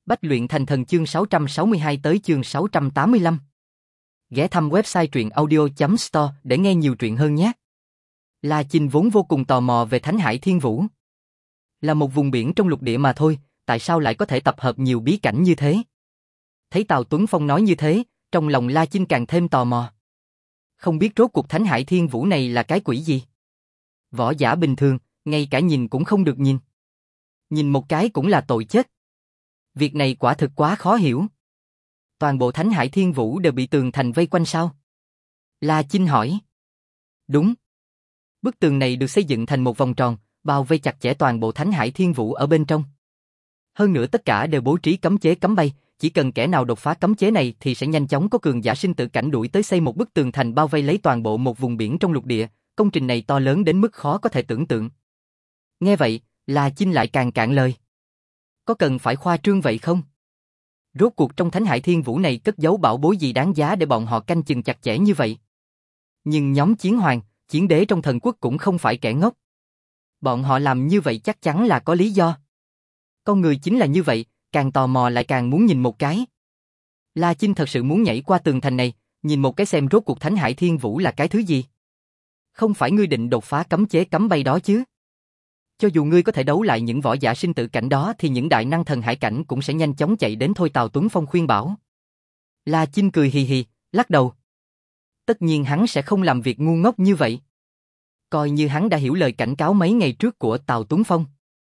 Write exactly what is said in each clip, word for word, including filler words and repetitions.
Bách luyện thành thần chương sáu trăm sáu mươi hai tới chương sáu trăm tám mươi lăm. Ghé thăm website truyện audio chấm store để nghe nhiều truyện hơn nhé. La Chinh vốn vô cùng tò mò về Thánh Hải Thiên Vũ. Là một vùng biển trong lục địa mà thôi, tại sao lại có thể tập hợp nhiều bí cảnh như thế? Thấy Tào Tuấn Phong nói như thế, trong lòng La Chinh càng thêm tò mò. Không biết rốt cuộc Thánh Hải Thiên Vũ này là cái quỷ gì? Võ giả bình thường, ngay cả nhìn cũng không được nhìn. Nhìn một cái cũng là tội chết. Việc này quả thực quá khó hiểu. Toàn bộ Thánh Hải Thiên Vũ đều bị tường thành vây quanh sao? La Chinh hỏi. Đúng. Bức tường này được xây dựng thành một vòng tròn, bao vây chặt chẽ toàn bộ Thánh Hải Thiên Vũ ở bên trong. Hơn nữa tất cả đều bố trí cấm chế cấm bay, chỉ cần kẻ nào đột phá cấm chế này thì sẽ nhanh chóng có cường giả sinh tử cảnh đuổi tới xây một bức tường thành bao vây lấy toàn bộ một vùng biển trong lục địa. Công trình này to lớn đến mức khó có thể tưởng tượng. Nghe vậy, La Chinh lại càng cạn lời. Có cần phải khoa trương vậy không? Rốt cuộc trong Thánh Hải Thiên Vũ này cất giấu bảo bối gì đáng giá để bọn họ canh chừng chặt chẽ như vậy? Nhưng nhóm Chiến Hoàng, Chiến Đế trong thần quốc cũng không phải kẻ ngốc. Bọn họ làm như vậy chắc chắn là có lý do. Con người chính là như vậy, càng tò mò lại càng muốn nhìn một cái. La Chinh thật sự muốn nhảy qua tường thành này, nhìn một cái xem rốt cuộc Thánh Hải Thiên Vũ là cái thứ gì. Không phải ngươi định đột phá cấm chế cấm bay đó chứ? Cho dù ngươi có thể đấu lại những võ giả sinh tử cảnh đó thì những đại năng thần hải cảnh cũng sẽ nhanh chóng chạy đến thôi, Tào Tuấn Phong khuyên bảo. La Chinh cười hì hì, lắc đầu. Tất nhiên hắn sẽ không làm việc ngu ngốc như vậy. Coi như hắn đã hiểu lời cảnh cáo mấy ngày trước của Tào Tuấn Phong.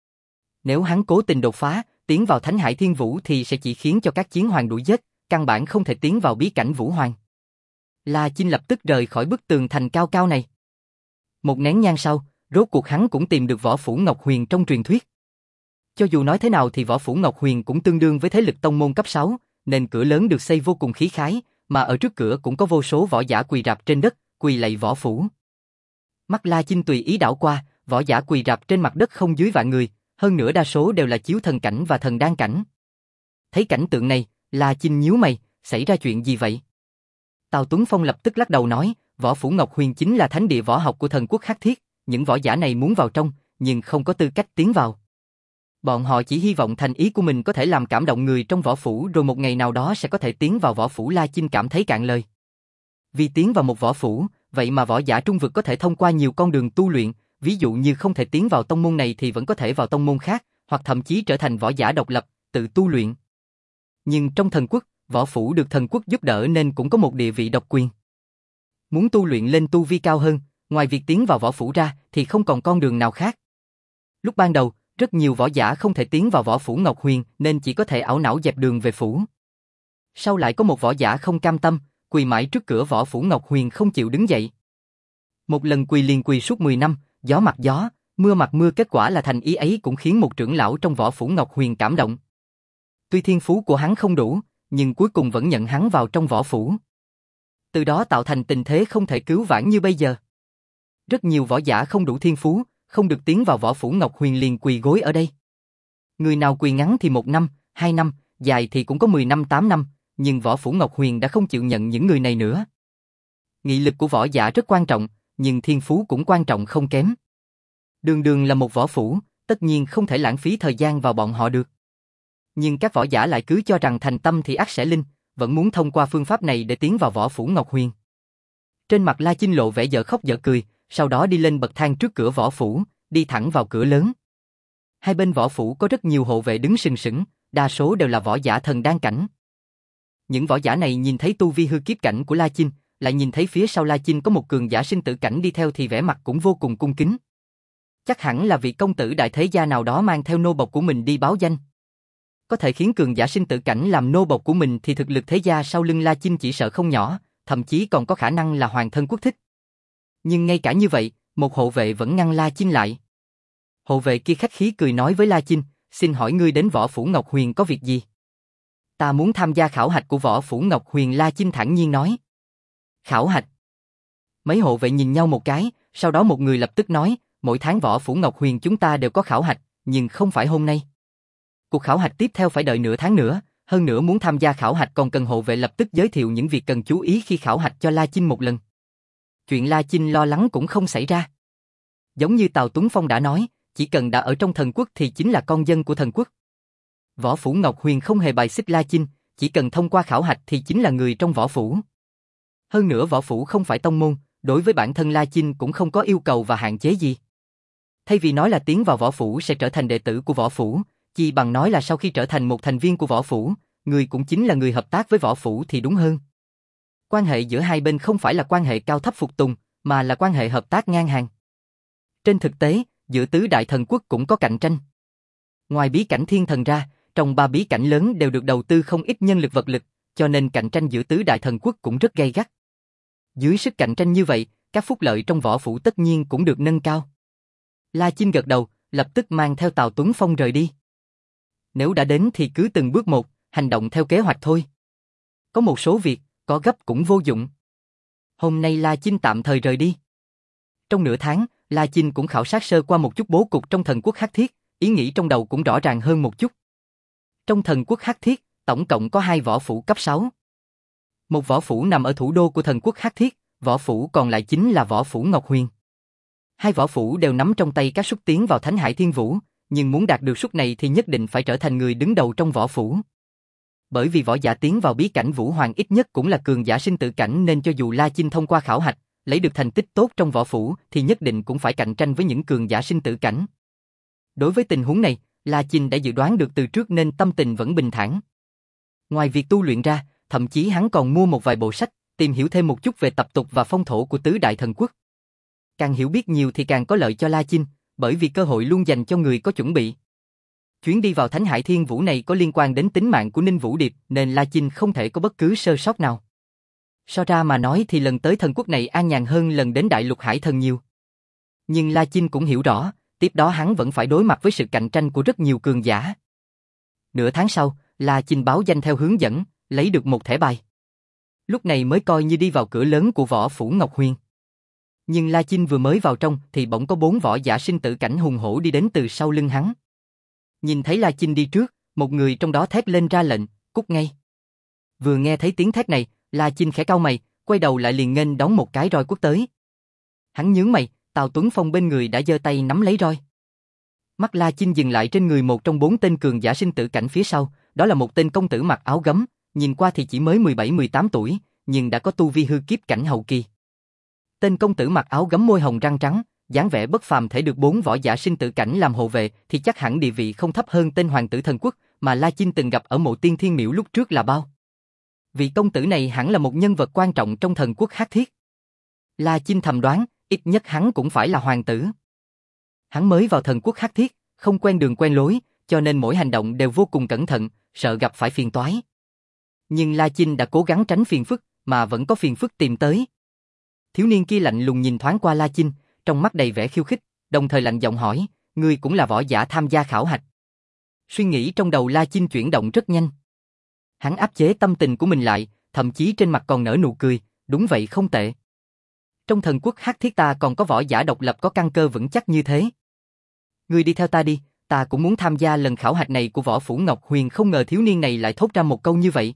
Nếu hắn cố tình đột phá, tiến vào Thánh Hải Thiên Vũ thì sẽ chỉ khiến cho các chiến hoàng đuổi giết, căn bản không thể tiến vào bí cảnh Vũ Hoàng. La Chinh lập tức rời khỏi bức tường thành cao cao này. Một nén nhang sau, rốt cuộc hắn cũng tìm được Võ Phủ Ngọc Huyền trong truyền thuyết. Cho dù nói thế nào thì Võ Phủ Ngọc Huyền cũng tương đương với thế lực tông môn cấp sáu, nên cửa lớn được xây vô cùng khí khái, mà ở trước cửa cũng có vô số võ giả quỳ rạp trên đất, quỳ lạy võ phủ. Mắt La Chinh tùy ý đảo qua, võ giả quỳ rạp trên mặt đất không dưới vạn người, hơn nữa đa số đều là chiếu thần cảnh và thần đan cảnh. Thấy cảnh tượng này, La Chinh nhíu mày, xảy ra chuyện gì vậy? Tào Tuấn Phong lập tức lắc đầu nói, Võ Phủ Ngọc Huyền chính là thánh địa võ học của thần quốc Hắc Thiết, những võ giả này muốn vào trong, nhưng không có tư cách tiến vào. Bọn họ chỉ hy vọng thành ý của mình có thể làm cảm động người trong võ phủ rồi một ngày nào đó sẽ có thể tiến vào võ phủ. La Chinh cảm thấy cạn lời. Vì tiến vào một võ phủ, vậy mà võ giả trung vực có thể thông qua nhiều con đường tu luyện, ví dụ như không thể tiến vào tông môn này thì vẫn có thể vào tông môn khác, hoặc thậm chí trở thành võ giả độc lập, tự tu luyện. Nhưng trong thần quốc, võ phủ được thần quốc giúp đỡ nên cũng có một địa vị độc quyền. Muốn tu luyện lên tu vi cao hơn, ngoài việc tiến vào võ phủ ra thì không còn con đường nào khác. Lúc ban đầu, rất nhiều võ giả không thể tiến vào Võ Phủ Ngọc Huyền nên chỉ có thể ảo não dẹp đường về phủ. Sau lại có một võ giả không cam tâm, quỳ mãi trước cửa Võ Phủ Ngọc Huyền không chịu đứng dậy. Một lần quỳ liền quỳ suốt mười năm, gió mặt gió, mưa mặt mưa, kết quả là thành ý ấy cũng khiến một trưởng lão trong Võ Phủ Ngọc Huyền cảm động. Tuy thiên phú của hắn không đủ, nhưng cuối cùng vẫn nhận hắn vào trong võ phủ. Từ đó tạo thành tình thế không thể cứu vãn như bây giờ. Rất nhiều võ giả không đủ thiên phú, không được tiến vào Võ Phủ Ngọc Huyền liền quỳ gối ở đây. Người nào quỳ ngắn thì một năm, hai năm, dài thì cũng có mười năm, tám năm, nhưng Võ Phủ Ngọc Huyền đã không chịu nhận những người này nữa. Nghị lực của võ giả rất quan trọng, nhưng thiên phú cũng quan trọng không kém. Đường đường là một võ phủ, tất nhiên không thể lãng phí thời gian vào bọn họ được. Nhưng các võ giả lại cứ cho rằng thành tâm thì ắt sẽ linh, vẫn muốn thông qua phương pháp này để tiến vào Võ Phủ Ngọc Huyền. Trên mặt La Chinh lộ vẻ dở khóc dở cười, sau đó đi lên bậc thang trước cửa võ phủ, đi thẳng vào cửa lớn. Hai bên võ phủ có rất nhiều hộ vệ đứng sừng sững, đa số đều là võ giả thần đan cảnh. Những võ giả này nhìn thấy tu vi hư kiếp cảnh của La Chinh, lại nhìn thấy phía sau La Chinh có một cường giả sinh tử cảnh đi theo thì vẻ mặt cũng vô cùng cung kính. Chắc hẳn là vị công tử đại thế gia nào đó mang theo nô bộc của mình đi báo danh. Có thể khiến cường giả sinh tử cảnh làm nô bộc của mình thì thực lực thế gia sau lưng La Chinh chỉ sợ không nhỏ, thậm chí còn có khả năng là hoàng thân quốc thích. Nhưng ngay cả như vậy, một hộ vệ vẫn ngăn La Chinh lại. Hộ vệ kia khách khí cười nói với La Chinh, xin hỏi ngươi đến Võ Phủ Ngọc Huyền có việc gì? Ta muốn tham gia khảo hạch của Võ Phủ Ngọc Huyền, La Chinh thản nhiên nói. Khảo hạch? Mấy hộ vệ nhìn nhau một cái, sau đó một người lập tức nói, mỗi tháng Võ Phủ Ngọc Huyền chúng ta đều có khảo hạch, nhưng không phải hôm nay. Cuộc khảo hạch tiếp theo phải đợi nửa tháng nữa, hơn nữa muốn tham gia khảo hạch còn cần hộ vệ lập tức giới thiệu những việc cần chú ý khi khảo hạch cho La Chinh một lần. Chuyện La Chinh lo lắng cũng không xảy ra. Giống như Tào Tuấn Phong đã nói, chỉ cần đã ở trong thần quốc thì chính là con dân của thần quốc. Võ Phủ Ngọc Huyền không hề bài xích La Chinh, chỉ cần thông qua khảo hạch thì chính là người trong võ phủ. Hơn nữa võ phủ không phải tông môn, đối với bản thân La Chinh cũng không có yêu cầu và hạn chế gì. Thay vì nói là tiến vào võ phủ sẽ trở thành đệ tử của võ phủ, chi bằng nói là sau khi trở thành một thành viên của võ phủ, người cũng chính là người hợp tác với võ phủ thì đúng hơn. Quan hệ giữa hai bên không phải là quan hệ cao thấp phục tùng, mà là quan hệ hợp tác ngang hàng. Trên thực tế, giữa tứ đại thần quốc cũng có cạnh tranh. Ngoài bí cảnh thiên thần ra, trong ba bí cảnh lớn đều được đầu tư không ít nhân lực vật lực, cho nên cạnh tranh giữa tứ đại thần quốc cũng rất gay gắt. Dưới sức cạnh tranh như vậy, các phúc lợi trong võ phủ tất nhiên cũng được nâng cao. La Chinh gật đầu, lập tức mang theo Tào Tuấn Phong rời đi. Nếu đã đến thì cứ từng bước một, hành động theo kế hoạch thôi. Có một số việc, có gấp cũng vô dụng. Hôm nay La Chinh tạm thời rời đi. Trong nửa tháng, La Chinh cũng khảo sát sơ qua một chút bố cục trong thần quốc Hắc Thiết, ý nghĩ trong đầu cũng rõ ràng hơn một chút. Trong thần quốc Hắc Thiết, tổng cộng có hai võ phủ cấp sáu. Một võ phủ nằm ở thủ đô của thần quốc Hắc Thiết, võ phủ còn lại chính là võ phủ Ngọc Huyền. Hai võ phủ đều nắm trong tay các suất tiến vào Thánh Hải Thiên Vũ, nhưng muốn đạt được suất này thì nhất định phải trở thành người đứng đầu trong võ phủ. Bởi vì võ giả tiến vào bí cảnh Vũ Hoàng ít nhất cũng là cường giả sinh tử cảnh, nên cho dù La Chinh thông qua khảo hạch, lấy được thành tích tốt trong võ phủ thì nhất định cũng phải cạnh tranh với những cường giả sinh tử cảnh. Đối với tình huống này, La Chinh đã dự đoán được từ trước nên tâm tình vẫn bình thản. Ngoài việc tu luyện ra, thậm chí hắn còn mua một vài bộ sách, tìm hiểu thêm một chút về tập tục và phong thổ của tứ đại thần quốc. Càng hiểu biết nhiều thì càng có lợi cho La Chinh, bởi vì cơ hội luôn dành cho người có chuẩn bị. Chuyến đi vào Thánh Hải Thiên Vũ này có liên quan đến tính mạng của Ninh Vũ Điệp, nên La Chinh không thể có bất cứ sơ sót nào. So ra mà nói thì lần tới thần quốc này an nhàn hơn lần đến Đại Lục Hải Thần nhiều. Nhưng La Chinh cũng hiểu rõ, tiếp đó hắn vẫn phải đối mặt với sự cạnh tranh của rất nhiều cường giả. Nửa tháng sau, La Chinh báo danh theo hướng dẫn, lấy được một thẻ bài. Lúc này mới coi như đi vào cửa lớn của võ phủ Ngọc Huyền. Nhưng La Chinh vừa mới vào trong thì bỗng có bốn võ giả sinh tử cảnh hùng hổ đi đến từ sau lưng hắn. Nhìn thấy La Chinh đi trước, một người trong đó thét lên ra lệnh, cút ngay. Vừa nghe thấy tiếng thét này, La Chinh khẽ cau mày, quay đầu lại liền nghênh đón một cái roi quất tới. Hắn nhướng mày, Tào Tuấn Phong bên người đã giơ tay nắm lấy roi. Mắt La Chinh dừng lại trên người một trong bốn tên cường giả sinh tử cảnh phía sau, đó là một tên công tử mặc áo gấm, nhìn qua thì chỉ mới mười bảy mười tám tuổi, nhưng đã có tu vi hư kiếp cảnh hậu kỳ. Tên công tử mặc áo gấm môi hồng răng trắng, dáng vẻ bất phàm, thể được bốn võ giả sinh tử cảnh làm hộ vệ thì chắc hẳn địa vị không thấp hơn tên hoàng tử thần quốc mà La Chinh từng gặp ở Mộ Tiên Thiên Miễu lúc trước là bao. Vị công tử này hẳn là một nhân vật quan trọng trong thần quốc Hắc Thiết. La Chinh thầm đoán, ít nhất hắn cũng phải là hoàng tử. Hắn mới vào thần quốc Hắc Thiết, không quen đường quen lối, cho nên mỗi hành động đều vô cùng cẩn thận, sợ gặp phải phiền toái. Nhưng La Chinh đã cố gắng tránh phiền phức, mà vẫn có phiền phức tìm tới. Thiếu niên kia lạnh lùng nhìn thoáng qua La Chinh, trong mắt đầy vẻ khiêu khích, đồng thời lạnh giọng hỏi, ngươi cũng là võ giả tham gia khảo hạch. Suy nghĩ trong đầu La Chinh chuyển động rất nhanh. Hắn áp chế tâm tình của mình lại, thậm chí trên mặt còn nở nụ cười, đúng vậy không tệ. Trong thần quốc Hắc Thiết ta còn có võ giả độc lập có căn cơ vững chắc như thế. Ngươi đi theo ta đi, ta cũng muốn tham gia lần khảo hạch này của võ phủ Ngọc Huyền. Không ngờ thiếu niên này lại thốt ra một câu như vậy.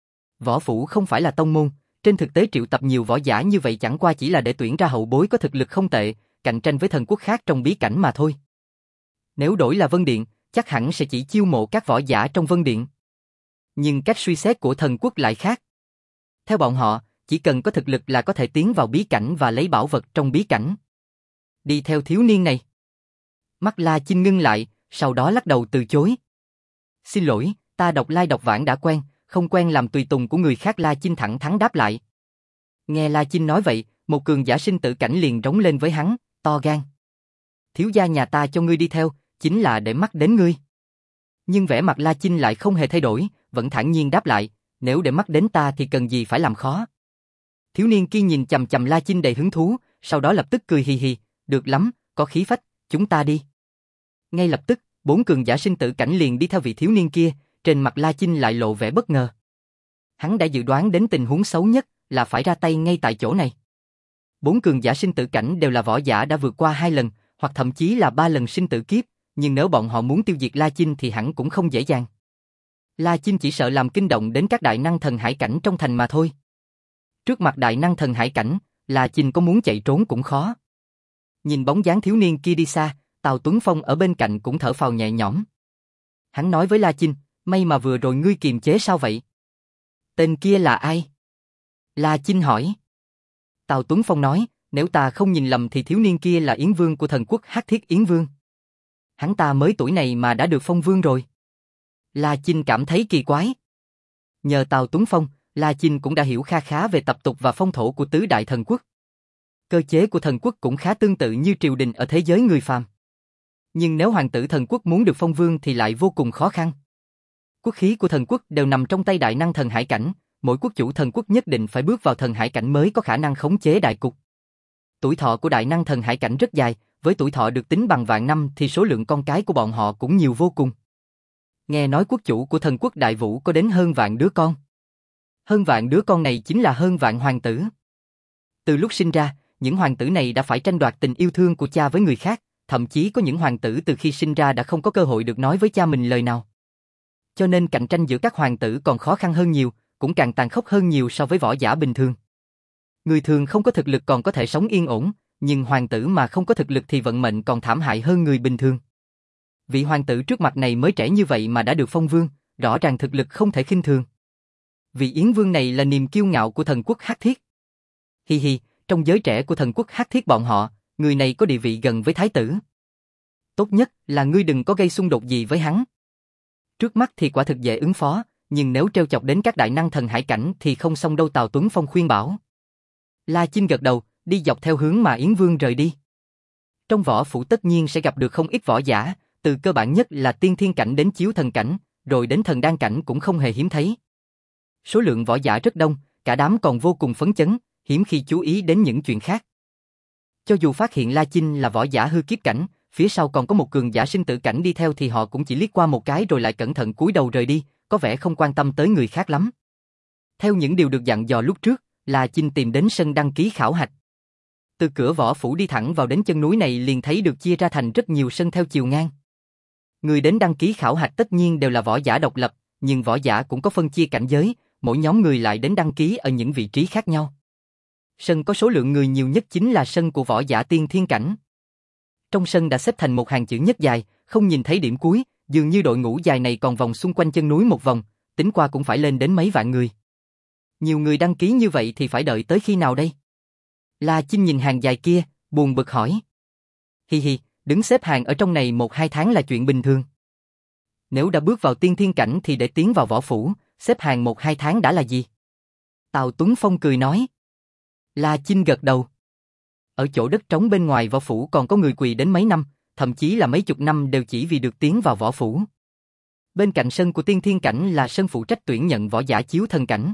Võ phủ không phải là tông môn, trên thực tế triệu tập nhiều võ giả như vậy chẳng qua chỉ là để tuyển ra hậu bối có thực lực không tệ, cạnh tranh với thần quốc khác trong bí cảnh mà thôi. Nếu đổi là Vân Điện, chắc hẳn sẽ chỉ chiêu mộ các võ giả trong Vân Điện. Nhưng cách suy xét của thần quốc lại khác. Theo bọn họ, chỉ cần có thực lực là có thể tiến vào bí cảnh và lấy bảo vật trong bí cảnh. Đi theo thiếu niên này. Mắt La Chinh ngưng lại, sau đó lắc đầu từ chối. Xin lỗi, ta độc lai độc vãng đã quen, không quen làm tùy tùng của người khác. La Chinh thẳng thắn đáp lại. Nghe La Chinh nói vậy, một cường giả sinh tử cảnh liền rống lên với hắn, to gan. Thiếu gia nhà ta cho ngươi đi theo, chính là để mắt đến ngươi. Nhưng vẻ mặt La Chinh lại không hề thay đổi, vẫn thản nhiên đáp lại, nếu để mắt đến ta thì cần gì phải làm khó. Thiếu niên kia nhìn chằm chằm La Chinh đầy hứng thú, sau đó lập tức cười hì hì, được lắm, có khí phách, chúng ta đi. Ngay lập tức, bốn cường giả sinh tử cảnh liền đi theo vị thiếu niên kia, trên mặt La Chinh lại lộ vẻ bất ngờ. Hắn đã dự đoán đến tình huống xấu nhất là phải ra tay ngay tại chỗ này. Bốn cường giả sinh tử cảnh đều là võ giả đã vượt qua hai lần, hoặc thậm chí là ba lần sinh tử kiếp, nhưng nếu bọn họ muốn tiêu diệt La Chinh thì hẳn cũng không dễ dàng. La Chinh chỉ sợ làm kinh động đến các đại năng thần hải cảnh trong thành mà thôi. Trước mặt đại năng thần hải cảnh, La Chinh có muốn chạy trốn cũng khó. Nhìn bóng dáng thiếu niên kia đi xa, Tào Tuấn Phong ở bên cạnh cũng thở phào nhẹ nhõm. Hắn nói với La Chinh, may mà vừa rồi ngươi kiềm chế sao vậy? Tên kia là ai? La Chinh hỏi. Tào Tuấn Phong nói, nếu ta không nhìn lầm thì thiếu niên kia là Yến Vương của thần quốc Hắc Thiết Yến Vương. Hắn ta mới tuổi này mà đã được phong vương rồi. La Chinh cảm thấy kỳ quái. Nhờ Tào Tuấn Phong, La Chinh cũng đã hiểu kha khá về tập tục và phong thổ của tứ đại thần quốc. Cơ chế của thần quốc cũng khá tương tự như triều đình ở thế giới người phàm. Nhưng nếu hoàng tử thần quốc muốn được phong vương thì lại vô cùng khó khăn. Quốc khí của thần quốc đều nằm trong tay đại năng thần hải cảnh, mỗi quốc chủ thần quốc nhất định phải bước vào thần hải cảnh mới có khả năng khống chế đại cục. Tuổi thọ của đại năng thần hải cảnh rất dài, với tuổi thọ được tính bằng vạn năm thì số lượng con cái của bọn họ cũng nhiều vô cùng. Nghe nói quốc chủ của thần quốc Đại Vũ có đến hơn vạn đứa con. Hơn vạn đứa con này chính là hơn vạn hoàng tử. Từ lúc sinh ra, những hoàng tử này đã phải tranh đoạt tình yêu thương của cha với người khác, thậm chí có những hoàng tử từ khi sinh ra đã không có cơ hội được nói với cha mình lời nào. Cho nên cạnh tranh giữa các hoàng tử còn khó khăn hơn nhiều, cũng càng tàn khốc hơn nhiều so với võ giả bình thường. Người thường không có thực lực còn có thể sống yên ổn, nhưng hoàng tử mà không có thực lực thì vận mệnh còn thảm hại hơn người bình thường. Vị hoàng tử trước mặt này mới trẻ như vậy mà đã được phong vương, rõ ràng thực lực không thể khinh thường. Vị Yến Vương này là niềm kiêu ngạo của thần quốc Hắc Thiết. Hi hi, trong giới trẻ của thần quốc Hắc Thiết bọn họ, người này có địa vị gần với thái tử. Tốt nhất là ngươi đừng có gây xung đột gì với hắn. Trước mắt thì quả thực dễ ứng phó, nhưng nếu trêu chọc đến các đại năng thần hải cảnh thì không xong đâu, Tào Tuấn Phong khuyên bảo. La Chinh gật đầu, đi dọc theo hướng mà Yến Vương rời đi. Trong võ phủ tất nhiên sẽ gặp được không ít võ giả, từ cơ bản nhất là tiên thiên cảnh đến chiếu thần cảnh, rồi đến thần đan cảnh cũng không hề hiếm thấy. Số lượng võ giả rất đông, cả đám còn vô cùng phấn chấn, hiếm khi chú ý đến những chuyện khác. Cho dù phát hiện La Chinh là võ giả hư kiếp cảnh, phía sau còn có một cường giả sinh tử cảnh đi theo thì họ cũng chỉ liếc qua một cái rồi lại cẩn thận cúi đầu rời đi, có vẻ không quan tâm tới người khác lắm. Theo những điều được dặn dò lúc trước, La Chinh tìm đến sân đăng ký khảo hạch. Từ cửa võ phủ đi thẳng vào đến chân núi này liền thấy được chia ra thành rất nhiều sân theo chiều ngang. Người đến đăng ký khảo hạch tất nhiên đều là võ giả độc lập, nhưng võ giả cũng có phân chia cảnh giới, mỗi nhóm người lại đến đăng ký ở những vị trí khác nhau. Sân có số lượng người nhiều nhất chính là sân của võ giả tiên thiên cảnh. Trong sân đã xếp thành một hàng chữ nhất dài, không nhìn thấy điểm cuối, dường như đội ngũ dài này còn vòng xung quanh chân núi một vòng, tính qua cũng phải lên đến mấy vạn người. Nhiều người đăng ký như vậy thì phải đợi tới khi nào đây? La Chinh nhìn hàng dài kia, buồn bực hỏi. Hi hi, đứng xếp hàng ở trong này một hai tháng là chuyện bình thường. Nếu đã bước vào tiên thiên cảnh thì để tiến vào võ phủ, xếp hàng một hai tháng đã là gì? Tào Tuấn Phong cười nói. La Chinh gật đầu. Ở chỗ đất trống bên ngoài võ phủ còn có người quỳ đến mấy năm, thậm chí là mấy chục năm đều chỉ vì được tiến vào võ phủ. Bên cạnh sân của tiên thiên cảnh là sân phụ trách tuyển nhận võ giả chiếu thần cảnh.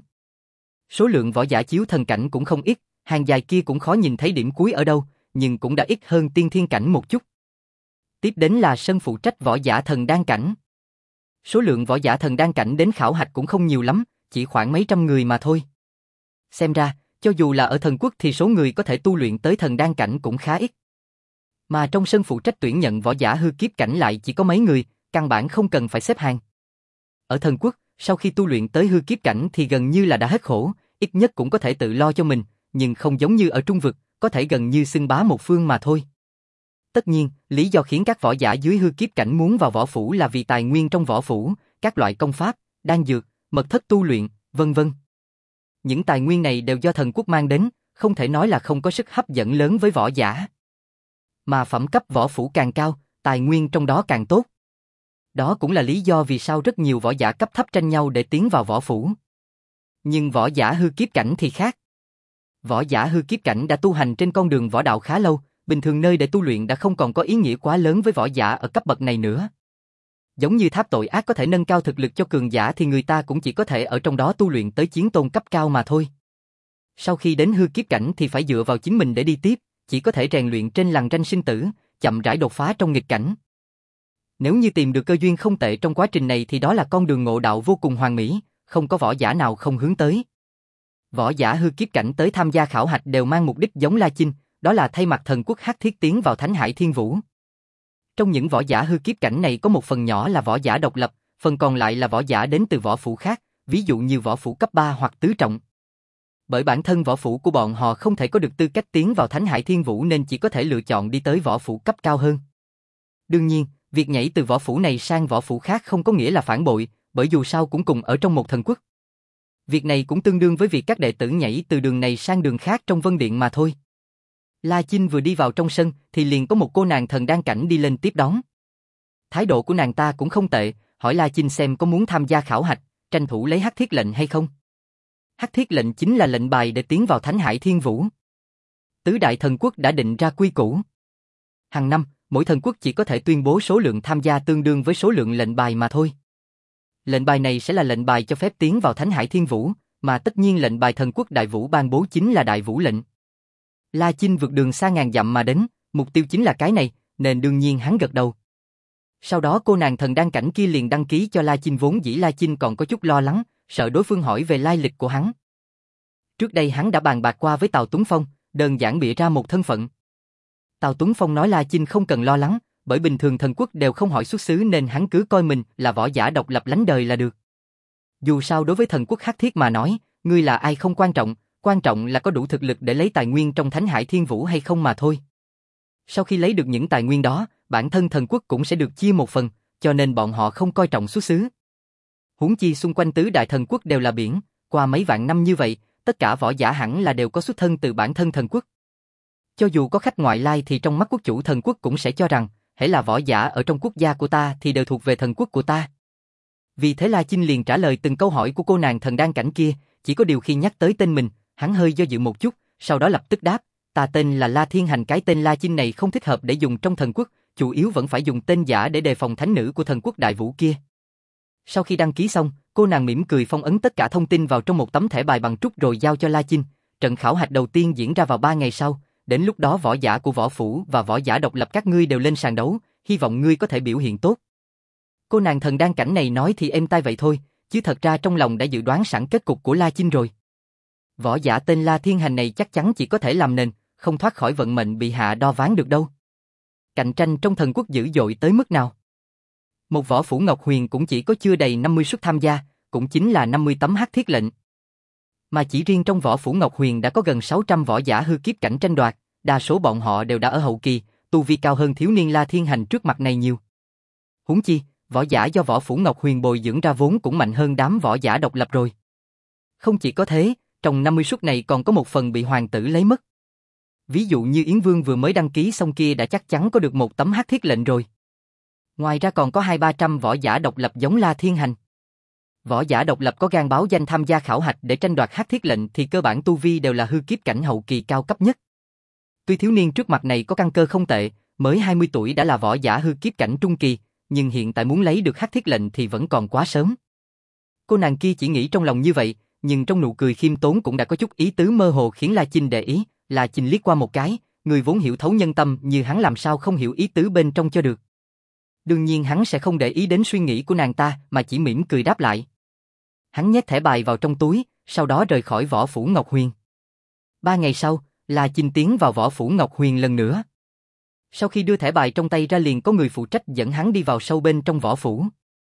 Số lượng võ giả chiếu thần cảnh cũng không ít, hàng dài kia cũng khó nhìn thấy điểm cuối ở đâu, nhưng cũng đã ít hơn tiên thiên cảnh một chút. Tiếp đến là sân phụ trách võ giả thần đan cảnh. Số lượng võ giả thần đan cảnh đến khảo hạch cũng không nhiều lắm, chỉ khoảng mấy trăm người mà thôi. Xem ra, cho dù là ở thần quốc thì số người có thể tu luyện tới thần đan cảnh cũng khá ít. Mà trong sân phụ trách tuyển nhận võ giả hư kiếp cảnh lại chỉ có mấy người, căn bản không cần phải xếp hàng. Ở thần quốc, sau khi tu luyện tới hư kiếp cảnh thì gần như là đã hết khổ, ít nhất cũng có thể tự lo cho mình, nhưng không giống như ở trung vực, có thể gần như xưng bá một phương mà thôi. Tất nhiên, lý do khiến các võ giả dưới hư kiếp cảnh muốn vào võ phủ là vì tài nguyên trong võ phủ, các loại công pháp, đan dược, mật thất tu luyện, vân vân. Những tài nguyên này đều do thần quốc mang đến, không thể nói là không có sức hấp dẫn lớn với võ giả. Mà phẩm cấp võ phủ càng cao, tài nguyên trong đó càng tốt. Đó cũng là lý do vì sao rất nhiều võ giả cấp thấp tranh nhau để tiến vào võ phủ. Nhưng võ giả hư kiếp cảnh thì khác. Võ giả hư kiếp cảnh đã tu hành trên con đường võ đạo khá lâu, bình thường nơi để tu luyện đã không còn có ý nghĩa quá lớn với võ giả ở cấp bậc này nữa. Giống như tháp tội ác có thể nâng cao thực lực cho cường giả thì người ta cũng chỉ có thể ở trong đó tu luyện tới chiến tôn cấp cao mà thôi. Sau khi đến hư kiếp cảnh thì phải dựa vào chính mình để đi tiếp, chỉ có thể rèn luyện trên lằn ranh sinh tử, chậm rãi đột phá trong nghịch cảnh. Nếu như tìm được cơ duyên không tệ trong quá trình này thì đó là con đường ngộ đạo vô cùng hoàn mỹ, không có võ giả nào không hướng tới. Võ giả hư kiếp cảnh tới tham gia khảo hạch đều mang mục đích giống La Chinh, đó là thay mặt thần quốc Hắc Thiết tiến vào Thánh Hải Thiên Vũ. Trong những võ giả hư kiếp cảnh này có một phần nhỏ là võ giả độc lập, phần còn lại là võ giả đến từ võ phủ khác, ví dụ như võ phủ cấp ba hoặc tứ trọng. Bởi bản thân võ phủ của bọn họ không thể có được tư cách tiến vào Thánh Hải Thiên Vũ nên chỉ có thể lựa chọn đi tới võ phủ cấp cao hơn. Đương nhiên, Việc nhảy từ võ phủ này sang võ phủ khác không có nghĩa là phản bội, bởi dù sao cũng cùng ở trong một thần quốc. Việc này cũng tương đương với việc các đệ tử nhảy từ đường này sang đường khác trong Vân Điện mà thôi. La Chinh vừa đi vào trong sân thì liền có một cô nàng thần đan cảnh đi lên tiếp đón. Thái độ của nàng ta cũng không tệ, hỏi La Chinh xem có muốn tham gia khảo hạch, tranh thủ lấy Hắc Thiết lệnh hay không. Hắc Thiết lệnh chính là lệnh bài để tiến vào Thánh Hải Thiên Vũ. Tứ đại thần quốc đã định ra quy củ. Hàng năm, mỗi thần quốc chỉ có thể tuyên bố số lượng tham gia tương đương với số lượng lệnh bài mà thôi. Lệnh bài này sẽ là lệnh bài cho phép tiến vào Thánh Hải Thiên Vũ, mà tất nhiên lệnh bài thần quốc Đại Vũ ban bố chính là Đại Vũ lệnh. La Chinh vượt đường xa ngàn dặm mà đến, mục tiêu chính là cái này, nên đương nhiên hắn gật đầu. Sau đó cô nàng thần đan cảnh kia liền đăng ký cho La Chinh, vốn dĩ La Chinh còn có chút lo lắng, sợ đối phương hỏi về lai lịch của hắn. Trước đây hắn đã bàn bạc qua với Tào Tuấn Phong, đơn giản bịa ra một thân phận. Tào Tuấn Phong nói La Chinh không cần lo lắng, bởi bình thường thần quốc đều không hỏi xuất xứ nên hắn cứ coi mình là võ giả độc lập lánh đời là được. Dù sao đối với thần quốc Hắc Thiết mà nói, ngươi là ai không quan trọng, quan trọng là có đủ thực lực để lấy tài nguyên trong Thánh Hải Thiên Vũ hay không mà thôi. Sau khi lấy được những tài nguyên đó, bản thân thần quốc cũng sẽ được chia một phần, cho nên bọn họ không coi trọng xuất xứ. Huống chi xung quanh tứ đại thần quốc đều là biển, qua mấy vạn năm như vậy, tất cả võ giả hẳn là đều có xuất thân từ bản thân thần quốc. Cho dù có khách ngoại lai thì trong mắt quốc chủ thần quốc cũng sẽ cho rằng, hễ là võ giả ở trong quốc gia của ta thì đều thuộc về thần quốc của ta. Vì thế La Chinh liền trả lời từng câu hỏi của cô nàng thần đan cảnh kia, chỉ có điều khi nhắc tới tên mình, hắn hơi do dự một chút, sau đó lập tức đáp, ta tên là La Thiên Hành, cái tên La Chinh này không thích hợp để dùng trong thần quốc, chủ yếu vẫn phải dùng tên giả để đề phòng thánh nữ của thần quốc Đại Vũ kia. Sau khi đăng ký xong, cô nàng mỉm cười phong ấn tất cả thông tin vào trong một tấm thẻ bài bằng trúc rồi giao cho La Chinh. Trận khảo hạch đầu tiên diễn ra vào ba ngày sau, đến lúc đó võ giả của võ phủ và võ giả độc lập các ngươi đều lên sàn đấu, hy vọng ngươi có thể biểu hiện tốt. Cô nàng thần đan cảnh này nói thì êm tai vậy thôi, chứ thật ra trong lòng đã dự đoán sẵn kết cục của La Chinh rồi. Võ giả tên La Thiên Hành này chắc chắn chỉ có thể làm nền, không thoát khỏi vận mệnh bị hạ đo ván được đâu. Cạnh tranh trong thần quốc dữ dội tới mức nào? Một võ phủ Ngọc Huyền cũng chỉ có chưa đầy năm mươi suất tham gia, cũng chính là năm mươi tấm Hắc Thiết lệnh. Mà chỉ riêng trong võ phủ Ngọc Huyền đã có gần sáu trăm võ giả hư kiếp cảnh tranh đoạt, đa số bọn họ đều đã ở hậu kỳ, tu vi cao hơn thiếu niên La Thiên Hành trước mặt này nhiều. Huống chi, võ giả do võ phủ Ngọc Huyền bồi dưỡng ra vốn cũng mạnh hơn đám võ giả độc lập rồi. Không chỉ có thế, trong năm mươi suất này còn có một phần bị hoàng tử lấy mất. Ví dụ như Yến Vương vừa mới đăng ký xong kia đã chắc chắn có được một tấm Hắc Thiết lệnh rồi. Ngoài ra còn có hai ba trăm võ giả độc lập giống La Thiên Hành. Võ giả độc lập có gan báo danh tham gia khảo hạch để tranh đoạt Hắc Thiết lệnh thì cơ bản tu vi đều là hư kiếp cảnh hậu kỳ cao cấp nhất. Tuy thiếu niên trước mặt này có căn cơ không tệ, mới hai mươi tuổi đã là võ giả hư kiếp cảnh trung kỳ, nhưng hiện tại muốn lấy được Hắc Thiết lệnh thì vẫn còn quá sớm. Cô nàng kia chỉ nghĩ trong lòng như vậy, nhưng trong nụ cười khiêm tốn cũng đã có chút ý tứ mơ hồ khiến La Chinh để ý. La Chinh liếc qua một cái, người vốn hiểu thấu nhân tâm như hắn làm sao không hiểu ý tứ bên trong cho được. Đương nhiên hắn sẽ không để ý đến suy nghĩ của nàng ta mà chỉ mỉm cười đáp lại. Hắn nhét thẻ bài vào trong túi, sau đó rời khỏi võ phủ Ngọc Huyền. Ba ngày sau, La Chinh tiến vào võ phủ Ngọc Huyền lần nữa. Sau khi đưa thẻ bài trong tay ra liền có người phụ trách dẫn hắn đi vào sâu bên trong võ phủ.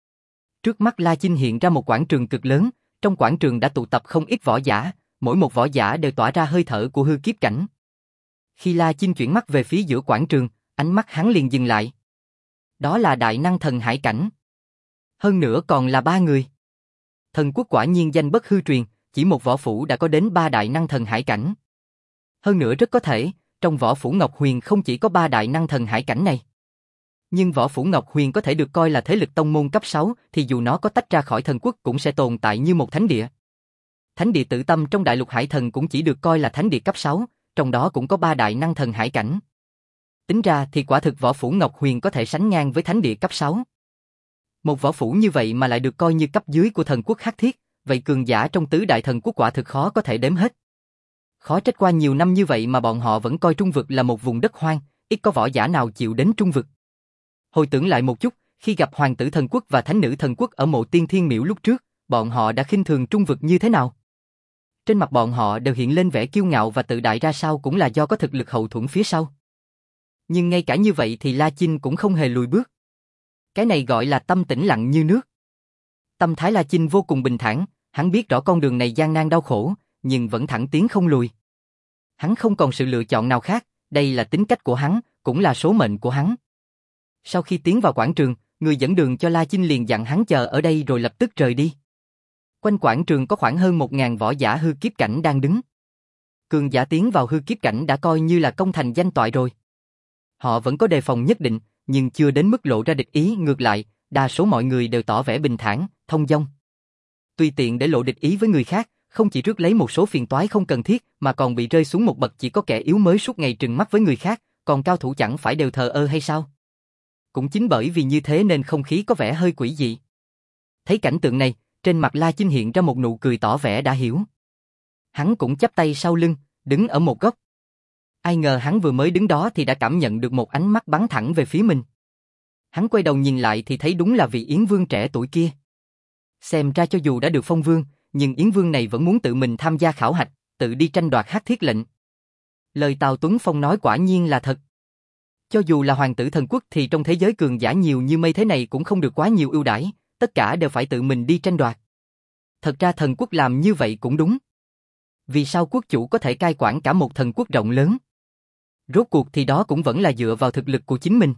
Trước mắt La Chinh hiện ra một quảng trường cực lớn, trong quảng trường đã tụ tập không ít võ giả, mỗi một võ giả đều tỏa ra hơi thở của hư kiếp cảnh. Khi La Chinh chuyển mắt về phía giữa quảng trường, ánh mắt hắn liền dừng lại. Đó là đại năng thần hải cảnh. Hơn nữa còn là ba người. Thần quốc quả nhiên danh bất hư truyền, chỉ một võ phủ đã có đến ba đại năng thần hải cảnh. Hơn nữa rất có thể, trong võ phủ Ngọc Huyền không chỉ có ba đại năng thần hải cảnh này. Nhưng võ phủ Ngọc Huyền có thể được coi là thế lực tông môn cấp sáu thì dù nó có tách ra khỏi thần quốc cũng sẽ tồn tại như một thánh địa. Thánh địa Tử Tâm trong đại lục hải thần cũng chỉ được coi là thánh địa cấp sáu, trong đó cũng có ba đại năng thần hải cảnh. Tính ra thì quả thực võ phủ Ngọc Huyền có thể sánh ngang với thánh địa cấp sáu. Một võ phủ như vậy mà lại được coi như cấp dưới của thần quốc Hắc Thiết, vậy cường giả trong tứ đại thần quốc quả thực khó có thể đếm hết. Khó trách qua nhiều năm như vậy mà bọn họ vẫn coi Trung Vực là một vùng đất hoang, ít có võ giả nào chịu đến Trung Vực. Hồi tưởng lại một chút, khi gặp hoàng tử thần quốc và thánh nữ thần quốc ở mộ tiên thiên miễu lúc trước, bọn họ đã khinh thường Trung Vực như thế nào? Trên mặt bọn họ đều hiện lên vẻ kiêu ngạo và tự đại ra sao cũng là do có thực lực hậu thuẫn phía sau. Nhưng ngay cả như vậy thì La Chinh cũng không hề lùi bước. Cái này gọi là tâm tĩnh lặng như nước. Tâm thái La Chinh vô cùng bình thản, hắn biết rõ con đường này gian nan đau khổ, nhưng vẫn thẳng tiến không lùi. Hắn không còn sự lựa chọn nào khác, đây là tính cách của hắn, cũng là số mệnh của hắn. Sau khi tiến vào quảng trường, người dẫn đường cho La Chinh liền dặn hắn chờ ở đây rồi lập tức rời đi. Quanh quảng trường có khoảng hơn một ngàn võ giả hư kiếp cảnh đang đứng. Cường giả tiến vào hư kiếp cảnh đã coi như là công thành danh toại rồi. Họ vẫn có đề phòng nhất định, nhưng chưa đến mức lộ ra địch ý, ngược lại, đa số mọi người đều tỏ vẻ bình thản, thông dong. Tùy tiện để lộ địch ý với người khác, không chỉ rước lấy một số phiền toái không cần thiết, mà còn bị rơi xuống một bậc chỉ có kẻ yếu mới suốt ngày trừng mắt với người khác, còn cao thủ chẳng phải đều thờ ơ hay sao? Cũng chính bởi vì như thế nên không khí có vẻ hơi quỷ dị. Thấy cảnh tượng này, trên mặt La Chinh hiện ra một nụ cười tỏ vẻ đã hiểu. Hắn cũng chắp tay sau lưng, đứng ở một góc. Ai ngờ hắn vừa mới đứng đó thì đã cảm nhận được một ánh mắt bắn thẳng về phía mình. Hắn quay đầu nhìn lại thì thấy đúng là vị Yến Vương trẻ tuổi kia. Xem ra cho dù đã được phong vương, nhưng Yến Vương này vẫn muốn tự mình tham gia khảo hạch, tự đi tranh đoạt hắc thiết lệnh. Lời Tào Tuấn Phong nói quả nhiên là thật. Cho dù là hoàng tử thần quốc thì trong thế giới cường giả nhiều như mây thế này cũng không được quá nhiều ưu đãi, tất cả đều phải tự mình đi tranh đoạt. Thật ra thần quốc làm như vậy cũng đúng. Vì sao quốc chủ có thể cai quản cả một thần quốc rộng lớn? Rốt cuộc thì đó cũng vẫn là dựa vào thực lực của chính mình.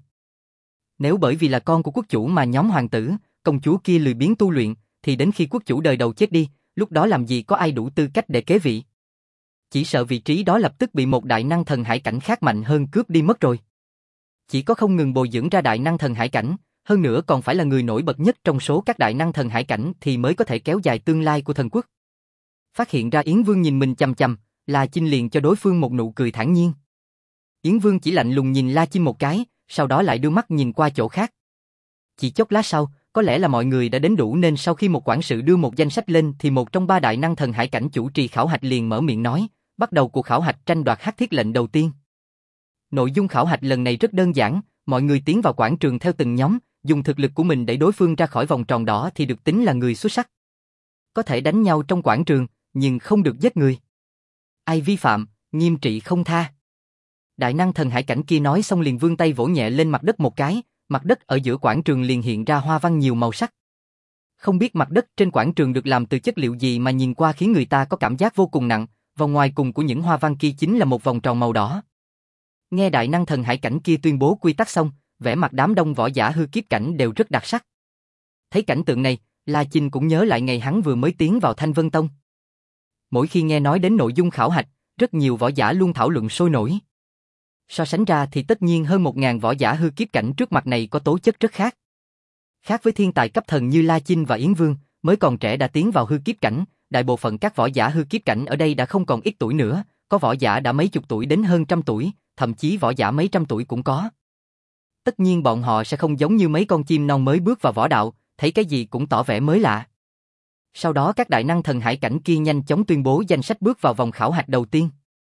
Nếu bởi vì là con của quốc chủ mà nhóm hoàng tử, công chúa kia lười biếng tu luyện, thì đến khi quốc chủ đời đầu chết đi, lúc đó làm gì có ai đủ tư cách để kế vị. Chỉ sợ vị trí đó lập tức bị một đại năng thần hải cảnh khác mạnh hơn cướp đi mất rồi. Chỉ có không ngừng bồi dưỡng ra đại năng thần hải cảnh, hơn nữa còn phải là người nổi bật nhất trong số các đại năng thần hải cảnh thì mới có thể kéo dài tương lai của thần quốc. Phát hiện ra Yến Vương nhìn mình chằm chằm, La Chinh liền cho đối phương một nụ cười thản nhiên. Yến Vương chỉ lạnh lùng nhìn La Chinh một cái, sau đó lại đưa mắt nhìn qua chỗ khác. Chỉ chốc lát sau, có lẽ là mọi người đã đến đủ nên sau khi một quản sự đưa một danh sách lên thì một trong ba đại năng thần hải cảnh chủ trì khảo hạch liền mở miệng nói, bắt đầu cuộc khảo hạch tranh đoạt hắc thiết lệnh đầu tiên. Nội dung khảo hạch lần này rất đơn giản, mọi người tiến vào quảng trường theo từng nhóm, dùng thực lực của mình đẩy đối phương ra khỏi vòng tròn đỏ thì được tính là người xuất sắc. Có thể đánh nhau trong quảng trường, nhưng không được giết người. Ai vi phạm, nghiêm trị không tha. Đại năng thần hải cảnh kia nói xong liền vươn tay vỗ nhẹ lên mặt đất một cái, mặt đất ở giữa quảng trường liền hiện ra hoa văn nhiều màu sắc. Không biết mặt đất trên quảng trường được làm từ chất liệu gì mà nhìn qua khiến người ta có cảm giác vô cùng nặng, vòng ngoài cùng của những hoa văn kia chính là một vòng tròn màu đỏ. Nghe đại năng thần hải cảnh kia tuyên bố quy tắc xong, vẻ mặt đám đông võ giả hư kiếp cảnh đều rất đặc sắc. Thấy cảnh tượng này, La Chinh cũng nhớ lại ngày hắn vừa mới tiến vào Thanh Vân Tông. Mỗi khi nghe nói đến nội dung khảo hạch, rất nhiều võ giả luôn thảo luận sôi nổi. So sánh ra thì tất nhiên hơn một ngàn võ giả hư kiếp cảnh trước mặt này có tố chất rất khác. Khác với thiên tài cấp thần như La Chinh và Yến Vương, mới còn trẻ đã tiến vào hư kiếp cảnh, đại bộ phận các võ giả hư kiếp cảnh ở đây đã không còn ít tuổi nữa, có võ giả đã mấy chục tuổi đến hơn trăm tuổi, thậm chí võ giả mấy trăm tuổi cũng có. Tất nhiên bọn họ sẽ không giống như mấy con chim non mới bước vào võ đạo, thấy cái gì cũng tỏ vẻ mới lạ. Sau đó các đại năng thần hải cảnh kia nhanh chóng tuyên bố danh sách bước vào vòng khảo hạch đầu tiên.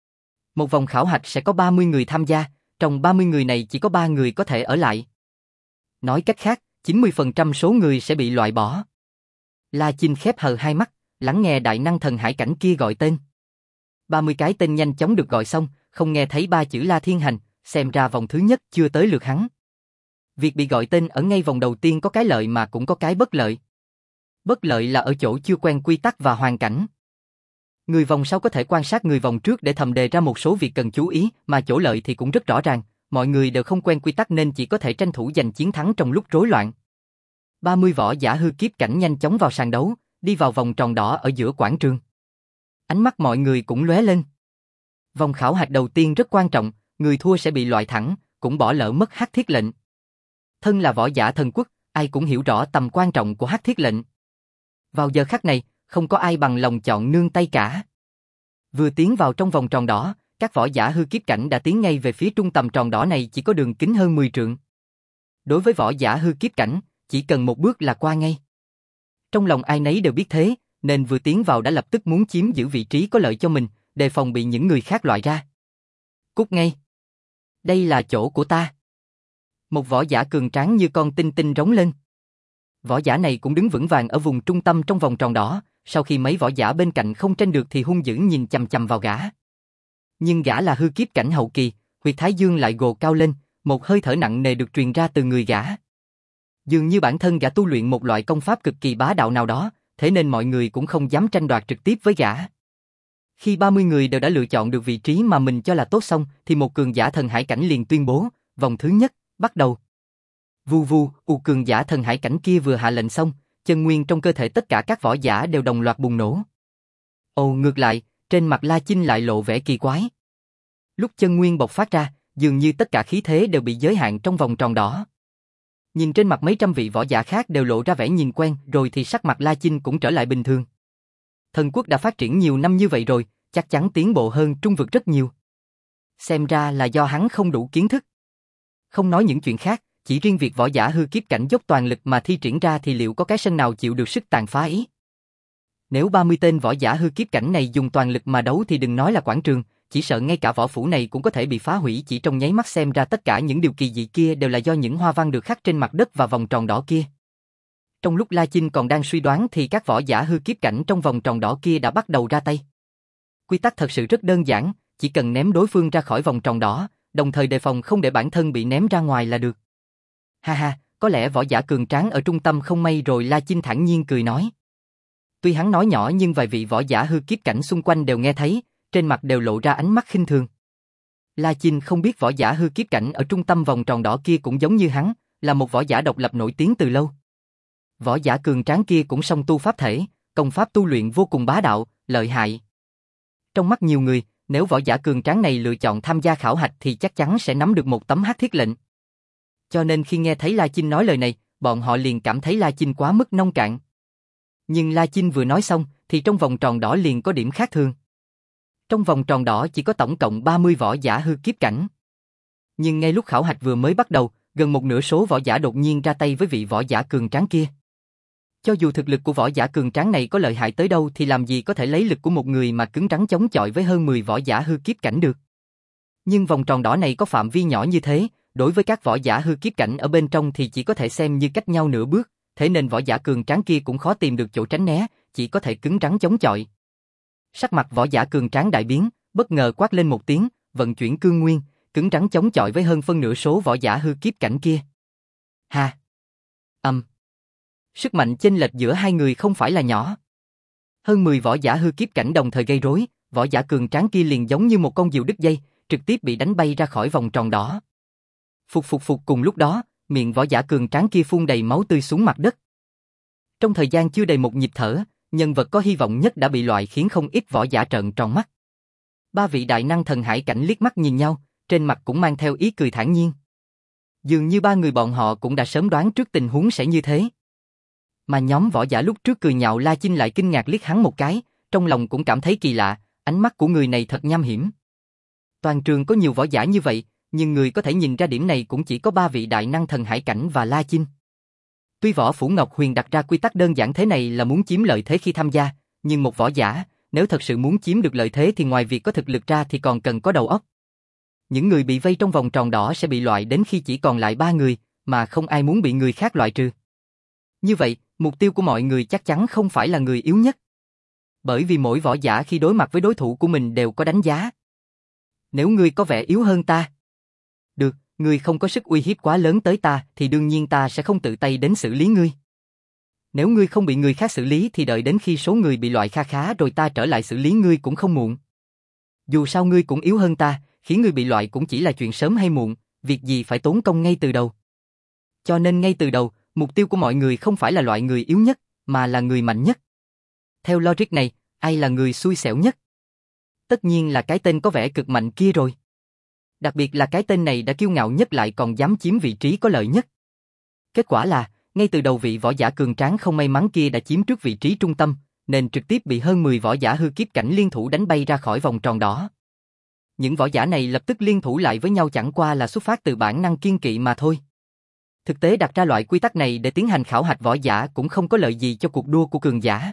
Một vòng khảo hạch sẽ có ba mươi người tham gia, trong ba mươi người này chỉ có ba người có thể ở lại. Nói cách khác, chín mươi phần trăm số người sẽ bị loại bỏ. La Chinh khép hờ hai mắt, lắng nghe đại năng thần hải cảnh kia gọi tên. ba mươi cái tên nhanh chóng được gọi xong, không nghe thấy ba chữ La Thiên Hành, xem ra vòng thứ nhất chưa tới lượt hắn. Việc bị gọi tên ở ngay vòng đầu tiên có cái lợi mà cũng có cái bất lợi. Bất lợi là ở chỗ chưa quen quy tắc và hoàn cảnh. Người vòng sau có thể quan sát người vòng trước để thầm đề ra một số việc cần chú ý, mà chỗ lợi thì cũng rất rõ ràng, mọi người đều không quen quy tắc nên chỉ có thể tranh thủ giành chiến thắng trong lúc rối loạn. ba mươi võ giả hư kiếp cảnh nhanh chóng vào sàn đấu, đi vào vòng tròn đỏ ở giữa quảng trường. Ánh mắt mọi người cũng lóe lên. Vòng khảo hạch đầu tiên rất quan trọng, người thua sẽ bị loại thẳng, cũng bỏ lỡ mất hắc thiết lệnh. Thân là võ giả thần quốc, ai cũng hiểu rõ tầm quan trọng của hắc thiết lệnh. Vào giờ khắc này, không có ai bằng lòng chọn nương tay cả. Vừa tiến vào trong vòng tròn đỏ, các võ giả hư kiếp cảnh đã tiến ngay về phía trung tầm tròn đỏ này chỉ có đường kính hơn mười trượng. Đối với võ giả hư kiếp cảnh, chỉ cần một bước là qua ngay. Trong lòng ai nấy đều biết thế, nên vừa tiến vào đã lập tức muốn chiếm giữ vị trí có lợi cho mình, đề phòng bị những người khác loại ra. Cút ngay. Đây là chỗ của ta. Một võ giả cường tráng như con tinh tinh rống lên. Võ giả này cũng đứng vững vàng ở vùng trung tâm trong vòng tròn đỏ, sau khi mấy võ giả bên cạnh không tranh được thì hung dữ nhìn chằm chằm vào gã. Nhưng gã là hư kiếp cảnh hậu kỳ, huyệt thái dương lại gồ cao lên, một hơi thở nặng nề được truyền ra từ người gã. Dường như bản thân gã tu luyện một loại công pháp cực kỳ bá đạo nào đó, thế nên mọi người cũng không dám tranh đoạt trực tiếp với gã. Khi ba mươi người đều đã lựa chọn được vị trí mà mình cho là tốt xong, thì một cường giả thần hải cảnh liền tuyên bố, vòng thứ nhất, bắt đầu. Vu vu, u cường giả thần hải cảnh kia vừa hạ lệnh xong, chân nguyên trong cơ thể tất cả các võ giả đều đồng loạt bùng nổ. Ồ, ngược lại, trên mặt La Chinh lại lộ vẻ kỳ quái. Lúc chân nguyên bộc phát ra, dường như tất cả khí thế đều bị giới hạn trong vòng tròn đỏ. Nhìn trên mặt mấy trăm vị võ giả khác đều lộ ra vẻ nhìn quen, rồi thì sắc mặt La Chinh cũng trở lại bình thường. Thần quốc đã phát triển nhiều năm như vậy rồi, chắc chắn tiến bộ hơn Trung vực rất nhiều. Xem ra là do hắn không đủ kiến thức. Không nói những chuyện khác, chỉ riêng việc võ giả hư kiếp cảnh dốc toàn lực mà thi triển ra thì liệu có cái sân nào chịu được sức tàn phá ý? Nếu ba mươi tên võ giả hư kiếp cảnh này dùng toàn lực mà đấu thì đừng nói là quảng trường, chỉ sợ ngay cả võ phủ này cũng có thể bị phá hủy chỉ trong nháy mắt. Xem ra tất cả những điều kỳ dị kia đều là do những hoa văn được khắc trên mặt đất và vòng tròn đỏ kia. Trong lúc La Chinh còn đang suy đoán thì các võ giả hư kiếp cảnh trong vòng tròn đỏ kia đã bắt đầu ra tay. Quy tắc thật sự rất đơn giản, chỉ cần ném đối phương ra khỏi vòng tròn đỏ, đồng thời đề phòng không để bản thân bị ném ra ngoài là được. Ha ha, có lẽ võ giả cường tráng ở trung tâm không may rồi. La Chinh thản nhiên cười nói. Tuy hắn nói nhỏ nhưng vài vị võ giả hư kiếp cảnh xung quanh đều nghe thấy, trên mặt đều lộ ra ánh mắt khinh thường. La Chinh không biết võ giả hư kiếp cảnh ở trung tâm vòng tròn đỏ kia cũng giống như hắn, là một võ giả độc lập nổi tiếng từ lâu. Võ giả cường tráng kia cũng song tu pháp thể, công pháp tu luyện vô cùng bá đạo, lợi hại. Trong mắt nhiều người, nếu võ giả cường tráng này lựa chọn tham gia khảo hạch thì chắc chắn sẽ nắm được một tấm hắc thiết lệnh. Cho nên khi nghe thấy La Chinh nói lời này, bọn họ liền cảm thấy La Chinh quá mức nông cạn. Nhưng La Chinh vừa nói xong, thì trong vòng tròn đỏ liền có điểm khác thường. Trong vòng tròn đỏ chỉ có tổng cộng ba mươi võ giả hư kiếp cảnh. Nhưng ngay lúc khảo hạch vừa mới bắt đầu, gần một nửa số võ giả đột nhiên ra tay với vị võ giả cường tráng kia. Cho dù thực lực của võ giả cường tráng này có lợi hại tới đâu thì làm gì có thể lấy lực của một người mà cứng rắn chống chọi với hơn mười võ giả hư kiếp cảnh được. Nhưng vòng tròn đỏ này có phạm vi nhỏ như thế, đối với các võ giả hư kiếp cảnh ở bên trong thì chỉ có thể xem như cách nhau nửa bước, thế nên võ giả cường tráng kia cũng khó tìm được chỗ tránh né, chỉ có thể cứng rắn chống chọi. Sắc mặt võ giả cường tráng đại biến, bất ngờ quát lên một tiếng, vận chuyển cương nguyên, cứng rắn chống chọi với hơn phân nửa số võ giả hư kiếp cảnh kia. Ha! Âm! Um. Sức mạnh chênh lệch giữa hai người không phải là nhỏ. Hơn mười võ giả hư kiếp cảnh đồng thời gây rối, võ giả cường tráng kia liền giống như một con diều đứt dây, trực tiếp bị đánh bay ra khỏi vòng tròn đỏ. Phục phục phục cùng lúc đó, miệng võ giả cường tráng kia phun đầy máu tươi xuống mặt đất. Trong thời gian chưa đầy một nhịp thở, nhân vật có hy vọng nhất đã bị loại khiến không ít võ giả trợn tròn mắt. Ba vị đại năng thần hải cảnh liếc mắt nhìn nhau, trên mặt cũng mang theo ý cười thản nhiên. Dường như ba người bọn họ cũng đã sớm đoán trước tình huống sẽ như thế. Mà nhóm võ giả lúc trước cười nhạo La Chinh lại kinh ngạc liếc hắn một cái, trong lòng cũng cảm thấy kỳ lạ, ánh mắt của người này thật nham hiểm. Toàn trường có nhiều võ giả như vậy, nhưng người có thể nhìn ra điểm này cũng chỉ có ba vị đại năng thần hải cảnh và La Chinh. Tuy võ phủ Ngọc Huyền đặt ra quy tắc đơn giản thế này là muốn chiếm lợi thế khi tham gia, nhưng một võ giả, nếu thật sự muốn chiếm được lợi thế thì ngoài việc có thực lực ra thì còn cần có đầu óc. Những người bị vây trong vòng tròn đỏ sẽ bị loại đến khi chỉ còn lại ba người, mà không ai muốn bị người khác loại trừ. Như vậy, mục tiêu của mọi người chắc chắn không phải là người yếu nhất. Bởi vì mỗi võ giả khi đối mặt với đối thủ của mình đều có đánh giá. Nếu ngươi có vẻ yếu hơn ta, được, ngươi không có sức uy hiếp quá lớn tới ta thì đương nhiên ta sẽ không tự tay đến xử lý ngươi. Nếu ngươi không bị người khác xử lý thì đợi đến khi số người bị loại kha khá rồi ta trở lại xử lý ngươi cũng không muộn. Dù sao ngươi cũng yếu hơn ta, khiến ngươi bị loại cũng chỉ là chuyện sớm hay muộn, việc gì phải tốn công ngay từ đầu. Cho nên ngay từ đầu, mục tiêu của mọi người không phải là loại người yếu nhất, mà là người mạnh nhất. Theo logic này, ai là người xui xẻo nhất? Tất nhiên là cái tên có vẻ cực mạnh kia rồi. Đặc biệt là cái tên này đã kiêu ngạo nhất lại còn dám chiếm vị trí có lợi nhất. Kết quả là, ngay từ đầu vị võ giả cường tráng không may mắn kia đã chiếm trước vị trí trung tâm, nên trực tiếp bị hơn mười võ giả hư kiếp cảnh liên thủ đánh bay ra khỏi vòng tròn đỏ. Những võ giả này lập tức liên thủ lại với nhau chẳng qua là xuất phát từ bản năng kiên kỵ mà thôi. Thực tế đặt ra loại quy tắc này để tiến hành khảo hạch võ giả cũng không có lợi gì cho cuộc đua của cường giả.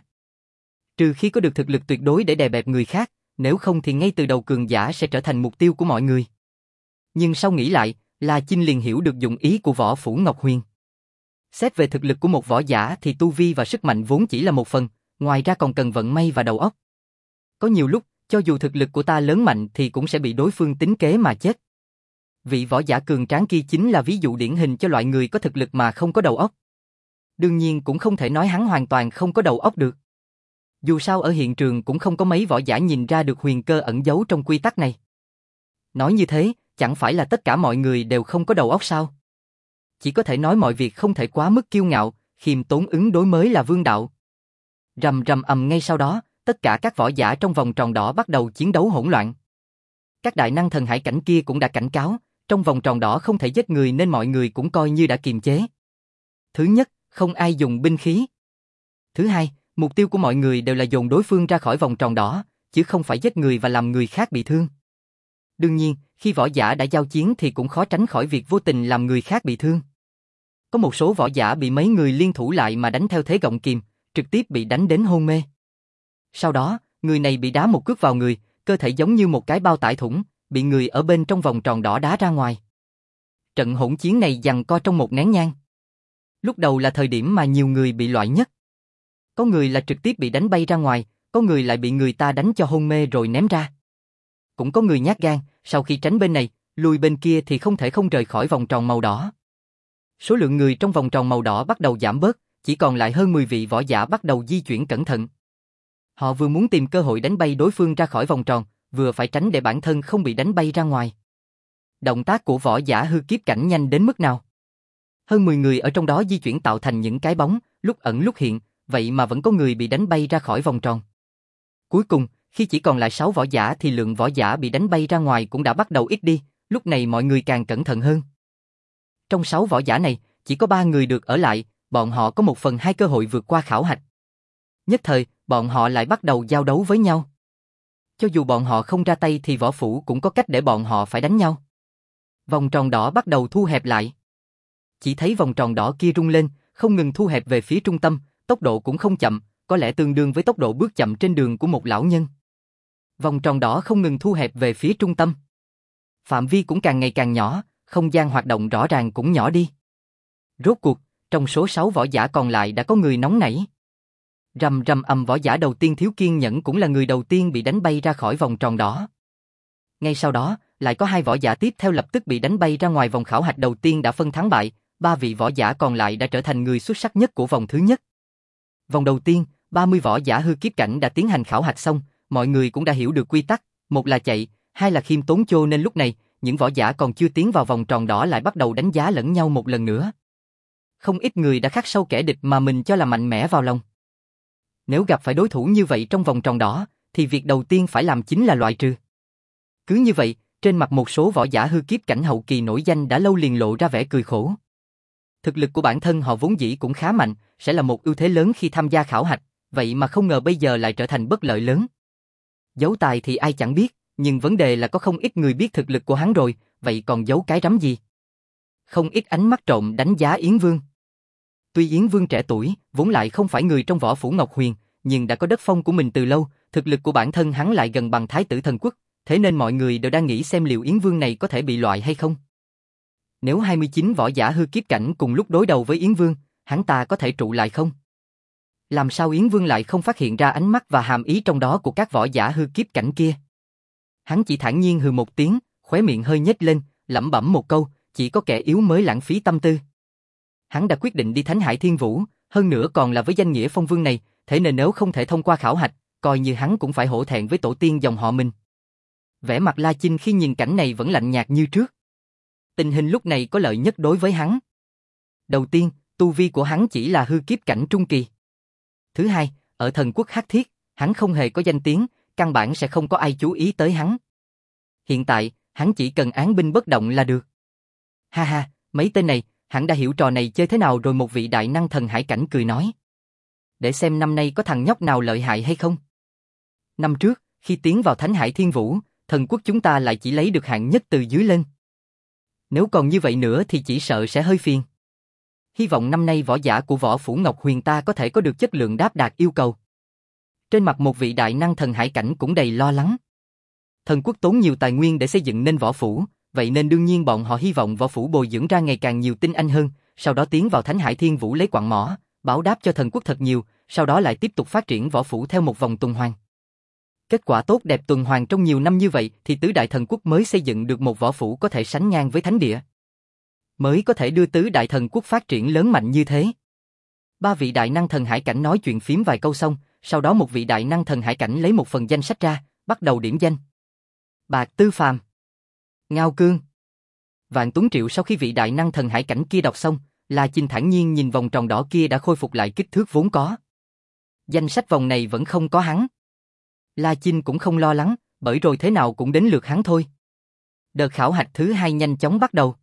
Trừ khi có được thực lực tuyệt đối để đè bẹp người khác, nếu không thì ngay từ đầu cường giả sẽ trở thành mục tiêu của mọi người. Nhưng sau nghĩ lại, La Chinh liền hiểu được dụng ý của võ phủ Ngọc Huyền. Xét về thực lực của một võ giả thì tu vi và sức mạnh vốn chỉ là một phần, ngoài ra còn cần vận may và đầu óc. Có nhiều lúc, cho dù thực lực của ta lớn mạnh thì cũng sẽ bị đối phương tính kế mà chết. Vị võ giả cường tráng kia chính là ví dụ điển hình cho loại người có thực lực mà không có đầu óc. Đương nhiên cũng không thể nói hắn hoàn toàn không có đầu óc được. Dù sao ở hiện trường cũng không có mấy võ giả nhìn ra được huyền cơ ẩn giấu trong quy tắc này. Nói như thế, chẳng phải là tất cả mọi người đều không có đầu óc sao? Chỉ có thể nói mọi việc không thể quá mức kiêu ngạo, khiêm tốn ứng đối mới là vương đạo. Rầm rầm ầm ngay sau đó, tất cả các võ giả trong vòng tròn đỏ bắt đầu chiến đấu hỗn loạn. Các đại năng thần hải cảnh kia cũng đã cảnh cáo, trong vòng tròn đỏ không thể giết người nên mọi người cũng coi như đã kiềm chế. Thứ nhất, không ai dùng binh khí. Thứ hai, mục tiêu của mọi người đều là dồn đối phương ra khỏi vòng tròn đỏ, chứ không phải giết người và làm người khác bị thương. Đương nhiên, khi võ giả đã giao chiến thì cũng khó tránh khỏi việc vô tình làm người khác bị thương. Có một số võ giả bị mấy người liên thủ lại mà đánh theo thế gọng kìm, trực tiếp bị đánh đến hôn mê. Sau đó, người này bị đá một cước vào người, cơ thể giống như một cái bao tải thủng, bị người ở bên trong vòng tròn đỏ đá ra ngoài. Trận hỗn chiến này giằng co trong một nén nhang. Lúc đầu là thời điểm mà nhiều người bị loại nhất. Có người là trực tiếp bị đánh bay ra ngoài, có người lại bị người ta đánh cho hôn mê rồi ném ra. Cũng có người nhát gan, sau khi tránh bên này, lùi bên kia thì không thể không rời khỏi vòng tròn màu đỏ. Số lượng người trong vòng tròn màu đỏ bắt đầu giảm bớt, chỉ còn lại hơn mười vị võ giả bắt đầu di chuyển cẩn thận. Họ vừa muốn tìm cơ hội đánh bay đối phương ra khỏi vòng tròn, vừa phải tránh để bản thân không bị đánh bay ra ngoài. Động tác của võ giả hư kiếp cảnh nhanh đến mức nào? Hơn mười người ở trong đó di chuyển tạo thành những cái bóng, lúc ẩn lúc hiện, vậy mà vẫn có người bị đánh bay ra khỏi vòng tròn. Cuối cùng, khi chỉ còn lại sáu võ giả thì lượng võ giả bị đánh bay ra ngoài cũng đã bắt đầu ít đi, lúc này mọi người càng cẩn thận hơn. Trong sáu võ giả này, chỉ có ba người được ở lại, bọn họ có một phần hai cơ hội vượt qua khảo hạch. Nhất thời, bọn họ lại bắt đầu giao đấu với nhau. Cho dù bọn họ không ra tay thì võ phủ cũng có cách để bọn họ phải đánh nhau. Vòng tròn đỏ bắt đầu thu hẹp lại. Chỉ thấy vòng tròn đỏ kia rung lên, không ngừng thu hẹp về phía trung tâm, tốc độ cũng không chậm, có lẽ tương đương với tốc độ bước chậm trên đường của một lão nhân. Vòng tròn đỏ không ngừng thu hẹp về phía trung tâm. Phạm vi cũng càng ngày càng nhỏ, không gian hoạt động rõ ràng cũng nhỏ đi. Rốt cuộc, trong số sáu võ giả còn lại đã có người nóng nảy. Rầm rầm ầm, võ giả đầu tiên thiếu kiên nhẫn cũng là người đầu tiên bị đánh bay ra khỏi vòng tròn đỏ. Ngay sau đó, lại có hai võ giả tiếp theo lập tức bị đánh bay ra ngoài vòng khảo hạch đầu tiên đã phân thắng bại, ba vị võ giả còn lại đã trở thành người xuất sắc nhất của vòng thứ nhất. Vòng đầu tiên, ba mươi võ giả hư kiếp cảnh đã tiến hành khảo hạch xong, mọi người cũng đã hiểu được quy tắc, một là chạy, hai là khiêm tốn chô, nên lúc này, những võ giả còn chưa tiến vào vòng tròn đỏ lại bắt đầu đánh giá lẫn nhau một lần nữa. Không ít người đã khắc sâu kẻ địch mà mình cho là mạnh mẽ vào lòng. Nếu gặp phải đối thủ như vậy trong vòng tròn đỏ, thì việc đầu tiên phải làm chính là loại trừ. Cứ như vậy, trên mặt một số võ giả hư kiếp cảnh hậu kỳ nổi danh đã lâu liền lộ ra vẻ cười khổ. Thực lực của bản thân họ vốn dĩ cũng khá mạnh, sẽ là một ưu thế lớn khi tham gia khảo hạch, vậy mà không ngờ bây giờ lại trở thành bất lợi lớn. Giấu tài thì ai chẳng biết, nhưng vấn đề là có không ít người biết thực lực của hắn rồi, vậy còn giấu cái rắm gì? Không ít ánh mắt trộm đánh giá Yến Vương. Tuy Yến Vương trẻ tuổi, vốn lại không phải người trong võ phủ Ngọc Huyền, nhưng đã có đất phong của mình từ lâu, thực lực của bản thân hắn lại gần bằng Thái tử Thần Quốc, thế nên mọi người đều đang nghĩ xem liệu Yến Vương này có thể bị loại hay không. Nếu hai mươi chín võ giả hư kiếp cảnh cùng lúc đối đầu với Yến Vương, hắn ta có thể trụ lại không? Làm sao Yến Vương lại không phát hiện ra ánh mắt và hàm ý trong đó của các võ giả hư kiếp cảnh kia? Hắn chỉ thản nhiên hừ một tiếng, khóe miệng hơi nhếch lên, lẩm bẩm một câu, chỉ có kẻ yếu mới lãng phí tâm tư. Hắn đã quyết định đi Thánh Hải Thiên Vũ, hơn nữa còn là với danh nghĩa phong vương này, thế nên nếu không thể thông qua khảo hạch, coi như hắn cũng phải hổ thẹn với tổ tiên dòng họ mình. Vẻ mặt La Chinh khi nhìn cảnh này vẫn lạnh nhạt như trước. Tình hình lúc này có lợi nhất đối với hắn. Đầu tiên, tu vi của hắn chỉ là hư kiếp cảnh trung kỳ. Thứ hai, ở Thần Quốc Hắc Thiết, hắn không hề có danh tiếng, căn bản sẽ không có ai chú ý tới hắn. Hiện tại, hắn chỉ cần án binh bất động là được. Ha ha, mấy tên này, hắn đã hiểu trò này chơi thế nào rồi, một vị đại năng thần hải cảnh cười nói. Để xem năm nay có thằng nhóc nào lợi hại hay không. Năm trước, khi tiến vào Thánh Hải Thiên Vũ, Thần Quốc chúng ta lại chỉ lấy được hạng nhất từ dưới lên. Nếu còn như vậy nữa thì chỉ sợ sẽ hơi phiền. Hy vọng năm nay võ giả của võ phủ Ngọc Huyền ta có thể có được chất lượng đáp đạt yêu cầu. Trên mặt một vị đại năng thần hải cảnh cũng đầy lo lắng. Thần Quốc tốn nhiều tài nguyên để xây dựng nên võ phủ, vậy nên đương nhiên bọn họ hy vọng võ phủ bồi dưỡng ra ngày càng nhiều tinh anh hơn, sau đó tiến vào Thánh Hải Thiên Vũ lấy quặng mỏ, báo đáp cho Thần Quốc thật nhiều, sau đó lại tiếp tục phát triển võ phủ theo một vòng tuần hoàn. Kết quả tốt đẹp tuần hoàn trong nhiều năm như vậy thì tứ đại thần quốc mới xây dựng được một võ phủ có thể sánh ngang với thánh địa. Mới có thể đưa tứ đại thần quốc phát triển lớn mạnh như thế. Ba vị đại năng thần hải cảnh nói chuyện phím vài câu xong, sau đó một vị đại năng thần hải cảnh lấy một phần danh sách ra, bắt đầu điểm danh. Bạc Tư Phàm, Ngao Cương, Vạn Tuấn Triệu sau khi vị đại năng thần hải cảnh kia đọc xong, La Chinh thản nhiên nhìn vòng tròn đỏ kia đã khôi phục lại kích thước vốn có. Danh sách vòng này vẫn không có hắn. La Chinh cũng không lo lắng, bởi rồi thế nào cũng đến lượt hắn thôi. Đợt khảo hạch thứ hai nhanh chóng bắt đầu.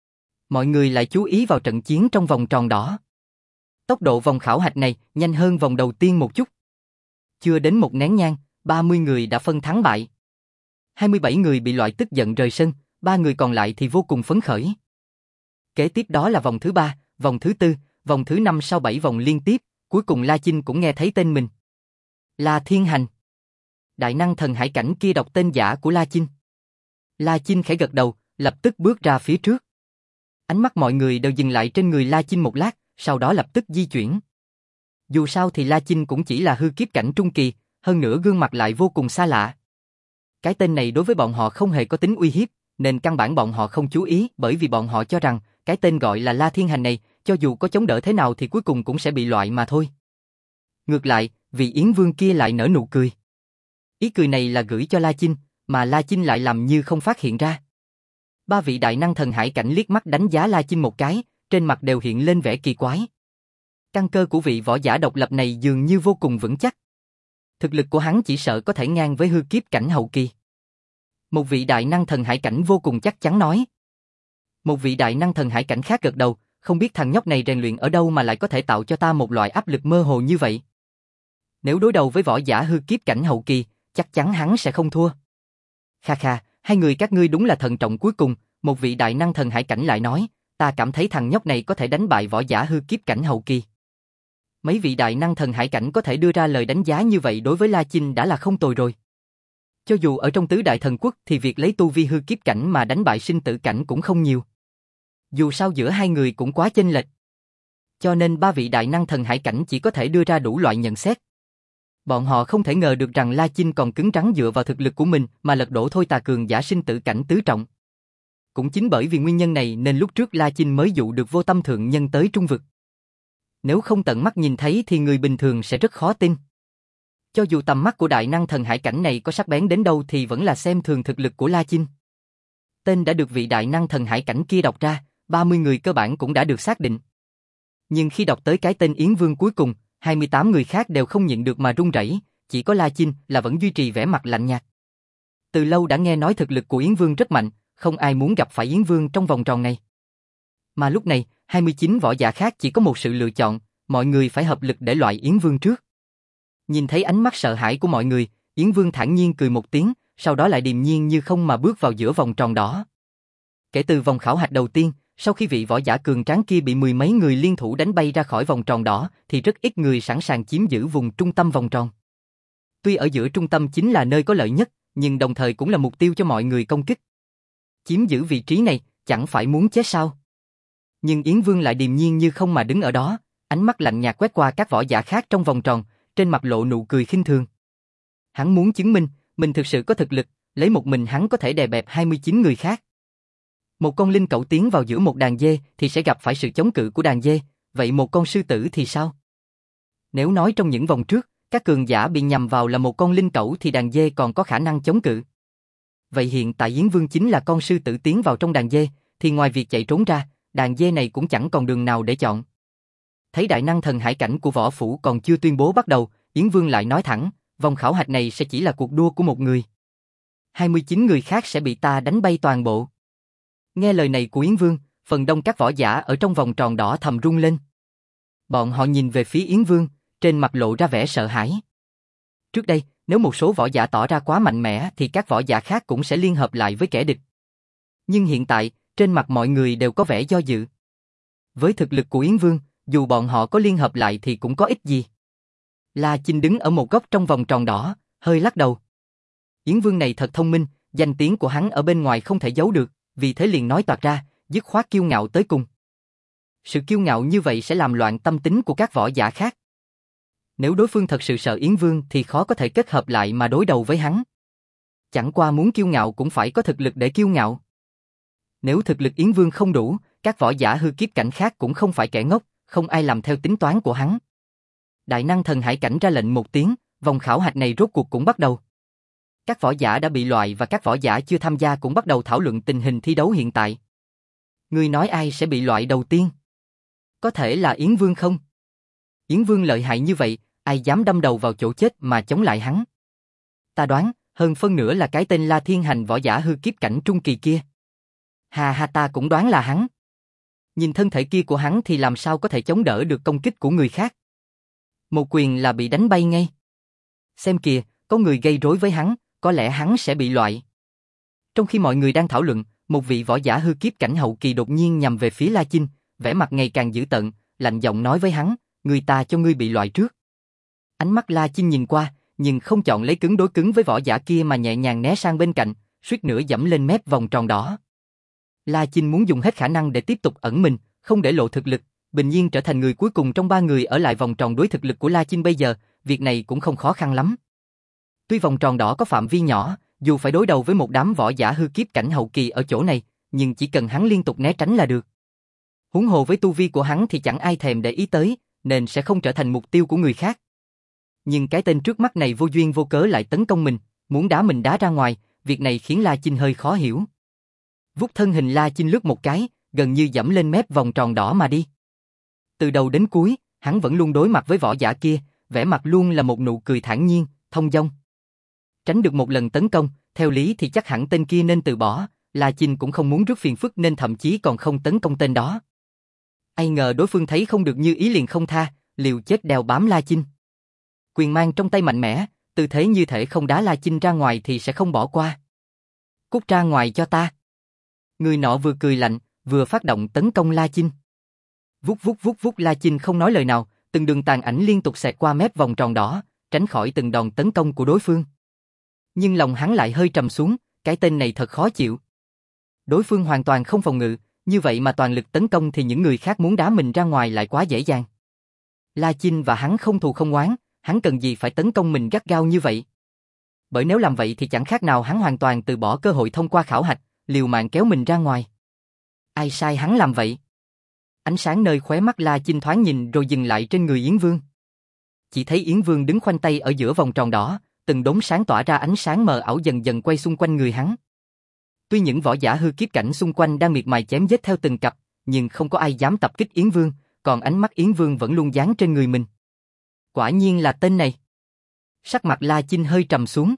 Mọi người lại chú ý vào trận chiến trong vòng tròn đỏ. Tốc độ vòng khảo hạch này nhanh hơn vòng đầu tiên một chút. Chưa đến một nén nhang, ba mươi người đã phân thắng bại. hai mươi bảy người bị loại tức giận rời sân, ba người còn lại thì vô cùng phấn khởi. Kế tiếp đó là vòng thứ ba, vòng thứ tư, vòng thứ năm sau bảy vòng liên tiếp, cuối cùng La Chinh cũng nghe thấy tên mình. La Thiên Hành. Đại năng thần hải cảnh kia đọc tên giả của La Chinh. La Chinh khẽ gật đầu, lập tức bước ra phía trước. Ánh mắt mọi người đều dừng lại trên người La Chinh một lát, sau đó lập tức di chuyển. Dù sao thì La Chinh cũng chỉ là hư kiếp cảnh trung kỳ, hơn nữa gương mặt lại vô cùng xa lạ. Cái tên này đối với bọn họ không hề có tính uy hiếp, nên căn bản bọn họ không chú ý, bởi vì bọn họ cho rằng cái tên gọi là La Thiên Hành này, cho dù có chống đỡ thế nào thì cuối cùng cũng sẽ bị loại mà thôi. Ngược lại, vị Yến Vương kia lại nở nụ cười. Ý cười này là gửi cho La Chinh, mà La Chinh lại làm như không phát hiện ra. Ba vị đại năng thần hải cảnh liếc mắt đánh giá La Chinh một cái, trên mặt đều hiện lên vẻ kỳ quái. Căn cơ của vị võ giả độc lập này dường như vô cùng vững chắc. Thực lực của hắn chỉ sợ có thể ngang với hư kiếp cảnh hậu kỳ. Một vị đại năng thần hải cảnh vô cùng chắc chắn nói. Một vị đại năng thần hải cảnh khác gật đầu, không biết thằng nhóc này rèn luyện ở đâu mà lại có thể tạo cho ta một loại áp lực mơ hồ như vậy. Nếu đối đầu với võ giả hư kiếp cảnh hậu kỳ, chắc chắn hắn sẽ không thua. Kha kha, hai người các ngươi đúng là thận trọng cuối cùng, một vị đại năng thần hải cảnh lại nói, ta cảm thấy thằng nhóc này có thể đánh bại võ giả hư kiếp cảnh hậu kỳ. Mấy vị đại năng thần hải cảnh có thể đưa ra lời đánh giá như vậy đối với La Chinh đã là không tồi rồi. Cho dù ở trong tứ đại thần quốc thì việc lấy tu vi hư kiếp cảnh mà đánh bại sinh tử cảnh cũng không nhiều. Dù sao giữa hai người cũng quá chênh lệch. Cho nên ba vị đại năng thần hải cảnh chỉ có thể đưa ra đủ loại nhận xét. Bọn họ không thể ngờ được rằng La Chinh còn cứng rắn dựa vào thực lực của mình mà lật đổ Thôi Tà cường giả sinh tử cảnh tứ trọng. Cũng chính bởi vì nguyên nhân này nên lúc trước La Chinh mới dụ được Vô Tâm thượng nhân tới Trung vực. Nếu không tận mắt nhìn thấy thì người bình thường sẽ rất khó tin. Cho dù tầm mắt của đại năng thần hải cảnh này có sắc bén đến đâu thì vẫn là xem thường thực lực của La Chinh. Tên đã được vị đại năng thần hải cảnh kia đọc ra, ba mươi người cơ bản cũng đã được xác định. Nhưng khi đọc tới cái tên Yến Vương cuối cùng, hai mươi tám người khác đều không nhịn được mà run rẩy, chỉ có La Chinh là vẫn duy trì vẻ mặt lạnh nhạt. Từ lâu đã nghe nói thực lực của Yến Vương rất mạnh, không ai muốn gặp phải Yến Vương trong vòng tròn này. Mà lúc này, hai mươi chín võ giả khác chỉ có một sự lựa chọn, mọi người phải hợp lực để loại Yến Vương trước. Nhìn thấy ánh mắt sợ hãi của mọi người, Yến Vương thản nhiên cười một tiếng, sau đó lại điềm nhiên như không mà bước vào giữa vòng tròn đỏ. Kể từ vòng khảo hạch đầu tiên, sau khi vị võ giả cường tráng kia bị mười mấy người liên thủ đánh bay ra khỏi vòng tròn đỏ, thì rất ít người sẵn sàng chiếm giữ vùng trung tâm vòng tròn. Tuy ở giữa trung tâm chính là nơi có lợi nhất, nhưng đồng thời cũng là mục tiêu cho mọi người công kích. Chiếm giữ vị trí này, chẳng phải muốn chết sao? Nhưng Yến Vương lại điềm nhiên như không mà đứng ở đó, ánh mắt lạnh nhạt quét qua các võ giả khác trong vòng tròn, trên mặt lộ nụ cười khinh thường. Hắn muốn chứng minh, mình thực sự có thực lực, lấy một mình hắn có thể đè bẹp hai mươi chín người khác. Một con linh cẩu tiến vào giữa một đàn dê thì sẽ gặp phải sự chống cự của đàn dê, vậy một con sư tử thì sao? Nếu nói trong những vòng trước, các cường giả bị nhằm vào là một con linh cẩu thì đàn dê còn có khả năng chống cự. Vậy hiện tại Yến Vương chính là con sư tử tiến vào trong đàn dê, thì ngoài việc chạy trốn ra, đàn dê này cũng chẳng còn đường nào để chọn. Thấy đại năng thần hải cảnh của võ phủ còn chưa tuyên bố bắt đầu, Yến Vương lại nói thẳng, vòng khảo hạch này sẽ chỉ là cuộc đua của một người. hai mươi chín người khác sẽ bị ta đánh bay toàn bộ. Nghe lời này của Yến Vương, phần đông các võ giả ở trong vòng tròn đỏ thầm run lên. Bọn họ nhìn về phía Yến Vương, trên mặt lộ ra vẻ sợ hãi. Trước đây, nếu một số võ giả tỏ ra quá mạnh mẽ thì các võ giả khác cũng sẽ liên hợp lại với kẻ địch. Nhưng hiện tại, trên mặt mọi người đều có vẻ do dự. Với thực lực của Yến Vương, dù bọn họ có liên hợp lại thì cũng có ích gì. La Chinh đứng ở một góc trong vòng tròn đỏ, hơi lắc đầu. Yến Vương này thật thông minh, danh tiếng của hắn ở bên ngoài không thể giấu được, vì thế liền nói toạc ra, dứt khoát kiêu ngạo tới cùng. Sự kiêu ngạo như vậy sẽ làm loạn tâm tính của các võ giả khác. Nếu đối phương thật sự sợ Yến Vương thì khó có thể kết hợp lại mà đối đầu với hắn. Chẳng qua muốn kiêu ngạo cũng phải có thực lực để kiêu ngạo. Nếu thực lực Yến Vương không đủ, các võ giả hư kiếp cảnh khác cũng không phải kẻ ngốc, không ai làm theo tính toán của hắn. Đại năng thần hải cảnh ra lệnh một tiếng, vòng khảo hạch này rốt cuộc cũng bắt đầu. Các võ giả đã bị loại và các võ giả chưa tham gia cũng bắt đầu thảo luận tình hình thi đấu hiện tại. Ngươi nói ai sẽ bị loại đầu tiên? Có thể là Yến Vương không? Yến Vương lợi hại như vậy, ai dám đâm đầu vào chỗ chết mà chống lại hắn? Ta đoán, hơn phân nửa là cái tên La Thiên Hành võ giả hư kiếp cảnh trung kỳ kia. Hà hà, ta cũng đoán là hắn. Nhìn thân thể kia của hắn thì làm sao có thể chống đỡ được công kích của người khác? Một quyền là bị đánh bay ngay. Xem kìa, có người gây rối với hắn, có lẽ hắn sẽ bị loại. Trong khi mọi người đang thảo luận, một vị võ giả hư kiếp cảnh hậu kỳ đột nhiên nhằm về phía La Chinh, vẻ mặt ngày càng dữ tợn, lạnh giọng nói với hắn, người ta cho ngươi bị loại trước. Ánh mắt La Chinh nhìn qua, nhưng không chọn lấy cứng đối cứng với võ giả kia mà nhẹ nhàng né sang bên cạnh, suýt nữa dẫm lên mép vòng tròn đỏ. La Chinh muốn dùng hết khả năng để tiếp tục ẩn mình, không để lộ thực lực, bình nhiên trở thành người cuối cùng trong ba người ở lại vòng tròn đối thực lực của La Chinh bây giờ, việc này cũng không khó khăn lắm. Tuy vòng tròn đỏ có phạm vi nhỏ, dù phải đối đầu với một đám võ giả hư kiếp cảnh hậu kỳ ở chỗ này, nhưng chỉ cần hắn liên tục né tránh là được. Huống hồ với tu vi của hắn thì chẳng ai thèm để ý tới, nên sẽ không trở thành mục tiêu của người khác. Nhưng cái tên trước mắt này vô duyên vô cớ lại tấn công mình, muốn đá mình đá ra ngoài, việc này khiến La Chinh hơi khó hiểu. Vút thân hình La Chinh lướt một cái, gần như dẫm lên mép vòng tròn đỏ mà đi. Từ đầu đến cuối, hắn vẫn luôn đối mặt với võ giả kia, vẻ mặt luôn là một nụ cười thản nhiên, thông dong. Tránh được một lần tấn công, theo lý thì chắc hẳn tên kia nên từ bỏ, La Chinh cũng không muốn rước phiền phức nên thậm chí còn không tấn công tên đó. Ai ngờ đối phương thấy không được như ý liền không tha, liều chết đeo bám La Chinh. Quyền mang trong tay mạnh mẽ, tư thế như thể không đá La Chinh ra ngoài thì sẽ không bỏ qua. Cút ra ngoài cho ta. Người nọ vừa cười lạnh, vừa phát động tấn công La Chinh. Vút vút vút vút, La Chinh không nói lời nào, từng đường tàn ảnh liên tục xẹt qua mép vòng tròn đỏ, tránh khỏi từng đòn tấn công của đối phương. Nhưng lòng hắn lại hơi trầm xuống, cái tên này thật khó chịu. Đối phương hoàn toàn không phòng ngự, như vậy mà toàn lực tấn công thì những người khác muốn đá mình ra ngoài lại quá dễ dàng. La Chinh và hắn không thù không oán, hắn cần gì phải tấn công mình gắt gao như vậy? Bởi nếu làm vậy thì chẳng khác nào hắn hoàn toàn từ bỏ cơ hội thông qua khảo hạch, liều mạng kéo mình ra ngoài. Ai sai hắn làm vậy? Ánh sáng nơi khóe mắt La Chinh thoáng nhìn rồi dừng lại trên người Yến Vương. Chỉ thấy Yến Vương đứng khoanh tay ở giữa vòng tròn đỏ, từng đốm sáng tỏa ra ánh sáng mờ ảo dần dần quay xung quanh người hắn. Tuy những võ giả hư kiếp cảnh xung quanh đang miệt mài chém giết theo từng cặp, nhưng không có ai dám tập kích Yến Vương, còn ánh mắt Yến Vương vẫn luôn dán trên người mình. Quả nhiên là tên này. Sắc mặt La Chinh hơi trầm xuống.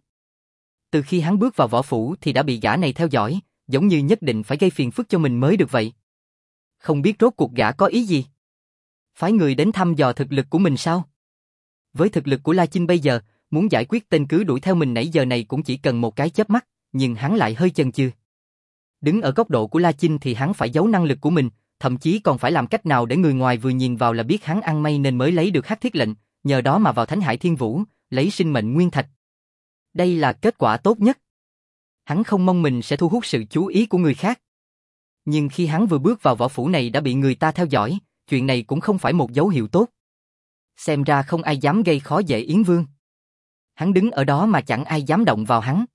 Từ khi hắn bước vào võ phủ thì đã bị gã này theo dõi, giống như nhất định phải gây phiền phức cho mình mới được vậy. Không biết rốt cuộc gã có ý gì? Phái người đến thăm dò thực lực của mình sao? Với thực lực của La Chinh bây giờ, muốn giải quyết tên cứ đuổi theo mình nãy giờ này cũng chỉ cần một cái chớp mắt, nhưng hắn lại hơi chần chừ. Đứng ở góc độ của La Chinh thì hắn phải giấu năng lực của mình, thậm chí còn phải làm cách nào để người ngoài vừa nhìn vào là biết hắn ăn may nên mới lấy được hắc thiết lệnh, nhờ đó mà vào Thánh Hải Thiên Vũ, lấy sinh mệnh nguyên thạch. Đây là kết quả tốt nhất. Hắn không mong mình sẽ thu hút sự chú ý của người khác. Nhưng khi hắn vừa bước vào võ phủ này đã bị người ta theo dõi, chuyện này cũng không phải một dấu hiệu tốt. Xem ra không ai dám gây khó dễ Yến Vương. Hắn đứng ở đó mà chẳng ai dám động vào hắn.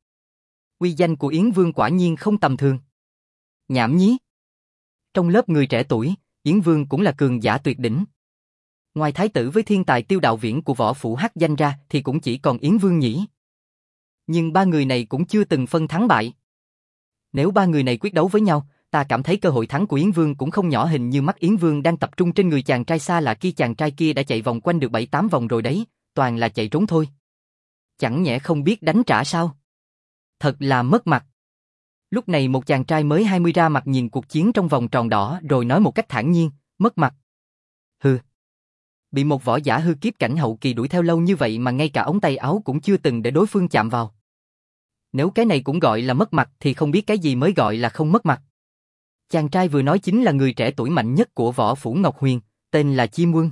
Uy danh của Yến Vương quả nhiên không tầm thường. Nhảm nhí. Trong lớp người trẻ tuổi, Yến Vương cũng là cường giả tuyệt đỉnh. Ngoài thái tử với thiên tài Tiêu Đạo Viễn của võ phủ Hắc Danh ra thì cũng chỉ còn Yến Vương nhỉ. Nhưng ba người này cũng chưa từng phân thắng bại. Nếu ba người này quyết đấu với nhau, ta cảm thấy cơ hội thắng của Yến Vương cũng không nhỏ, hình như mắt Yến Vương đang tập trung trên người chàng trai xa lạ kia. Chàng trai kia đã chạy vòng quanh được bảy tám vòng rồi đấy, toàn là chạy trốn thôi. Chẳng nhẽ không biết đánh trả sao? Thật là mất mặt. Lúc này một chàng trai mới hai mươi ra mặt nhìn cuộc chiến trong vòng tròn đỏ rồi nói một cách thản nhiên, mất mặt. Hừ. Bị một võ giả hư kiếp cảnh hậu kỳ đuổi theo lâu như vậy mà ngay cả ống tay áo cũng chưa từng để đối phương chạm vào. Nếu cái này cũng gọi là mất mặt thì không biết cái gì mới gọi là không mất mặt. Chàng trai vừa nói chính là người trẻ tuổi mạnh nhất của võ phủ Ngọc Huyền, tên là Chim Quân.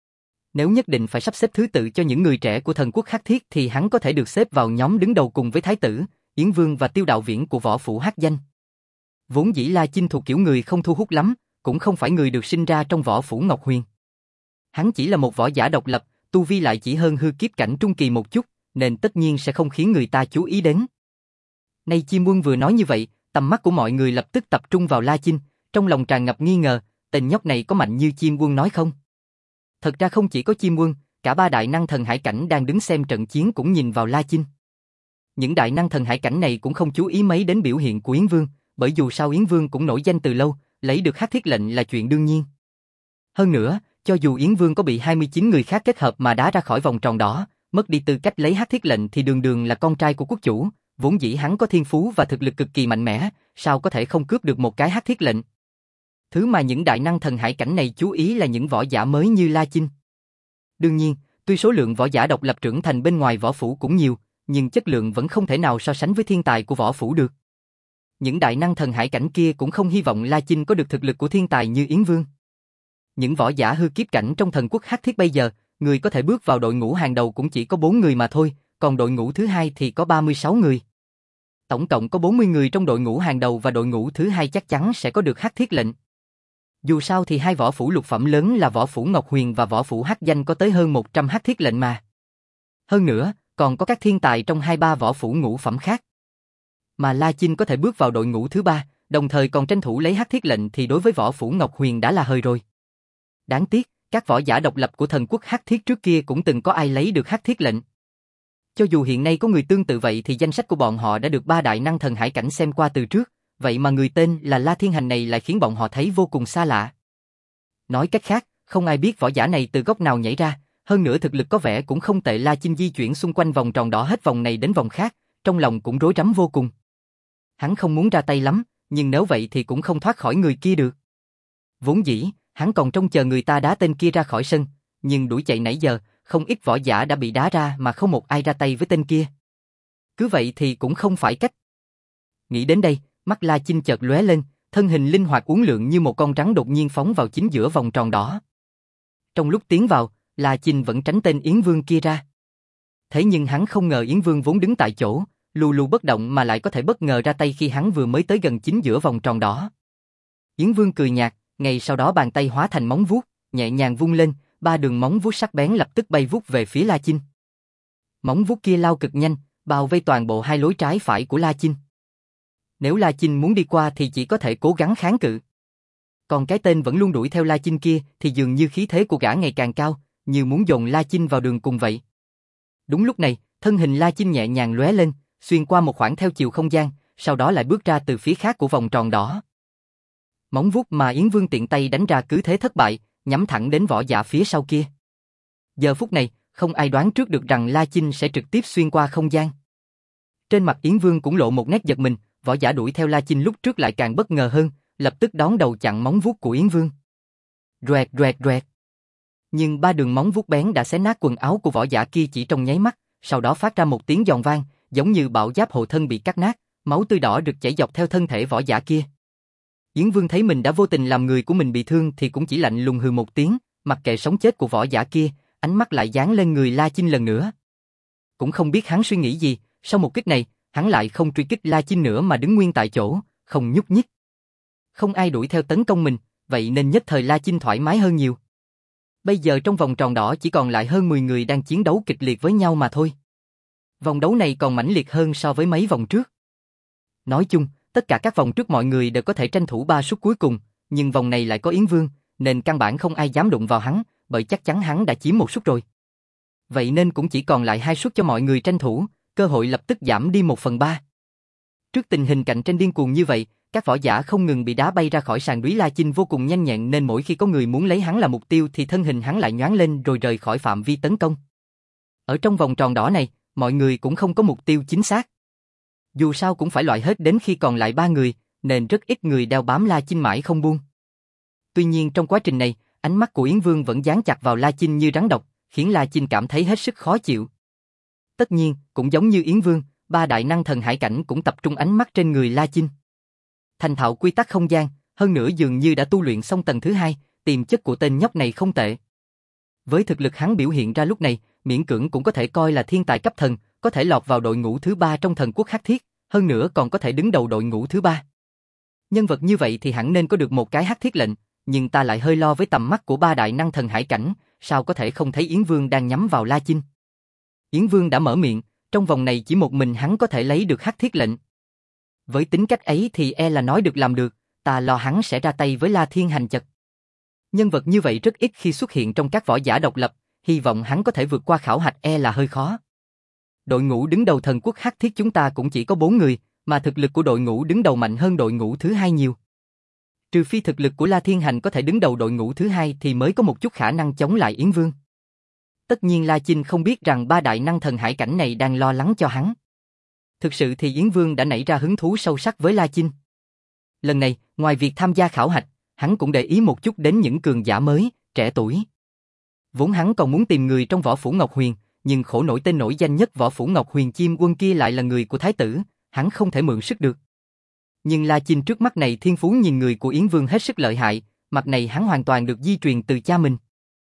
Nếu nhất định phải sắp xếp thứ tự cho những người trẻ của thần quốc Hắc Thiết thì hắn có thể được xếp vào nhóm đứng đầu cùng với Thái tử, Yến Vương và Tiêu Đạo Viễn của võ phủ Hắc Danh. Vốn dĩ La Chinh thuộc kiểu người không thu hút lắm, cũng không phải người được sinh ra trong võ phủ Ngọc Huyền. Hắn chỉ là một võ giả độc lập, tu vi lại chỉ hơn hư kiếp cảnh trung kỳ một chút, nên tất nhiên sẽ không khiến người ta chú ý đến. Nay Chim Quân vừa nói như vậy, tầm mắt của mọi người lập tức tập trung vào La Chinh, trong lòng tràn ngập nghi ngờ, tên nhóc này có mạnh như Chim Quân nói không? Thật ra không chỉ có Chim Quân, cả ba đại năng thần hải cảnh đang đứng xem trận chiến cũng nhìn vào La Chinh. Những đại năng thần hải cảnh này cũng không chú ý mấy đến biểu hiện của Yến Vương, bởi dù sao Yến Vương cũng nổi danh từ lâu, lấy được hắc thiết lệnh là chuyện đương nhiên. Hơn nữa, cho dù Yến Vương có bị hai mươi chín người khác kết hợp mà đá ra khỏi vòng tròn đỏ, mất đi tư cách lấy hắc thiết lệnh thì đường đường là con trai của quốc chủ, vốn dĩ hắn có thiên phú và thực lực cực kỳ mạnh mẽ, sao có thể không cướp được một cái hắc thiết lệnh. Thứ mà những đại năng thần hải cảnh này chú ý là những võ giả mới như La Chinh. Đương nhiên, tuy số lượng võ giả độc lập trưởng thành bên ngoài võ phủ cũng nhiều, nhưng chất lượng vẫn không thể nào so sánh với thiên tài của võ phủ được. Những đại năng thần hải cảnh kia cũng không hy vọng La Chinh có được thực lực của thiên tài như Yến Vương. Những võ giả hư kiếp cảnh trong thần quốc hắc thiết bây giờ, người có thể bước vào đội ngũ hàng đầu cũng chỉ có bốn người mà thôi, còn đội ngũ thứ hai thì có ba mươi sáu người. Tổng cộng có bốn mươi người trong đội ngũ hàng đầu và đội ngũ thứ hai chắc chắn sẽ có được hắc thiết lệnh. Dù sao thì hai võ phủ lục phẩm lớn là võ phủ Ngọc Huyền và võ phủ Hắc Danh có tới hơn một trăm hắc thiết lệnh mà. Hơn nữa, còn có các thiên tài trong hai ba võ phủ ngũ phẩm khác. Mà La Chinh có thể bước vào đội ngũ thứ ba, đồng thời còn tranh thủ lấy hắc thiết lệnh thì đối với võ phủ Ngọc Huyền đã là hời rồi. Đáng tiếc, các võ giả độc lập của thần quốc hắc thiết trước kia cũng từng có ai lấy được hắc thiết lệnh. Cho dù hiện nay có người tương tự vậy thì danh sách của bọn họ đã được ba đại năng thần hải cảnh xem qua từ trước, vậy mà người tên là La Thiên Hành này lại khiến bọn họ thấy vô cùng xa lạ. Nói cách khác, không ai biết võ giả này từ góc nào nhảy ra, hơn nữa thực lực có vẻ cũng không tệ. La Chinh di chuyển xung quanh vòng tròn đỏ hết vòng này đến vòng khác, trong lòng cũng rối rắm vô cùng. Hắn không muốn ra tay lắm, nhưng nếu vậy thì cũng không thoát khỏi người kia được. Vốn dĩ, hắn còn trông chờ người ta đá tên kia ra khỏi sân, nhưng đuổi chạy nãy giờ, không ít võ giả đã bị đá ra mà không một ai ra tay với tên kia. Cứ vậy thì cũng không phải cách. Nghĩ đến đây, mắt La Chinh chợt lóe lên, thân hình linh hoạt uốn lượn như một con rắn đột nhiên phóng vào chính giữa vòng tròn đỏ. Trong lúc tiến vào, La Chinh vẫn tránh tên Yến Vương kia ra. Thế nhưng hắn không ngờ Yến Vương vốn đứng tại chỗ, lù lù bất động mà lại có thể bất ngờ ra tay khi hắn vừa mới tới gần chính giữa vòng tròn đỏ. Yến Vương cười nhạt, ngay sau đó bàn tay hóa thành móng vuốt, nhẹ nhàng vung lên, ba đường móng vuốt sắc bén lập tức bay vút về phía La Chinh. Móng vuốt kia lao cực nhanh, bao vây toàn bộ hai lối trái phải của La Chinh. Nếu La Chinh muốn đi qua thì chỉ có thể cố gắng kháng cự. Còn cái tên vẫn luôn đuổi theo La Chinh kia thì dường như khí thế của gã ngày càng cao, như muốn dồn La Chinh vào đường cùng vậy. Đúng lúc này, thân hình La Chinh nhẹ nhàng lóe lên, xuyên qua một khoảng theo chiều không gian, sau đó lại bước ra từ phía khác của vòng tròn đỏ. Móng vuốt mà Yến Vương tiện tay đánh ra cứ thế thất bại, nhắm thẳng đến võ giả phía sau kia. Giờ phút này, không ai đoán trước được rằng La Chinh sẽ trực tiếp xuyên qua không gian. Trên mặt Yến Vương cũng lộ một nét giật mình, võ giả đuổi theo La Chinh lúc trước lại càng bất ngờ hơn, lập tức đón đầu chặn móng vuốt của Yến Vương. Roẹt roẹt roẹt. Nhưng ba đường móng vuốt bén đã xé nát quần áo của võ giả kia chỉ trong nháy mắt, sau đó phát ra một tiếng giòn vang, giống như bạo giáp hộ thân bị cắt nát, máu tươi đỏ rực chảy dọc theo thân thể võ giả kia. Yến Vương thấy mình đã vô tình làm người của mình bị thương thì cũng chỉ lạnh lùng hừ một tiếng, mặc kệ sống chết của võ giả kia, ánh mắt lại dán lên người La Chinh lần nữa. Cũng không biết hắn suy nghĩ gì, sau một kích này, hắn lại không truy kích La Chinh nữa mà đứng nguyên tại chỗ, không nhúc nhích. Không ai đuổi theo tấn công mình, vậy nên nhất thời La Chinh thoải mái hơn nhiều. Bây giờ trong vòng tròn đỏ chỉ còn lại hơn mười người đang chiến đấu kịch liệt với nhau mà thôi. Vòng đấu này còn mãnh liệt hơn so với mấy vòng trước. Nói chung, tất cả các vòng trước mọi người đều có thể tranh thủ ba suất cuối cùng, nhưng vòng này lại có Yến Vương, nên căn bản không ai dám đụng vào hắn, bởi chắc chắn hắn đã chiếm một suất rồi. Vậy nên cũng chỉ còn lại hai suất cho mọi người tranh thủ, cơ hội lập tức giảm đi một phần ba. Trước tình hình cạnh tranh điên cuồng như vậy, các võ giả không ngừng bị đá bay ra khỏi sàn núi. La Chinh vô cùng nhanh nhẹn nên mỗi khi có người muốn lấy hắn là mục tiêu thì thân hình hắn lại nhoáng lên rồi rời khỏi phạm vi tấn công. Ở trong vòng tròn đỏ này, mọi người cũng không có mục tiêu chính xác. Dù sao cũng phải loại hết đến khi còn lại ba người, nên rất ít người đeo bám La Chinh mãi không buông. Tuy nhiên trong quá trình này, ánh mắt của Yến Vương vẫn dán chặt vào La Chinh như rắn độc, khiến La Chinh cảm thấy hết sức khó chịu. Tất nhiên, cũng giống như Yến Vương, ba đại năng thần hải cảnh cũng tập trung ánh mắt trên người La Chinh. Thành thạo quy tắc không gian, hơn nữa dường như đã tu luyện xong tầng thứ hai, tiềm chất của tên nhóc này không tệ. Với thực lực hắn biểu hiện ra lúc này, miễn cưỡng cũng có thể coi là thiên tài cấp thần, có thể lọt vào đội ngũ thứ ba trong thần quốc hắc thiết, hơn nữa còn có thể đứng đầu đội ngũ thứ ba. Nhân vật như vậy thì hẳn nên có được một cái hắc thiết lệnh, nhưng ta lại hơi lo với tầm mắt của ba đại năng thần hải cảnh, sao có thể không thấy Yến Vương đang nhắm vào La Chinh. Yến Vương đã mở miệng, trong vòng này chỉ một mình hắn có thể lấy được hắc thiết lệnh. Với tính cách ấy thì e là nói được làm được, ta lo hắn sẽ ra tay với La Thiên Hành chật. Nhân vật như vậy rất ít khi xuất hiện trong các võ giả độc lập, hy vọng hắn có thể vượt qua khảo hạch e là hơi khó. Đội ngũ đứng đầu thần quốc hắc thiết chúng ta cũng chỉ có bốn người, mà thực lực của đội ngũ đứng đầu mạnh hơn đội ngũ thứ hai nhiều. Trừ phi thực lực của La Thiên Hành có thể đứng đầu đội ngũ thứ hai thì mới có một chút khả năng chống lại Yến Vương. Tất nhiên La Chinh không biết rằng ba đại năng thần hải cảnh này đang lo lắng cho hắn. Thực sự thì Yến Vương đã nảy ra hứng thú sâu sắc với La Chinh. Lần này, ngoài việc tham gia khảo hạch, hắn cũng để ý một chút đến những cường giả mới, trẻ tuổi. Vốn hắn còn muốn tìm người trong Võ Phủ Ngọc Huyền, nhưng khổ nổi tên nổi danh nhất Võ Phủ Ngọc Huyền Chim Quân kia lại là người của Thái tử, hắn không thể mượn sức được. Nhưng La Chinh trước mắt này thiên phú nhìn người của Yến Vương hết sức lợi hại, mặt này hắn hoàn toàn được di truyền từ cha mình.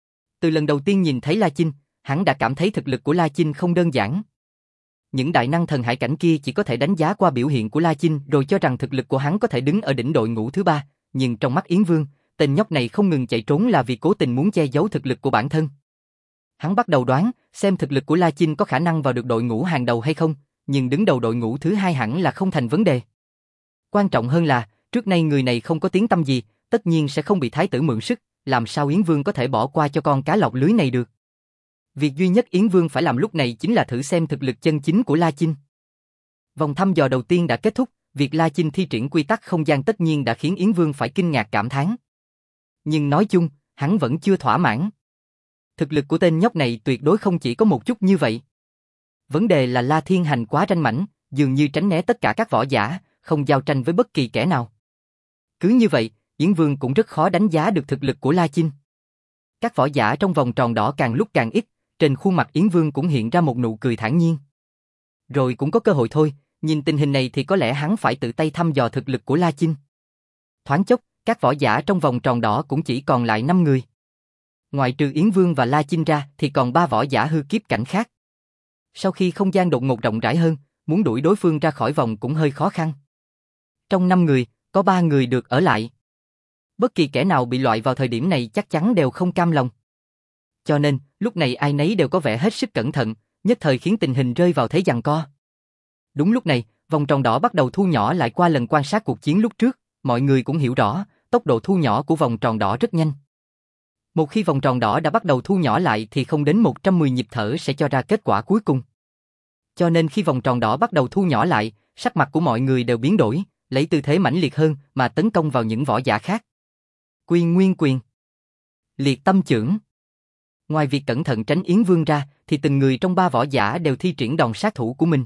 Từ lần đầu tiên nhìn thấy La Chinh, hắn đã cảm thấy thực lực của La Chinh không đơn giản. Những đại năng thần hải cảnh kia chỉ có thể đánh giá qua biểu hiện của La Chinh rồi cho rằng thực lực của hắn có thể đứng ở đỉnh đội ngũ thứ ba, nhưng trong mắt Yến Vương, tên nhóc này không ngừng chạy trốn là vì cố tình muốn che giấu thực lực của bản thân. Hắn bắt đầu đoán xem thực lực của La Chinh có khả năng vào được đội ngũ hàng đầu hay không, nhưng đứng đầu đội ngũ thứ hai hẳn là không thành vấn đề. Quan trọng hơn là, trước nay người này không có tiếng tăm gì, tất nhiên sẽ không bị thái tử mượn sức, làm sao Yến Vương có thể bỏ qua cho con cá lọc lưới này được. Việc duy nhất Yến Vương phải làm lúc này chính là thử xem thực lực chân chính của La Chinh. Vòng thăm dò đầu tiên đã kết thúc, việc La Chinh thi triển quy tắc không gian tất nhiên đã khiến Yến Vương phải kinh ngạc cảm thán. Nhưng nói chung, hắn vẫn chưa thỏa mãn. Thực lực của tên nhóc này tuyệt đối không chỉ có một chút như vậy. Vấn đề là La Thiên Hành quá ranh mãnh, dường như tránh né tất cả các võ giả, không giao tranh với bất kỳ kẻ nào. Cứ như vậy, Yến Vương cũng rất khó đánh giá được thực lực của La Chinh. Các võ giả trong vòng tròn đỏ càng lúc càng ít, trên khuôn mặt Yến Vương cũng hiện ra một nụ cười thản nhiên. Rồi cũng có cơ hội thôi, nhìn tình hình này thì có lẽ hắn phải tự tay thăm dò thực lực của La Chinh. Thoáng chốc, các võ giả trong vòng tròn đỏ cũng chỉ còn lại năm người. Ngoài trừ Yến Vương và La Chinh ra thì còn ba võ giả hư kiếp cảnh khác. Sau khi không gian đột ngột rộng rãi hơn, muốn đuổi đối phương ra khỏi vòng cũng hơi khó khăn. Trong năm người, có ba người được ở lại. Bất kỳ kẻ nào bị loại vào thời điểm này chắc chắn đều không cam lòng. Cho nên, lúc này ai nấy đều có vẻ hết sức cẩn thận, nhất thời khiến tình hình rơi vào thế giằng co. Đúng lúc này, vòng tròn đỏ bắt đầu thu nhỏ lại qua lần quan sát cuộc chiến lúc trước, mọi người cũng hiểu rõ, tốc độ thu nhỏ của vòng tròn đỏ rất nhanh. Một khi vòng tròn đỏ đã bắt đầu thu nhỏ lại thì không đến một trăm mười nhịp thở sẽ cho ra kết quả cuối cùng. Cho nên khi vòng tròn đỏ bắt đầu thu nhỏ lại, sắc mặt của mọi người đều biến đổi, lấy tư thế mãnh liệt hơn mà tấn công vào những võ giả khác. Quy Nguyên Quyền, Liệt Tâm Chưởng. Ngoài việc cẩn thận tránh Yến Vương ra, thì từng người trong ba võ giả đều thi triển đòn sát thủ của mình.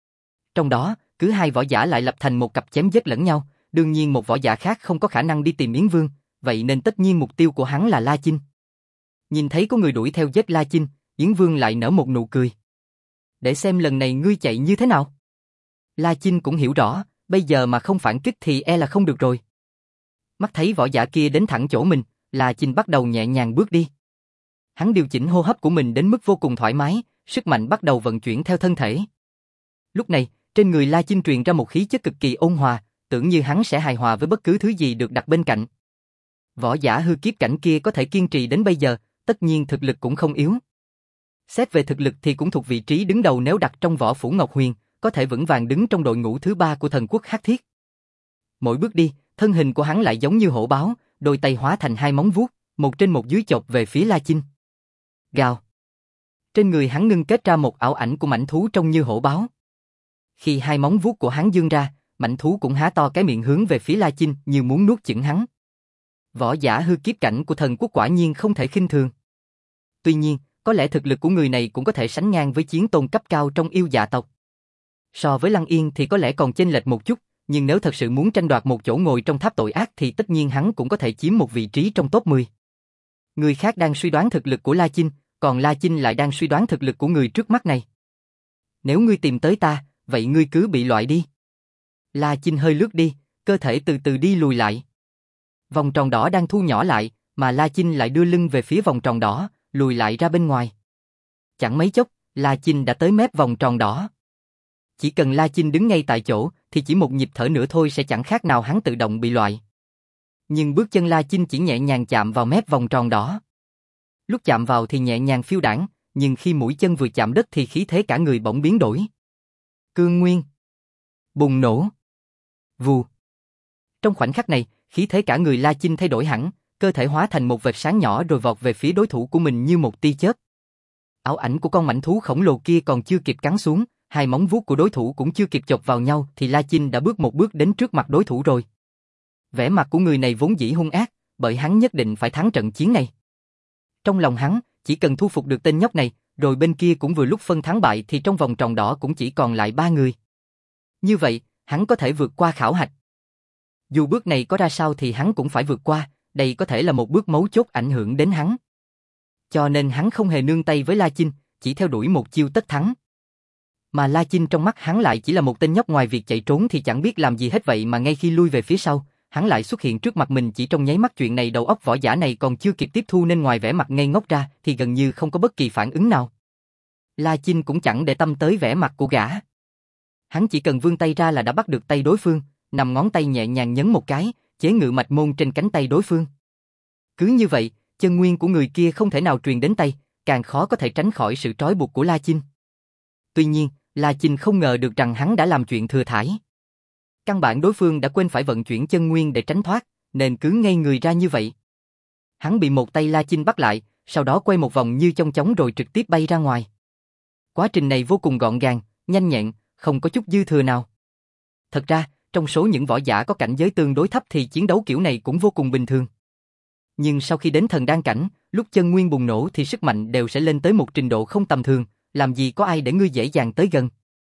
Trong đó, cứ hai võ giả lại lập thành một cặp chém giết lẫn nhau, đương nhiên một võ giả khác không có khả năng đi tìm Yến Vương, vậy nên tất nhiên mục tiêu của hắn là La Chinh. Nhìn thấy có người đuổi theo giết La Chinh, Yến Vương lại nở một nụ cười. Để xem lần này ngươi chạy như thế nào. La Chinh cũng hiểu rõ, bây giờ mà không phản kích thì e là không được rồi. Mắt thấy võ giả kia đến thẳng chỗ mình, La Chinh bắt đầu nhẹ nhàng bước đi. Hắn điều chỉnh hô hấp của mình đến mức vô cùng thoải mái, sức mạnh bắt đầu vận chuyển theo thân thể. Lúc này, trên người La Chinh truyền ra một khí chất cực kỳ ôn hòa, tưởng như hắn sẽ hài hòa với bất cứ thứ gì được đặt bên cạnh. Võ giả hư kiếp cảnh kia có thể kiên trì đến bây giờ, tất nhiên thực lực cũng không yếu. Xét về thực lực thì cũng thuộc vị trí đứng đầu nếu đặt trong Võ Phủ Ngọc Huyền, có thể vững vàng đứng trong đội ngũ thứ ba của thần quốc Hắc Thiết. Mỗi bước đi, thân hình của hắn lại giống như hổ báo, đôi tay hóa thành hai móng vuốt, một trên một dưới chộp về phía La Chinh. Gào. Trên người hắn ngưng kết ra một ảo ảnh của mãnh thú trông như hổ báo. Khi hai móng vuốt của hắn giương ra, mãnh thú cũng há to cái miệng hướng về phía La Chinh như muốn nuốt chửng hắn. Võ giả hư kiếp cảnh của thần quốc quả nhiên không thể khinh thường. Tuy nhiên, có lẽ thực lực của người này cũng có thể sánh ngang với chiến tôn cấp cao trong yêu dạ tộc. So với Lăng Yên thì có lẽ còn chênh lệch một chút, nhưng nếu thật sự muốn tranh đoạt một chỗ ngồi trong tháp tội ác thì tất nhiên hắn cũng có thể chiếm một vị trí trong top mười. Người khác đang suy đoán thực lực của La Chinh, còn La Chinh lại đang suy đoán thực lực của người trước mắt này. Nếu ngươi tìm tới ta, vậy ngươi cứ bị loại đi. La Chinh hơi lướt đi, cơ thể từ từ đi lùi lại. Vòng tròn đỏ đang thu nhỏ lại, mà La Chinh lại đưa lưng về phía vòng tròn đỏ, lùi lại ra bên ngoài. Chẳng mấy chốc, La Chinh đã tới mép vòng tròn đỏ. Chỉ cần La Chinh đứng ngay tại chỗ, thì chỉ một nhịp thở nữa thôi sẽ chẳng khác nào hắn tự động bị loại. Nhưng bước chân La Chinh chỉ nhẹ nhàng chạm vào mép vòng tròn đỏ. Lúc chạm vào thì nhẹ nhàng phiêu đãng, nhưng khi mũi chân vừa chạm đất thì khí thế cả người bỗng biến đổi. Cương Nguyên bùng nổ. Vù. Trong khoảnh khắc này, khí thế cả người La Chinh thay đổi hẳn, cơ thể hóa thành một vệt sáng nhỏ rồi vọt về phía đối thủ của mình như một tia chớp. Ảo ảnh của con mãnh thú khổng lồ kia còn chưa kịp cắn xuống, hai móng vuốt của đối thủ cũng chưa kịp chộp vào nhau thì La Chinh đã bước một bước đến trước mặt đối thủ rồi. Vẻ mặt của người này vốn dĩ hung ác, bởi hắn nhất định phải thắng trận chiến này. Trong lòng hắn, chỉ cần thu phục được tên nhóc này, rồi bên kia cũng vừa lúc phân thắng bại thì trong vòng tròn đỏ cũng chỉ còn lại ba người. Như vậy, hắn có thể vượt qua khảo hạch. Dù bước này có ra sao thì hắn cũng phải vượt qua, đây có thể là một bước mấu chốt ảnh hưởng đến hắn. Cho nên hắn không hề nương tay với La Chinh, chỉ theo đuổi một chiêu tất thắng. Mà La Chinh trong mắt hắn lại chỉ là một tên nhóc, ngoài việc chạy trốn thì chẳng biết làm gì hết, vậy mà ngay khi lui về phía sau, hắn lại xuất hiện trước mặt mình chỉ trong nháy mắt. Chuyện này đầu óc võ giả này còn chưa kịp tiếp thu nên ngoài vẻ mặt ngây ngốc ra thì gần như không có bất kỳ phản ứng nào. La Chinh cũng chẳng để tâm tới vẻ mặt của gã. Hắn chỉ cần vươn tay ra là đã bắt được tay đối phương, nằm ngón tay nhẹ nhàng nhấn một cái, chế ngự mạch môn trên cánh tay đối phương. Cứ như vậy, chân nguyên của người kia không thể nào truyền đến tay, càng khó có thể tránh khỏi sự trói buộc của La Chinh. Tuy nhiên, La Chinh không ngờ được rằng hắn đã làm chuyện thừa thãi. Căn bản đối phương đã quên phải vận chuyển chân nguyên để tránh thoát, nên cứ ngây người ra như vậy. Hắn bị một tay La Chinh bắt lại, sau đó quay một vòng như chong chóng rồi trực tiếp bay ra ngoài. Quá trình này vô cùng gọn gàng, nhanh nhẹn, không có chút dư thừa nào. Thật ra, trong số những võ giả có cảnh giới tương đối thấp thì chiến đấu kiểu này cũng vô cùng bình thường. Nhưng sau khi đến thần đan cảnh, lúc chân nguyên bùng nổ thì sức mạnh đều sẽ lên tới một trình độ không tầm thường, làm gì có ai để ngươi dễ dàng tới gần.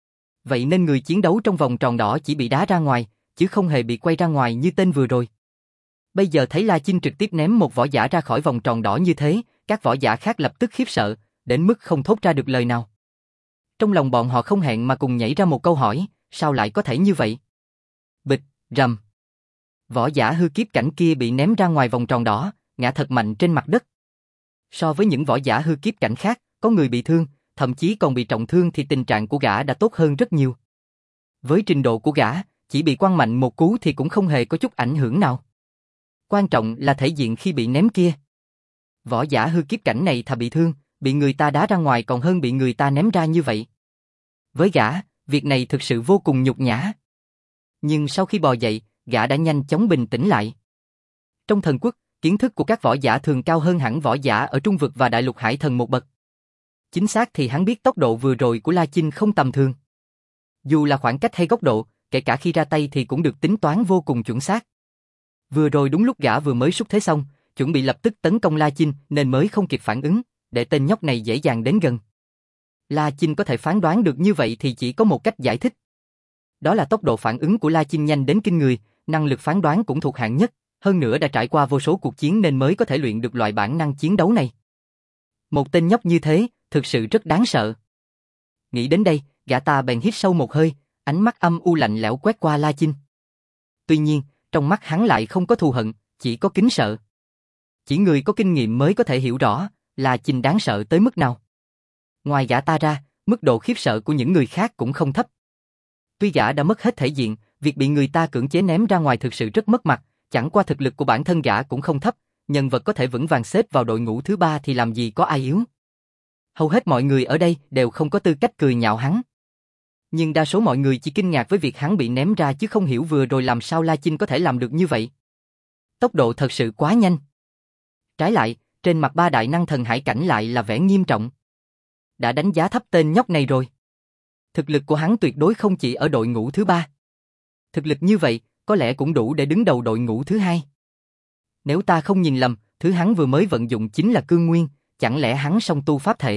Vậy nên người chiến đấu trong vòng tròn đỏ chỉ bị đá ra ngoài, chứ không hề bị quay ra ngoài như tên vừa rồi. Bây giờ thấy La Chinh trực tiếp ném một võ giả ra khỏi vòng tròn đỏ như thế, các võ giả khác lập tức khiếp sợ, đến mức không thốt ra được lời nào. Trong lòng bọn họ không hẹn mà cùng nhảy ra một câu hỏi, sao lại có thể như vậy? Bịch, rầm. Võ giả hư kiếp cảnh kia bị ném ra ngoài vòng tròn đỏ, ngã thật mạnh trên mặt đất. So với những võ giả hư kiếp cảnh khác, có người bị thương, thậm chí còn bị trọng thương thì tình trạng của gã đã tốt hơn rất nhiều. Với trình độ của gã, chỉ bị quăng mạnh một cú thì cũng không hề có chút ảnh hưởng nào. Quan trọng là thể diện khi bị ném kia. Võ giả hư kiếp cảnh này thà bị thương, bị người ta đá ra ngoài còn hơn bị người ta ném ra như vậy. Với gã, việc này thực sự vô cùng nhục nhã. Nhưng sau khi bò dậy, gã đã nhanh chóng bình tĩnh lại. Trong thần quốc, kiến thức của các võ giả thường cao hơn hẳn võ giả ở trung vực và đại lục hải thần một bậc. Chính xác thì hắn biết tốc độ vừa rồi của La Chinh không tầm thường. Dù là khoảng cách hay góc độ, kể cả khi ra tay thì cũng được tính toán vô cùng chuẩn xác. Vừa rồi đúng lúc gã vừa mới xúc thế xong, chuẩn bị lập tức tấn công La Chinh nên mới không kịp phản ứng, để tên nhóc này dễ dàng đến gần. La Chinh có thể phán đoán được như vậy thì chỉ có một cách giải thích. Đó là tốc độ phản ứng của La Chinh nhanh đến kinh người, năng lực phán đoán cũng thuộc hạng nhất, hơn nữa đã trải qua vô số cuộc chiến nên mới có thể luyện được loại bản năng chiến đấu này. Một tên nhóc như thế, thực sự rất đáng sợ. Nghĩ đến đây, gã ta bèn hít sâu một hơi, ánh mắt âm u lạnh lẽo quét qua La Chinh. Tuy nhiên, trong mắt hắn lại không có thù hận, chỉ có kính sợ. Chỉ người có kinh nghiệm mới có thể hiểu rõ, La Chinh đáng sợ tới mức nào. Ngoài gã ta ra, mức độ khiếp sợ của những người khác cũng không thấp. Tuy gã đã mất hết thể diện, việc bị người ta cưỡng chế ném ra ngoài thực sự rất mất mặt, chẳng qua thực lực của bản thân gã cũng không thấp, nhân vật có thể vững vàng xếp vào đội ngũ thứ ba thì làm gì có ai yếu. Hầu hết mọi người ở đây đều không có tư cách cười nhạo hắn. Nhưng đa số mọi người chỉ kinh ngạc với việc hắn bị ném ra chứ không hiểu vừa rồi làm sao La Chinh có thể làm được như vậy. Tốc độ thật sự quá nhanh. Trái lại, trên mặt ba đại năng thần hải cảnh lại là vẻ nghiêm trọng. Đã đánh giá thấp tên nhóc này rồi. Thực lực của hắn tuyệt đối không chỉ ở đội ngũ thứ ba. Thực lực như vậy, có lẽ cũng đủ để đứng đầu đội ngũ thứ hai. Nếu ta không nhìn lầm, thứ hắn vừa mới vận dụng chính là cương nguyên, chẳng lẽ hắn song tu pháp thể?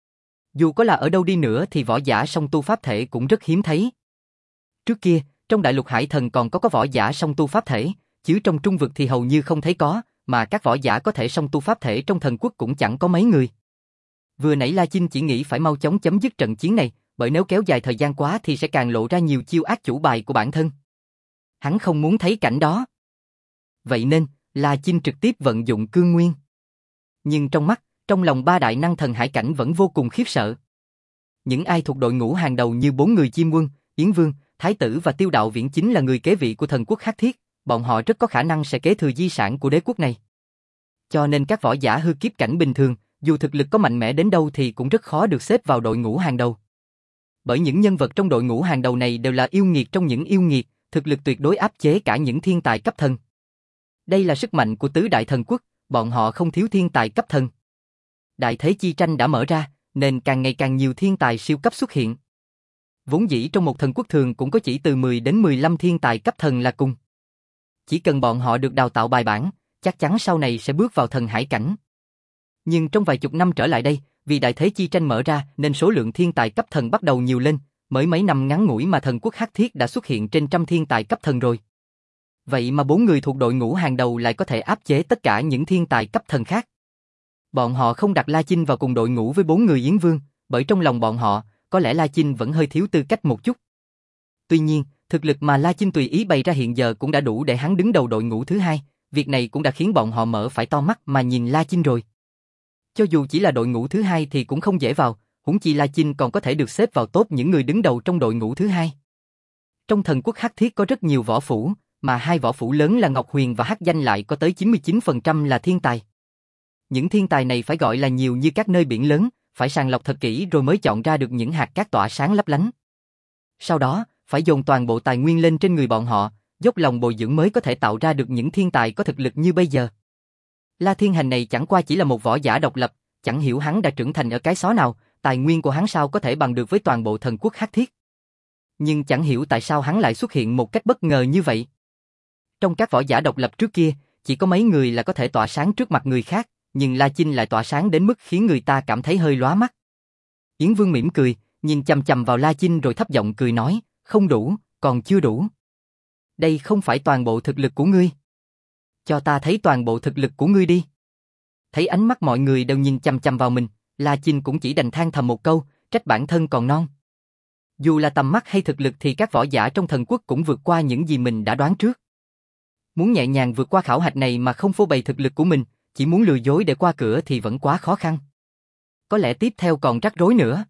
Dù có là ở đâu đi nữa thì võ giả song tu pháp thể cũng rất hiếm thấy. Trước kia, trong đại lục hải thần còn có có võ giả song tu pháp thể, chứ trong trung vực thì hầu như không thấy có, mà các võ giả có thể song tu pháp thể trong thần quốc cũng chẳng có mấy người. Vừa nãy La Chinh chỉ nghĩ phải mau chóng chấm dứt trận chiến này, bởi nếu kéo dài thời gian quá thì sẽ càng lộ ra nhiều chiêu ác chủ bài của bản thân. Hắn không muốn thấy cảnh đó. Vậy nên, La Chinh trực tiếp vận dụng cương nguyên. Nhưng trong mắt, trong lòng ba đại năng thần hải cảnh vẫn vô cùng khiếp sợ. Những ai thuộc đội ngũ hàng đầu như bốn người Chiêm Quân, Yến Vương, Thái tử và Tiêu Đạo Viễn chính là người kế vị của thần quốc Hắc Thiết, bọn họ rất có khả năng sẽ kế thừa di sản của đế quốc này. Cho nên các võ giả hư kiếp cảnh bình thường, dù thực lực có mạnh mẽ đến đâu thì cũng rất khó được xếp vào đội ngũ hàng đầu. Bởi những nhân vật trong đội ngũ hàng đầu này đều là yêu nghiệt trong những yêu nghiệt, thực lực tuyệt đối áp chế cả những thiên tài cấp thần. Đây là sức mạnh của tứ đại thần quốc, bọn họ không thiếu thiên tài cấp thần. Đại thế chi tranh đã mở ra, nên càng ngày càng nhiều thiên tài siêu cấp xuất hiện. Vốn dĩ trong một thần quốc thường cũng có chỉ từ mười đến mười lăm thiên tài cấp thần là cùng. Chỉ cần bọn họ được đào tạo bài bản, chắc chắn sau này sẽ bước vào thần hải cảnh. Nhưng trong vài chục năm trở lại đây, vì đại thế chi tranh mở ra nên số lượng thiên tài cấp thần bắt đầu nhiều lên, mới mấy năm ngắn ngủi mà thần quốc Hắc Thiết đã xuất hiện trên trăm thiên tài cấp thần rồi. Vậy mà bốn người thuộc đội ngũ hàng đầu lại có thể áp chế tất cả những thiên tài cấp thần khác. Bọn họ không đặt La Chinh vào cùng đội ngũ với bốn người Yến Vương, bởi trong lòng bọn họ, có lẽ La Chinh vẫn hơi thiếu tư cách một chút. Tuy nhiên, thực lực mà La Chinh tùy ý bày ra hiện giờ cũng đã đủ để hắn đứng đầu đội ngũ thứ hai, việc này cũng đã khiến bọn họ mở phải to mắt mà nhìn La Chinh rồi. Cho dù chỉ là đội ngũ thứ hai thì cũng không dễ vào, huống chi La Chinh còn có thể được xếp vào top những người đứng đầu trong đội ngũ thứ hai. Trong thần quốc Hắc Thiết có rất nhiều võ phủ, mà hai võ phủ lớn là Ngọc Huyền và Hắc Danh lại có tới chín mươi chín phần trăm là thiên tài. Những thiên tài này phải gọi là nhiều như các nơi biển lớn, phải sàng lọc thật kỹ rồi mới chọn ra được những hạt cát tỏa sáng lấp lánh. Sau đó, phải dồn toàn bộ tài nguyên lên trên người bọn họ, dốc lòng bồi dưỡng mới có thể tạo ra được những thiên tài có thực lực như bây giờ. La Thiên Hành này chẳng qua chỉ là một võ giả độc lập, chẳng hiểu hắn đã trưởng thành ở cái xó nào, tài nguyên của hắn sao có thể bằng được với toàn bộ thần quốc Hắc Thiết. Nhưng chẳng hiểu tại sao hắn lại xuất hiện một cách bất ngờ như vậy. Trong các võ giả độc lập trước kia, chỉ có mấy người là có thể tỏa sáng trước mặt người khác, nhưng La Chinh lại tỏa sáng đến mức khiến người ta cảm thấy hơi lóa mắt. Yến Vương mỉm cười, nhìn chằm chằm vào La Chinh rồi thấp giọng cười nói, không đủ, còn chưa đủ. Đây không phải toàn bộ thực lực của ngươi. Cho ta thấy toàn bộ thực lực của ngươi đi. Thấy ánh mắt mọi người đều nhìn chằm chằm vào mình, La Chinh cũng chỉ đành than thầm một câu, trách bản thân còn non. Dù là tầm mắt hay thực lực thì các võ giả trong thần quốc cũng vượt qua những gì mình đã đoán trước. Muốn nhẹ nhàng vượt qua khảo hạch này mà không phô bày thực lực của mình, chỉ muốn lừa dối để qua cửa thì vẫn quá khó khăn. Có lẽ tiếp theo còn rắc rối nữa.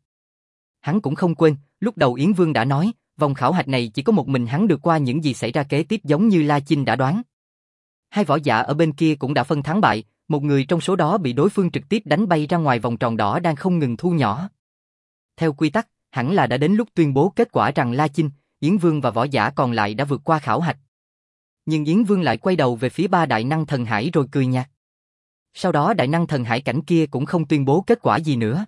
Hắn cũng không quên, lúc đầu Yến Vương đã nói, vòng khảo hạch này chỉ có một mình hắn được qua, những gì xảy ra kế tiếp giống như La Chinh đã đoán. Hai võ giả ở bên kia cũng đã phân thắng bại, một người trong số đó bị đối phương trực tiếp đánh bay ra ngoài vòng tròn đỏ đang không ngừng thu nhỏ. Theo quy tắc, hẳn là đã đến lúc tuyên bố kết quả rằng La Chinh, Yến Vương và võ giả còn lại đã vượt qua khảo hạch. Nhưng Yến Vương lại quay đầu về phía ba đại năng thần hải rồi cười nhạt. Sau đó đại năng thần hải cảnh kia cũng không tuyên bố kết quả gì nữa.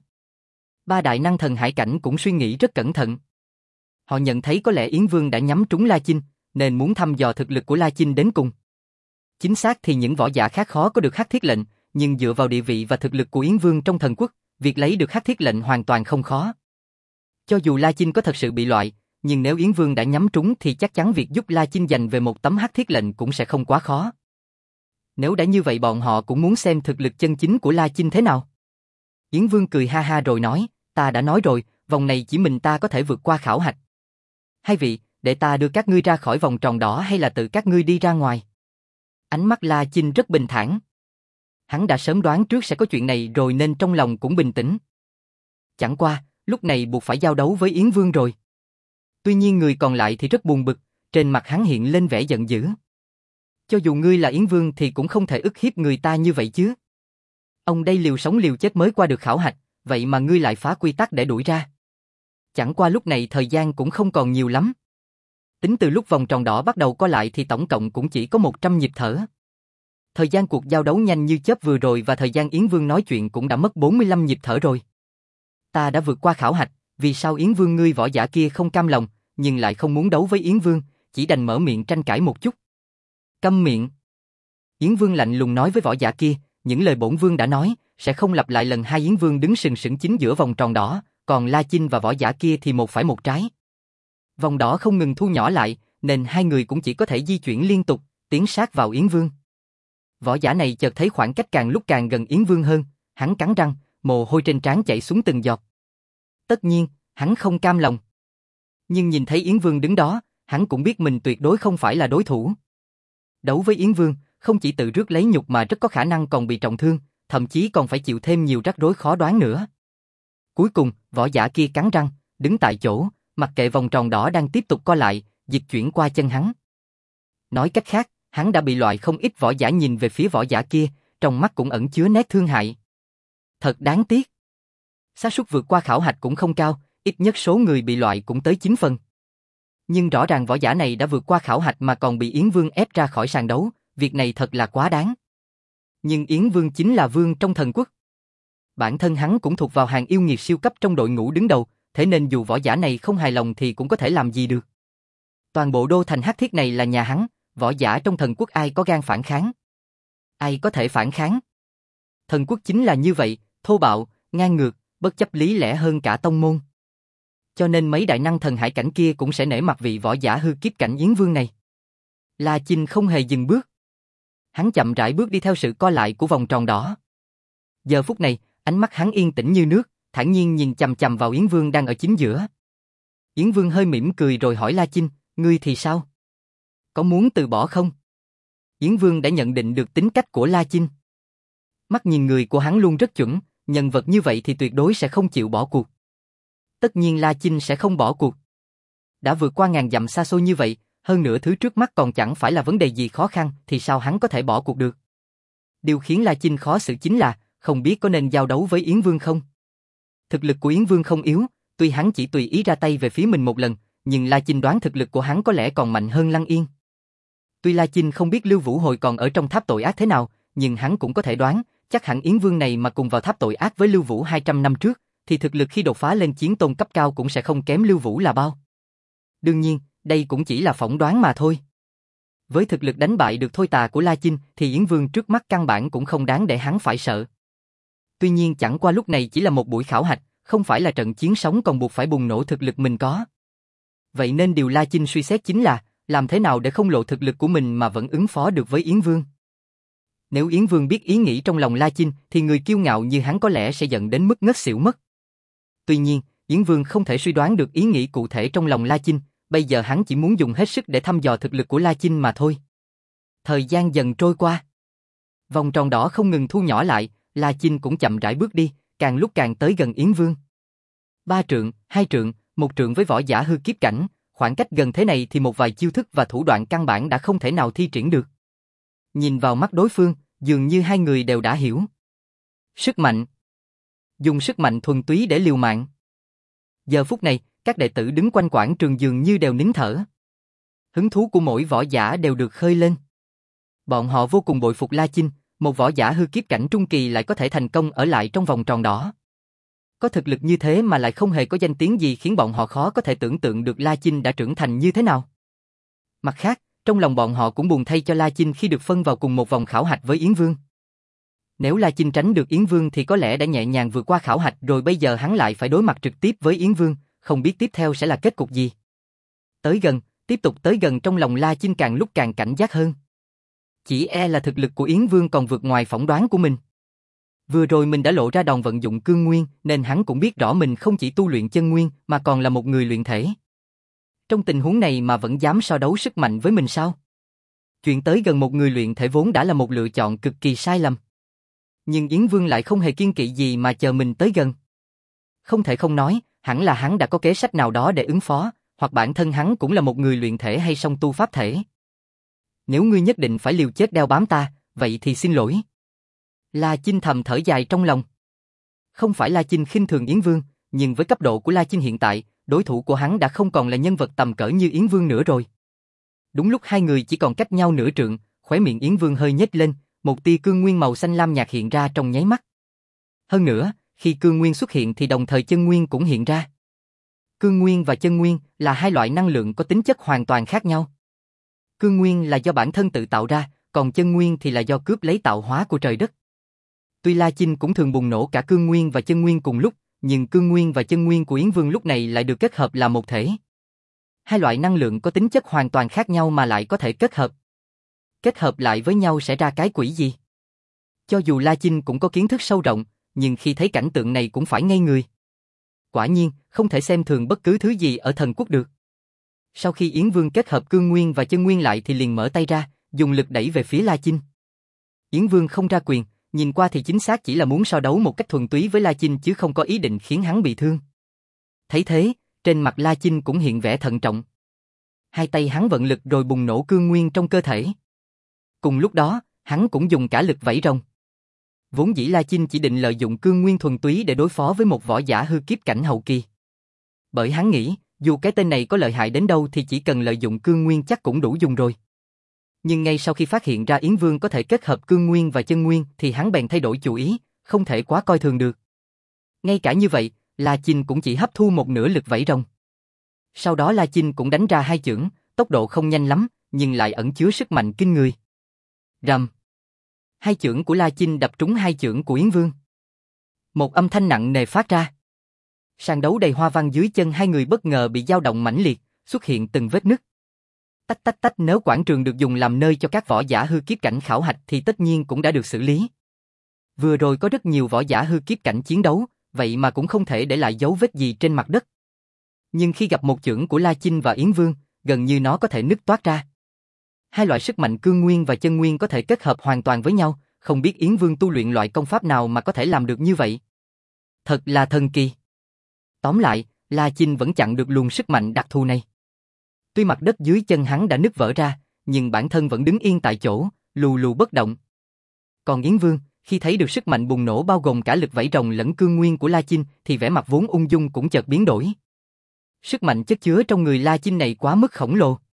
Ba đại năng thần hải cảnh cũng suy nghĩ rất cẩn thận. Họ nhận thấy có lẽ Yến Vương đã nhắm trúng La Chinh, nên muốn thăm dò thực lực của La Chinh đến cùng. Chính xác thì những võ giả khác khó có được Hắc Thiết lệnh, nhưng dựa vào địa vị và thực lực của Yến Vương trong thần quốc, việc lấy được Hắc Thiết lệnh hoàn toàn không khó. Cho dù La Chinh có thật sự bị loại, nhưng nếu Yến Vương đã nhắm trúng thì chắc chắn việc giúp La Chinh giành về một tấm Hắc Thiết lệnh cũng sẽ không quá khó. Nếu đã như vậy bọn họ cũng muốn xem thực lực chân chính của La Chinh thế nào. Yến Vương cười ha ha rồi nói, ta đã nói rồi, vòng này chỉ mình ta có thể vượt qua khảo hạch. Hai vị, để ta đưa các ngươi ra khỏi vòng tròn đỏ hay là tự các ngươi đi ra ngoài? Ánh mắt La Chinh rất bình thản. Hắn đã sớm đoán trước sẽ có chuyện này rồi nên trong lòng cũng bình tĩnh. Chẳng qua, lúc này buộc phải giao đấu với Yến Vương rồi. Tuy nhiên người còn lại thì rất buồn bực, trên mặt hắn hiện lên vẻ giận dữ. Cho dù ngươi là Yến Vương thì cũng không thể ức hiếp người ta như vậy chứ. Ông đây liều sống liều chết mới qua được khảo hạch, vậy mà ngươi lại phá quy tắc để đuổi ra. Chẳng qua lúc này thời gian cũng không còn nhiều lắm. Tính từ lúc vòng tròn đỏ bắt đầu co lại thì tổng cộng cũng chỉ có một trăm nhịp thở. Thời gian cuộc giao đấu nhanh như chớp vừa rồi và thời gian Yến Vương nói chuyện cũng đã mất bốn mươi lăm nhịp thở rồi. Ta đã vượt qua khảo hạch, vì sao Yến Vương ngươi võ giả kia không cam lòng, nhưng lại không muốn đấu với Yến Vương, chỉ đành mở miệng tranh cãi một chút. Câm miệng. Yến Vương lạnh lùng nói với võ giả kia, những lời bổn vương đã nói, sẽ không lặp lại lần hai. Yến Vương đứng sừng sững chính giữa vòng tròn đỏ, còn La Chinh và võ giả kia thì một phải một trái. Vòng đỏ không ngừng thu nhỏ lại, nên hai người cũng chỉ có thể di chuyển liên tục, tiến sát vào Yến Vương. Võ giả này chợt thấy khoảng cách càng lúc càng gần Yến Vương hơn, hắn cắn răng, mồ hôi trên trán chảy xuống từng giọt. Tất nhiên, hắn không cam lòng. Nhưng nhìn thấy Yến Vương đứng đó, hắn cũng biết mình tuyệt đối không phải là đối thủ. Đấu với Yến Vương, không chỉ tự rước lấy nhục mà rất có khả năng còn bị trọng thương, thậm chí còn phải chịu thêm nhiều rắc rối khó đoán nữa. Cuối cùng, võ giả kia cắn răng, đứng tại chỗ, mặc kệ vòng tròn đỏ đang tiếp tục co lại, dịch chuyển qua chân hắn. Nói cách khác, hắn đã bị loại. Không ít võ giả nhìn về phía võ giả kia, trong mắt cũng ẩn chứa nét thương hại. Thật đáng tiếc. Xác suất vượt qua khảo hạch cũng không cao, ít nhất số người bị loại cũng tới chín phần. Nhưng rõ ràng võ giả này đã vượt qua khảo hạch mà còn bị Yến Vương ép ra khỏi sàn đấu, việc này thật là quá đáng. Nhưng Yến Vương chính là vương trong thần quốc. Bản thân hắn cũng thuộc vào hàng yêu nghiệt siêu cấp trong đội ngũ đứng đầu, thế nên dù võ giả này không hài lòng thì cũng có thể làm gì được. Toàn bộ đô thành Hắc Thiết này là nhà hắn, võ giả trong thần quốc ai có gan phản kháng? Ai có thể phản kháng? Thần quốc chính là như vậy, thô bạo, ngang ngược, bất chấp lý lẽ hơn cả tông môn. Cho nên mấy đại năng thần hải cảnh kia cũng sẽ nể mặt vị võ giả hư kiếp cảnh Yến Vương này. La Chinh không hề dừng bước. Hắn chậm rãi bước đi theo sự co lại của vòng tròn đỏ. Giờ phút này, ánh mắt hắn yên tĩnh như nước, thản nhiên nhìn chằm chằm vào Yến Vương đang ở chính giữa. Yến Vương hơi mỉm cười rồi hỏi La Chinh, ngươi thì sao? Có muốn từ bỏ không? Yến Vương đã nhận định được tính cách của La Chinh. Mắt nhìn người của hắn luôn rất chuẩn, nhân vật như vậy thì tuyệt đối sẽ không chịu bỏ cuộc. Tất nhiên La Chinh sẽ không bỏ cuộc. Đã vượt qua ngàn dặm xa xôi như vậy, hơn nữa thứ trước mắt còn chẳng phải là vấn đề gì khó khăn, thì sao hắn có thể bỏ cuộc được? Điều khiến La Chinh khó xử chính là, không biết có nên giao đấu với Yến Vương không? Thực lực của Yến Vương không yếu, tuy hắn chỉ tùy ý ra tay về phía mình một lần, nhưng La Chinh đoán thực lực của hắn có lẽ còn mạnh hơn Lăng Yên. Tuy La Chinh không biết Lưu Vũ Hồi còn ở trong tháp tội ác thế nào, nhưng hắn cũng có thể đoán, chắc hẳn Yến Vương này mà cùng vào tháp tội ác với Lưu Vũ hai trăm năm trước, thì thực lực khi đột phá lên chiến tôn cấp cao cũng sẽ không kém Lưu Vũ là bao. Đương nhiên, đây cũng chỉ là phỏng đoán mà thôi. Với thực lực đánh bại được thôi tà của La Chinh, thì Yến Vương trước mắt căn bản cũng không đáng để hắn phải sợ. Tuy nhiên chẳng qua lúc này chỉ là một buổi khảo hạch, không phải là trận chiến sống còn buộc phải bùng nổ thực lực mình có. Vậy nên điều La Chinh suy xét chính là, làm thế nào để không lộ thực lực của mình mà vẫn ứng phó được với Yến Vương. Nếu Yến Vương biết ý nghĩ trong lòng La Chinh, thì người kiêu ngạo như hắn có lẽ sẽ giận đến mức ngất xỉu mất. Tuy nhiên, Yến Vương không thể suy đoán được ý nghĩ cụ thể trong lòng La Chinh, bây giờ hắn chỉ muốn dùng hết sức để thăm dò thực lực của La Chinh mà thôi. Thời gian dần trôi qua. Vòng tròn đỏ không ngừng thu nhỏ lại, La Chinh cũng chậm rãi bước đi, càng lúc càng tới gần Yến Vương. Ba trượng, hai trượng, một trượng với võ giả hư kiếp cảnh, khoảng cách gần thế này thì một vài chiêu thức và thủ đoạn căn bản đã không thể nào thi triển được. Nhìn vào mắt đối phương, dường như hai người đều đã hiểu. Sức mạnh. Dùng sức mạnh thuần túy để liều mạng. Giờ phút này, các đệ tử đứng quanh quảng trường dường như đều nín thở. Hứng thú của mỗi võ giả đều được khơi lên. Bọn họ vô cùng bội phục La Chinh, một võ giả hư kiếp cảnh trung kỳ lại có thể thành công ở lại trong vòng tròn đỏ. Có thực lực như thế mà lại không hề có danh tiếng gì khiến bọn họ khó có thể tưởng tượng được La Chinh đã trưởng thành như thế nào. Mặt khác, trong lòng bọn họ cũng buồn thay cho La Chinh khi được phân vào cùng một vòng khảo hạch với Yến Vương. Nếu La Chinh tránh được Yến Vương thì có lẽ đã nhẹ nhàng vượt qua khảo hạch, rồi bây giờ hắn lại phải đối mặt trực tiếp với Yến Vương, không biết tiếp theo sẽ là kết cục gì. Tới gần, tiếp tục tới gần, trong lòng La Chinh càng lúc càng cảnh giác hơn. Chỉ e là thực lực của Yến Vương còn vượt ngoài phỏng đoán của mình. Vừa rồi mình đã lộ ra đòn vận dụng cương nguyên, nên hắn cũng biết rõ mình không chỉ tu luyện chân nguyên mà còn là một người luyện thể. Trong tình huống này mà vẫn dám so đấu sức mạnh với mình sao? Chuyện tới gần một người luyện thể vốn đã là một lựa chọn cực kỳ sai lầm. Nhưng Yến Vương lại không hề kiêng kỵ gì mà chờ mình tới gần. Không thể không nói, hẳn là hắn đã có kế sách nào đó để ứng phó, hoặc bản thân hắn cũng là một người luyện thể hay song tu pháp thể. Nếu ngươi nhất định phải liều chết đeo bám ta, vậy thì xin lỗi. La Chinh thầm thở dài trong lòng. Không phải La Chinh khinh thường Yến Vương, nhưng với cấp độ của La Chinh hiện tại, đối thủ của hắn đã không còn là nhân vật tầm cỡ như Yến Vương nữa rồi. Đúng lúc hai người chỉ còn cách nhau nửa trượng, khóe miệng Yến Vương hơi nhếch lên, một tia cương nguyên màu xanh lam nhạt hiện ra trong nháy mắt. Hơn nữa, khi cương nguyên xuất hiện thì đồng thời chân nguyên cũng hiện ra. Cương nguyên và chân nguyên là hai loại năng lượng có tính chất hoàn toàn khác nhau. Cương nguyên là do bản thân tự tạo ra, còn chân nguyên thì là do cướp lấy tạo hóa của trời đất. Tuy La Chinh cũng thường bùng nổ cả cương nguyên và chân nguyên cùng lúc, nhưng cương nguyên và chân nguyên của Yến Vương lúc này lại được kết hợp là một thể. Hai loại năng lượng có tính chất hoàn toàn khác nhau mà lại có thể kết hợp. Kết hợp lại với nhau sẽ ra cái quỷ gì? Cho dù La Chinh cũng có kiến thức sâu rộng, nhưng khi thấy cảnh tượng này cũng phải ngây người. Quả nhiên, không thể xem thường bất cứ thứ gì ở thần quốc được. Sau khi Yến Vương kết hợp cương nguyên và chân nguyên lại thì liền mở tay ra, dùng lực đẩy về phía La Chinh. Yến Vương không ra quyền, nhìn qua thì chính xác chỉ là muốn so đấu một cách thuần túy với La Chinh chứ không có ý định khiến hắn bị thương. Thấy thế, trên mặt La Chinh cũng hiện vẻ thận trọng. Hai tay hắn vận lực rồi bùng nổ cương nguyên trong cơ thể. Cùng lúc đó, hắn cũng dùng cả lực vẫy rồng. Vốn dĩ La Chinh chỉ định lợi dụng cương nguyên thuần túy để đối phó với một võ giả hư kiếp cảnh hậu kỳ. Bởi hắn nghĩ, dù cái tên này có lợi hại đến đâu thì chỉ cần lợi dụng cương nguyên chắc cũng đủ dùng rồi. Nhưng ngay sau khi phát hiện ra Yến Vương có thể kết hợp cương nguyên và chân nguyên thì hắn bèn thay đổi chủ ý, không thể quá coi thường được. Ngay cả như vậy, La Chinh cũng chỉ hấp thu một nửa lực vẫy rồng. Sau đó La Chinh cũng đánh ra hai chưởng, tốc độ không nhanh lắm, nhưng lại ẩn chứa sức mạnh kinh người. Rầm. Hai chưởng của La Chinh đập trúng hai chưởng của Yến Vương. Một âm thanh nặng nề phát ra. Sàn đấu đầy hoa văn dưới chân hai người bất ngờ bị dao động mãnh liệt, xuất hiện từng vết nứt. Tách tách tách, nếu quảng trường được dùng làm nơi cho các võ giả hư kiếp cảnh khảo hạch thì tất nhiên cũng đã được xử lý. Vừa rồi có rất nhiều võ giả hư kiếp cảnh chiến đấu, vậy mà cũng không thể để lại dấu vết gì trên mặt đất. Nhưng khi gặp một chưởng của La Chinh và Yến Vương, gần như nó có thể nứt toát ra. Hai loại sức mạnh cương nguyên và chân nguyên có thể kết hợp hoàn toàn với nhau, không biết Yến Vương tu luyện loại công pháp nào mà có thể làm được như vậy. Thật là thần kỳ. Tóm lại, La Chinh vẫn chặn được luồng sức mạnh đặc thù này. Tuy mặt đất dưới chân hắn đã nứt vỡ ra, nhưng bản thân vẫn đứng yên tại chỗ, lù lù bất động. Còn Yến Vương, khi thấy được sức mạnh bùng nổ bao gồm cả lực vẫy rồng lẫn cương nguyên của La Chinh thì vẻ mặt vốn ung dung cũng chợt biến đổi. Sức mạnh chất chứa trong người La Chinh này quá mức khổng lồ.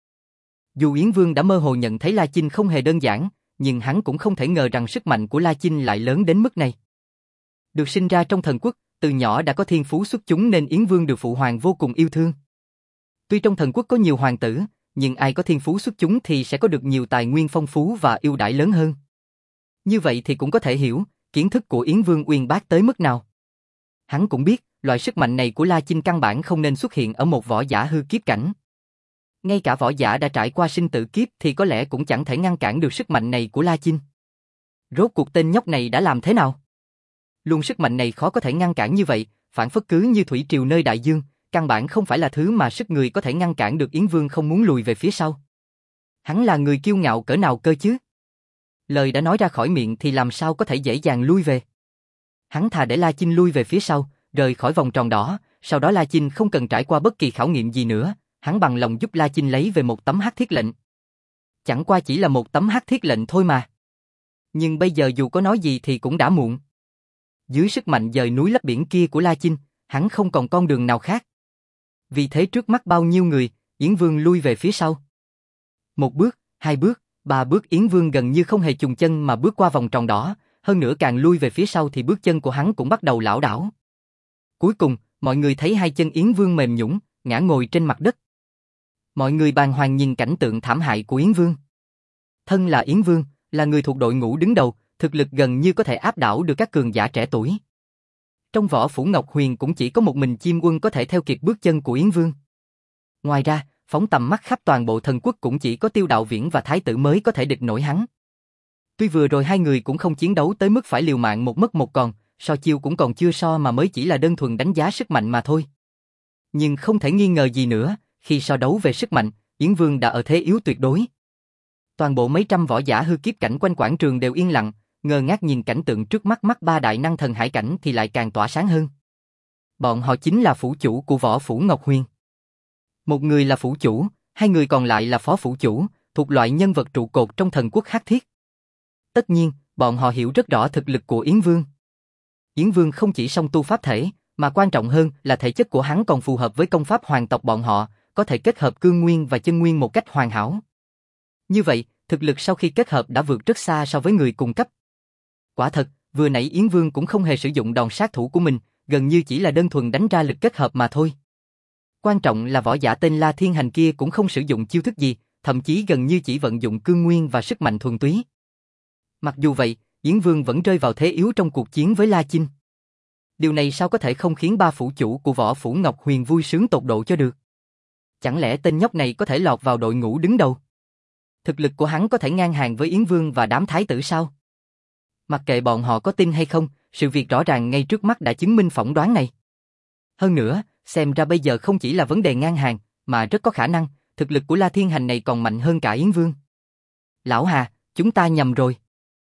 Dù Yến Vương đã mơ hồ nhận thấy La Chinh không hề đơn giản, nhưng hắn cũng không thể ngờ rằng sức mạnh của La Chinh lại lớn đến mức này. Được sinh ra trong thần quốc, từ nhỏ đã có thiên phú xuất chúng nên Yến Vương được phụ hoàng vô cùng yêu thương. Tuy trong thần quốc có nhiều hoàng tử, nhưng ai có thiên phú xuất chúng thì sẽ có được nhiều tài nguyên phong phú và ưu đãi lớn hơn. Như vậy thì cũng có thể hiểu, kiến thức của Yến Vương uyên bác tới mức nào. Hắn cũng biết, loại sức mạnh này của La Chinh căn bản không nên xuất hiện ở một võ giả hư kiếp cảnh. Ngay cả võ giả đã trải qua sinh tử kiếp thì có lẽ cũng chẳng thể ngăn cản được sức mạnh này của La Chinh. Rốt cuộc tên nhóc này đã làm thế nào? Luồng sức mạnh này khó có thể ngăn cản như vậy, phản phất cứ như thủy triều nơi đại dương, căn bản không phải là thứ mà sức người có thể ngăn cản được. Yến Vương không muốn lùi về phía sau. Hắn là người kiêu ngạo cỡ nào cơ chứ? Lời đã nói ra khỏi miệng thì làm sao có thể dễ dàng lui về. Hắn thà để La Chinh lui về phía sau, rời khỏi vòng tròn đỏ, sau đó La Chinh không cần trải qua bất kỳ khảo nghiệm gì nữa, hắn bằng lòng giúp La Chinh lấy về một tấm hắc thiết lệnh. Chẳng qua chỉ là một tấm hắc thiết lệnh thôi mà. Nhưng bây giờ dù có nói gì thì cũng đã muộn. Dưới sức mạnh dời núi lấp biển kia của La Chinh, hắn không còn con đường nào khác. Vì thế trước mắt bao nhiêu người, Yến Vương lui về phía sau. Một bước, hai bước, ba bước, Yến Vương gần như không hề chùng chân mà bước qua vòng tròn đỏ, hơn nữa càng lui về phía sau thì bước chân của hắn cũng bắt đầu lảo đảo. Cuối cùng, mọi người thấy hai chân Yến Vương mềm nhũn, ngã ngồi trên mặt đất. Mọi người bàng hoàng nhìn cảnh tượng thảm hại của Yến Vương. Thân là Yến Vương, là người thuộc đội ngũ đứng đầu, thực lực gần như có thể áp đảo được các cường giả trẻ tuổi. Trong võ phủ Ngọc Huyền cũng chỉ có một mình Chim Quân có thể theo kịp bước chân của Yến Vương. Ngoài ra, phóng tầm mắt khắp toàn bộ thần quốc cũng chỉ có Tiêu Đạo Viễn và Thái tử mới có thể địch nổi hắn. Tuy vừa rồi hai người cũng không chiến đấu tới mức phải liều mạng một mất một còn, so chiêu cũng còn chưa so mà mới chỉ là đơn thuần đánh giá sức mạnh mà thôi. Nhưng không thể nghi ngờ gì nữa, khi so đấu về sức mạnh, Yến Vương đã ở thế yếu tuyệt đối. Toàn bộ mấy trăm võ giả hư kiếp cảnh quanh quảng trường đều yên lặng, ngơ ngác nhìn cảnh tượng trước mắt. Mắt ba đại năng thần hải cảnh thì lại càng tỏa sáng hơn. Bọn họ chính là phủ chủ của võ phủ Ngọc Huyền. Một người là phủ chủ, hai người còn lại là phó phủ chủ, thuộc loại nhân vật trụ cột trong thần quốc hắc thiết. Tất nhiên, bọn họ hiểu rất rõ thực lực của Yến Vương. Yến Vương không chỉ song tu pháp thể, mà quan trọng hơn là thể chất của hắn còn phù hợp với công pháp hoàng tộc bọn họ, có thể kết hợp cương nguyên và chân nguyên một cách hoàn hảo. Như vậy, thực lực sau khi kết hợp đã vượt rất xa so với người cùng cấp. Quả thật, vừa nãy Yến Vương cũng không hề sử dụng đòn sát thủ của mình, gần như chỉ là đơn thuần đánh ra lực kết hợp mà thôi. Quan trọng là võ giả tên La Thiên Hành kia cũng không sử dụng chiêu thức gì, thậm chí gần như chỉ vận dụng cương nguyên và sức mạnh thuần túy. Mặc dù vậy, Yến Vương vẫn rơi vào thế yếu trong cuộc chiến với La Chinh. Điều này sao có thể không khiến ba phủ chủ của võ phủ Ngọc Huyền vui sướng tột độ cho được? Chẳng lẽ tên nhóc này có thể lọt vào đội ngũ đứng đầu? Thực lực của hắn có thể ngang hàng với Yến Vương và đám thái tử sao? Mặc kệ bọn họ có tin hay không, sự việc rõ ràng ngay trước mắt đã chứng minh phỏng đoán này. Hơn nữa, xem ra bây giờ không chỉ là vấn đề ngang hàng, mà rất có khả năng, thực lực của La Thiên Hành này còn mạnh hơn cả Yến Vương. Lão Hà, chúng ta nhầm rồi.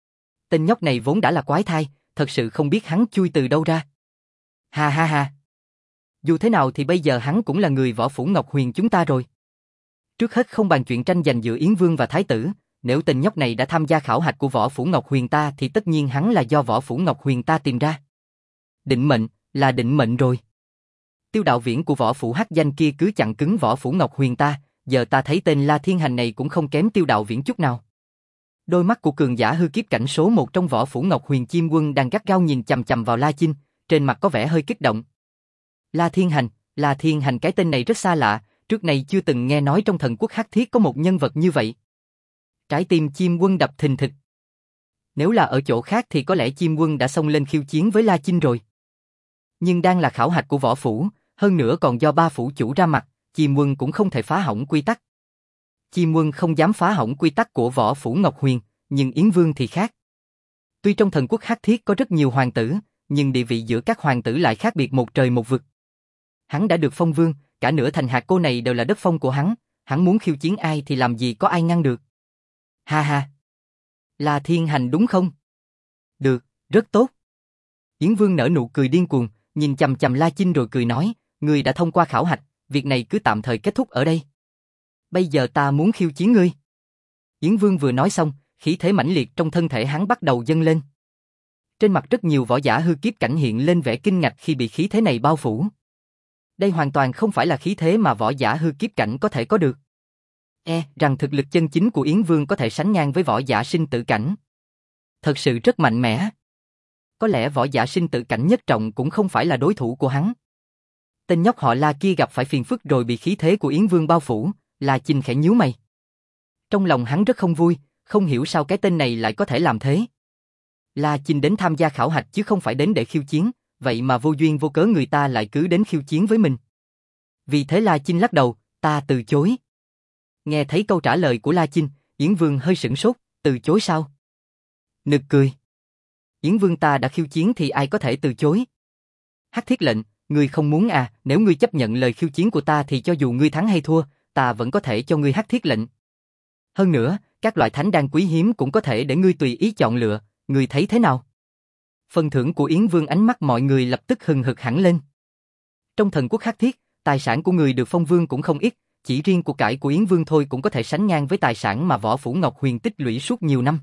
Tên nhóc này vốn đã là quái thai, thật sự không biết hắn chui từ đâu ra. Ha ha ha. Dù thế nào thì bây giờ hắn cũng là người võ phủ Ngọc Huyền chúng ta rồi. Trước hết không bàn chuyện tranh giành giữa Yến Vương và Thái tử, nếu tên nhóc này đã tham gia khảo hạch của võ phủ Ngọc Huyền ta thì tất nhiên hắn là do võ phủ Ngọc Huyền ta tìm ra. Định mệnh, là định mệnh rồi. Tiêu Đạo Viễn của võ phủ hắc danh kia cứ chặn cứng võ phủ Ngọc Huyền ta, giờ ta thấy tên La Thiên Hành này cũng không kém Tiêu Đạo Viễn chút nào. Đôi mắt của cường giả hư kiếp cảnh số một trong võ phủ Ngọc Huyền Chim Quân đang gắt gao nhìn chằm chằm vào La Chinh, trên mặt có vẻ hơi kích động. La Thiên Hành, La Thiên Hành, cái tên này rất xa lạ, trước này chưa từng nghe nói trong thần quốc hắc thiết có một nhân vật như vậy. Trái tim Chim Quân đập thình thịch. Nếu là ở chỗ khác thì có lẽ Chim Quân đã xông lên khiêu chiến với La Chinh rồi. Nhưng đang là khảo hạch của võ phủ, hơn nữa còn do ba phủ chủ ra mặt, Chim Quân cũng không thể phá hỏng quy tắc. Chim Quân không dám phá hỏng quy tắc của võ phủ Ngọc Huyền, nhưng Yến Vương thì khác. Tuy trong thần quốc Hắc Thiết có rất nhiều hoàng tử, nhưng địa vị giữa các hoàng tử lại khác biệt một trời một vực. Hắn đã được phong vương, cả nửa thành hạt cô này đều là đất phong của hắn, hắn muốn khiêu chiến ai thì làm gì có ai ngăn được. Ha ha! La Thiên Hành đúng không? Được, rất tốt. Yến Vương nở nụ cười điên cuồng, nhìn chằm chằm La Chinh rồi cười nói, ngươi đã thông qua khảo hạch, việc này cứ tạm thời kết thúc ở đây. Bây giờ ta muốn khiêu chiến ngươi. Yến Vương vừa nói xong, khí thế mãnh liệt trong thân thể hắn bắt đầu dâng lên. Trên mặt rất nhiều võ giả hư kiếp cảnh hiện lên vẻ kinh ngạc khi bị khí thế này bao phủ. Đây hoàn toàn không phải là khí thế mà võ giả hư kiếp cảnh có thể có được. E rằng thực lực chân chính của Yến Vương có thể sánh ngang với võ giả sinh tử cảnh. Thật sự rất mạnh mẽ. Có lẽ võ giả sinh tử cảnh nhất trọng cũng không phải là đối thủ của hắn. Tên nhóc họ La kia gặp phải phiền phức rồi bị khí thế của Yến Vương bao phủ, La Chinh khẽ nhíu mày. Trong lòng hắn rất không vui, không hiểu sao cái tên này lại có thể làm thế. La Chinh đến tham gia khảo hạch chứ không phải đến để khiêu chiến, vậy mà vô duyên vô cớ người ta lại cứ đến khiêu chiến với mình. Vì thế La Chinh lắc đầu, ta từ chối. Nghe thấy câu trả lời của La Chinh, Yến Vương hơi sửng sốt, từ chối sao? Nực cười. Yến Vương ta đã khiêu chiến thì ai có thể từ chối? Hắc Thiết lệnh, ngươi không muốn à, nếu ngươi chấp nhận lời khiêu chiến của ta thì cho dù ngươi thắng hay thua, ta vẫn có thể cho ngươi Hắc Thiết lệnh. Hơn nữa, các loại thánh đan quý hiếm cũng có thể để ngươi tùy ý chọn lựa, ngươi thấy thế nào? Phần thưởng của Yến Vương ánh mắt mọi người lập tức hừng hực hẳn lên. Trong thần quốc Hắc Thiết, tài sản của người được phong vương cũng không ít, chỉ riêng của cải của Yến Vương thôi cũng có thể sánh ngang với tài sản mà võ phủ Ngọc Huyền tích lũy suốt nhiều năm.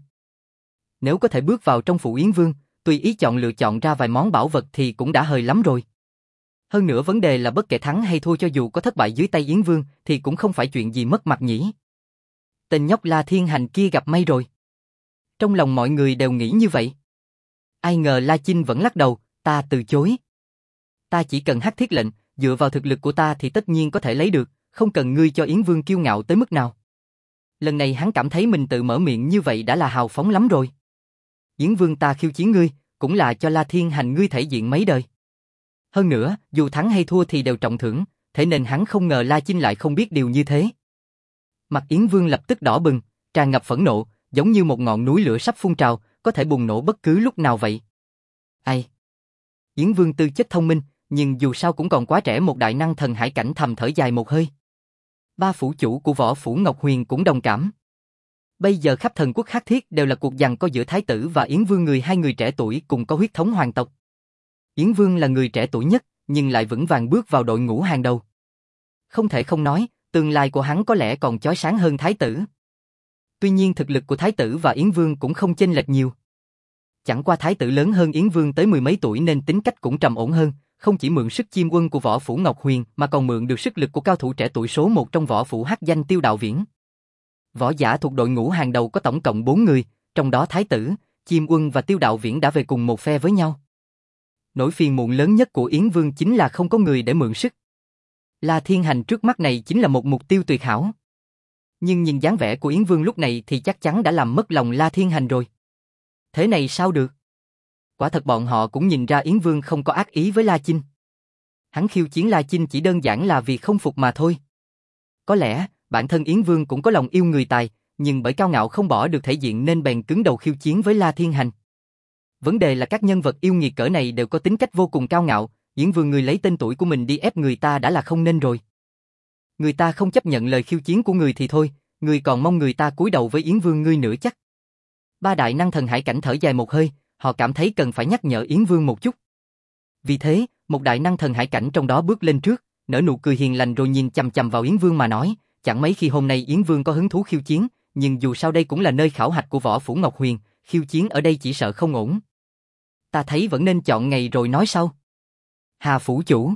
Nếu có thể bước vào trong phủ Yến Vương, tùy ý chọn lựa chọn ra vài món bảo vật thì cũng đã hời lắm rồi. Hơn nữa vấn đề là bất kể thắng hay thua cho dù có thất bại dưới tay Yến Vương thì cũng không phải chuyện gì mất mặt nhỉ. Tên nhóc La Thiên Hành kia gặp may rồi. Trong lòng mọi người đều nghĩ như vậy. Ai ngờ La Chinh vẫn lắc đầu, ta từ chối. Ta chỉ cần Hắc Thiết lệnh, dựa vào thực lực của ta thì tất nhiên có thể lấy được, không cần ngươi cho Yến Vương kiêu ngạo tới mức nào. Lần này hắn cảm thấy mình tự mở miệng như vậy đã là hào phóng lắm rồi. Yến Vương ta khiêu chiến ngươi, cũng là cho La Thiên Hành ngươi thể diện mấy đời. Hơn nữa, dù thắng hay thua thì đều trọng thưởng, thế nên hắn không ngờ La Chinh lại không biết điều như thế. Mặt Yến Vương lập tức đỏ bừng, tràn ngập phẫn nộ, giống như một ngọn núi lửa sắp phun trào, có thể bùng nổ bất cứ lúc nào vậy. Ai? Yến Vương tư chất thông minh, nhưng dù sao cũng còn quá trẻ, một đại năng thần hải cảnh thầm thở dài một hơi. Ba phủ chủ của võ phủ Ngọc Huyền cũng đồng cảm. Bây giờ khắp thần quốc Hắc Thiết đều là cuộc giằng co giữa Thái tử và Yến Vương, người hai người trẻ tuổi cùng có huyết thống hoàng tộc. Yến Vương là người trẻ tuổi nhất, nhưng lại vững vàng bước vào đội ngũ hàng đầu. Không thể không nói, tương lai của hắn có lẽ còn chói sáng hơn Thái tử. Tuy nhiên thực lực của Thái tử và Yến Vương cũng không chênh lệch nhiều. Chẳng qua Thái tử lớn hơn Yến Vương tới mười mấy tuổi nên tính cách cũng trầm ổn hơn, không chỉ mượn sức Chim Quân của võ phủ Ngọc Huyền mà còn mượn được sức lực của cao thủ trẻ tuổi số một trong võ phủ hắc danh Tiêu Đạo Viễn. Võ giả thuộc đội ngũ hàng đầu có tổng cộng bốn người, trong đó Thái tử, Chim Quân và Tiêu Đạo Viễn đã về cùng một phe với nhau. Nỗi phiền muộn lớn nhất của Yến Vương chính là không có người để mượn sức. La Thiên Hành trước mắt này chính là một mục tiêu tuyệt hảo. Nhưng nhìn dáng vẻ của Yến Vương lúc này thì chắc chắn đã làm mất lòng La Thiên Hành rồi. Thế này sao được? Quả thật bọn họ cũng nhìn ra Yến Vương không có ác ý với La Chinh. Hắn khiêu chiến La Chinh chỉ đơn giản là vì không phục mà thôi. Có lẽ, bản thân Yến Vương cũng có lòng yêu người tài, nhưng bởi cao ngạo không bỏ được thể diện nên bèn cứng đầu khiêu chiến với La Thiên Hành. Vấn đề là các nhân vật yêu nghiệt cỡ này đều có tính cách vô cùng cao ngạo, Yến Vương người lấy tên tuổi của mình đi ép người ta đã là không nên rồi. Người ta không chấp nhận lời khiêu chiến của người thì thôi, người còn mong người ta cúi đầu với Yến Vương ngươi nữa chắc. Ba đại năng thần hải cảnh thở dài một hơi, họ cảm thấy cần phải nhắc nhở Yến Vương một chút. Vì thế, một đại năng thần hải cảnh trong đó bước lên trước, nở nụ cười hiền lành rồi nhìn chằm chằm vào Yến Vương mà nói, chẳng mấy khi hôm nay Yến Vương có hứng thú khiêu chiến, nhưng dù sao đây cũng là nơi khảo hạch của võ phủ Ngọc Huyền, khiêu chiến ở đây chỉ sợ không ổn. Ta thấy vẫn nên chọn ngày rồi nói sau. Hà phủ chủ.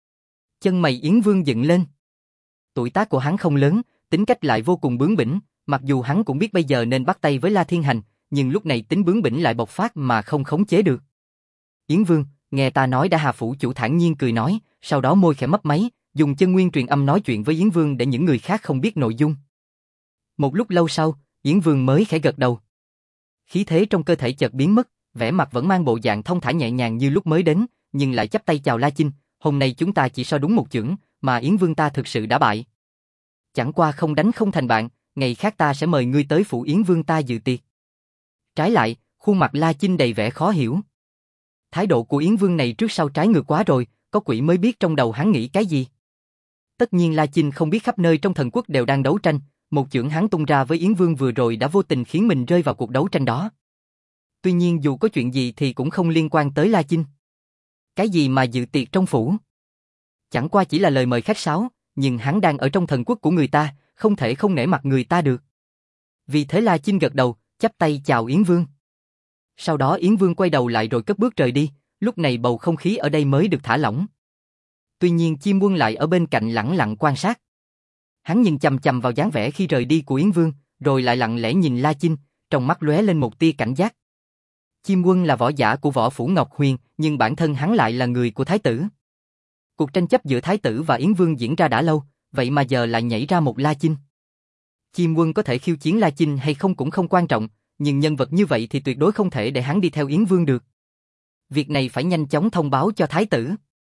Chân mày Yến Vương dựng lên. Tuổi tác của hắn không lớn, tính cách lại vô cùng bướng bỉnh, mặc dù hắn cũng biết bây giờ nên bắt tay với La Thiên Hành, nhưng lúc này tính bướng bỉnh lại bộc phát mà không khống chế được. Yến Vương, nghe ta nói đã. Hà phủ chủ thản nhiên cười nói, sau đó môi khẽ mấp máy, dùng chân nguyên truyền âm nói chuyện với Yến Vương để những người khác không biết nội dung. Một lúc lâu sau, Yến Vương mới khẽ gật đầu. Khí thế trong cơ thể chợt biến mất, vẻ mặt vẫn mang bộ dạng thông thả nhẹ nhàng như lúc mới đến, nhưng lại chắp tay chào La Chinh, hôm nay chúng ta chỉ so đúng một chưởng, mà Yến Vương ta thực sự đã bại. Chẳng qua không đánh không thành bạn, ngày khác ta sẽ mời ngươi tới phủ Yến Vương ta dự tiệc. Trái lại, khuôn mặt La Chinh đầy vẻ khó hiểu. Thái độ của Yến Vương này trước sau trái ngược quá rồi, có quỷ mới biết trong đầu hắn nghĩ cái gì. Tất nhiên La Chinh không biết khắp nơi trong thần quốc đều đang đấu tranh, một chưởng hắn tung ra với Yến Vương vừa rồi đã vô tình khiến mình rơi vào cuộc đấu tranh đó. Tuy nhiên dù có chuyện gì thì cũng không liên quan tới La Chinh. Cái gì mà dự tiệc trong phủ? Chẳng qua chỉ là lời mời khách sáo, nhưng hắn đang ở trong thần quốc của người ta, không thể không nể mặt người ta được. Vì thế La Chinh gật đầu, chắp tay chào Yến Vương. Sau đó Yến Vương quay đầu lại rồi cất bước rời đi, lúc này bầu không khí ở đây mới được thả lỏng. Tuy nhiên Chim Quân lại ở bên cạnh lẳng lặng quan sát. Hắn nhìn chằm chằm vào dáng vẻ khi rời đi của Yến Vương, rồi lại lặng lẽ nhìn La Chinh, trong mắt lóe lên một tia cảnh giác. Chim Quân là võ giả của võ phủ Ngọc Huyền, nhưng bản thân hắn lại là người của Thái tử. Cuộc tranh chấp giữa Thái tử và Yến Vương diễn ra đã lâu, vậy mà giờ lại nhảy ra một La Chinh. Chim Quân có thể khiêu chiến La Chinh hay không cũng không quan trọng, nhưng nhân vật như vậy thì tuyệt đối không thể để hắn đi theo Yến Vương được. Việc này phải nhanh chóng thông báo cho Thái tử.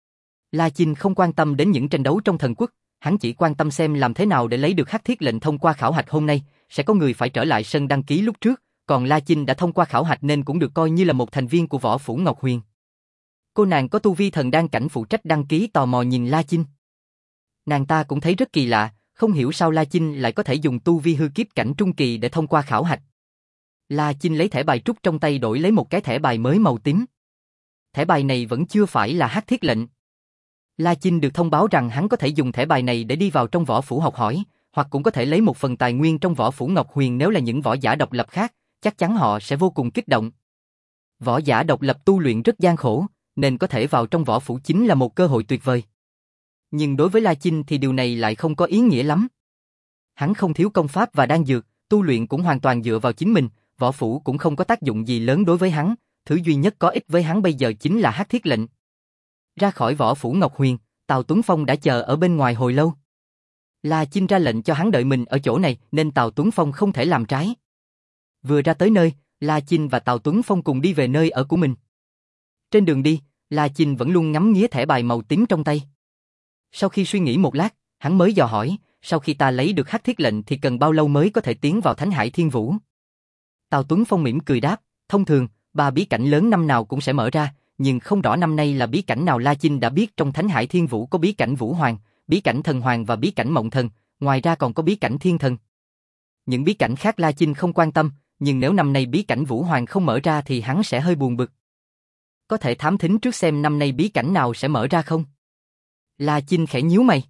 La Chinh không quan tâm đến những tranh đấu trong thần quốc, hắn chỉ quan tâm xem làm thế nào để lấy được hắc thiết lệnh thông qua khảo hạch hôm nay, sẽ có người phải trở lại sân đăng ký lúc trước, còn La Chinh đã thông qua khảo hạch nên cũng được coi như là một thành viên của võ phủ Ngọc Huyền. Cô nàng có tu vi thần đan cảnh phụ trách đăng ký tò mò nhìn La Chinh. Nàng ta cũng thấy rất kỳ lạ, không hiểu sao La Chinh lại có thể dùng tu vi hư kiếp cảnh trung kỳ để thông qua khảo hạch. La Chinh lấy thẻ bài trúc trong tay đổi lấy một cái thẻ bài mới màu tím. Thẻ bài này vẫn chưa phải là hắc thiết lệnh. La Chinh được thông báo rằng hắn có thể dùng thẻ bài này để đi vào trong võ phủ học hỏi, hoặc cũng có thể lấy một phần tài nguyên trong võ phủ Ngọc Huyền. Nếu là những võ giả độc lập khác, chắc chắn họ sẽ vô cùng kích động. Võ giả độc lập tu luyện rất gian khổ, nên có thể vào trong võ phủ chính là một cơ hội tuyệt vời. Nhưng đối với La Chinh thì điều này lại không có ý nghĩa lắm. Hắn không thiếu công pháp và đan dược, tu luyện cũng hoàn toàn dựa vào chính mình, võ phủ cũng không có tác dụng gì lớn đối với hắn, thứ duy nhất có ích với hắn bây giờ chính là hắc thiết lệnh. Ra khỏi võ phủ Ngọc Huyền, Tào Tuấn Phong đã chờ ở bên ngoài hồi lâu. La Chinh ra lệnh cho hắn đợi mình ở chỗ này nên Tào Tuấn Phong không thể làm trái. Vừa ra tới nơi, La Chinh và Tào Tuấn Phong cùng đi về nơi ở của mình. Trên đường đi, La Chinh vẫn luôn ngắm nghía thẻ bài màu tím trong tay. Sau khi suy nghĩ một lát, hắn mới dò hỏi, sau khi ta lấy được hắc thiết lệnh thì cần bao lâu mới có thể tiến vào Thánh Hải Thiên Vũ? Tào Tuấn Phong mỉm cười đáp, thông thường, ba bí cảnh lớn năm nào cũng sẽ mở ra, nhưng không rõ năm nay là bí cảnh nào. La Chinh đã biết trong Thánh Hải Thiên Vũ có bí cảnh Vũ Hoàng, bí cảnh Thần Hoàng và bí cảnh Mộng Thần, ngoài ra còn có bí cảnh Thiên Thần. Những bí cảnh khác La Chinh không quan tâm, nhưng nếu năm nay bí cảnh Vũ Hoàng không mở ra thì hắn sẽ hơi buồn bực. Có thể thám thính trước xem năm nay bí cảnh nào sẽ mở ra không? La Chinh khẽ nhíu mày.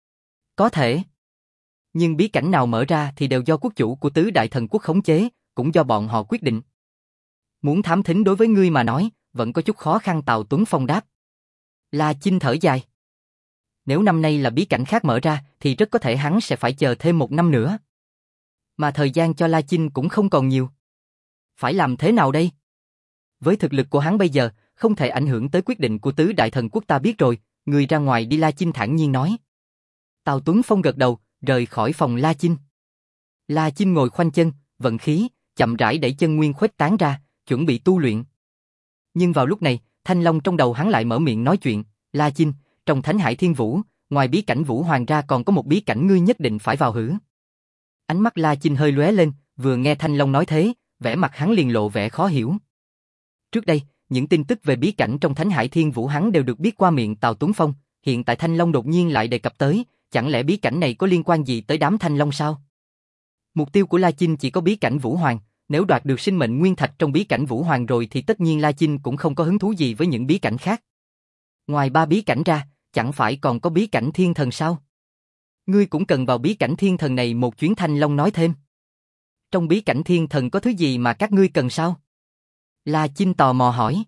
Có thể. Nhưng bí cảnh nào mở ra thì đều do quốc chủ của tứ đại thần quốc khống chế, cũng do bọn họ quyết định. Muốn thám thính đối với ngươi mà nói, vẫn có chút khó khăn. Tào Tuấn Phong đáp. La Chinh thở dài. Nếu năm nay là bí cảnh khác mở ra, thì rất có thể hắn sẽ phải chờ thêm một năm nữa. Mà thời gian cho La Chinh cũng không còn nhiều. Phải làm thế nào đây? Với thực lực của hắn bây giờ, không thể ảnh hưởng tới quyết định của tứ đại thần quốc. Ta biết rồi, người ra ngoài đi. La Chinh thản nhiên nói. Tào Tuấn Phong gật đầu, rời khỏi phòng La Chinh. La Chinh ngồi khoanh chân, vận khí, chậm rãi đẩy chân nguyên khuếch tán ra, chuẩn bị tu luyện. Nhưng vào lúc này, Thanh Long trong đầu hắn lại mở miệng nói chuyện. La Chinh, trong Thánh Hải Thiên Vũ, ngoài bí cảnh Vũ Hoàng ra còn có một bí cảnh ngươi nhất định phải vào hử. Ánh mắt La Chinh hơi lóe lên, vừa nghe Thanh Long nói thế, vẻ mặt hắn liền lộ vẻ khó hiểu. Trước đây, những tin tức về bí cảnh trong Thánh Hải Thiên Vũ hắn đều được biết qua miệng Tào Tuấn Phong, hiện tại Thanh Long đột nhiên lại đề cập tới, chẳng lẽ bí cảnh này có liên quan gì tới đám Thanh Long sao? Mục tiêu của La Chinh chỉ có bí cảnh Vũ Hoàng, nếu đoạt được sinh mệnh nguyên thạch trong bí cảnh Vũ Hoàng rồi thì tất nhiên La Chinh cũng không có hứng thú gì với những bí cảnh khác. Ngoài ba bí cảnh ra, chẳng phải còn có bí cảnh Thiên Thần sao? Ngươi cũng cần vào bí cảnh Thiên Thần này một chuyến. Thanh Long nói thêm. Trong bí cảnh Thiên Thần có thứ gì mà các ngươi cần sao? La Chinh tò mò hỏi.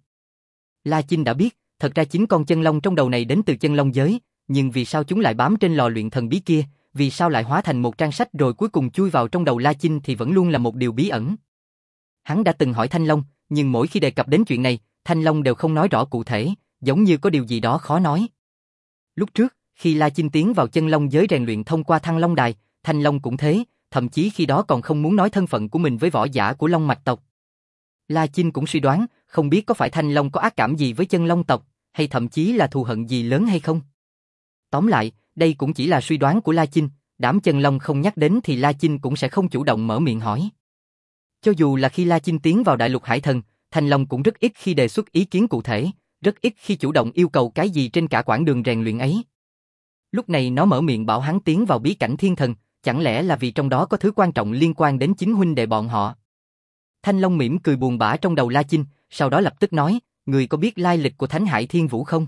La Chinh đã biết, thật ra chính con chân long trong đầu này đến từ chân long giới, nhưng vì sao chúng lại bám trên lò luyện thần bí kia, vì sao lại hóa thành một trang sách rồi cuối cùng chui vào trong đầu La Chinh thì vẫn luôn là một điều bí ẩn. Hắn đã từng hỏi Thanh Long, nhưng mỗi khi đề cập đến chuyện này, Thanh Long đều không nói rõ cụ thể, giống như có điều gì đó khó nói. Lúc trước, khi La Chinh tiến vào chân long giới rèn luyện thông qua Thăng Long Đài, Thanh Long cũng thế, thậm chí khi đó còn không muốn nói thân phận của mình với võ giả của Long Mạch tộc. La Chinh cũng suy đoán, không biết có phải Thanh Long có ác cảm gì với Chân Long tộc, hay thậm chí là thù hận gì lớn hay không. Tóm lại, đây cũng chỉ là suy đoán của La Chinh, đám Chân Long không nhắc đến thì La Chinh cũng sẽ không chủ động mở miệng hỏi. Cho dù là khi La Chinh tiến vào Đại Lục Hải Thần, Thanh Long cũng rất ít khi đề xuất ý kiến cụ thể, rất ít khi chủ động yêu cầu cái gì trên cả quãng đường rèn luyện ấy. Lúc này nó mở miệng bảo hắn tiến vào bí cảnh thiên thần, chẳng lẽ là vì trong đó có thứ quan trọng liên quan đến chính huynh đệ bọn họ. Thanh Long mỉm cười buồn bã trong đầu La Chinh, sau đó lập tức nói, người có biết lai lịch của Thánh Hải Thiên Vũ không?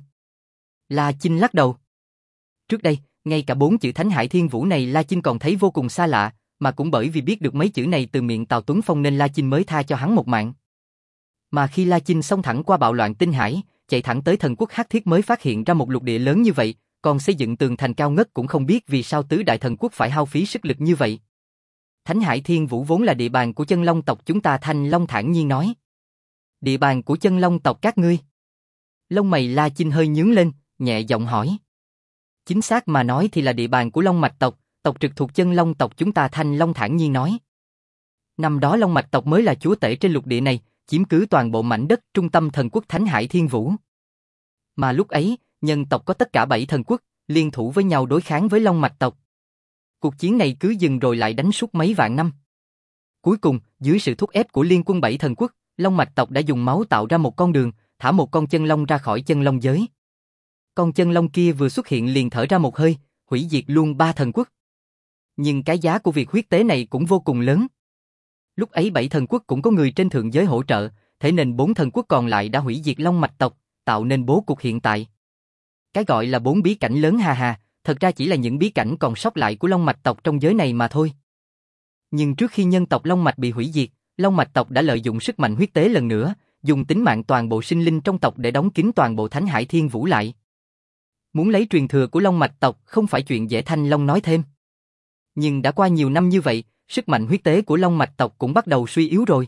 La Chinh lắc đầu. Trước đây, ngay cả bốn chữ Thánh Hải Thiên Vũ này La Chinh còn thấy vô cùng xa lạ, mà cũng bởi vì biết được mấy chữ này từ miệng Tào Tuấn Phong nên La Chinh mới tha cho hắn một mạng. Mà khi La Chinh xông thẳng qua bạo loạn tinh hải, chạy thẳng tới thần quốc Hắc Thiết mới phát hiện ra một lục địa lớn như vậy, còn xây dựng tường thành cao ngất cũng không biết vì sao tứ đại thần quốc phải hao phí sức lực như vậy. Thánh Hải Thiên Vũ vốn là địa bàn của Chân Long tộc chúng ta. Thanh Long thản nhiên nói. Địa bàn của Chân Long tộc các ngươi? Lông mày La Chinh hơi nhướng lên, nhẹ giọng hỏi. Chính xác mà nói thì là địa bàn của Long Mạch tộc, tộc trực thuộc Chân Long tộc chúng ta. Thanh Long thản nhiên nói. Năm đó Long Mạch tộc mới là chúa tể trên lục địa này, chiếm cứ toàn bộ mảnh đất trung tâm thần quốc Thánh Hải Thiên Vũ. Mà lúc ấy, nhân tộc có tất cả bảy thần quốc, liên thủ với nhau đối kháng với Long Mạch tộc. Cuộc chiến này cứ dừng rồi lại đánh suốt mấy vạn năm. Cuối cùng, dưới sự thúc ép của liên quân bảy thần quốc, Long Mạch tộc đã dùng máu tạo ra một con đường, thả một con chân long ra khỏi chân long giới. Con chân long kia vừa xuất hiện liền thở ra một hơi, hủy diệt luôn ba thần quốc. Nhưng cái giá của việc huyết tế này cũng vô cùng lớn. Lúc ấy bảy thần quốc cũng có người trên thượng giới hỗ trợ, thế nên bốn thần quốc còn lại đã hủy diệt Long Mạch tộc, tạo nên bố cục hiện tại. Cái gọi là bốn bí cảnh lớn hà hà, thật ra chỉ là những bí cảnh còn sót lại của Long Mạch tộc trong giới này mà thôi. Nhưng trước khi nhân tộc Long Mạch bị hủy diệt, Long Mạch tộc đã lợi dụng sức mạnh huyết tế lần nữa, dùng tính mạng toàn bộ sinh linh trong tộc để đóng kín toàn bộ Thánh Hải Thiên Vũ lại. Muốn lấy truyền thừa của Long Mạch tộc không phải chuyện dễ. Thanh Long nói thêm. Nhưng đã qua nhiều năm như vậy, sức mạnh huyết tế của Long Mạch tộc cũng bắt đầu suy yếu rồi.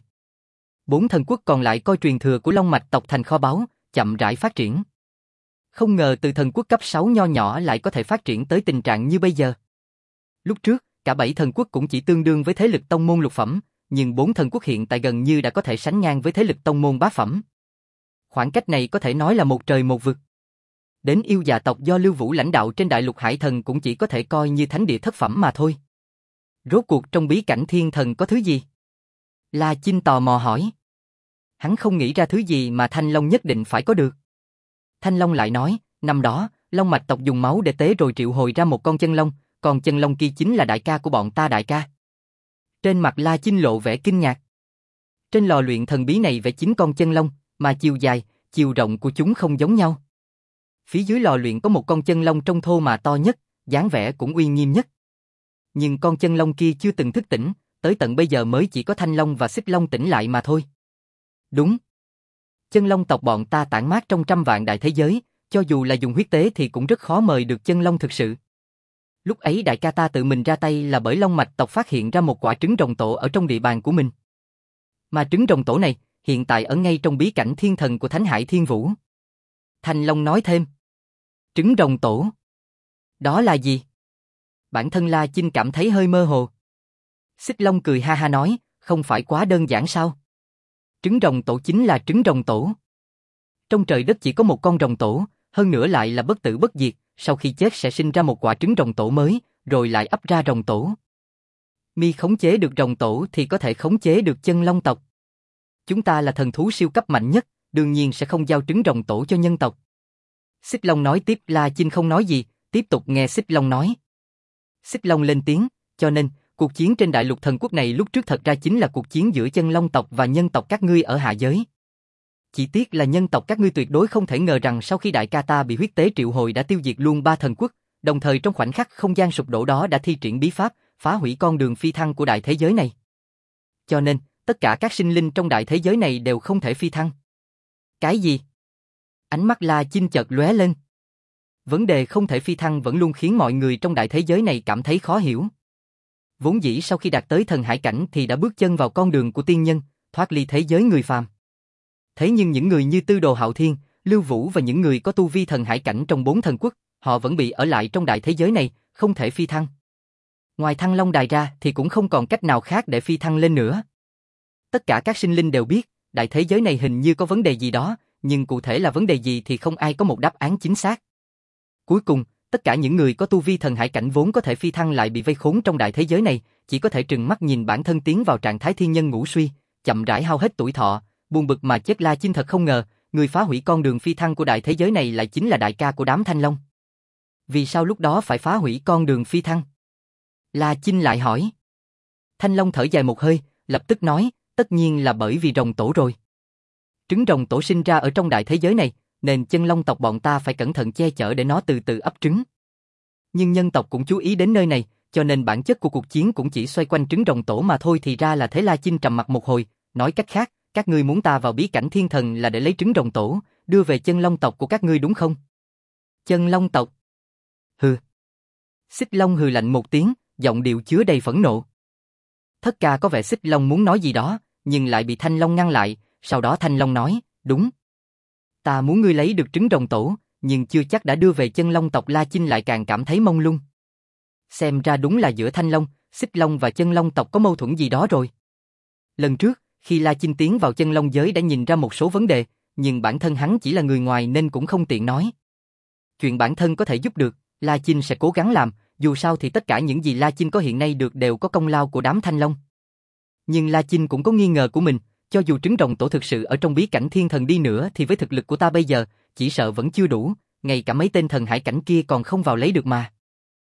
Bốn thần quốc còn lại coi truyền thừa của Long Mạch tộc thành kho báu, chậm rãi phát triển. Không ngờ từ thần quốc cấp sáu nho nhỏ lại có thể phát triển tới tình trạng như bây giờ. Lúc trước, cả bảy thần quốc cũng chỉ tương đương với thế lực tông môn lục phẩm, nhưng bốn thần quốc hiện tại gần như đã có thể sánh ngang với thế lực tông môn bá phẩm. Khoảng cách này có thể nói là một trời một vực. Đến yêu già tộc do Lưu Vũ lãnh đạo trên Đại Lục Hải Thần cũng chỉ có thể coi như thánh địa thất phẩm mà thôi. Rốt cuộc trong bí cảnh thiên thần có thứ gì? La Chinh tò mò hỏi. Hắn không nghĩ ra thứ gì mà Thanh Long nhất định phải có được. Thanh Long lại nói, năm đó, Long Mạch tộc dùng máu để tế rồi triệu hồi ra một con chân long, còn chân long kia chính là đại ca của bọn ta. Đại ca? Trên mặt La Chinh lộ vẻ kinh ngạc. Trên lò luyện thần bí này vẽ chín con chân long, mà chiều dài, chiều rộng của chúng không giống nhau. Phía dưới lò luyện có một con chân long trông thô mà to nhất, dáng vẻ cũng uy nghiêm nhất. Nhưng con chân long kia chưa từng thức tỉnh, tới tận bây giờ mới chỉ có Thanh Long và Xích Long tỉnh lại mà thôi. Đúng. Chân long tộc bọn ta tản mát trong trăm vạn đại thế giới, cho dù là dùng huyết tế thì cũng rất khó mời được chân long thực sự. Lúc ấy đại ca ta tự mình ra tay là bởi Long Mạch tộc phát hiện ra một quả trứng rồng tổ ở trong địa bàn của mình. Mà trứng rồng tổ này, hiện tại ở ngay trong bí cảnh thiên thần của Thánh Hải Thiên Vũ. Thanh Long nói thêm. Trứng rồng tổ? Đó là gì? Bản thân La Chinh cảm thấy hơi mơ hồ. Xích Long cười ha ha nói, không phải quá đơn giản sao? Trứng rồng tổ chính là trứng rồng tổ. Trong trời đất chỉ có một con rồng tổ, hơn nữa lại là bất tử bất diệt, sau khi chết sẽ sinh ra một quả trứng rồng tổ mới, rồi lại ấp ra rồng tổ. Mi khống chế được rồng tổ thì có thể khống chế được chân long tộc. Chúng ta là thần thú siêu cấp mạnh nhất, đương nhiên sẽ không giao trứng rồng tổ cho nhân tộc. Xích Long nói tiếp. La Chinh không nói gì, tiếp tục nghe Xích Long nói. Xích Long lên tiếng, cho nên, cuộc chiến trên đại lục thần quốc này lúc trước thật ra chính là cuộc chiến giữa chân long tộc và nhân tộc các ngươi ở hạ giới. Chỉ tiếc là nhân tộc các ngươi tuyệt đối không thể ngờ rằng sau khi đại ca ta bị huyết tế triệu hồi đã tiêu diệt luôn ba thần quốc, đồng thời trong khoảnh khắc không gian sụp đổ đó đã thi triển bí pháp, phá hủy con đường phi thăng của đại thế giới này. Cho nên, tất cả các sinh linh trong đại thế giới này đều không thể phi thăng. Cái gì? Ánh mắt La Chinh chợt lóe lên. Vấn đề không thể phi thăng vẫn luôn khiến mọi người trong đại thế giới này cảm thấy khó hiểu. Vốn dĩ sau khi đạt tới thần hải cảnh thì đã bước chân vào con đường của tiên nhân, thoát ly thế giới người phàm. Thế nhưng những người như Tư Đồ Hạo Thiên, Lưu Vũ và những người có tu vi thần hải cảnh trong bốn thần quốc, họ vẫn bị ở lại trong đại thế giới này, không thể phi thăng. Ngoài Thăng Long Đài ra thì cũng không còn cách nào khác để phi thăng lên nữa. Tất cả các sinh linh đều biết, đại thế giới này hình như có vấn đề gì đó, nhưng cụ thể là vấn đề gì thì không ai có một đáp án chính xác. Cuối cùng, tất cả những người có tu vi thần hải cảnh vốn có thể phi thăng lại bị vây khốn trong đại thế giới này, chỉ có thể trừng mắt nhìn bản thân tiến vào trạng thái thiên nhân ngũ suy, chậm rãi hao hết tuổi thọ, buồn bực mà chết. La Chinh thật không ngờ, người phá hủy con đường phi thăng của đại thế giới này lại chính là đại ca của đám Thanh Long. Vì sao lúc đó phải phá hủy con đường phi thăng? La Chinh lại hỏi. Thanh Long thở dài một hơi, lập tức nói, tất nhiên là bởi vì rồng tổ rồi. Trứng rồng tổ sinh ra ở trong đại thế giới này, nên chân long tộc bọn ta phải cẩn thận che chở để nó từ từ ấp trứng. Nhưng nhân tộc cũng chú ý đến nơi này, cho nên bản chất của cuộc chiến cũng chỉ xoay quanh trứng rồng tổ mà thôi. Thì ra là thế. La Chinh trầm mặt một hồi, nói cách khác, các ngươi muốn ta vào bí cảnh thiên thần là để lấy trứng rồng tổ, đưa về chân long tộc của các ngươi đúng không? Chân long tộc? Hừ. Xích Long hừ lạnh một tiếng, giọng điệu chứa đầy phẫn nộ. Thất ca có vẻ Xích Long muốn nói gì đó, nhưng lại bị Thanh Long ngăn lại, sau đó Thanh Long nói, đúng. Ta muốn ngươi lấy được trứng rồng tổ, nhưng chưa chắc đã đưa về chân long tộc. La Chinh lại càng cảm thấy mông lung. Xem ra đúng là giữa Thanh Long, Xích Long và chân long tộc có mâu thuẫn gì đó rồi. Lần trước, khi La Chinh tiến vào chân long giới đã nhìn ra một số vấn đề, nhưng bản thân hắn chỉ là người ngoài nên cũng không tiện nói. Chuyện bản thân có thể giúp được, La Chinh sẽ cố gắng làm, dù sao thì tất cả những gì La Chinh có hiện nay được đều có công lao của đám Thanh Long. Nhưng La Chinh cũng có nghi ngờ của mình, cho dù trứng rồng tổ thực sự ở trong bí cảnh thiên thần đi nữa thì với thực lực của ta bây giờ, chỉ sợ vẫn chưa đủ, ngay cả mấy tên thần hải cảnh kia còn không vào lấy được mà.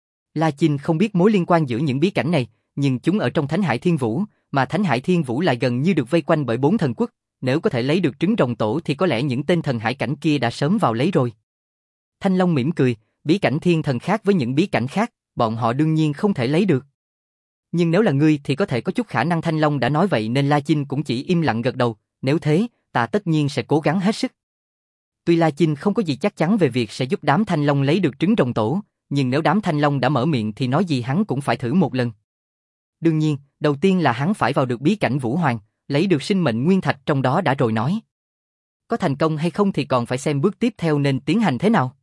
La Chinh không biết mối liên quan giữa những bí cảnh này, nhưng chúng ở trong Thánh Hải Thiên Vũ, mà Thánh Hải Thiên Vũ lại gần như được vây quanh bởi bốn thần quốc, nếu có thể lấy được trứng rồng tổ thì có lẽ những tên thần hải cảnh kia đã sớm vào lấy rồi. Thanh Long mỉm cười, bí cảnh thiên thần khác với những bí cảnh khác, bọn họ đương nhiên không thể lấy được. Nhưng nếu là ngươi thì có thể có chút khả năng. Thanh Long đã nói vậy nên La Chinh cũng chỉ im lặng gật đầu, nếu thế, ta tất nhiên sẽ cố gắng hết sức. Tuy La Chinh không có gì chắc chắn về việc sẽ giúp đám Thanh Long lấy được trứng rồng tổ, nhưng nếu đám Thanh Long đã mở miệng thì nói gì hắn cũng phải thử một lần. Đương nhiên, đầu tiên là hắn phải vào được bí cảnh Vũ Hoàng, lấy được sinh mệnh nguyên thạch trong đó đã rồi nói. Có thành công hay không thì còn phải xem bước tiếp theo nên tiến hành thế nào.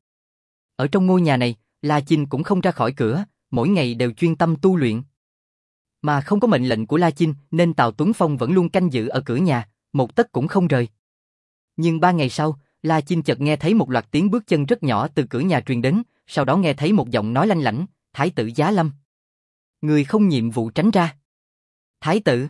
Ở trong ngôi nhà này, La Chinh cũng không ra khỏi cửa, mỗi ngày đều chuyên tâm tu luyện. Mà không có mệnh lệnh của La Chinh nên Tào Tuấn Phong vẫn luôn canh giữ ở cửa nhà, một tấc cũng không rời. Nhưng ba ngày sau, La Chinh chợt nghe thấy một loạt tiếng bước chân rất nhỏ từ cửa nhà truyền đến, sau đó nghe thấy một giọng nói lanh lảnh, Thái tử Giá Lâm. Người không nhiệm vụ tránh ra. Thái tử.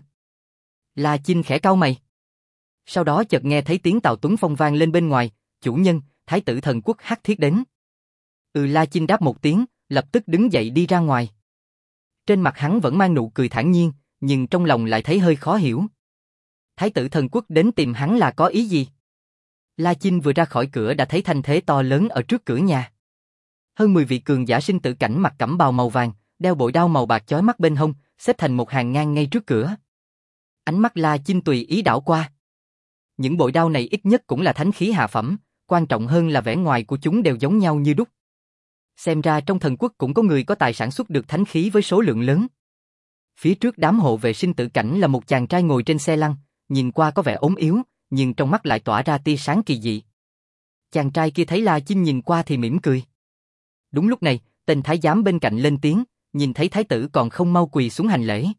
La Chinh khẽ cau mày. Sau đó chợt nghe thấy tiếng Tào Tuấn Phong vang lên bên ngoài, chủ nhân, Thái tử thần quốc Hắc Thiết đến. Ừ. La Chinh đáp một tiếng, lập tức đứng dậy đi ra ngoài. Trên mặt hắn vẫn mang nụ cười thản nhiên, nhưng trong lòng lại thấy hơi khó hiểu. Thái tử thần quốc đến tìm hắn là có ý gì? La Chinh vừa ra khỏi cửa đã thấy thanh thế to lớn ở trước cửa nhà. Hơn mười vị cường giả sinh tử cảnh mặc cẩm bào màu vàng, đeo bội đao màu bạc chói mắt bên hông, xếp thành một hàng ngang ngay trước cửa. Ánh mắt La Chinh tùy ý đảo qua. Những bội đao này ít nhất cũng là thánh khí hạ phẩm, quan trọng hơn là vẻ ngoài của chúng đều giống nhau như đúc. Xem ra trong thần quốc cũng có người có tài sản xuất được thánh khí với số lượng lớn. Phía trước đám hộ vệ sinh tử cảnh là một chàng trai ngồi trên xe lăn, nhìn qua có vẻ ốm yếu, nhưng trong mắt lại tỏa ra tia sáng kỳ dị. Chàng trai kia thấy La Chinh nhìn qua thì mỉm cười. Đúng lúc này, tên thái giám bên cạnh lên tiếng, nhìn thấy thái tử còn không mau quỳ xuống hành lễ.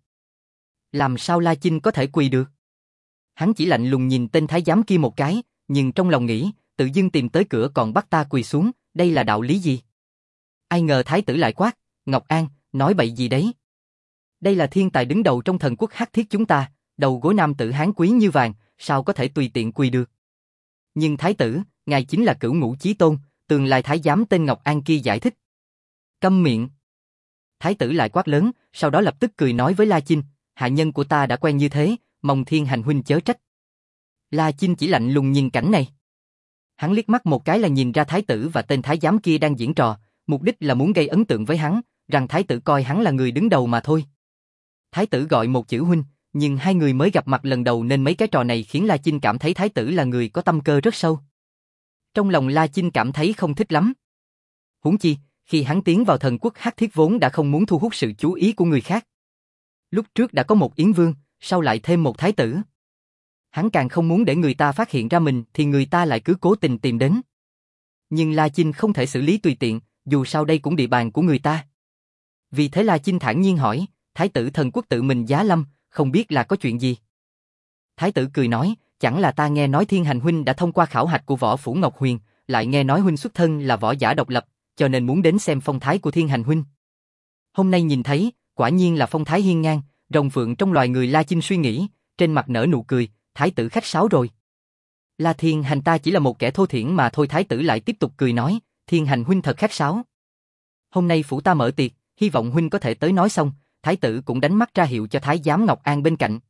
Làm sao La Chinh có thể quỳ được? Hắn chỉ lạnh lùng nhìn tên thái giám kia một cái, nhưng trong lòng nghĩ, tự dưng tìm tới cửa còn bắt ta quỳ xuống, đây là đạo lý gì? Ai ngờ thái tử lại quát, Ngọc An, nói bậy gì đấy? Đây là thiên tài đứng đầu trong thần quốc Hắc Thiết chúng ta, đầu gối nam tử hán quý như vàng, sao có thể tùy tiện quỳ được? Nhưng thái tử, ngài chính là Cửu Ngũ Chí Tôn, tường lai thái giám tên Ngọc An kia giải thích. Câm miệng. Thái tử lại quát lớn, sau đó lập tức cười nói với La Chinh, hạ nhân của ta đã quen như thế, mong thiên hành huynh chớ trách. La Chinh chỉ lạnh lùng nhìn cảnh này. Hắn liếc mắt một cái là nhìn ra thái tử và tên thái giám kia đang diễn trò, mục đích là muốn gây ấn tượng với hắn, rằng thái tử coi hắn là người đứng đầu mà thôi. Thái tử gọi một chữ huynh, nhưng hai người mới gặp mặt lần đầu nên mấy cái trò này khiến La Chinh cảm thấy thái tử là người có tâm cơ rất sâu. Trong lòng La Chinh cảm thấy không thích lắm. Huống chi, khi hắn tiến vào thần quốc Hắc Thiết vốn đã không muốn thu hút sự chú ý của người khác. Lúc trước đã có một Yến Vương, sau lại thêm một thái tử. Hắn càng không muốn để người ta phát hiện ra mình thì người ta lại cứ cố tình tìm đến. Nhưng La Chinh không thể xử lý tùy tiện, dù sao đây cũng địa bàn của người ta. Vì thế La Chinh thản nhiên hỏi, Thái tử thần quốc tự mình giá lâm, không biết là có chuyện gì? Thái tử cười nói, chẳng là ta nghe nói Thiên Hành huynh đã thông qua khảo hạch của võ phủ Ngọc Huyền, lại nghe nói huynh xuất thân là võ giả độc lập, cho nên muốn đến xem phong thái của Thiên Hành huynh. Hôm nay nhìn thấy, quả nhiên là phong thái hiên ngang, rồng phượng trong loài người. La Chinh suy nghĩ, trên mặt nở nụ cười, thái tử khách sáo rồi. La Thiên Hành ta chỉ là một kẻ thô thiển mà thôi. Thái tử lại tiếp tục cười nói, Thiên Hành huynh thật khách sáo. Hôm nay phủ ta mở tiệc, hy vọng huynh có thể tới. Nói xong, thái tử cũng đánh mắt ra hiệu cho thái giám Ngọc An bên cạnh.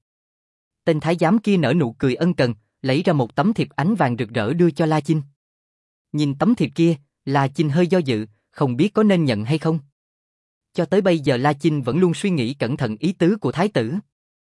Tên thái giám kia nở nụ cười ân cần, lấy ra một tấm thiệp ánh vàng rực rỡ đưa cho La Chinh. Nhìn tấm thiệp kia, La Chinh hơi do dự, không biết có nên nhận hay không. Cho tới bây giờ La Chinh vẫn luôn suy nghĩ cẩn thận ý tứ của thái tử.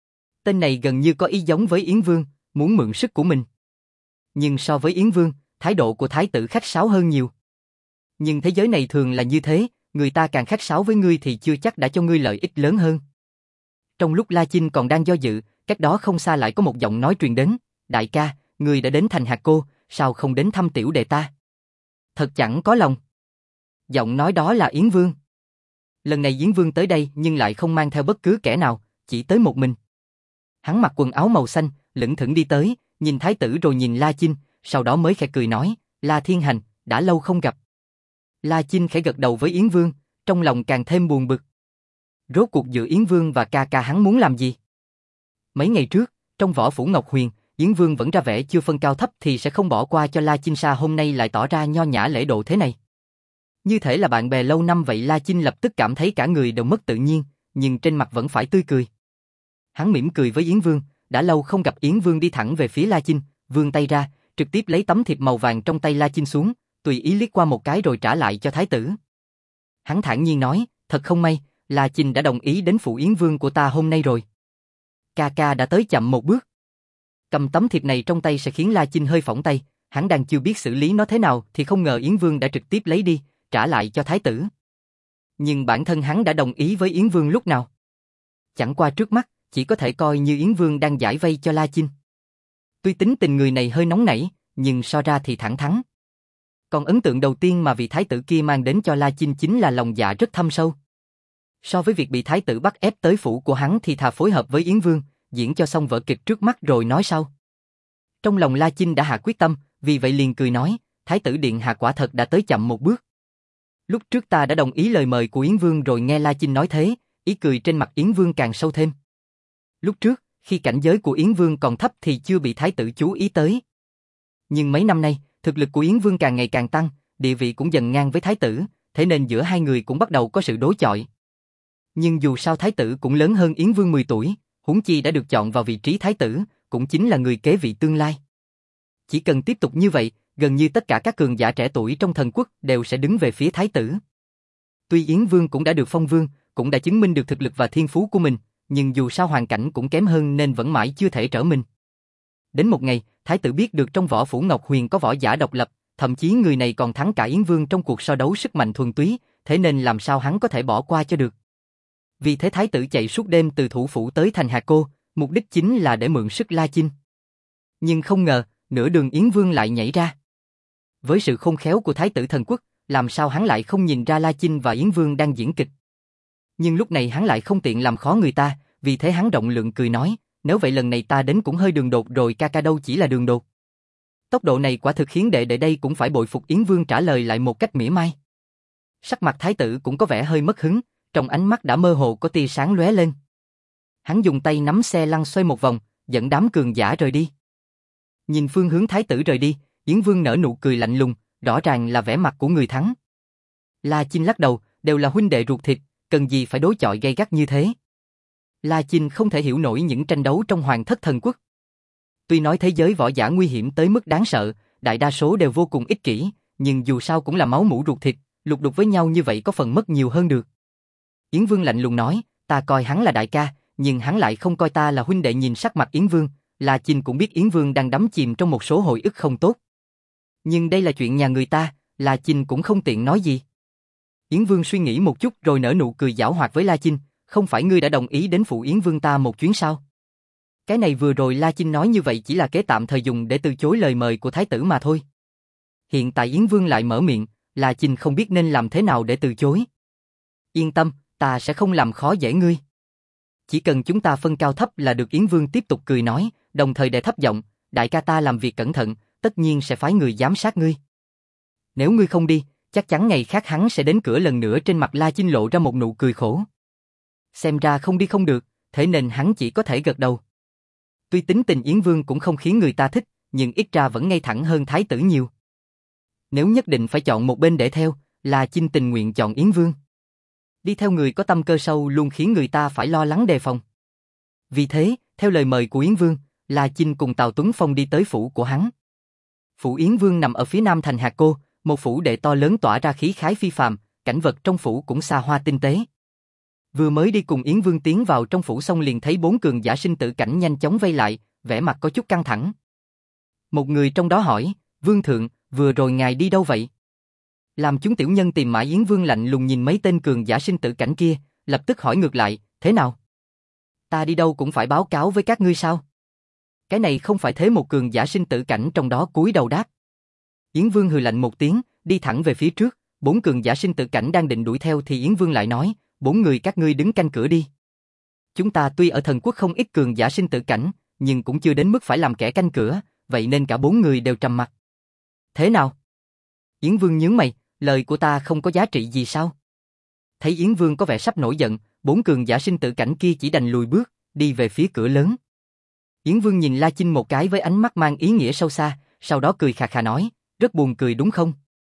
Tên này gần như có ý giống với Yến Vương, muốn mượn sức của mình. Nhưng so với Yến Vương, thái độ của thái tử khách sáo hơn nhiều. Nhưng thế giới này thường là như thế, người ta càng khách sáo với ngươi thì chưa chắc đã cho ngươi lợi ích lớn hơn. Trong lúc La Chinh còn đang do dự, cách đó không xa lại có một giọng nói truyền đến, đại ca, ngươi đã đến thành Hạc Cô, sao không đến thăm tiểu đệ ta? Thật chẳng có lòng. Giọng nói đó là Yến Vương. Lần này Yến Vương tới đây nhưng lại không mang theo bất cứ kẻ nào, chỉ tới một mình. Hắn mặc quần áo màu xanh, lững thững đi tới, nhìn thái tử rồi nhìn La Chinh, sau đó mới khẽ cười nói, La Thiên Hành, đã lâu không gặp. La Chinh khẽ gật đầu với Yến Vương, trong lòng càng thêm buồn bực. Rốt cuộc giữa Yến Vương và ca ca hắn muốn làm gì? Mấy ngày trước, trong võ phủ Ngọc Huyền, Yến Vương vẫn ra vẻ chưa phân cao thấp thì sẽ không bỏ qua cho La Chinh, sao hôm nay lại tỏ ra nho nhã lễ độ thế này? Như thể là bạn bè lâu năm vậy. La Chinh lập tức cảm thấy cả người đều mất tự nhiên, nhưng trên mặt vẫn phải tươi cười. Hắn mỉm cười với Yến Vương, đã lâu không gặp. Yến Vương đi thẳng về phía La Chinh, vươn tay ra, trực tiếp lấy tấm thiệp màu vàng trong tay La Chinh xuống, tùy ý liếc qua một cái rồi trả lại cho thái tử. Hắn thản nhiên nói, thật không may, La Chinh đã đồng ý đến phủ Yến Vương của ta hôm nay rồi. Ca ca đã tới chậm một bước. Cầm tấm thiệp này trong tay sẽ khiến La Chinh hơi phỏng tay, hắn đang chưa biết xử lý nó thế nào thì không ngờ Yến Vương đã trực tiếp lấy đi, trả lại cho thái tử. Nhưng bản thân hắn đã đồng ý với Yến Vương lúc nào? Chẳng qua trước mắt, chỉ có thể coi như Yến Vương đang giải vây cho La Chinh. Tuy tính tình người này hơi nóng nảy, nhưng so ra thì thẳng thắn. Còn ấn tượng đầu tiên mà vị thái tử kia mang đến cho La Chinh chính là lòng dạ rất thâm sâu. So với việc bị thái tử bắt ép tới phủ của hắn thì thà phối hợp với Yến Vương, diễn cho xong vở kịch trước mắt rồi nói sau. Trong lòng La Chinh đã hạ quyết tâm, vì vậy liền cười nói, thái tử điện hạ quả thật đã tới chậm một bước. Lúc trước ta đã đồng ý lời mời của Yến Vương rồi. Nghe La Chinh nói thế, ý cười trên mặt Yến Vương càng sâu thêm. Lúc trước, khi cảnh giới của Yến Vương còn thấp thì chưa bị thái tử chú ý tới. Nhưng mấy năm nay, thực lực của Yến Vương càng ngày càng tăng, địa vị cũng dần ngang với thái tử, thế nên giữa hai người cũng bắt đầu có sự đối chọi. Nhưng dù sao thái tử cũng lớn hơn Yến Vương mười tuổi, huống chi đã được chọn vào vị trí thái tử, cũng chính là người kế vị tương lai. Chỉ cần tiếp tục như vậy, gần như tất cả các cường giả trẻ tuổi trong thần quốc đều sẽ đứng về phía thái tử. Tuy Yến Vương cũng đã được phong vương, cũng đã chứng minh được thực lực và thiên phú của mình, nhưng dù sao hoàn cảnh cũng kém hơn nên vẫn mãi chưa thể trở mình. Đến một ngày, thái tử biết được trong võ phủ Ngọc Huyền có võ giả độc lập, thậm chí người này còn thắng cả Yến Vương trong cuộc so đấu sức mạnh thuần túy, thế nên làm sao hắn có thể bỏ qua cho được. Vì thế thái tử chạy suốt đêm từ thủ phủ tới thành Hạc Cô, mục đích chính là để mượn sức La Chinh. Nhưng không ngờ, nửa đường Yến Vương lại nhảy ra. Với sự khôn khéo của thái tử thần quốc, làm sao hắn lại không nhìn ra La Chinh và Yến Vương đang diễn kịch. Nhưng lúc này hắn lại không tiện làm khó người ta, vì thế hắn rộng lượng cười nói, nếu vậy lần này ta đến cũng hơi đường đột rồi. Ca ca đâu chỉ là đường đột. Tốc độ này quả thực khiến đệ đệ đây cũng phải bội phục. Yến Vương trả lời lại một cách mỉa mai. Sắc mặt thái tử cũng có vẻ hơi mất hứng, trong ánh mắt đã mơ hồ có tia sáng lóe lên. Hắn dùng tay nắm xe lăn xoay một vòng, dẫn đám cường giả rời đi. Nhìn phương hướng thái tử rời đi, Yến Vương nở nụ cười lạnh lùng, rõ ràng là vẻ mặt của người thắng. La Chinh lắc đầu, đều là huynh đệ ruột thịt, cần gì phải đối chọi gay gắt như thế. La Chinh không thể hiểu nổi những tranh đấu trong Hoàng Thất Thần Quốc. Tuy nói thế giới võ giả nguy hiểm tới mức đáng sợ, đại đa số đều vô cùng ích kỷ, nhưng dù sao cũng là máu mủ ruột thịt, lục đục với nhau như vậy có phần mất nhiều hơn được. Yến Vương lạnh lùng nói, ta coi hắn là đại ca, nhưng hắn lại không coi ta là huynh đệ. Nhìn sắc mặt Yến Vương, La Chinh cũng biết Yến Vương đang đắm chìm trong một số hồi ức không tốt. Nhưng đây là chuyện nhà người ta, La Chinh cũng không tiện nói gì. Yến Vương suy nghĩ một chút rồi nở nụ cười giảo hoạt với La Chinh, không phải ngươi đã đồng ý đến phụ Yến Vương ta một chuyến sao? Cái này vừa rồi La Chinh nói như vậy chỉ là kế tạm thời dùng để từ chối lời mời của thái tử mà thôi. Hiện tại Yến Vương lại mở miệng, La Chinh không biết nên làm thế nào để từ chối. Yên tâm, ta sẽ không làm khó dễ ngươi. Chỉ cần chúng ta phân cao thấp là được. Yến Vương tiếp tục cười nói, đồng thời đè thấp giọng, đại ca ta làm việc cẩn thận, tất nhiên sẽ phái người giám sát ngươi. Nếu ngươi không đi, chắc chắn ngày khác hắn sẽ đến cửa lần nữa. Trên mặt La Chinh lộ ra một nụ cười khổ. Xem ra không đi không được, thế nên hắn chỉ có thể gật đầu. Tuy tính tình Yến Vương cũng không khiến người ta thích, nhưng ít ra vẫn ngay thẳng hơn thái tử nhiều. Nếu nhất định phải chọn một bên để theo, La Chinh tình nguyện chọn Yến Vương. Đi theo người có tâm cơ sâu luôn khiến người ta phải lo lắng đề phòng. Vì thế, theo lời mời của Yến Vương, La Chinh cùng Tào Tuấn Phong đi tới phủ của hắn. Phủ Yến Vương nằm ở phía nam thành Hạc Cô, một phủ đệ to lớn tỏa ra khí khái phi phàm, cảnh vật trong phủ cũng xa hoa tinh tế. Vừa mới đi cùng Yến Vương tiến vào trong phủ xong liền thấy bốn cường giả sinh tử cảnh nhanh chóng vây lại, vẻ mặt có chút căng thẳng. Một người trong đó hỏi, Vương thượng, vừa rồi ngài đi đâu vậy? Làm chúng tiểu nhân tìm mãi. Yến Vương lạnh lùng nhìn mấy tên cường giả sinh tử cảnh kia, lập tức hỏi ngược lại, thế nào? Ta đi đâu cũng phải báo cáo với các ngươi sao? Cái này không phải thế. Một cường giả sinh tử cảnh trong đó cúi đầu đáp. Yến Vương hừ lạnh một tiếng, đi thẳng về phía trước. Bốn cường giả sinh tử cảnh đang định đuổi theo thì Yến Vương lại nói, bốn người các ngươi đứng canh cửa đi. Chúng ta tuy ở thần quốc không ít cường giả sinh tử cảnh, nhưng cũng chưa đến mức phải làm kẻ canh cửa, vậy nên cả bốn người đều trầm mặc. Thế nào? Yến Vương nhướng mày, lời của ta không có giá trị gì sao? Thấy Yến Vương có vẻ sắp nổi giận, bốn cường giả sinh tử cảnh kia chỉ đành lùi bước, đi về phía cửa lớn. Yến Vương nhìn La Chinh một cái với ánh mắt mang ý nghĩa sâu xa, sau đó cười khà khà nói, rất buồn cười đúng không?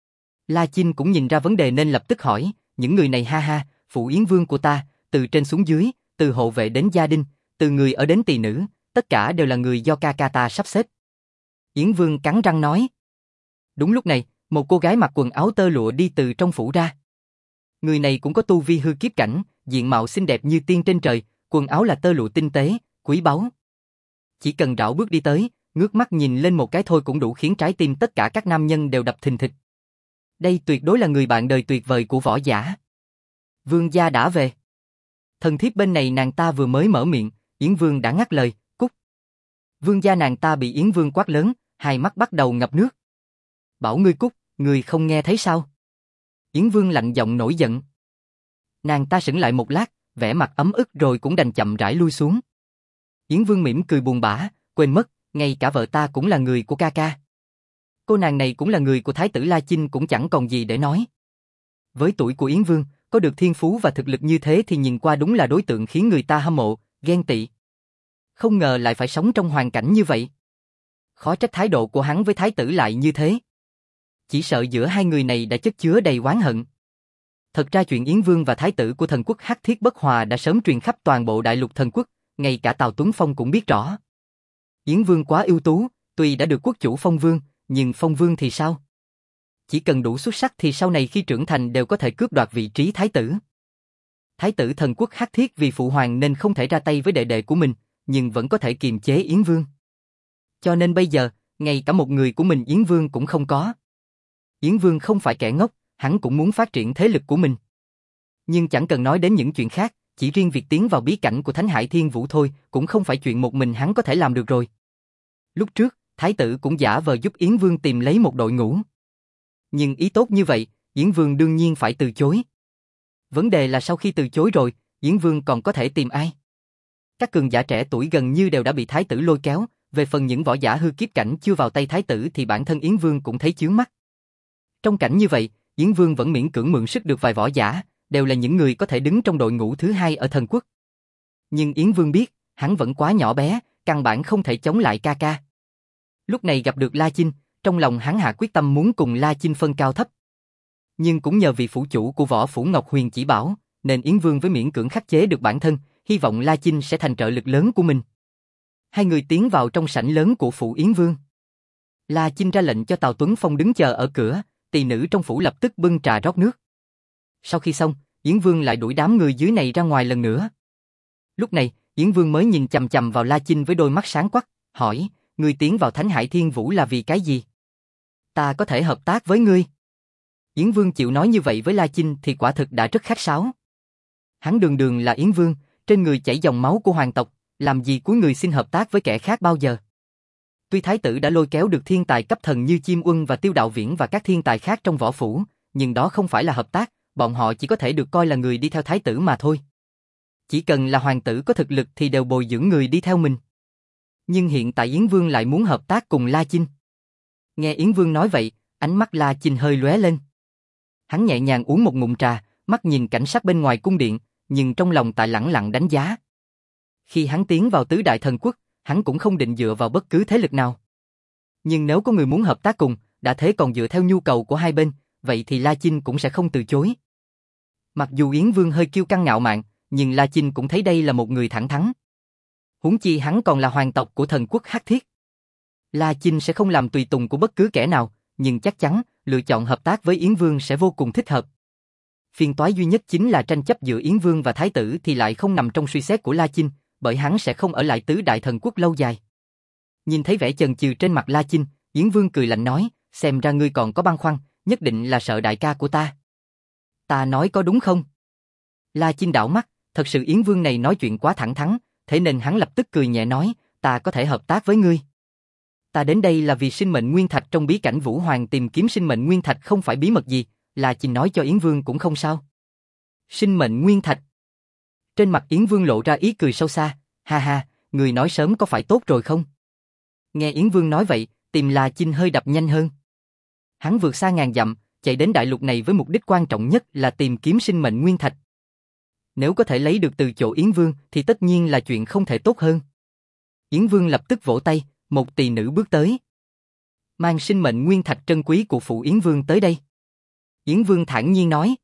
La Chinh cũng nhìn ra vấn đề nên lập tức hỏi, những người này ha ha, phụ Yến Vương của ta, từ trên xuống dưới, từ hộ vệ đến gia đình, từ người ở đến tỳ nữ, tất cả đều là người do ca ca ta sắp xếp. Yến Vương cắn răng nói. Đúng lúc này, một cô gái mặc quần áo tơ lụa đi từ trong phủ ra. Người này cũng có tu vi hư kiếp cảnh, diện mạo xinh đẹp như tiên trên trời, quần áo là tơ lụa tinh tế, quý báu. Chỉ cần rảo bước đi tới, ngước mắt nhìn lên một cái thôi cũng đủ khiến trái tim tất cả các nam nhân đều đập thình thịch. Đây tuyệt đối là người bạn đời tuyệt vời của võ giả. Vương gia đã về. Thần thiếp bên này nàng ta vừa mới mở miệng, Yến Vương đã ngắt lời, cút. Vương gia nàng ta bị Yến Vương quát lớn, hai mắt bắt đầu ngập nước. Bảo ngươi cút, ngươi không nghe thấy sao? Yến Vương lạnh giọng nổi giận. Nàng ta sững lại một lát, vẻ mặt ấm ức rồi cũng đành chậm rãi lui xuống. Yến Vương mỉm cười buồn bã, quên mất, ngay cả vợ ta cũng là người của ca ca. Cô nàng này cũng là người của Thái tử La Chinh cũng chẳng còn gì để nói. Với tuổi của Yến Vương, có được thiên phú và thực lực như thế thì nhìn qua đúng là đối tượng khiến người ta hâm mộ, ghen tị. Không ngờ lại phải sống trong hoàn cảnh như vậy. Khó trách thái độ của hắn với Thái tử lại như thế. Chỉ sợ giữa hai người này đã chất chứa đầy oán hận. Thật ra chuyện Yến Vương và Thái tử của thần quốc Hắc Thiết Bất Hòa đã sớm truyền khắp toàn bộ đại lục thần quốc, ngay cả Tào Tuấn Phong cũng biết rõ. Yến Vương quá ưu tú, tuy đã được quốc chủ phong vương, nhưng phong vương thì sao? Chỉ cần đủ xuất sắc thì sau này khi trưởng thành đều có thể cướp đoạt vị trí thái tử. Thái tử thần quốc Hắc Thiết vì phụ hoàng nên không thể ra tay với đệ đệ của mình, nhưng vẫn có thể kiềm chế Yến Vương. Cho nên bây giờ, ngay cả một người của mình Yến Vương cũng không có. Yến Vương không phải kẻ ngốc, hắn cũng muốn phát triển thế lực của mình. Nhưng chẳng cần nói đến những chuyện khác, chỉ riêng việc tiến vào bí cảnh của Thánh Hải Thiên Vũ thôi, cũng không phải chuyện một mình hắn có thể làm được rồi. Lúc trước, Thái tử cũng giả vờ giúp Yến Vương tìm lấy một đội ngũ. Nhưng ý tốt như vậy, Yến Vương đương nhiên phải từ chối. Vấn đề là sau khi từ chối rồi, Yến Vương còn có thể tìm ai? Các cường giả trẻ tuổi gần như đều đã bị Thái tử lôi kéo, về phần những võ giả hư kiếp cảnh chưa vào tay Thái tử thì bản thân Yến Vương cũng thấy chướng mắt. Trong cảnh như vậy, Yến Vương vẫn miễn cưỡng mượn sức được vài võ giả, đều là những người có thể đứng trong đội ngũ thứ hai ở thần quốc. Nhưng Yến Vương biết, hắn vẫn quá nhỏ bé, căn bản không thể chống lại ca ca. Lúc này gặp được La Chinh, trong lòng hắn hạ quyết tâm muốn cùng La Chinh phân cao thấp. Nhưng cũng nhờ vị phủ chủ của Võ Phủ Ngọc Huyền chỉ bảo, nên Yến Vương với miễn cưỡng khắc chế được bản thân, hy vọng La Chinh sẽ thành trợ lực lớn của mình. Hai người tiến vào trong sảnh lớn của phủ Yến Vương. La Chinh ra lệnh cho Tào Tuấn Phong đứng chờ ở cửa, tỳ nữ trong phủ lập tức bưng trà rót nước. Sau khi xong, Yến Vương lại đuổi đám người dưới này ra ngoài lần nữa. Lúc này, Yến Vương mới nhìn chằm chằm vào La Chinh với đôi mắt sáng quắc, hỏi, ngươi tiến vào Thánh Hải Thiên Vũ là vì cái gì? Ta có thể hợp tác với ngươi. Yến Vương chịu nói như vậy với La Chinh thì quả thực đã rất khách sáo. Hắn đường đường là Yến Vương, trên người chảy dòng máu của hoàng tộc, làm gì cuối người xin hợp tác với kẻ khác bao giờ? Tuy Thái tử đã lôi kéo được thiên tài cấp thần như Chim Uân và Tiêu Đạo Viễn và các thiên tài khác trong võ phủ, nhưng đó không phải là hợp tác, bọn họ chỉ có thể được coi là người đi theo thái tử mà thôi. Chỉ cần là hoàng tử có thực lực thì đều bồi dưỡng người đi theo mình. Nhưng hiện tại Yến Vương lại muốn hợp tác cùng La Chinh. Nghe Yến Vương nói vậy, ánh mắt La Chinh hơi lóe lên. Hắn nhẹ nhàng uống một ngụm trà, mắt nhìn cảnh sát bên ngoài cung điện, nhưng trong lòng tại lẳng lặng đánh giá. Khi hắn tiến vào tứ đại thần quốc, hắn cũng không định dựa vào bất cứ thế lực nào. Nhưng nếu có người muốn hợp tác cùng, đã thế còn dựa theo nhu cầu của hai bên, vậy thì La Chinh cũng sẽ không từ chối. Mặc dù Yến Vương hơi kiêu căng ngạo mạn, nhưng La Chinh cũng thấy đây là một người thẳng thắn. Huống chi hắn còn là hoàng tộc của thần quốc Hắc Thiết. La Chinh sẽ không làm tùy tùng của bất cứ kẻ nào, nhưng chắc chắn, lựa chọn hợp tác với Yến Vương sẽ vô cùng thích hợp. Phiền toái duy nhất chính là tranh chấp giữa Yến Vương và Thái tử thì lại không nằm trong suy xét của La Chinh, bởi hắn sẽ không ở lại tứ đại thần quốc lâu dài. Nhìn thấy vẻ chần chừ trên mặt La Chinh, Yến Vương cười lạnh nói, xem ra ngươi còn có băn khoăn, nhất định là sợ đại ca của ta. Ta nói có đúng không? La Chinh đảo mắt, thật sự Yến Vương này nói chuyện quá thẳng thắn, thế nên hắn lập tức cười nhẹ nói, ta có thể hợp tác với ngươi. Ta đến đây là vì sinh mệnh nguyên thạch trong bí cảnh Vũ Hoàng, tìm kiếm sinh mệnh nguyên thạch không phải bí mật gì, La Chinh nói cho Yến Vương cũng không sao. Sinh mệnh nguyên thạch. Trên mặt Yến Vương lộ ra ý cười sâu xa, ha ha, người nói sớm có phải tốt rồi không? Nghe Yến Vương nói vậy, tim La Chinh hơi đập nhanh hơn. Hắn vượt xa ngàn dặm, chạy đến đại lục này với mục đích quan trọng nhất là tìm kiếm sinh mệnh nguyên thạch. Nếu có thể lấy được từ chỗ Yến Vương thì tất nhiên là chuyện không thể tốt hơn. Yến Vương lập tức vỗ tay, một tỳ nữ bước tới. Mang sinh mệnh nguyên thạch trân quý của phụ Yến Vương tới đây. Yến Vương thản nhiên nói.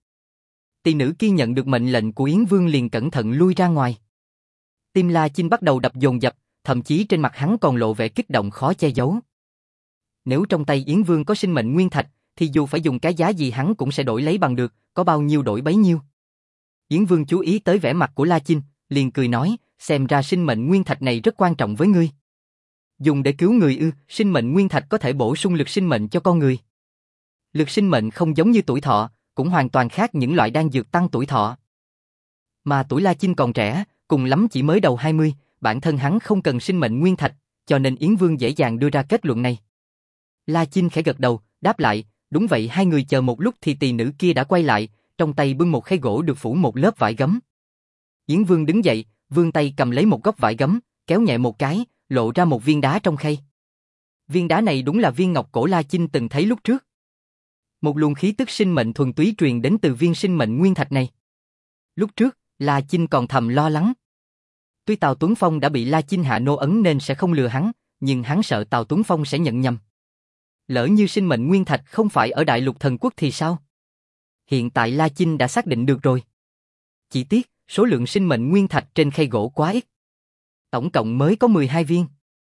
Tỳ nữ kia nhận được mệnh lệnh của Yến Vương liền cẩn thận lui ra ngoài. Tim La Chinh bắt đầu đập dồn dập, thậm chí trên mặt hắn còn lộ vẻ kích động khó che giấu. Nếu trong tay Yến Vương có sinh mệnh nguyên thạch, thì dù phải dùng cái giá gì hắn cũng sẽ đổi lấy bằng được, có bao nhiêu đổi bấy nhiêu. Yến Vương chú ý tới vẻ mặt của La Chinh, liền cười nói, xem ra sinh mệnh nguyên thạch này rất quan trọng với ngươi. Dùng để cứu người ư? Sinh mệnh nguyên thạch có thể bổ sung lực sinh mệnh cho con người. Lực sinh mệnh không giống như tuổi thọ, cũng hoàn toàn khác những loại đan dược tăng tuổi thọ. Mà tuổi La Chinh còn trẻ, cùng lắm chỉ mới đầu hai mươi, bản thân hắn không cần sinh mệnh nguyên thạch, cho nên Yến Vương dễ dàng đưa ra kết luận này. La Chinh khẽ gật đầu, đáp lại, đúng vậy. Hai người chờ một lúc thì tỳ nữ kia đã quay lại, trong tay bưng một khay gỗ được phủ một lớp vải gấm. Yến Vương đứng dậy, vươn tay cầm lấy một góc vải gấm, kéo nhẹ một cái, lộ ra một viên đá trong khay. Viên đá này đúng là viên ngọc cổ La Chinh từng thấy lúc trước. Một luồng khí tức sinh mệnh thuần túy truyền đến từ viên sinh mệnh nguyên thạch này. Lúc trước, La Chinh còn thầm lo lắng. Tuy Tào Tuấn Phong đã bị La Chinh hạ nô ấn nên sẽ không lừa hắn, nhưng hắn sợ Tào Tuấn Phong sẽ nhận nhầm. Lỡ như sinh mệnh nguyên thạch không phải ở đại lục thần quốc thì sao? Hiện tại La Chinh đã xác định được rồi. Chỉ tiếc, số lượng sinh mệnh nguyên thạch trên khay gỗ quá ít. Tổng cộng mới có mười hai viên.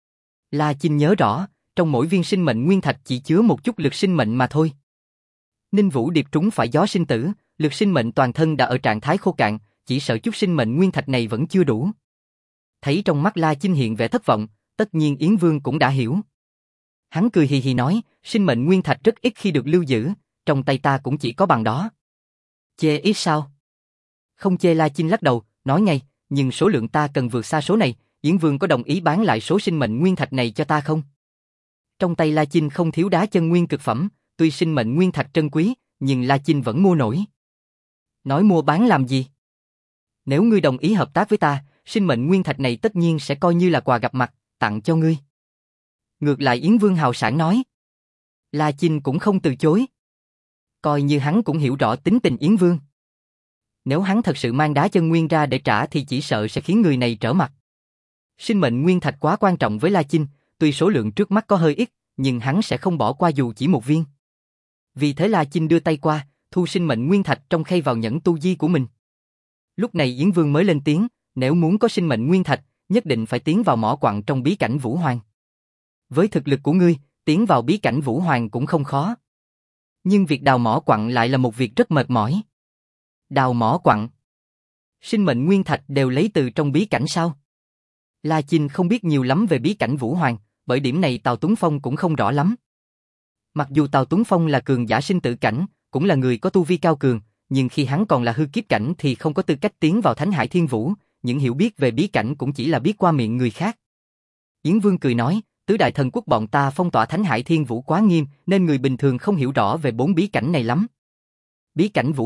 La Chinh nhớ rõ, trong mỗi viên sinh mệnh nguyên thạch chỉ chứa một chút lực sinh mệnh mà thôi. Ninh Vũ Điệp trúng phải gió sinh tử, lực sinh mệnh toàn thân đã ở trạng thái khô cạn, chỉ sợ chút sinh mệnh nguyên thạch này vẫn chưa đủ. Thấy trong mắt La Chinh hiện vẻ thất vọng, tất nhiên Yến Vương cũng đã hiểu. Hắn cười hì hì nói, sinh mệnh nguyên thạch rất ít khi được lưu giữ, trong tay ta cũng chỉ có bằng đó. Chê ít sao? Không chê. La Chinh lắc đầu, nói ngay, nhưng số lượng ta cần vượt xa số này, Yến Vương có đồng ý bán lại số sinh mệnh nguyên thạch này cho ta không? Trong tay La Chinh không thiếu đá chân nguyên cực phẩm, tuy sinh mệnh nguyên thạch trân quý, nhưng La Chinh vẫn mua nổi. Nói mua bán làm gì? Nếu ngươi đồng ý hợp tác với ta, sinh mệnh nguyên thạch này tất nhiên sẽ coi như là quà gặp mặt, tặng cho ngươi. Ngược lại Yến Vương hào sảng nói. La Chinh cũng không từ chối. Coi như hắn cũng hiểu rõ tính tình Yến Vương. Nếu hắn thật sự mang đá chân nguyên ra để trả thì chỉ sợ sẽ khiến người này trở mặt. Sinh mệnh nguyên thạch quá quan trọng với La Chinh, tuy số lượng trước mắt có hơi ít, nhưng hắn sẽ không bỏ qua dù chỉ một viên. Vì thế La Chinh đưa tay qua, thu sinh mệnh nguyên thạch trong khay vào nhẫn tu di của mình. Lúc này Yến Vương mới lên tiếng, nếu muốn có sinh mệnh nguyên thạch, nhất định phải tiến vào mỏ quặng trong bí cảnh Vũ Hoàng. Với thực lực của ngươi, tiến vào bí cảnh Vũ Hoàng cũng không khó. Nhưng việc đào mỏ quặng lại là một việc rất mệt mỏi. Đào mỏ quặng? Sinh mệnh nguyên thạch đều lấy từ trong bí cảnh sao? La Chinh không biết nhiều lắm về bí cảnh Vũ Hoàng, bởi điểm này Tào Tuấn Phong cũng không rõ lắm. Mặc dù Tào Tuấn Phong là cường giả sinh tử cảnh, cũng là người có tu vi cao cường, nhưng khi hắn còn là hư kiếp cảnh thì không có tư cách tiến vào Thánh Hải Thiên Vũ, những hiểu biết về bí cảnh cũng chỉ là biết qua miệng người khác. Yến Vương cười nói, tứ đại thần quốc bọn ta phong tỏa Thánh Hải Thiên Vũ quá nghiêm, nên người bình thường không hiểu rõ về bốn bí cảnh này lắm. Bí cảnh Vũ Hoàng,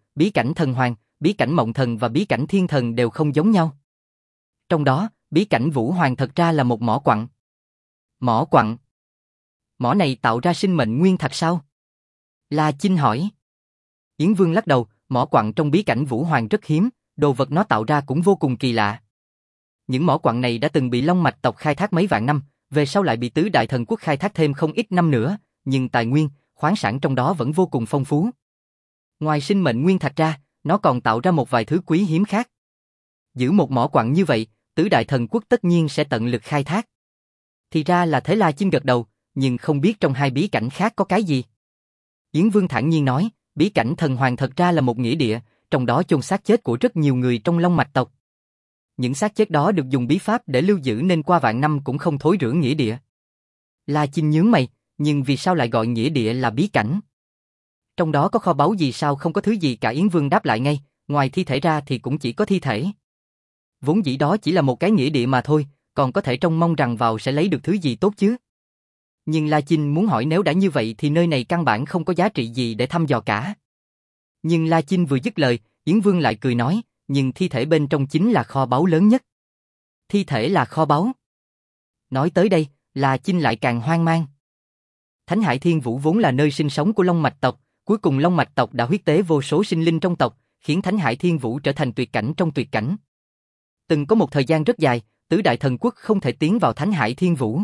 bí cảnh thần hoàng, bí cảnh mộng thần và bí cảnh thiên thần đều không giống nhau. Trong đó, bí cảnh Vũ Hoàng thật ra là một mỏ quặng. Mỏ quặng? Mỏ này tạo ra sinh mệnh nguyên thạch sao? La Chinh hỏi. Yến Vương lắc đầu, mỏ quặng trong bí cảnh Vũ Hoàng rất hiếm, đồ vật nó tạo ra cũng vô cùng kỳ lạ. Những mỏ quặng này đã từng bị Long Mạch tộc khai thác mấy vạn năm, về sau lại bị Tứ Đại Thần Quốc khai thác thêm không ít năm nữa, nhưng tài nguyên, khoáng sản trong đó vẫn vô cùng phong phú. Ngoài sinh mệnh nguyên thạch ra, nó còn tạo ra một vài thứ quý hiếm khác. Giữ một mỏ quặng như vậy, Tứ Đại Thần Quốc tất nhiên sẽ tận lực khai thác. Thì ra là thế. La Chinh gật đầu, nhưng không biết trong hai bí cảnh khác có cái gì. Yến Vương thản nhiên nói, bí cảnh thần hoàng thật ra là một nghĩa địa, trong đó chôn xác chết của rất nhiều người trong Long Mạch tộc. Những xác chết đó được dùng bí pháp để lưu giữ nên qua vạn năm cũng không thối rữa nghĩa địa. La Chinh nhướng mày, nhưng vì sao lại gọi nghĩa địa là bí cảnh? Trong đó có kho báu gì sao? Không có thứ gì cả. Yến Vương đáp lại ngay, ngoài thi thể ra thì cũng chỉ có thi thể. Vốn dĩ đó chỉ là một cái nghĩa địa mà thôi, còn có thể trông mong rằng vào sẽ lấy được thứ gì tốt chứ. Nhưng La Chinh muốn hỏi nếu đã như vậy thì nơi này căn bản không có giá trị gì để thăm dò cả. Nhưng La Chinh vừa dứt lời, Yến Vương lại cười nói, nhưng thi thể bên trong chính là kho báu lớn nhất. Thi thể là kho báu. Nói tới đây, La Chinh lại càng hoang mang. Thánh Hải Thiên Vũ vốn là nơi sinh sống của Long Mạch tộc, cuối cùng Long Mạch tộc đã huyết tế vô số sinh linh trong tộc, khiến Thánh Hải Thiên Vũ trở thành tuyệt cảnh trong tuyệt cảnh. Từng có một thời gian rất dài, Tứ Đại Thần Quốc không thể tiến vào Thánh Hải Thiên Vũ.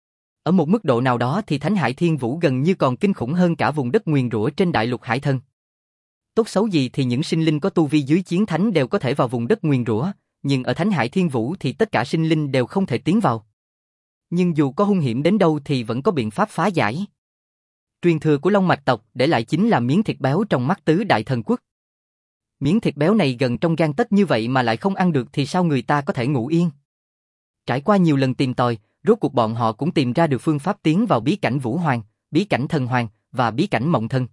Ở một mức độ nào đó thì Thánh Hải Thiên Vũ gần như còn kinh khủng hơn cả vùng đất nguyền rủa trên đại lục Hải Thần. Tốt xấu gì thì những sinh linh có tu vi dưới chiến thánh đều có thể vào vùng đất nguyền rủa, nhưng ở Thánh Hải Thiên Vũ thì tất cả sinh linh đều không thể tiến vào. Nhưng dù có hung hiểm đến đâu thì vẫn có biện pháp phá giải. Truyền thừa của Long Mạch tộc để lại chính là miếng thịt béo trong mắt Tứ Đại Thần Quốc. Miếng thịt béo này gần trong gang tấc như vậy mà lại không ăn được thì sao người ta có thể ngủ yên? Trải qua nhiều lần tìm tòi, rốt cuộc bọn họ cũng tìm ra được phương pháp tiến vào bí cảnh Vũ Hoàng, bí cảnh Thần Hoàng và bí cảnh Mộng Thần.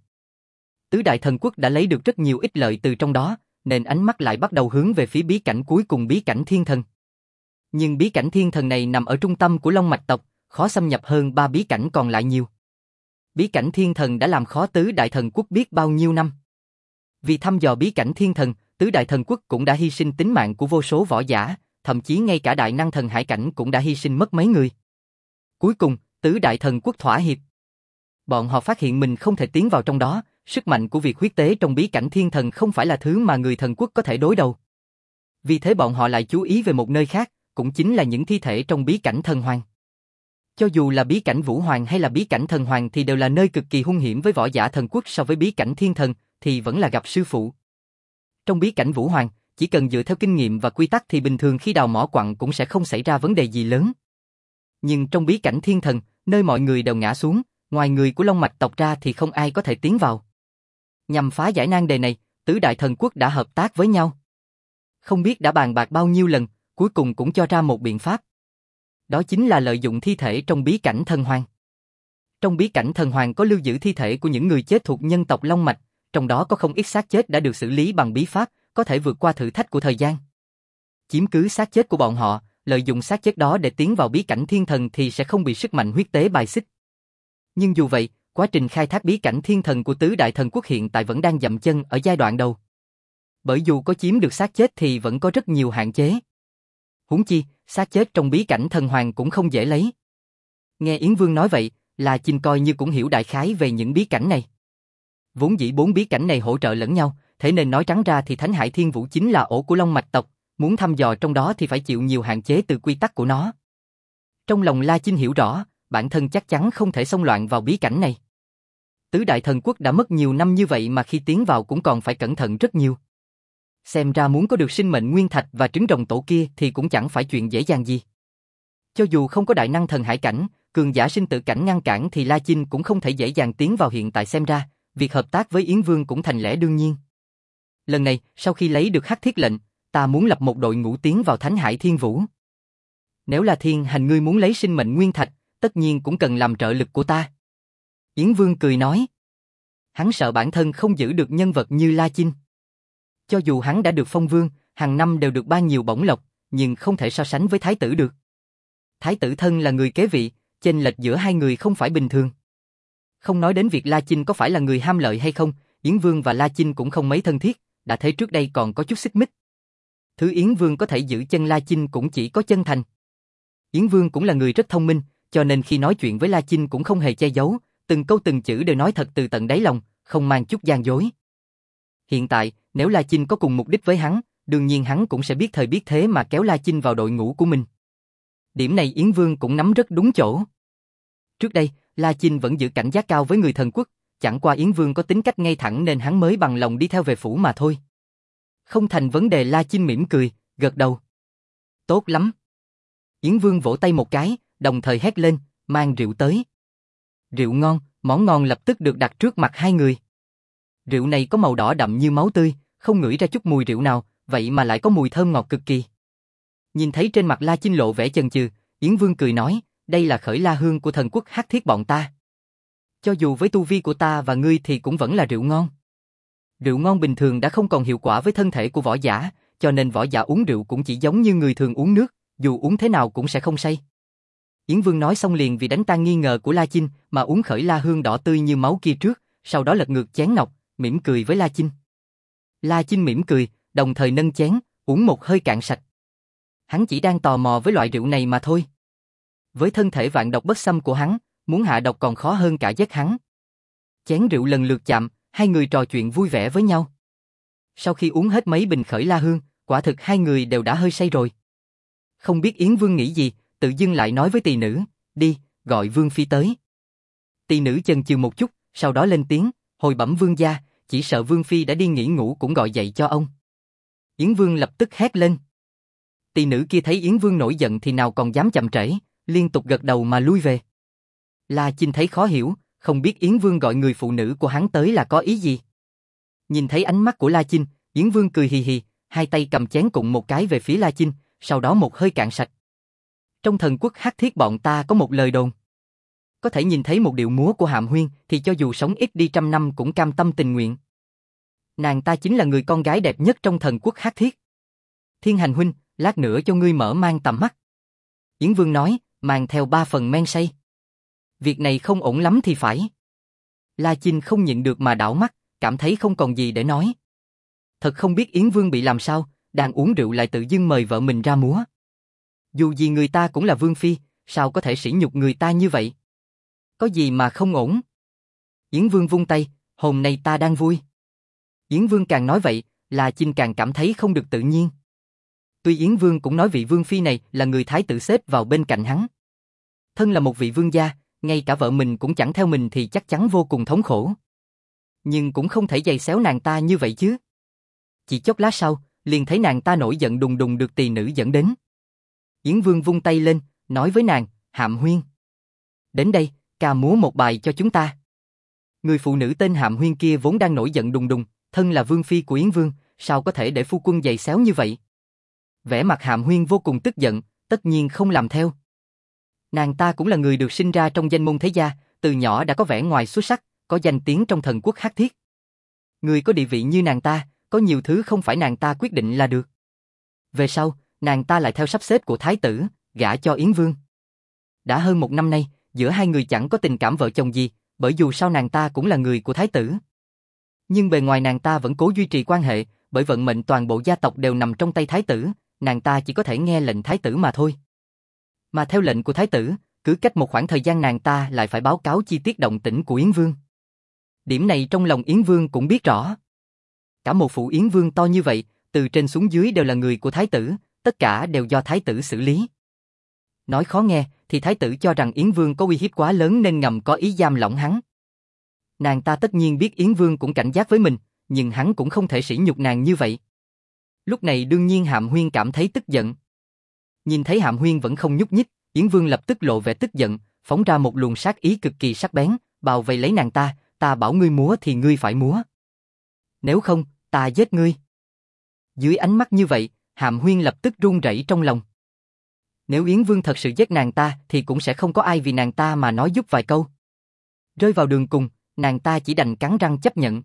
Tứ Đại Thần Quốc đã lấy được rất nhiều ích lợi từ trong đó, nên ánh mắt lại bắt đầu hướng về phía bí cảnh cuối cùng, bí cảnh Thiên Thần. Nhưng bí cảnh Thiên Thần này nằm ở trung tâm của Long Mạch tộc, khó xâm nhập hơn ba bí cảnh còn lại nhiều. Bí cảnh Thiên Thần đã làm khó Tứ Đại Thần Quốc biết bao nhiêu năm. Vì thăm dò bí cảnh Thiên Thần, Tứ Đại Thần Quốc cũng đã hy sinh tính mạng của vô số võ giả, thậm chí ngay cả Đại Năng Thần Hải Cảnh cũng đã hy sinh mất mấy người. Cuối cùng, Tứ Đại Thần Quốc thỏa hiệp. Bọn họ phát hiện mình không thể tiến vào trong đó, sức mạnh của việc huyết tế trong bí cảnh Thiên Thần không phải là thứ mà người thần quốc có thể đối đầu. Vì thế bọn họ lại chú ý về một nơi khác, cũng chính là những thi thể trong bí cảnh Thần Hoàng. Cho dù là bí cảnh Vũ Hoàng hay là bí cảnh Thần Hoàng thì đều là nơi cực kỳ hung hiểm với võ giả thần quốc, so với bí cảnh Thiên Thần thì vẫn là gặp sư phụ. Trong bí cảnh Vũ Hoàng, chỉ cần dựa theo kinh nghiệm và quy tắc thì bình thường khi đào mỏ quặng cũng sẽ không xảy ra vấn đề gì lớn. Nhưng trong bí cảnh Thiên Thần, nơi mọi người đều ngã xuống, ngoài người của Long Mạch tộc ra thì không ai có thể tiến vào. Nhằm phá giải nan đề này, Tứ Đại Thần Quốc đã hợp tác với nhau. Không biết đã bàn bạc bao nhiêu lần, cuối cùng cũng cho ra một biện pháp. Đó chính là lợi dụng thi thể trong bí cảnh Thần Hoàng. Trong bí cảnh Thần Hoàng có lưu giữ thi thể của những người chết thuộc nhân tộc Long Mạch, trong đó có không ít xác chết đã được xử lý bằng bí pháp, có thể vượt qua thử thách của thời gian. Chiếm cứ xác chết của bọn họ, lợi dụng xác chết đó để tiến vào bí cảnh Thiên Thần thì sẽ không bị sức mạnh huyết tế bài xích. Nhưng dù vậy, quá trình khai thác bí cảnh Thiên Thần của Tứ Đại Thần Quốc hiện tại vẫn đang dậm chân ở giai đoạn đầu. Bởi dù có chiếm được xác chết thì vẫn có rất nhiều hạn chế. Huống chi, xác chết trong bí cảnh Thần Hoàng cũng không dễ lấy. Nghe Yến Vương nói vậy, La Chinh coi như cũng hiểu đại khái về những bí cảnh này. Vốn dĩ bốn bí cảnh này hỗ trợ lẫn nhau, thế nên nói trắng ra thì Thánh Hải Thiên Vũ chính là ổ của Long Mạch tộc, muốn thăm dò trong đó thì phải chịu nhiều hạn chế từ quy tắc của nó. Trong lòng La Chinh hiểu rõ, bản thân chắc chắn không thể xông loạn vào bí cảnh này. Tứ Đại Thần Quốc đã mất nhiều năm như vậy mà khi tiến vào cũng còn phải cẩn thận rất nhiều. Xem ra muốn có được sinh mệnh nguyên thạch và trứng rồng tổ kia thì cũng chẳng phải chuyện dễ dàng gì. Cho dù không có Đại Năng Thần Hải Cảnh, cường giả sinh tử cảnh ngăn cản thì La Chinh cũng không thể dễ dàng tiến vào. Hiện tại xem ra, việc hợp tác với Yến Vương cũng thành lẽ đương nhiên. Lần này, sau khi lấy được Hắc Thiết lệnh, ta muốn lập một đội ngũ tiến vào Thánh Hải Thiên Vũ. Nếu là Thiên Hành ngươi muốn lấy sinh mệnh nguyên thạch, tất nhiên cũng cần làm trợ lực của ta. Yến Vương cười nói. Hắn sợ bản thân không giữ được nhân vật như La Chinh. Cho dù hắn đã được phong vương, hàng năm đều được ban nhiều bổng lộc, nhưng không thể so sánh với thái tử được. Thái tử thân là người kế vị, chênh lệch giữa hai người không phải bình thường. Không nói đến việc La Chinh có phải là người ham lợi hay không, Yến Vương và La Chinh cũng không mấy thân thiết, đã thấy trước đây còn có chút xích mích. Thứ Yến Vương có thể giữ chân La Chinh cũng chỉ có chân thành. Yến Vương cũng là người rất thông minh, cho nên khi nói chuyện với La Chinh cũng không hề che giấu, từng câu từng chữ đều nói thật từ tận đáy lòng, không mang chút gian dối. Hiện tại, nếu La Chinh có cùng mục đích với hắn, đương nhiên hắn cũng sẽ biết thời biết thế mà kéo La Chinh vào đội ngũ của mình. Điểm này Yến Vương cũng nắm rất đúng chỗ. Trước đây, La Chinh vẫn giữ cảnh giác cao với người thần quốc, chẳng qua Yến Vương có tính cách ngay thẳng nên hắn mới bằng lòng đi theo về phủ mà thôi. Không thành vấn đề. La Chinh mỉm cười, gật đầu. Tốt lắm. Yến Vương vỗ tay một cái, đồng thời hét lên, mang rượu tới. Rượu ngon, món ngon lập tức được đặt trước mặt hai người. Rượu này có màu đỏ đậm như máu tươi, không ngửi ra chút mùi rượu nào, vậy mà lại có mùi thơm ngọt cực kỳ. Nhìn thấy trên mặt La Chinh lộ vẻ chần chừ, Yến Vương cười nói, đây là khởi la hương của thần quốc Hắc Thiết bọn ta. Cho dù với tu vi của ta và ngươi thì cũng vẫn là rượu ngon. Rượu ngon bình thường đã không còn hiệu quả với thân thể của võ giả, cho nên võ giả uống rượu cũng chỉ giống như người thường uống nước, dù uống thế nào cũng sẽ không say. Yến Vương nói xong liền vì đánh tan nghi ngờ của La Chinh mà uống khởi la hương đỏ tươi như máu kia trước, sau đó lật ngược chén ngọc, mỉm cười với La Chinh. La Chinh mỉm cười, đồng thời nâng chén, uống một hơi cạn sạch. Hắn chỉ đang tò mò với loại rượu này mà thôi. Với thân thể vạn độc bất xâm của hắn, muốn hạ độc còn khó hơn cả giết hắn. Chén rượu lần lượt chạm, hai người trò chuyện vui vẻ với nhau. Sau khi uống hết mấy bình khởi la hương, quả thực hai người đều đã hơi say rồi. Không biết Yến Vương nghĩ gì, tự dưng lại nói với tỳ nữ, đi, gọi Vương Phi tới. Tỳ nữ chần chừ một chút, sau đó lên tiếng, hồi bẩm vương gia, chỉ sợ Vương Phi đã đi nghỉ ngủ cũng gọi dậy cho ông. Yến Vương lập tức hét lên. Tỳ nữ kia thấy Yến Vương nổi giận thì nào còn dám chậm trễ, liên tục gật đầu mà lui về. La Chinh thấy khó hiểu, không biết Yến Vương gọi người phụ nữ của hắn tới là có ý gì. Nhìn thấy ánh mắt của La Chinh, Yến Vương cười hì hì, hai tay cầm chén cụng một cái về phía La Chinh, sau đó một hơi cạn sạch. Trong thần quốc Hắc Thiết bọn ta có một lời đồn. Có thể nhìn thấy một điệu múa của Hàm Huyên thì cho dù sống ít đi trăm năm cũng cam tâm tình nguyện. Nàng ta chính là người con gái đẹp nhất trong thần quốc Hắc Thiết. Thiên Hành huynh, lát nữa cho ngươi mở mang tầm mắt. Yến Vương nói, mang theo ba phần men say. Việc này không ổn lắm thì phải. La Chinh không nhịn được mà đảo mắt, cảm thấy không còn gì để nói. Thật không biết Yến Vương bị làm sao, đang uống rượu lại tự dưng mời vợ mình ra múa. Dù gì người ta cũng là Vương Phi, sao có thể sỉ nhục người ta như vậy? Có gì mà không ổn? Yến Vương vung tay, hôm nay ta đang vui. Yến Vương càng nói vậy, La Chinh càng cảm thấy không được tự nhiên. Tuy Yến Vương cũng nói vị Vương Phi này là người thái tử xếp vào bên cạnh hắn. Thân là một vị vương gia, ngay cả vợ mình cũng chẳng theo mình thì chắc chắn vô cùng thống khổ. Nhưng cũng không thể giày xéo nàng ta như vậy chứ. Chỉ chốc lát sau, liền thấy nàng ta nổi giận đùng đùng được tỳ nữ dẫn đến. Yến Vương vung tay lên, nói với nàng, Hàm Huyên. Đến đây, ca múa một bài cho chúng ta. Người phụ nữ tên Hàm Huyên kia vốn đang nổi giận đùng đùng, thân là Vương Phi của Yến Vương, sao có thể để phu quân giày xéo như vậy? Vẻ mặt Hàm Huyên vô cùng tức giận, tất nhiên không làm theo. Nàng ta cũng là người được sinh ra trong danh môn thế gia, từ nhỏ đã có vẻ ngoài xuất sắc, có danh tiếng trong thần quốc Hắc Thiết. Người có địa vị như nàng ta, có nhiều thứ không phải nàng ta quyết định là được. Về sau, nàng ta lại theo sắp xếp của thái tử, gả cho Yến Vương. Đã hơn một năm nay, giữa hai người chẳng có tình cảm vợ chồng gì, bởi dù sao nàng ta cũng là người của thái tử. Nhưng bề ngoài nàng ta vẫn cố duy trì quan hệ, bởi vận mệnh toàn bộ gia tộc đều nằm trong tay thái tử, nàng ta chỉ có thể nghe lệnh thái tử mà thôi. Mà theo lệnh của thái tử, cứ cách một khoảng thời gian nàng ta lại phải báo cáo chi tiết động tĩnh của Yến Vương. Điểm này trong lòng Yến Vương cũng biết rõ. Cả một phủ Yến Vương to như vậy, từ trên xuống dưới đều là người của thái tử, tất cả đều do thái tử xử lý. Nói khó nghe, thì thái tử cho rằng Yến Vương có uy hiếp quá lớn nên ngầm có ý giam lỏng hắn. Nàng ta tất nhiên biết Yến Vương cũng cảnh giác với mình, nhưng hắn cũng không thể sỉ nhục nàng như vậy. Lúc này đương nhiên Hàm Huyên cảm thấy tức giận. Nhìn thấy Hàm Huyên vẫn không nhúc nhích, Yến Vương lập tức lộ vẻ tức giận, phóng ra một luồng sát ý cực kỳ sắc bén, bao vây lấy nàng ta, ta bảo ngươi múa thì ngươi phải múa. Nếu không, ta giết ngươi. Dưới ánh mắt như vậy, Hàm Huyên lập tức run rẩy trong lòng. Nếu Yến Vương thật sự giết nàng ta thì cũng sẽ không có ai vì nàng ta mà nói giúp vài câu. Rơi vào đường cùng, nàng ta chỉ đành cắn răng chấp nhận.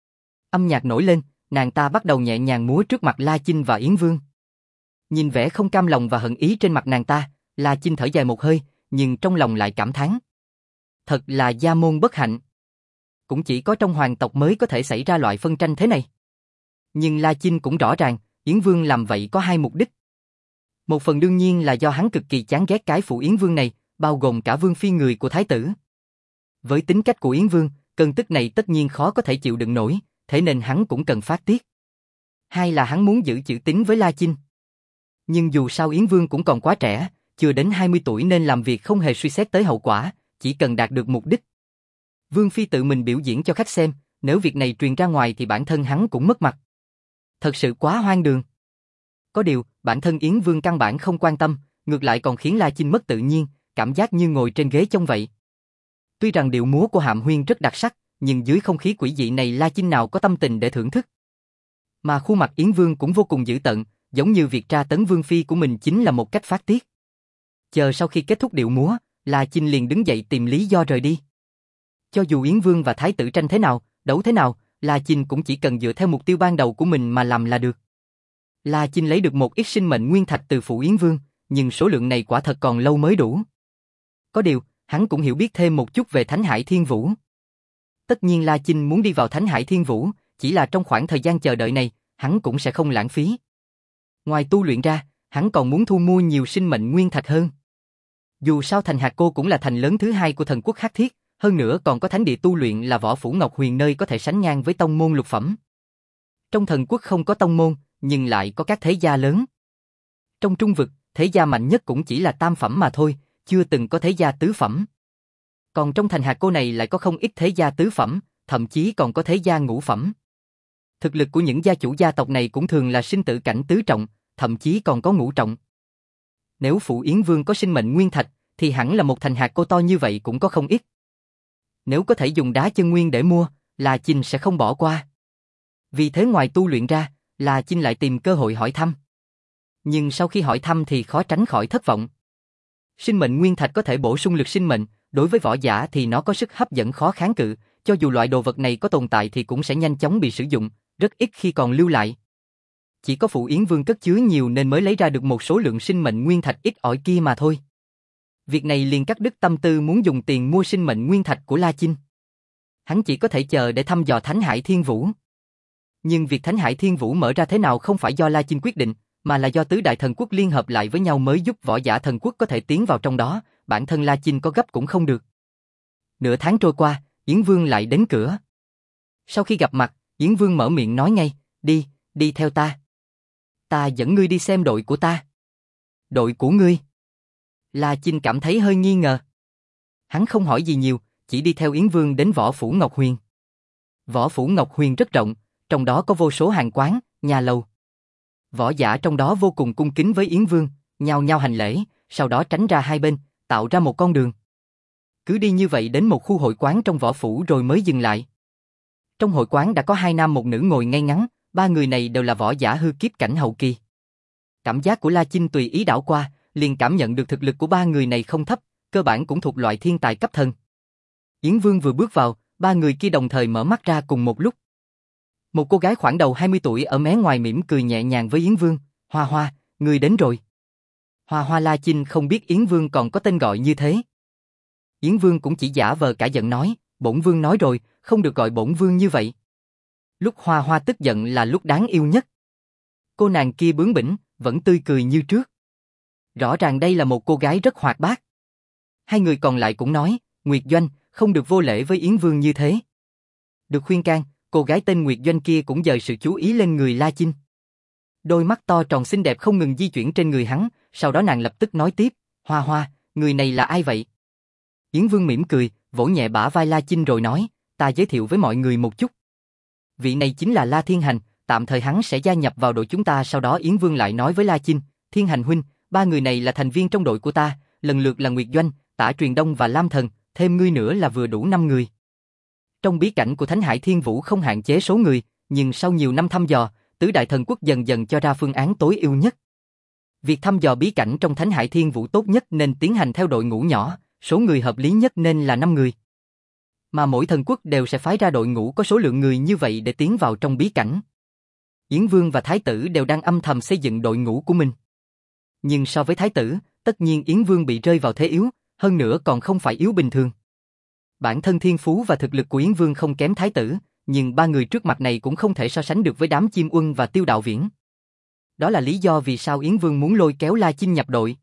Âm nhạc nổi lên, nàng ta bắt đầu nhẹ nhàng múa trước mặt La Chinh và Yến Vương. Nhìn vẻ không cam lòng và hận ý trên mặt nàng ta, La Chinh thở dài một hơi, nhưng trong lòng lại cảm thán. Thật là gia môn bất hạnh. cũng chỉ có trong hoàng tộc mới có thể xảy ra loại phân tranh thế này. Nhưng La Chinh cũng rõ ràng, Yến Vương làm vậy có hai mục đích. Một phần đương nhiên là do hắn cực kỳ chán ghét cái phụ Yến Vương này, bao gồm cả Vương Phi người của Thái tử. Với tính cách của Yến Vương, cơn tức này tất nhiên khó có thể chịu đựng nổi, thế nên hắn cũng cần phát tiết. Hai là hắn muốn giữ chữ tín với La Chinh. Nhưng dù sao Yến Vương cũng còn quá trẻ, chưa đến hai mươi tuổi nên làm việc không hề suy xét tới hậu quả, chỉ cần đạt được mục đích. Vương Phi tự mình biểu diễn cho khách xem, nếu việc này truyền ra ngoài thì bản thân hắn cũng mất mặt. Thật sự quá hoang đường. Có điều, bản thân Yến Vương căn bản không quan tâm, ngược lại còn khiến La Chinh mất tự nhiên, cảm giác như ngồi trên ghế trông vậy. Tuy rằng điệu múa của Hàm Huyên rất đặc sắc, nhưng dưới không khí quỷ dị này La Chinh nào có tâm tình để thưởng thức. Mà khuôn mặt Yến Vương cũng vô cùng dữ tợn, giống như việc tra tấn Vương Phi của mình chính là một cách phát tiết. Chờ sau khi kết thúc điệu múa, La Chinh liền đứng dậy tìm lý do rời đi. Cho dù Yến Vương và Thái tử tranh thế nào, đấu thế nào, La Chinh cũng chỉ cần dựa theo mục tiêu ban đầu của mình mà làm là được. La Chinh lấy được một ít sinh mệnh nguyên thạch từ phủ Yến Vương, nhưng số lượng này quả thật còn lâu mới đủ. Có điều, hắn cũng hiểu biết thêm một chút về Thánh Hải Thiên Vũ. Tất nhiên La Chinh muốn đi vào Thánh Hải Thiên Vũ, chỉ là trong khoảng thời gian chờ đợi này, hắn cũng sẽ không lãng phí. Ngoài tu luyện ra, hắn còn muốn thu mua nhiều sinh mệnh nguyên thạch hơn. Dù sao thành Hạc Cô cũng là thành lớn thứ hai của thần quốc Hắc Thiết, hơn nữa còn có thánh địa tu luyện là Võ Phủ Ngọc Huyền nơi có thể sánh ngang với tông môn lục phẩm. Trong thần quốc không có tông môn, nhưng lại có các thế gia lớn. Trong trung vực, thế gia mạnh nhất cũng chỉ là tam phẩm mà thôi, chưa từng có thế gia tứ phẩm. Còn trong thành Hạc Cô này lại có không ít thế gia tứ phẩm, thậm chí còn có thế gia ngũ phẩm. Thực lực của những gia chủ gia tộc này cũng thường là sinh tử cảnh tứ trọng, thậm chí còn có ngũ trọng. Nếu phủ Yến Vương có sinh mệnh nguyên thạch, thì hẳn là một thành Hạc Cô to như vậy cũng có không ít. Nếu có thể dùng đá chân nguyên để mua, La Chinh sẽ không bỏ qua. Vì thế ngoài tu luyện ra, La Chinh lại tìm cơ hội hỏi thăm. Nhưng sau khi hỏi thăm thì khó tránh khỏi thất vọng. Sinh mệnh nguyên thạch có thể bổ sung lực sinh mệnh, đối với võ giả thì nó có sức hấp dẫn khó kháng cự, cho dù loại đồ vật này có tồn tại thì cũng sẽ nhanh chóng bị sử dụng, rất ít khi còn lưu lại. Chỉ có phủ Yến Vương cất chứa nhiều nên mới lấy ra được một số lượng sinh mệnh nguyên thạch ít ỏi kia mà thôi. Việc này liền cắt đứt tâm tư muốn dùng tiền mua sinh mệnh nguyên thạch của La Chinh. Hắn chỉ có thể chờ để thăm dò Thánh Hải Thiên Vũ. Nhưng việc Thánh Hải Thiên Vũ mở ra thế nào không phải do La Chinh quyết định, mà là do tứ đại thần quốc liên hợp lại với nhau mới giúp võ giả thần quốc có thể tiến vào trong đó, bản thân La Chinh có gấp cũng không được. Nửa tháng trôi qua, Yến Vương lại đến cửa. Sau khi gặp mặt, Yến Vương mở miệng nói ngay, đi, đi theo ta. Ta dẫn ngươi đi xem đội của ta. Đội của ngươi? La Chinh cảm thấy hơi nghi ngờ. Hắn không hỏi gì nhiều, chỉ đi theo Yến Vương đến Võ Phủ Ngọc Huyền. Võ Phủ Ngọc Huyền rất rộng, trong đó có vô số hàng quán, nhà lầu. Võ giả trong đó vô cùng cung kính với Yến Vương, nhao nhao hành lễ, sau đó tránh ra hai bên, tạo ra một con đường. Cứ đi như vậy đến một khu hội quán trong võ phủ rồi mới dừng lại. Trong hội quán đã có hai nam một nữ ngồi ngay ngắn, ba người này đều là võ giả hư kiếp cảnh hậu kỳ. Cảm giác của La Chinh tùy ý đảo qua, liền cảm nhận được thực lực của ba người này không thấp, cơ bản cũng thuộc loại thiên tài cấp thần. Yến Vương vừa bước vào, ba người kia đồng thời mở mắt ra cùng một lúc. Một cô gái khoảng đầu hai mươi tuổi ở mé ngoài mỉm cười nhẹ nhàng với Yến Vương, Hoa Hoa, ngươi đến rồi. Hoa Hoa La Chinh không biết Yến Vương còn có tên gọi như thế. Yến Vương cũng chỉ giả vờ cả giận nói, bổn Vương nói rồi, không được gọi bổn Vương như vậy. Lúc Hoa Hoa tức giận là lúc đáng yêu nhất. Cô nàng kia bướng bỉnh, vẫn tươi cười như trước. Rõ ràng đây là một cô gái rất hoạt bát. Hai người còn lại cũng nói, Nguyệt Doanh, không được vô lễ với Yến Vương như thế. Được khuyên can, cô gái tên Nguyệt Doanh kia cũng dời sự chú ý lên người La Chinh. Đôi mắt to tròn xinh đẹp không ngừng di chuyển trên người hắn, sau đó nàng lập tức nói tiếp, Hoa Hoa, người này là ai vậy? Yến Vương mỉm cười, vỗ nhẹ bả vai La Chinh rồi nói, ta giới thiệu với mọi người một chút. Vị này chính là La Thiên Hành, tạm thời hắn sẽ gia nhập vào đội chúng ta. Sau đó Yến Vương lại nói với La Chinh, Thiên Hành huynh, ba người này là thành viên trong đội của ta, lần lượt là Nguyệt Doanh, Tả Truyền Đông và Lam Thần, thêm ngươi nữa là vừa đủ năm người. Trong bí cảnh của Thánh Hải Thiên Vũ không hạn chế số người, nhưng sau nhiều năm thăm dò, tứ đại thần quốc dần dần cho ra phương án tối ưu nhất. Việc thăm dò bí cảnh trong Thánh Hải Thiên Vũ tốt nhất nên tiến hành theo đội ngũ nhỏ, số người hợp lý nhất nên là năm người. Mà mỗi thần quốc đều sẽ phái ra đội ngũ có số lượng người như vậy để tiến vào trong bí cảnh. Yến Vương và Thái tử đều đang âm thầm xây dựng đội ngũ của mình. Nhưng so với Thái tử, tất nhiên Yến Vương bị rơi vào thế yếu, hơn nữa còn không phải yếu bình thường. Bản thân thiên phú và thực lực của Yến Vương không kém Thái tử, nhưng ba người trước mặt này cũng không thể so sánh được với đám Chim Uân và Tiêu Đạo Viễn. Đó là lý do vì sao Yến Vương muốn lôi kéo La Chinh nhập đội.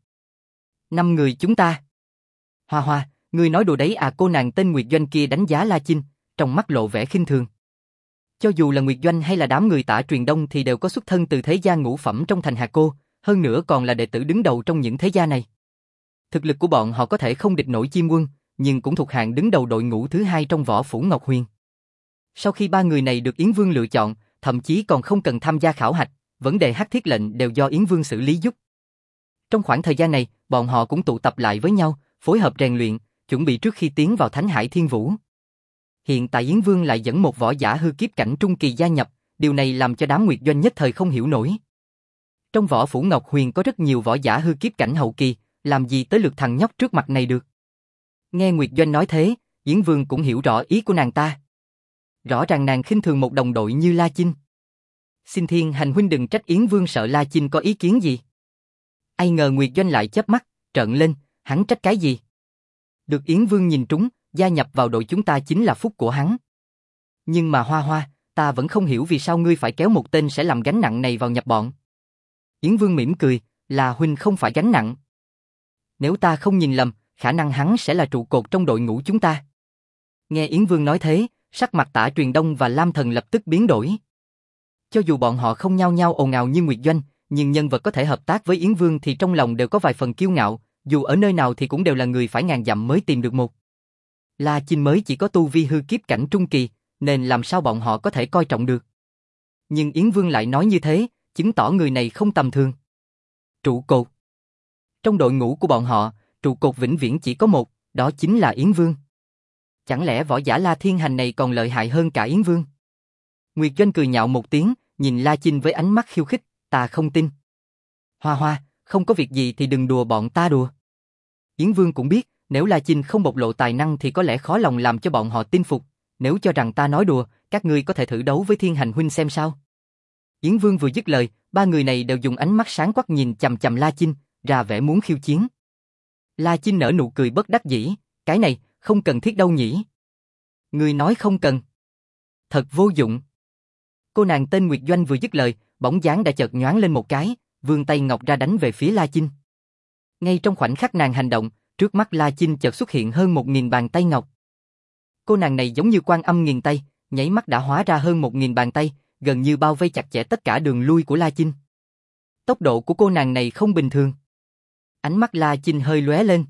Năm người chúng ta. Hoa Hoa, ngươi nói đùa đấy à? Cô nàng tên Nguyệt Doanh kia đánh giá La Chinh, trong mắt lộ vẻ khinh thường. Cho dù là Nguyệt Doanh hay là đám người Tả Truyền Đông thì đều có xuất thân từ thế gia ngũ phẩm trong thành Hà Cô, hơn nữa còn là đệ tử đứng đầu trong những thế gia này. Thực lực của bọn họ có thể không địch nổi Chim Quân, nhưng cũng thuộc hạng đứng đầu đội ngũ thứ hai trong võ phủ Ngọc Huyền. Sau khi ba người này được Yến Vương lựa chọn, thậm chí còn không cần tham gia khảo hạch, vấn đề hắc thiết lệnh đều do Yến Vương xử lý giúp. Trong khoảng thời gian này, bọn họ cũng tụ tập lại với nhau, phối hợp rèn luyện, chuẩn bị trước khi tiến vào Thánh Hải Thiên Vũ. Hiện tại Yến Vương lại dẫn một võ giả hư kiếp cảnh trung kỳ gia nhập, điều này làm cho đám Nguyệt Doanh nhất thời không hiểu nổi. Trong võ phủ Ngọc Huyền có rất nhiều võ giả hư kiếp cảnh hậu kỳ, làm gì tới lượt thằng nhóc trước mặt này được. Nghe Nguyệt Doanh nói thế, Yến Vương cũng hiểu rõ ý của nàng ta. Rõ ràng nàng khinh thường một đồng đội như La Chinh. Xin Thiên Hành huynh đừng trách Yến Vương sợ La Chinh có ý kiến gì. Ai ngờ Nguyệt Doanh lại chớp mắt, trợn lên, hắn trách cái gì? Được Yến Vương nhìn trúng, gia nhập vào đội chúng ta chính là phúc của hắn. Nhưng mà Hoa Hoa, ta vẫn không hiểu vì sao ngươi phải kéo một tên sẽ làm gánh nặng này vào nhập bọn. Yến Vương mỉm cười, là huynh không phải gánh nặng. Nếu ta không nhìn lầm, khả năng hắn sẽ là trụ cột trong đội ngũ chúng ta. Nghe Yến Vương nói thế, sắc mặt Tả Truyền Đông và Lam Thần lập tức biến đổi. Cho dù bọn họ không nhao nhao ồn ào như Nguyệt Doanh, nhưng nhân vật có thể hợp tác với Yến Vương thì trong lòng đều có vài phần kiêu ngạo, dù ở nơi nào thì cũng đều là người phải ngàn dặm mới tìm được một. La Chinh mới chỉ có tu vi hư kiếp cảnh trung kỳ, nên làm sao bọn họ có thể coi trọng được. Nhưng Yến Vương lại nói như thế, chứng tỏ người này không tầm thường. Trụ cột. Trong đội ngũ của bọn họ, trụ cột vĩnh viễn chỉ có một, đó chính là Yến Vương. Chẳng lẽ võ giả La Thiên Hành này còn lợi hại hơn cả Yến Vương? Nguyệt Doanh cười nhạo một tiếng, nhìn La Chinh với ánh mắt khiêu khích, ta không tin. Hoa Hoa, không có việc gì thì đừng đùa bọn ta đùa. Yến Vương cũng biết, nếu La Chinh không bộc lộ tài năng thì có lẽ khó lòng làm cho bọn họ tin phục, nếu cho rằng ta nói đùa, các ngươi có thể thử đấu với Thiên Hành huynh xem sao. Yến Vương vừa dứt lời, ba người này đều dùng ánh mắt sáng quắc nhìn chằm chằm La Chinh, ra vẻ muốn khiêu chiến. La Chinh nở nụ cười bất đắc dĩ, cái này, không cần thiết đâu nhỉ. Ngươi nói không cần. Thật vô dụng. Cô nàng tên Nguyệt Doanh vừa dứt lời, bóng dáng đã chợt nhoáng lên một cái, vươn tay ngọc ra đánh về phía La Chinh. Ngay trong khoảnh khắc nàng hành động, trước mắt La Chinh chợt xuất hiện hơn một nghìn bàn tay ngọc. Cô nàng này giống như Quan Âm nghìn tay, nháy mắt đã hóa ra hơn một nghìn bàn tay, gần như bao vây chặt chẽ tất cả đường lui của La Chinh. Tốc độ của cô nàng này không bình thường. Ánh mắt La Chinh hơi lóe lên.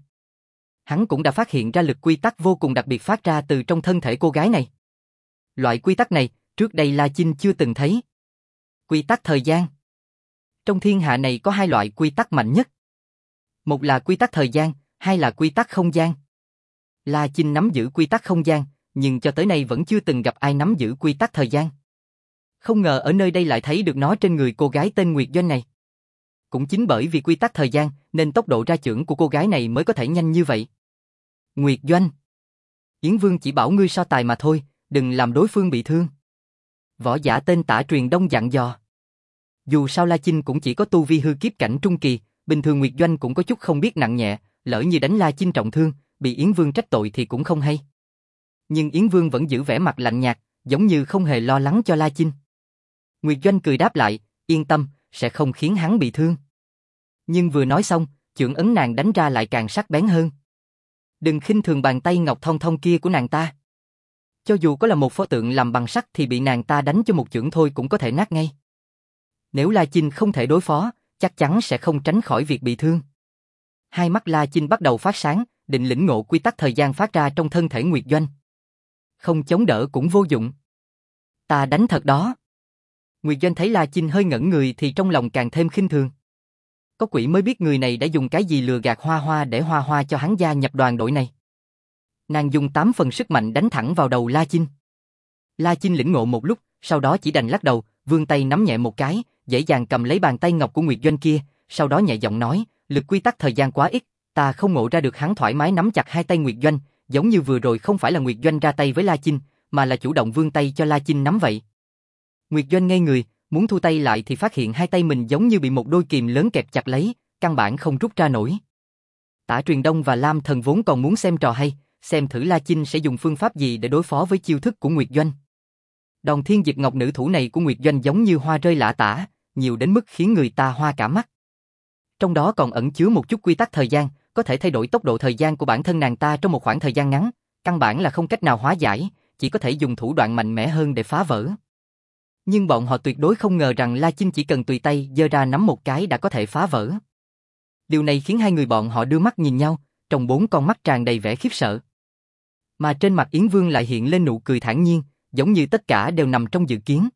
Hắn cũng đã phát hiện ra lực quy tắc vô cùng đặc biệt phát ra từ trong thân thể cô gái này. Loại quy tắc này, trước đây La Chinh chưa từng thấy. Quy tắc thời gian. Trong thiên hạ này có hai loại quy tắc mạnh nhất. Một là quy tắc thời gian, hai là quy tắc không gian. La Chinh nắm giữ quy tắc không gian, nhưng cho tới nay vẫn chưa từng gặp ai nắm giữ quy tắc thời gian. Không ngờ ở nơi đây lại thấy được nó trên người cô gái tên Nguyệt Doanh này. Cũng chính bởi vì quy tắc thời gian, nên tốc độ ra chưởng của cô gái này mới có thể nhanh như vậy. Nguyệt Doanh. Yến Vương chỉ bảo ngươi so tài mà thôi, đừng làm đối phương bị thương. Võ giả tên Tả Truyền Đông dặn dò. Dù sao La Chinh cũng chỉ có tu vi hư kiếp cảnh trung kỳ, bình thường Nguyệt Doanh cũng có chút không biết nặng nhẹ, lỡ như đánh La Chinh trọng thương, bị Yến Vương trách tội thì cũng không hay. Nhưng Yến Vương vẫn giữ vẻ mặt lạnh nhạt, giống như không hề lo lắng cho La Chinh. Nguyệt Doanh cười đáp lại, yên tâm, sẽ không khiến hắn bị thương. Nhưng vừa nói xong, chưởng ấn nàng đánh ra lại càng sắc bén hơn. Đừng khinh thường bàn tay ngọc thon thon kia của nàng ta. Cho dù có là một pho tượng làm bằng sắt thì bị nàng ta đánh cho một chưởng thôi cũng có thể nát ngay. Nếu La Chinh không thể đối phó, chắc chắn sẽ không tránh khỏi việc bị thương. Hai mắt La Chinh bắt đầu phát sáng, định lĩnh ngộ quy tắc thời gian phát ra trong thân thể Nguyệt Doanh. Không chống đỡ cũng vô dụng. Ta đánh thật đó. Nguyệt Doanh thấy La Chinh hơi ngẩn người thì trong lòng càng thêm khinh thường. Có quỷ mới biết người này đã dùng cái gì lừa gạt Hoa Hoa để Hoa Hoa cho hắn gia nhập đoàn đội này. Nàng dùng tám phần sức mạnh đánh thẳng vào đầu La Chinh. La Chinh lĩnh ngộ một lúc, sau đó chỉ đành lắc đầu, vươn tay nắm nhẹ một cái, dễ dàng cầm lấy bàn tay ngọc của Nguyệt Doanh kia, sau đó nhẹ giọng nói, lực quy tắc thời gian quá ít, ta không ngộ ra được hắn thoải mái nắm chặt hai tay Nguyệt Doanh, giống như vừa rồi không phải là Nguyệt Doanh ra tay với La Chinh, mà là chủ động vươn tay cho La Chinh nắm vậy. Nguyệt Doanh ngây người, muốn thu tay lại thì phát hiện hai tay mình giống như bị một đôi kìm lớn kẹp chặt lấy, căn bản không rút ra nổi. Tả Truyền Đông và Lam Thần vốn còn muốn xem trò hay, xem thử La Chinh sẽ dùng phương pháp gì để đối phó với chiêu thức của Nguyệt Doanh. Đòn thiên diệt ngọc nữ thủ này của Nguyệt Doanh giống như hoa rơi lả tả, nhiều đến mức khiến người ta hoa cả mắt. Trong đó còn ẩn chứa một chút quy tắc thời gian, có thể thay đổi tốc độ thời gian của bản thân nàng ta trong một khoảng thời gian ngắn, căn bản là không cách nào hóa giải, chỉ có thể dùng thủ đoạn mạnh mẽ hơn để phá vỡ. Nhưng bọn họ tuyệt đối không ngờ rằng La Chinh chỉ cần tùy tay giơ ra nắm một cái đã có thể phá vỡ. Điều này khiến hai người bọn họ đưa mắt nhìn nhau, trong bốn con mắt tràn đầy vẻ khiếp sợ. Mà trên mặt Yến Vương lại hiện lên nụ cười thản nhiên, giống như tất cả đều nằm trong dự kiến.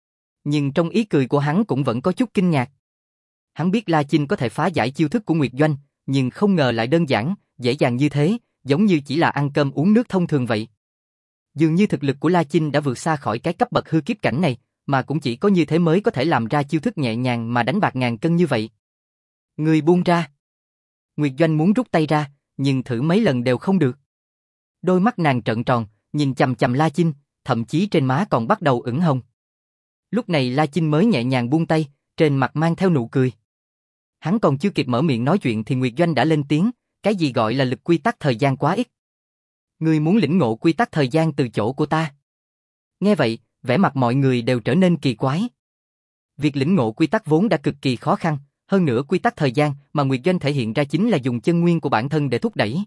Nhưng trong ý cười của hắn cũng vẫn có chút kinh ngạc. Hắn biết La Chinh có thể phá giải chiêu thức của Nguyệt Doanh, nhưng không ngờ lại đơn giản, dễ dàng như thế, giống như chỉ là ăn cơm uống nước thông thường vậy. Dường như thực lực của La Chinh đã vượt xa khỏi cái cấp bậc hư kiếp cảnh này, mà cũng chỉ có như thế mới có thể làm ra chiêu thức nhẹ nhàng mà đánh bạc ngàn cân như vậy. Người buông ra. Nguyệt Doanh muốn rút tay ra, nhưng thử mấy lần đều không được. Đôi mắt nàng trợn tròn, nhìn chằm chằm La Chinh, thậm chí trên má còn bắt đầu ửng hồng. Lúc này La Chinh mới nhẹ nhàng buông tay, trên mặt mang theo nụ cười. Hắn còn chưa kịp mở miệng nói chuyện thì Nguyệt Doanh đã lên tiếng, cái gì gọi là lực quy tắc thời gian quá ít. Ngươi muốn lĩnh ngộ quy tắc thời gian từ chỗ của ta. Nghe vậy, vẻ mặt mọi người đều trở nên kỳ quái. Việc lĩnh ngộ quy tắc vốn đã cực kỳ khó khăn, hơn nữa quy tắc thời gian mà Nguyệt Doanh thể hiện ra chính là dùng chân nguyên của bản thân để thúc đẩy.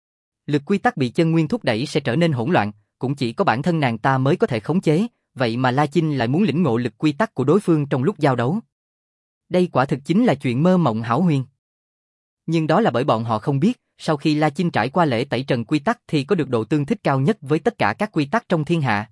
Lực quy tắc bị chân nguyên thúc đẩy sẽ trở nên hỗn loạn, cũng chỉ có bản thân nàng ta mới có thể khống chế, vậy mà La Chinh lại muốn lĩnh ngộ lực quy tắc của đối phương trong lúc giao đấu. Đây quả thực chính là chuyện mơ mộng hão huyền. Nhưng đó là bởi bọn họ không biết, sau khi La Chinh trải qua lễ tẩy trần quy tắc thì có được độ tương thích cao nhất với tất cả các quy tắc trong thiên hạ.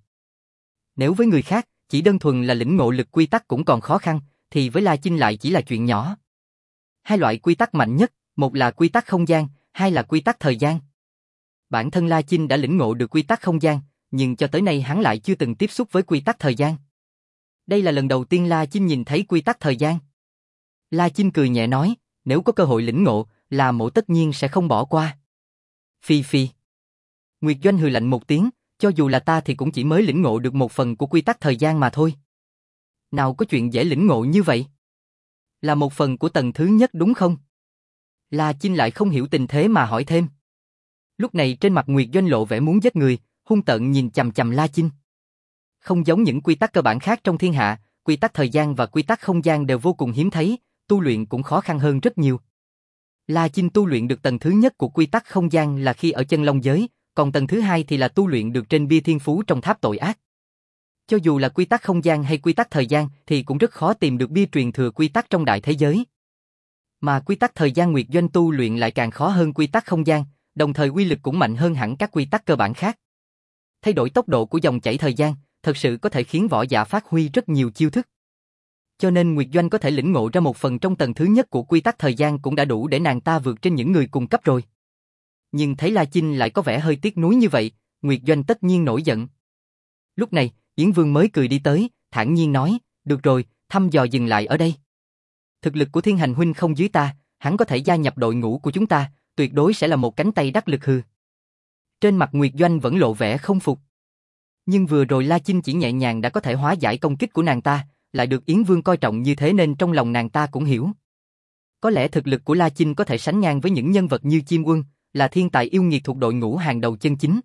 Nếu với người khác, chỉ đơn thuần là lĩnh ngộ lực quy tắc cũng còn khó khăn, thì với La Chinh lại chỉ là chuyện nhỏ. Hai loại quy tắc mạnh nhất, một là quy tắc không gian, hai là quy tắc thời gian. Bản thân La Chinh đã lĩnh ngộ được quy tắc không gian, nhưng cho tới nay hắn lại chưa từng tiếp xúc với quy tắc thời gian. Đây là lần đầu tiên La Chinh nhìn thấy quy tắc thời gian. La Chinh cười nhẹ nói, nếu có cơ hội lĩnh ngộ, là mộ tất nhiên sẽ không bỏ qua. Phi phi. Nguyệt Doanh hừ lạnh một tiếng, cho dù là ta thì cũng chỉ mới lĩnh ngộ được một phần của quy tắc thời gian mà thôi. Nào có chuyện dễ lĩnh ngộ như vậy? Là một phần của tầng thứ nhất đúng không? La Chinh lại không hiểu tình thế mà hỏi thêm. Lúc này trên mặt Nguyệt Doanh lộ vẻ muốn giết người, hung tợn nhìn chằm chằm La Chinh. Không giống những quy tắc cơ bản khác trong thiên hạ, quy tắc thời gian và quy tắc không gian đều vô cùng hiếm thấy, tu luyện cũng khó khăn hơn rất nhiều. La Chinh tu luyện được tầng thứ nhất của quy tắc không gian là khi ở chân long giới, còn tầng thứ hai thì là tu luyện được trên bia thiên phú trong tháp tội ác. Cho dù là quy tắc không gian hay quy tắc thời gian thì cũng rất khó tìm được bia truyền thừa quy tắc trong đại thế giới. Mà quy tắc thời gian Nguyệt Doanh tu luyện lại càng khó hơn quy tắc không gian, đồng thời uy lực cũng mạnh hơn hẳn các quy tắc cơ bản khác. Thay đổi tốc độ của dòng chảy thời gian, thật sự có thể khiến võ giả phát huy rất nhiều chiêu thức. Cho nên Nguyệt Doanh có thể lĩnh ngộ ra một phần trong tầng thứ nhất của quy tắc thời gian cũng đã đủ để nàng ta vượt trên những người cùng cấp rồi. Nhưng thấy La Chinh lại có vẻ hơi tiếc nuối như vậy, Nguyệt Doanh tất nhiên nổi giận. Lúc này, Yến Vương mới cười đi tới, thản nhiên nói, được rồi, thăm dò dừng lại ở đây. Thực lực của Thiên Hành huynh không dưới ta, hắn có thể gia nhập đội ngũ của chúng ta, tuyệt đối sẽ là một cánh tay đắc lực hư. Trên mặt Nguyệt Doanh vẫn lộ vẻ không phục. Nhưng vừa rồi La Chinh chỉ nhẹ nhàng đã có thể hóa giải công kích của nàng ta, lại được Yến Vương coi trọng như thế nên trong lòng nàng ta cũng hiểu. Có lẽ thực lực của La Chinh có thể sánh ngang với những nhân vật như Chim Quân, là thiên tài yêu nghiệt thuộc đội ngũ hàng đầu chân chính.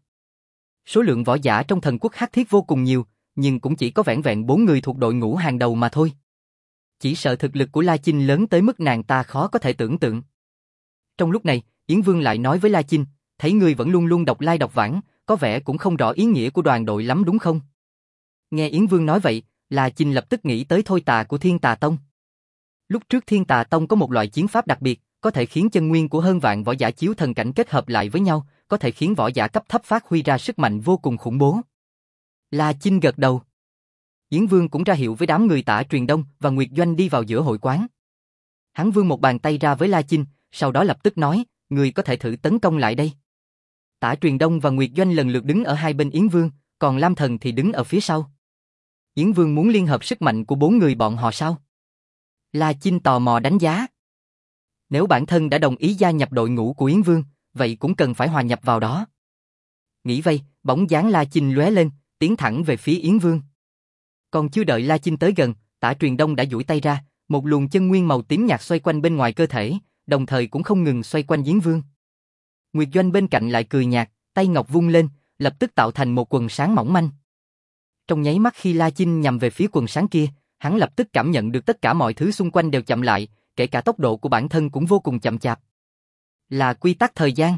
Số lượng võ giả trong thần quốc Hắc Thiết vô cùng nhiều, nhưng cũng chỉ có vẻn vẹn bốn người thuộc đội ngũ hàng đầu mà thôi. Chỉ sợ thực lực của La Chinh lớn tới mức nàng ta khó có thể tưởng tượng. Trong lúc này, Yến Vương lại nói với La Chinh, thấy ngươi vẫn luôn luôn đọc lai đọc vãng, có vẻ cũng không rõ ý nghĩa của đoàn đội lắm đúng không? Nghe Yến Vương nói vậy, La Chinh lập tức nghĩ tới thôi tà của Thiên Tà Tông. Lúc trước Thiên Tà Tông có một loại chiến pháp đặc biệt, có thể khiến chân nguyên của hơn vạn võ giả chiếu thần cảnh kết hợp lại với nhau, có thể khiến võ giả cấp thấp phát huy ra sức mạnh vô cùng khủng bố. La Chinh gật đầu. Yến Vương cũng ra hiệu với đám người Tả Truyền Đông và Nguyệt Doanh đi vào giữa hội quán. Hắn vươn một bàn tay ra với La Chinh, sau đó lập tức nói, người có thể thử tấn công lại đây. Tả Truyền Đông và Nguyệt Doanh lần lượt đứng ở hai bên Yến Vương, còn Lam Thần thì đứng ở phía sau. Yến Vương muốn liên hợp sức mạnh của bốn người bọn họ sao? La Chinh tò mò đánh giá. Nếu bản thân đã đồng ý gia nhập đội ngũ của Yến Vương, vậy cũng cần phải hòa nhập vào đó. Nghĩ vây, bóng dáng La Chinh lóe lên, tiến thẳng về phía Yến Vương. Còn chưa đợi La Chinh tới gần, Tả Truyền Đông đã duỗi tay ra, một luồng chân nguyên màu tím nhạt xoay quanh bên ngoài cơ thể, đồng thời cũng không ngừng xoay quanh Yến Vương. Nguyệt Doanh bên cạnh lại cười nhạt, tay tay ngọc vung lên, lập tức tạo thành một quần sáng mỏng manh. Trong nháy mắt khi La Chinh nhằm về phía quần sáng kia, hắn lập tức cảm nhận được tất cả mọi thứ xung quanh đều chậm lại, kể cả tốc độ của bản thân cũng vô cùng chậm chạp. Là quy tắc thời gian.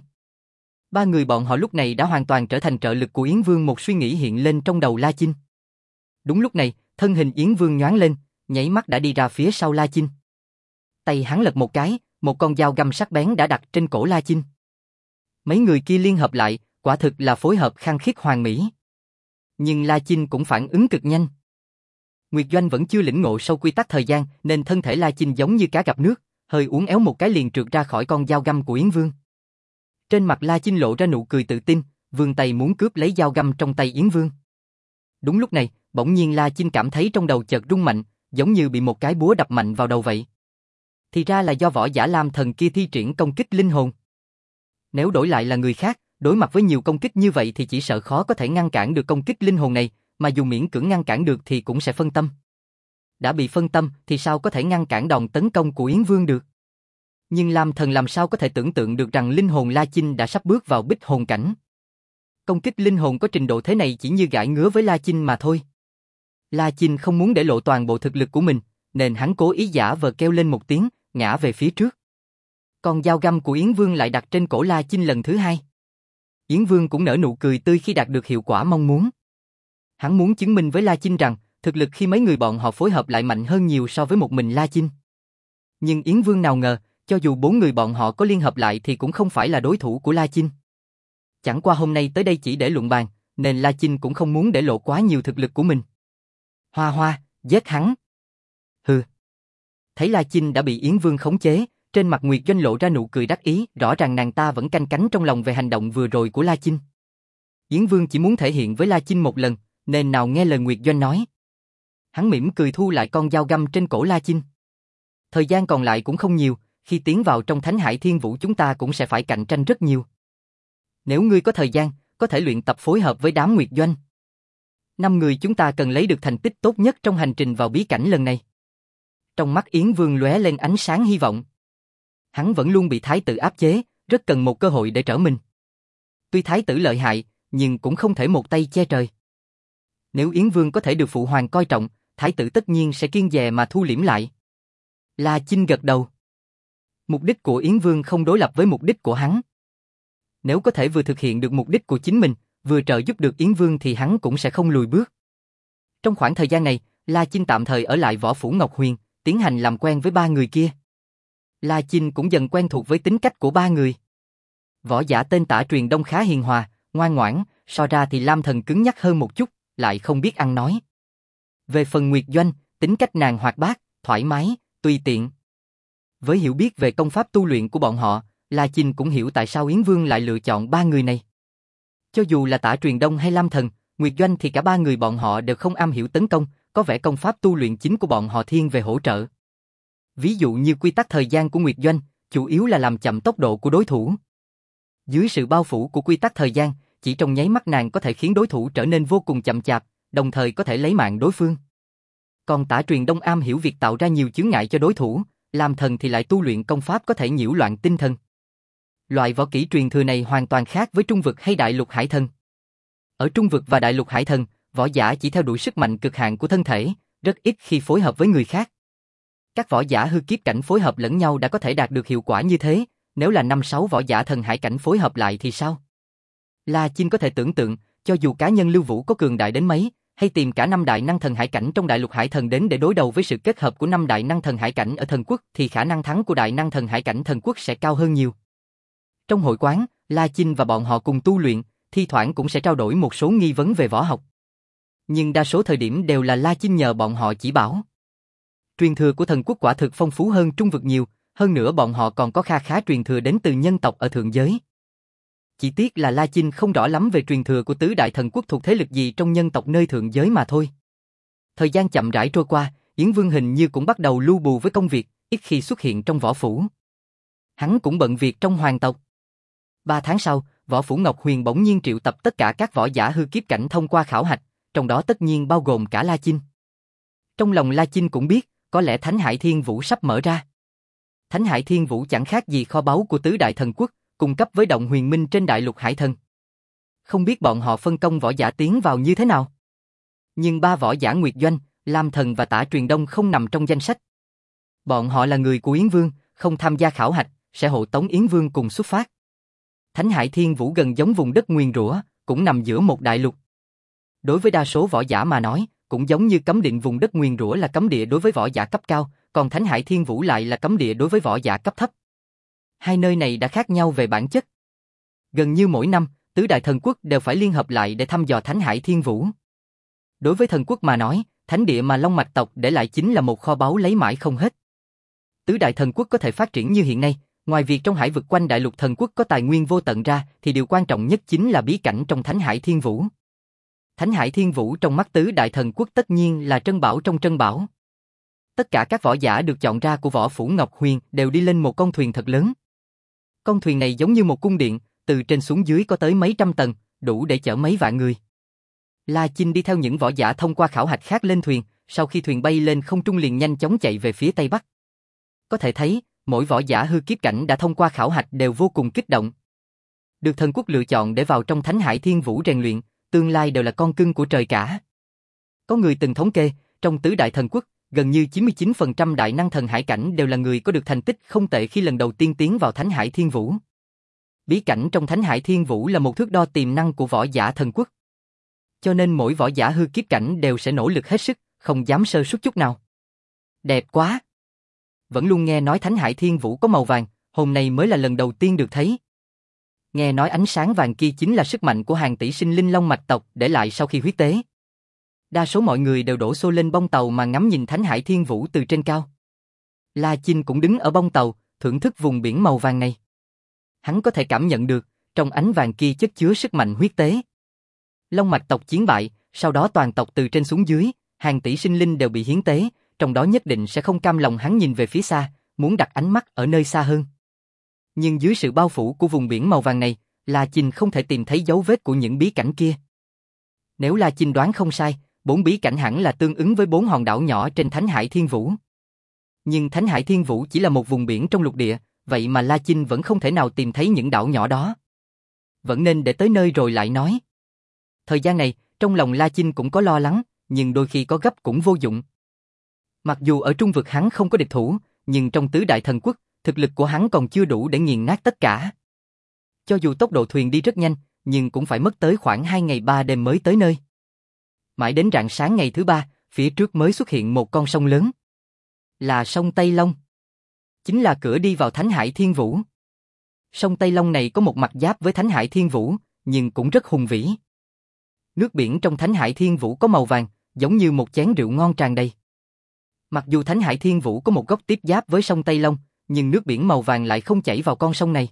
Ba người bọn họ lúc này đã hoàn toàn trở thành trợ lực của Yến Vương, một suy nghĩ hiện lên trong đầu La Chinh. Đúng lúc này, thân hình Yến Vương nhoáng lên, nháy mắt đã đi ra phía sau La Chinh. Tay hắn lật một cái, một con dao găm sắc bén đã đặt trên cổ La Chinh. Mấy người kia liên hợp lại, quả thực là phối hợp khăng khít hoàn mỹ. Nhưng La Chinh cũng phản ứng cực nhanh. Nguyệt Doanh vẫn chưa lĩnh ngộ sâu quy tắc thời gian, nên thân thể La Chinh giống như cá gặp nước, hơi uốn éo một cái liền trượt ra khỏi con dao găm của Yến Vương. Trên mặt La Chinh lộ ra nụ cười tự tin, vươn tay muốn cướp lấy dao găm trong tay Yến Vương. Đúng lúc này, bỗng nhiên La Chinh cảm thấy trong đầu chợt rung mạnh, giống như bị một cái búa đập mạnh vào đầu vậy. Thì ra là do võ giả Lam Thần kia thi triển công kích linh hồn. Nếu đổi lại là người khác, đối mặt với nhiều công kích như vậy thì chỉ sợ khó có thể ngăn cản được công kích linh hồn này, mà dù miễn cưỡng ngăn cản được thì cũng sẽ phân tâm. Đã bị phân tâm thì sao có thể ngăn cản đòn tấn công của Yến Vương được? Nhưng Lam Thần làm sao có thể tưởng tượng được rằng linh hồn La Chinh đã sắp bước vào bích hồn cảnh. Công kích linh hồn có trình độ thế này chỉ như gãi ngứa với La Chinh mà thôi. La Chinh không muốn để lộ toàn bộ thực lực của mình, nên hắn cố ý giả vờ kêu lên một tiếng, ngã về phía trước. Còn dao găm của Yến Vương lại đặt trên cổ La Chinh lần thứ hai. Yến Vương cũng nở nụ cười tươi khi đạt được hiệu quả mong muốn. Hắn muốn chứng minh với La Chinh rằng, thực lực khi mấy người bọn họ phối hợp lại mạnh hơn nhiều so với một mình La Chinh. Nhưng Yến Vương nào ngờ, cho dù bốn người bọn họ có liên hợp lại thì cũng không phải là đối thủ của La Chinh. Chẳng qua hôm nay tới đây chỉ để luận bàn, nên La Chinh cũng không muốn để lộ quá nhiều thực lực của mình. Hoa Hoa, giết hắn. Hừ. Thấy La Chinh đã bị Yến Vương khống chế, trên mặt Nguyệt Doanh lộ ra nụ cười đắc ý, rõ ràng nàng ta vẫn canh cánh trong lòng về hành động vừa rồi của La Chinh. Yến Vương chỉ muốn thể hiện với La Chinh một lần, nên nào nghe lời Nguyệt Doanh nói. Hắn mỉm cười thu lại con dao găm trên cổ La Chinh. Thời gian còn lại cũng không nhiều, khi tiến vào trong Thánh Hải Thiên Vũ chúng ta cũng sẽ phải cạnh tranh rất nhiều. Nếu ngươi có thời gian, có thể luyện tập phối hợp với đám Nguyệt Doanh. Năm người chúng ta cần lấy được thành tích tốt nhất trong hành trình vào bí cảnh lần này. Trong mắt Yến Vương lóe lên ánh sáng hy vọng. Hắn vẫn luôn bị thái tử áp chế, rất cần một cơ hội để trở mình. Tuy thái tử lợi hại, nhưng cũng không thể một tay che trời. Nếu Yến Vương có thể được phụ hoàng coi trọng, thái tử tất nhiên sẽ kiêng dè mà thu liễm lại. La Chinh gật đầu. Mục đích của Yến Vương không đối lập với mục đích của hắn. Nếu có thể vừa thực hiện được mục đích của chính mình, vừa trợ giúp được Yến Vương thì hắn cũng sẽ không lùi bước. Trong khoảng thời gian này, La Chinh tạm thời ở lại Võ Phủ Ngọc Huyền, tiến hành làm quen với ba người kia. La Chinh cũng dần quen thuộc với tính cách của ba người. Võ giả tên Tả Truyền Đông khá hiền hòa, ngoan ngoãn, so ra thì Lam Thần cứng nhắc hơn một chút, lại không biết ăn nói. Về phần Nguyệt Doanh, tính cách nàng hoạt bát, thoải mái, tùy tiện. Với hiểu biết về công pháp tu luyện của bọn họ, La Chinh cũng hiểu tại sao Yến Vương lại lựa chọn ba người này. Cho dù là Tả Truyền Đông hay Lam Thần, Nguyệt Doanh thì cả ba người bọn họ đều không am hiểu tấn công, có vẻ công pháp tu luyện chính của bọn họ thiên về hỗ trợ. Ví dụ như quy tắc thời gian của Nguyệt Doanh, chủ yếu là làm chậm tốc độ của đối thủ. Dưới sự bao phủ của quy tắc thời gian, chỉ trong nháy mắt nàng có thể khiến đối thủ trở nên vô cùng chậm chạp, đồng thời có thể lấy mạng đối phương. Còn Tả Truyền Đông am hiểu việc tạo ra nhiều chướng ngại cho đối thủ, Lam Thần thì lại tu luyện công pháp có thể nhiễu loạn tinh thần. Loại võ kỹ truyền thừa này hoàn toàn khác với Trung Vực hay Đại Lục Hải Thần. Ở Trung Vực và Đại Lục Hải Thần, võ giả chỉ theo đuổi sức mạnh cực hạn của thân thể, rất ít khi phối hợp với người khác. Các võ giả hư kiếp cảnh phối hợp lẫn nhau đã có thể đạt được hiệu quả như thế, nếu là năm sáu võ giả thần hải cảnh phối hợp lại thì sao? La Chinh có thể tưởng tượng, cho dù cá nhân Lưu Vũ có cường đại đến mấy, hay tìm cả năm đại năng thần hải cảnh trong Đại Lục Hải Thần đến để đối đầu với sự kết hợp của năm đại năng thần hải cảnh ở thần quốc thì khả năng thắng của đại năng thần hải cảnh thần quốc sẽ cao hơn nhiều. Trong hội quán, La Chinh và bọn họ cùng tu luyện, thi thoảng cũng sẽ trao đổi một số nghi vấn về võ học. Nhưng đa số thời điểm đều là La Chinh nhờ bọn họ chỉ bảo. Truyền thừa của thần quốc quả thực phong phú hơn Trung Vực nhiều, hơn nữa bọn họ còn có kha khá truyền thừa đến từ nhân tộc ở thượng giới. Chỉ tiếc là La Chinh không rõ lắm về truyền thừa của tứ đại thần quốc thuộc thế lực gì trong nhân tộc nơi thượng giới mà thôi. Thời gian chậm rãi trôi qua, Yến Vương hình như cũng bắt đầu lu bù với công việc, ít khi xuất hiện trong võ phủ. Hắn cũng bận việc trong hoàng tộc. Ba tháng sau, Võ Phủ Ngọc Huyền bỗng nhiên triệu tập tất cả các võ giả hư kiếp cảnh thông qua khảo hạch, trong đó tất nhiên bao gồm cả La Chinh. Trong lòng La Chinh cũng biết, có lẽ Thánh Hải Thiên Vũ sắp mở ra. Thánh Hải Thiên Vũ chẳng khác gì kho báu của tứ đại thần quốc, cung cấp với động huyền minh trên Đại Lục Hải Thần. Không biết bọn họ phân công võ giả tiến vào như thế nào. Nhưng ba võ giả Nguyệt Doanh, Lam Thần và Tả Truyền Đông không nằm trong danh sách. Bọn họ là người của Yến Vương, không tham gia khảo hạch, sẽ hộ tống Yến Vương cùng xuất phát. Thánh Hải Thiên Vũ gần giống vùng đất nguyền rủa, cũng nằm giữa một đại lục. Đối với đa số võ giả mà nói, cũng giống như cấm định vùng đất nguyền rủa là cấm địa đối với võ giả cấp cao, còn Thánh Hải Thiên Vũ lại là cấm địa đối với võ giả cấp thấp. Hai nơi này đã khác nhau về bản chất. Gần như mỗi năm, tứ đại thần quốc đều phải liên hợp lại để thăm dò Thánh Hải Thiên Vũ. Đối với thần quốc mà nói, thánh địa mà Long Mạch tộc để lại chính là một kho báu lấy mãi không hết. Tứ đại thần quốc có thể phát triển như hiện nay, ngoài việc trong hải vực quanh đại lục thần quốc có tài nguyên vô tận ra, thì điều quan trọng nhất chính là bí cảnh trong Thánh Hải Thiên Vũ. Thánh Hải Thiên Vũ trong mắt tứ đại thần quốc tất nhiên là trân bảo trong trân bảo. Tất cả các võ giả được chọn ra của Võ Phủ Ngọc Huyền đều đi lên một con thuyền thật lớn. Con thuyền này giống như một cung điện, từ trên xuống dưới có tới mấy trăm tầng, đủ để chở mấy vạn người. La Chinh đi theo những võ giả thông qua khảo hạch khác lên thuyền, sau khi thuyền bay lên không trung liền nhanh chóng chạy về phía Tây Bắc. Có thể thấy, mỗi võ giả hư kiếp cảnh đã thông qua khảo hạch đều vô cùng kích động. Được thần quốc lựa chọn để vào trong Thánh Hải Thiên Vũ rèn luyện, tương lai đều là con cưng của trời cả. Có người từng thống kê, trong tứ đại thần quốc, gần như chín mươi chín phần trăm đại năng thần hải cảnh đều là người có được thành tích không tệ khi lần đầu tiên tiến vào Thánh Hải Thiên Vũ. Bí cảnh trong Thánh Hải Thiên Vũ là một thước đo tiềm năng của võ giả thần quốc. Cho nên mỗi võ giả hư kiếp cảnh đều sẽ nỗ lực hết sức, không dám sơ suất chút nào. Đẹp quá! Vẫn luôn nghe nói Thánh Hải Thiên Vũ có màu vàng, hôm nay mới là lần đầu tiên được thấy. Nghe nói ánh sáng vàng kia chính là sức mạnh của hàng tỷ sinh linh Long Mạch tộc để lại sau khi huyết tế. Đa số mọi người đều đổ xô lên bông tàu mà ngắm nhìn Thánh Hải Thiên Vũ từ trên cao. La Chinh cũng đứng ở bông tàu, thưởng thức vùng biển màu vàng này. Hắn có thể cảm nhận được, trong ánh vàng kia chất chứa sức mạnh huyết tế. Long Mạch tộc chiến bại, sau đó toàn tộc từ trên xuống dưới, hàng tỷ sinh linh đều bị hiến tế, trong đó nhất định sẽ không cam lòng. Hắn nhìn về phía xa, muốn đặt ánh mắt ở nơi xa hơn. Nhưng dưới sự bao phủ của vùng biển màu vàng này, La Chinh không thể tìm thấy dấu vết của những bí cảnh kia. Nếu La Chinh đoán không sai, bốn bí cảnh hẳn là tương ứng với bốn hòn đảo nhỏ trên Thánh Hải Thiên Vũ. Nhưng Thánh Hải Thiên Vũ chỉ là một vùng biển trong lục địa, vậy mà La Chinh vẫn không thể nào tìm thấy những đảo nhỏ đó. Vẫn nên để tới nơi rồi lại nói. Thời gian này, trong lòng La Chinh cũng có lo lắng, nhưng đôi khi có gấp cũng vô dụng. Mặc dù ở trung vực hắn không có địch thủ, nhưng trong tứ đại thần quốc, thực lực của hắn còn chưa đủ để nghiền nát tất cả. Cho dù tốc độ thuyền đi rất nhanh, nhưng cũng phải mất tới khoảng hai ngày ba đêm mới tới nơi. Mãi đến rạng sáng ngày thứ ba, phía trước mới xuất hiện một con sông lớn. Là sông Tây Long. Chính là cửa đi vào Thánh Hải Thiên Vũ. Sông Tây Long này có một mặt giáp với Thánh Hải Thiên Vũ, nhưng cũng rất hùng vĩ. Nước biển trong Thánh Hải Thiên Vũ có màu vàng, giống như một chén rượu ngon tràn đầy. Mặc dù Thánh Hải Thiên Vũ có một góc tiếp giáp với sông Tây Long, nhưng nước biển màu vàng lại không chảy vào con sông này.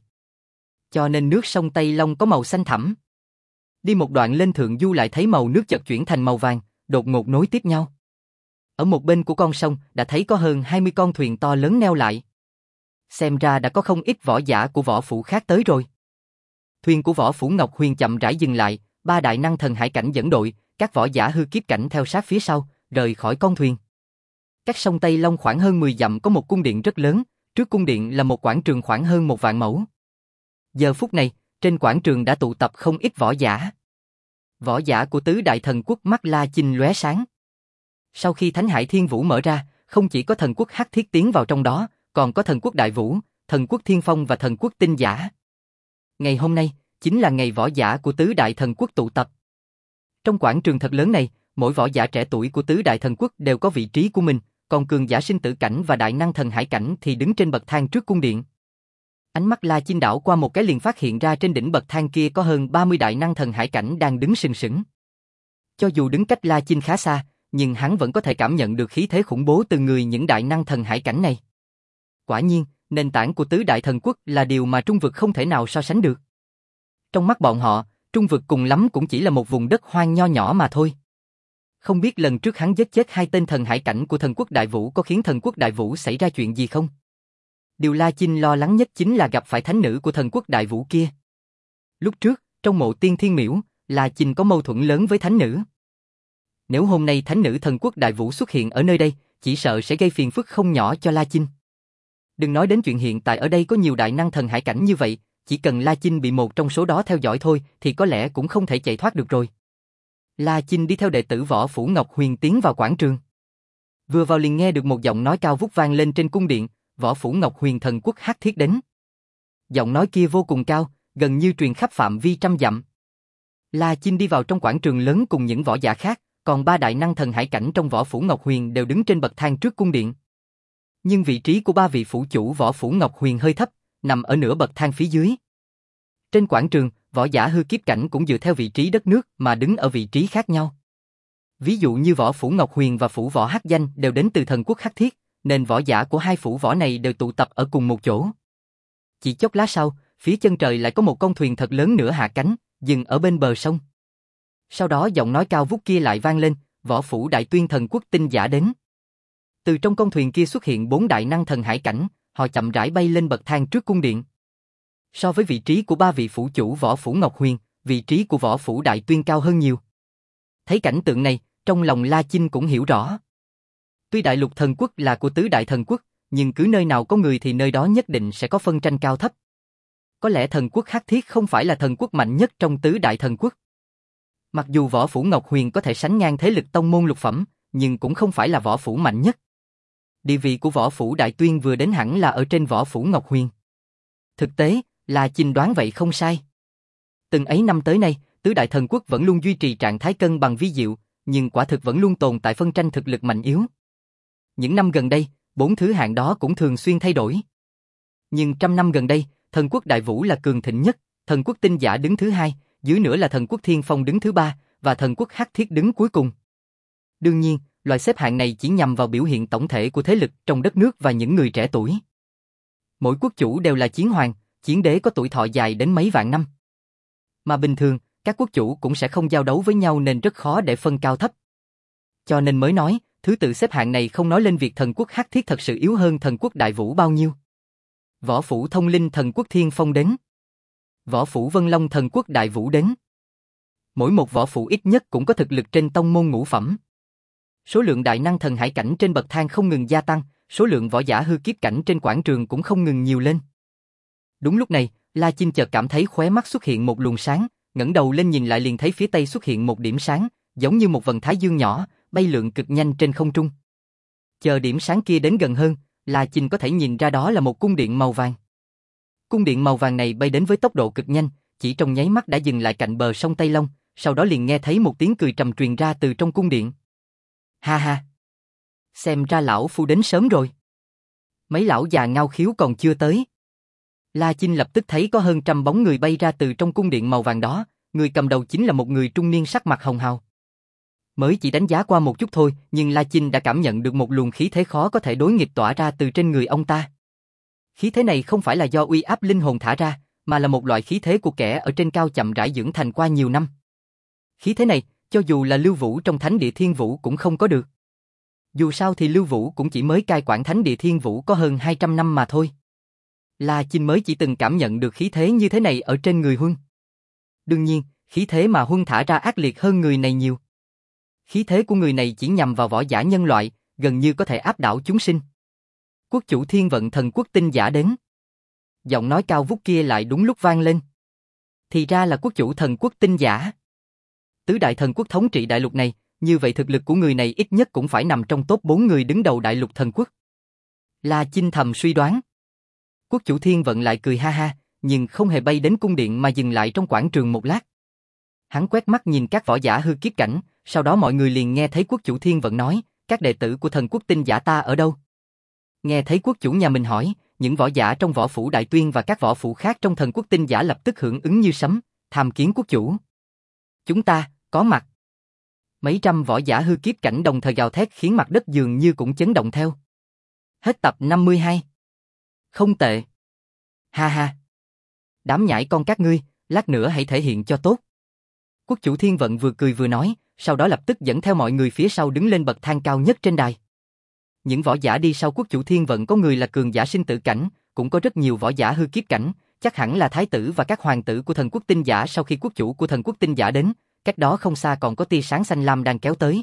Cho nên nước sông Tây Long có màu xanh thẳm. Đi một đoạn lên thượng du lại thấy màu nước chợt chuyển thành màu vàng, đột ngột nối tiếp nhau. Ở một bên của con sông đã thấy có hơn hai mươi con thuyền to lớn neo lại. Xem ra đã có không ít võ giả của võ phủ khác tới rồi. Thuyền của Võ Phủ Ngọc Huyền chậm rãi dừng lại, ba đại năng thần hải cảnh dẫn đội, các võ giả hư kiếp cảnh theo sát phía sau, rời khỏi con thuyền. Cách sông Tây Long khoảng hơn mười dặm có một cung điện rất lớn, trước cung điện là một quảng trường khoảng hơn một vạn mẫu. Giờ phút này, trên quảng trường đã tụ tập không ít võ giả. Võ giả của tứ đại thần quốc mắt La Chinh lóe sáng. Sau khi Thánh Hải Thiên Vũ mở ra, không chỉ có thần quốc Hắc Thiết tiến vào trong đó, còn có thần quốc Đại Vũ, thần quốc Thiên Phong và thần quốc Tinh Giả. Ngày hôm nay, chính là ngày võ giả của tứ đại thần quốc tụ tập. Trong quảng trường thật lớn này, mỗi võ giả trẻ tuổi của tứ đại thần quốc đều có vị trí của mình, còn cường giả sinh tử cảnh và đại năng thần hải cảnh thì đứng trên bậc thang trước cung điện. Ánh mắt La Chinh đảo qua một cái liền phát hiện ra trên đỉnh bậc thang kia có hơn ba mươi đại năng thần hải cảnh đang đứng sừng sững. Cho dù đứng cách La Chinh khá xa, nhưng hắn vẫn có thể cảm nhận được khí thế khủng bố từ người những đại năng thần hải cảnh này. Quả nhiên, nền tảng của tứ đại thần quốc là điều mà trung vực không thể nào so sánh được. Trong mắt bọn họ, trung vực cùng lắm cũng chỉ là một vùng đất hoang nho nhỏ mà thôi. Không biết lần trước hắn giết chết hai tên thần hải cảnh của thần quốc Đại Vũ có khiến thần quốc Đại Vũ xảy ra chuyện gì không? Điều La Chinh lo lắng nhất chính là gặp phải thánh nữ của thần quốc Đại Vũ kia. Lúc trước, trong mộ tiên thiên miễu, La Chinh có mâu thuẫn lớn với thánh nữ. Nếu hôm nay thánh nữ thần quốc Đại Vũ xuất hiện ở nơi đây, chỉ sợ sẽ gây phiền phức không nhỏ cho La Chinh. Đừng nói đến chuyện hiện tại ở đây có nhiều đại năng thần hải cảnh như vậy, chỉ cần La Chinh bị một trong số đó theo dõi thôi thì có lẽ cũng không thể chạy thoát được rồi. La Chinh đi theo đệ tử Võ Phủ Ngọc Huyền tiến vào quảng trường. Vừa vào liền nghe được một giọng nói cao vút vang lên trên cung điện, Võ Phủ Ngọc Huyền thần quốc Hắc Thiết đến. Giọng nói kia vô cùng cao, gần như truyền khắp phạm vi trăm dặm. La Chinh đi vào trong quảng trường lớn cùng những võ giả khác, còn ba đại năng thần hải cảnh trong Võ Phủ Ngọc Huyền đều đứng trên bậc thang trước cung điện. Nhưng vị trí của ba vị phủ chủ Võ Phủ Ngọc Huyền hơi thấp, nằm ở nửa bậc thang phía dưới. Trên quảng trường, võ giả hư kiếp cảnh cũng dựa theo vị trí đất nước mà đứng ở vị trí khác nhau. Ví dụ như Võ Phủ Ngọc Huyền và Phủ Võ Hắc Danh đều đến từ thần quốc Hắc Thiết, nên võ giả của hai phủ võ này đều tụ tập ở cùng một chỗ. Chỉ chốc lát sau, phía chân trời lại có một con thuyền thật lớn nữa hạ cánh, dừng ở bên bờ sông. Sau đó giọng nói cao vút kia lại vang lên, Võ Phủ Đại Tuyên thần quốc tinh giả đến. Từ trong con thuyền kia xuất hiện bốn đại năng thần hải cảnh, họ chậm rãi bay lên bậc thang trước cung điện. So với vị trí của ba vị phủ chủ Võ Phủ Ngọc Huyền, vị trí của Võ Phủ Đại Tuyên cao hơn nhiều. Thấy cảnh tượng này, trong lòng La Chinh cũng hiểu rõ. Tuy đại lục thần quốc là của tứ đại thần quốc, nhưng cứ nơi nào có người thì nơi đó nhất định sẽ có phân tranh cao thấp. Có lẽ thần quốc Hắc Thiết không phải là thần quốc mạnh nhất trong tứ đại thần quốc. Mặc dù Võ Phủ Ngọc Huyền có thể sánh ngang thế lực tông môn lục phẩm, nhưng cũng không phải là võ phủ mạnh nhất. Địa vị của Võ Phủ Đại Tuyên vừa đến hẳn là ở trên Võ Phủ Ngọc Huyền. Thực tế, là Chinh đoán vậy không sai. Từng ấy năm tới nay, tứ đại thần quốc vẫn luôn duy trì trạng thái cân bằng vi diệu, nhưng quả thực vẫn luôn tồn tại phân tranh thực lực mạnh yếu. Những năm gần đây, bốn thứ hạng đó cũng thường xuyên thay đổi. Nhưng trăm năm gần đây, thần quốc Đại Vũ là cường thịnh nhất, thần quốc Tinh Giả đứng thứ hai, dưới nữa là thần quốc Thiên Phong đứng thứ ba, và thần quốc Hắc Thiết đứng cuối cùng. Đương nhiên, loại xếp hạng này chỉ nhằm vào biểu hiện tổng thể của thế lực trong đất nước và những người trẻ tuổi. Mỗi quốc chủ đều là chiến hoàng, chiến đế có tuổi thọ dài đến mấy vạn năm. Mà bình thường, các quốc chủ cũng sẽ không giao đấu với nhau nên rất khó để phân cao thấp. Cho nên mới nói, thứ tự xếp hạng này không nói lên việc thần quốc Hắc Thiết thật sự yếu hơn thần quốc Đại Vũ bao nhiêu. Võ Phủ Thông Linh thần quốc Thiên Phong đến. Võ Phủ Vân Long thần quốc Đại Vũ đến. Mỗi một võ phủ ít nhất cũng có thực lực trên tông môn ngũ phẩm. Số lượng đại năng thần hải cảnh trên bậc thang không ngừng gia tăng, số lượng võ giả hư kiếp cảnh trên quảng trường cũng không ngừng nhiều lên. Đúng lúc này, La Chinh chợt cảm thấy khóe mắt xuất hiện một luồng sáng, ngẩng đầu lên nhìn lại liền thấy phía tây xuất hiện một điểm sáng, giống như một vầng thái dương nhỏ, bay lượn cực nhanh trên không trung. Chờ điểm sáng kia đến gần hơn, La Chinh có thể nhìn ra đó là một cung điện màu vàng. Cung điện màu vàng này bay đến với tốc độ cực nhanh, chỉ trong nháy mắt đã dừng lại cạnh bờ sông Tây Long, sau đó liền nghe thấy một tiếng cười trầm truyền ra từ trong cung điện. Ha ha! Xem ra lão phu đến sớm rồi. Mấy lão già ngao khiếu còn chưa tới. La Chinh lập tức thấy có hơn trăm bóng người bay ra từ trong cung điện màu vàng đó, người cầm đầu chính là một người trung niên sắc mặt hồng hào. Mới chỉ đánh giá qua một chút thôi, nhưng La Chinh đã cảm nhận được một luồng khí thế khó có thể đối nghịch tỏa ra từ trên người ông ta. Khí thế này không phải là do uy áp linh hồn thả ra, mà là một loại khí thế của kẻ ở trên cao chậm rãi dưỡng thành qua nhiều năm. Khí thế này, cho dù là Lưu Vũ trong Thánh Địa Thiên Vũ cũng không có được. Dù sao thì Lưu Vũ cũng chỉ mới cai quản Thánh Địa Thiên Vũ có hơn hai trăm năm mà thôi. La Chinh mới chỉ từng cảm nhận được khí thế như thế này ở trên người Huân. Đương nhiên, khí thế mà Huân thả ra ác liệt hơn người này nhiều. Khí thế của người này chỉ nhằm vào võ giả nhân loại, gần như có thể áp đảo chúng sinh. Quốc chủ Thiên Vận thần quốc Tinh Giả đến. Giọng nói cao vút kia lại đúng lúc vang lên. Thì ra là quốc chủ thần quốc Tinh Giả. Tứ đại thần quốc thống trị đại lục này, như vậy thực lực của người này ít nhất cũng phải nằm trong top bốn người đứng đầu đại lục thần quốc. La Chinh thầm suy đoán. Quốc chủ Thiên Vận lại cười ha ha, nhưng không hề bay đến cung điện mà dừng lại trong quảng trường một lát. Hắn quét mắt nhìn các võ giả hư kiếp cảnh, sau đó mọi người liền nghe thấy quốc chủ Thiên Vận nói, các đệ tử của thần quốc Tinh Giả ta ở đâu? Nghe thấy quốc chủ nhà mình hỏi, những võ giả trong Võ Phủ Đại Tuyên và các võ phủ khác trong thần quốc Tinh Giả lập tức hưởng ứng như sấm, tham kiến quốc chủ. Chúng ta, có mặt. Mấy trăm võ giả hư kiếp cảnh đồng thời gào thét khiến mặt đất dường như cũng chấn động theo. Hết tập năm mươi hai. Không tệ. Ha ha. Đám nhãi con các ngươi, lát nữa hãy thể hiện cho tốt. Quốc chủ Thiên Vận vừa cười vừa nói, sau đó lập tức dẫn theo mọi người phía sau đứng lên bậc thang cao nhất trên đài. Những võ giả đi sau quốc chủ Thiên Vận có người là cường giả sinh tử cảnh, cũng có rất nhiều võ giả hư kiếp cảnh, chắc hẳn là thái tử và các hoàng tử của thần quốc Tinh Giả sau khi quốc chủ của thần quốc Tinh Giả đến, cách đó không xa còn có tia sáng xanh lam đang kéo tới.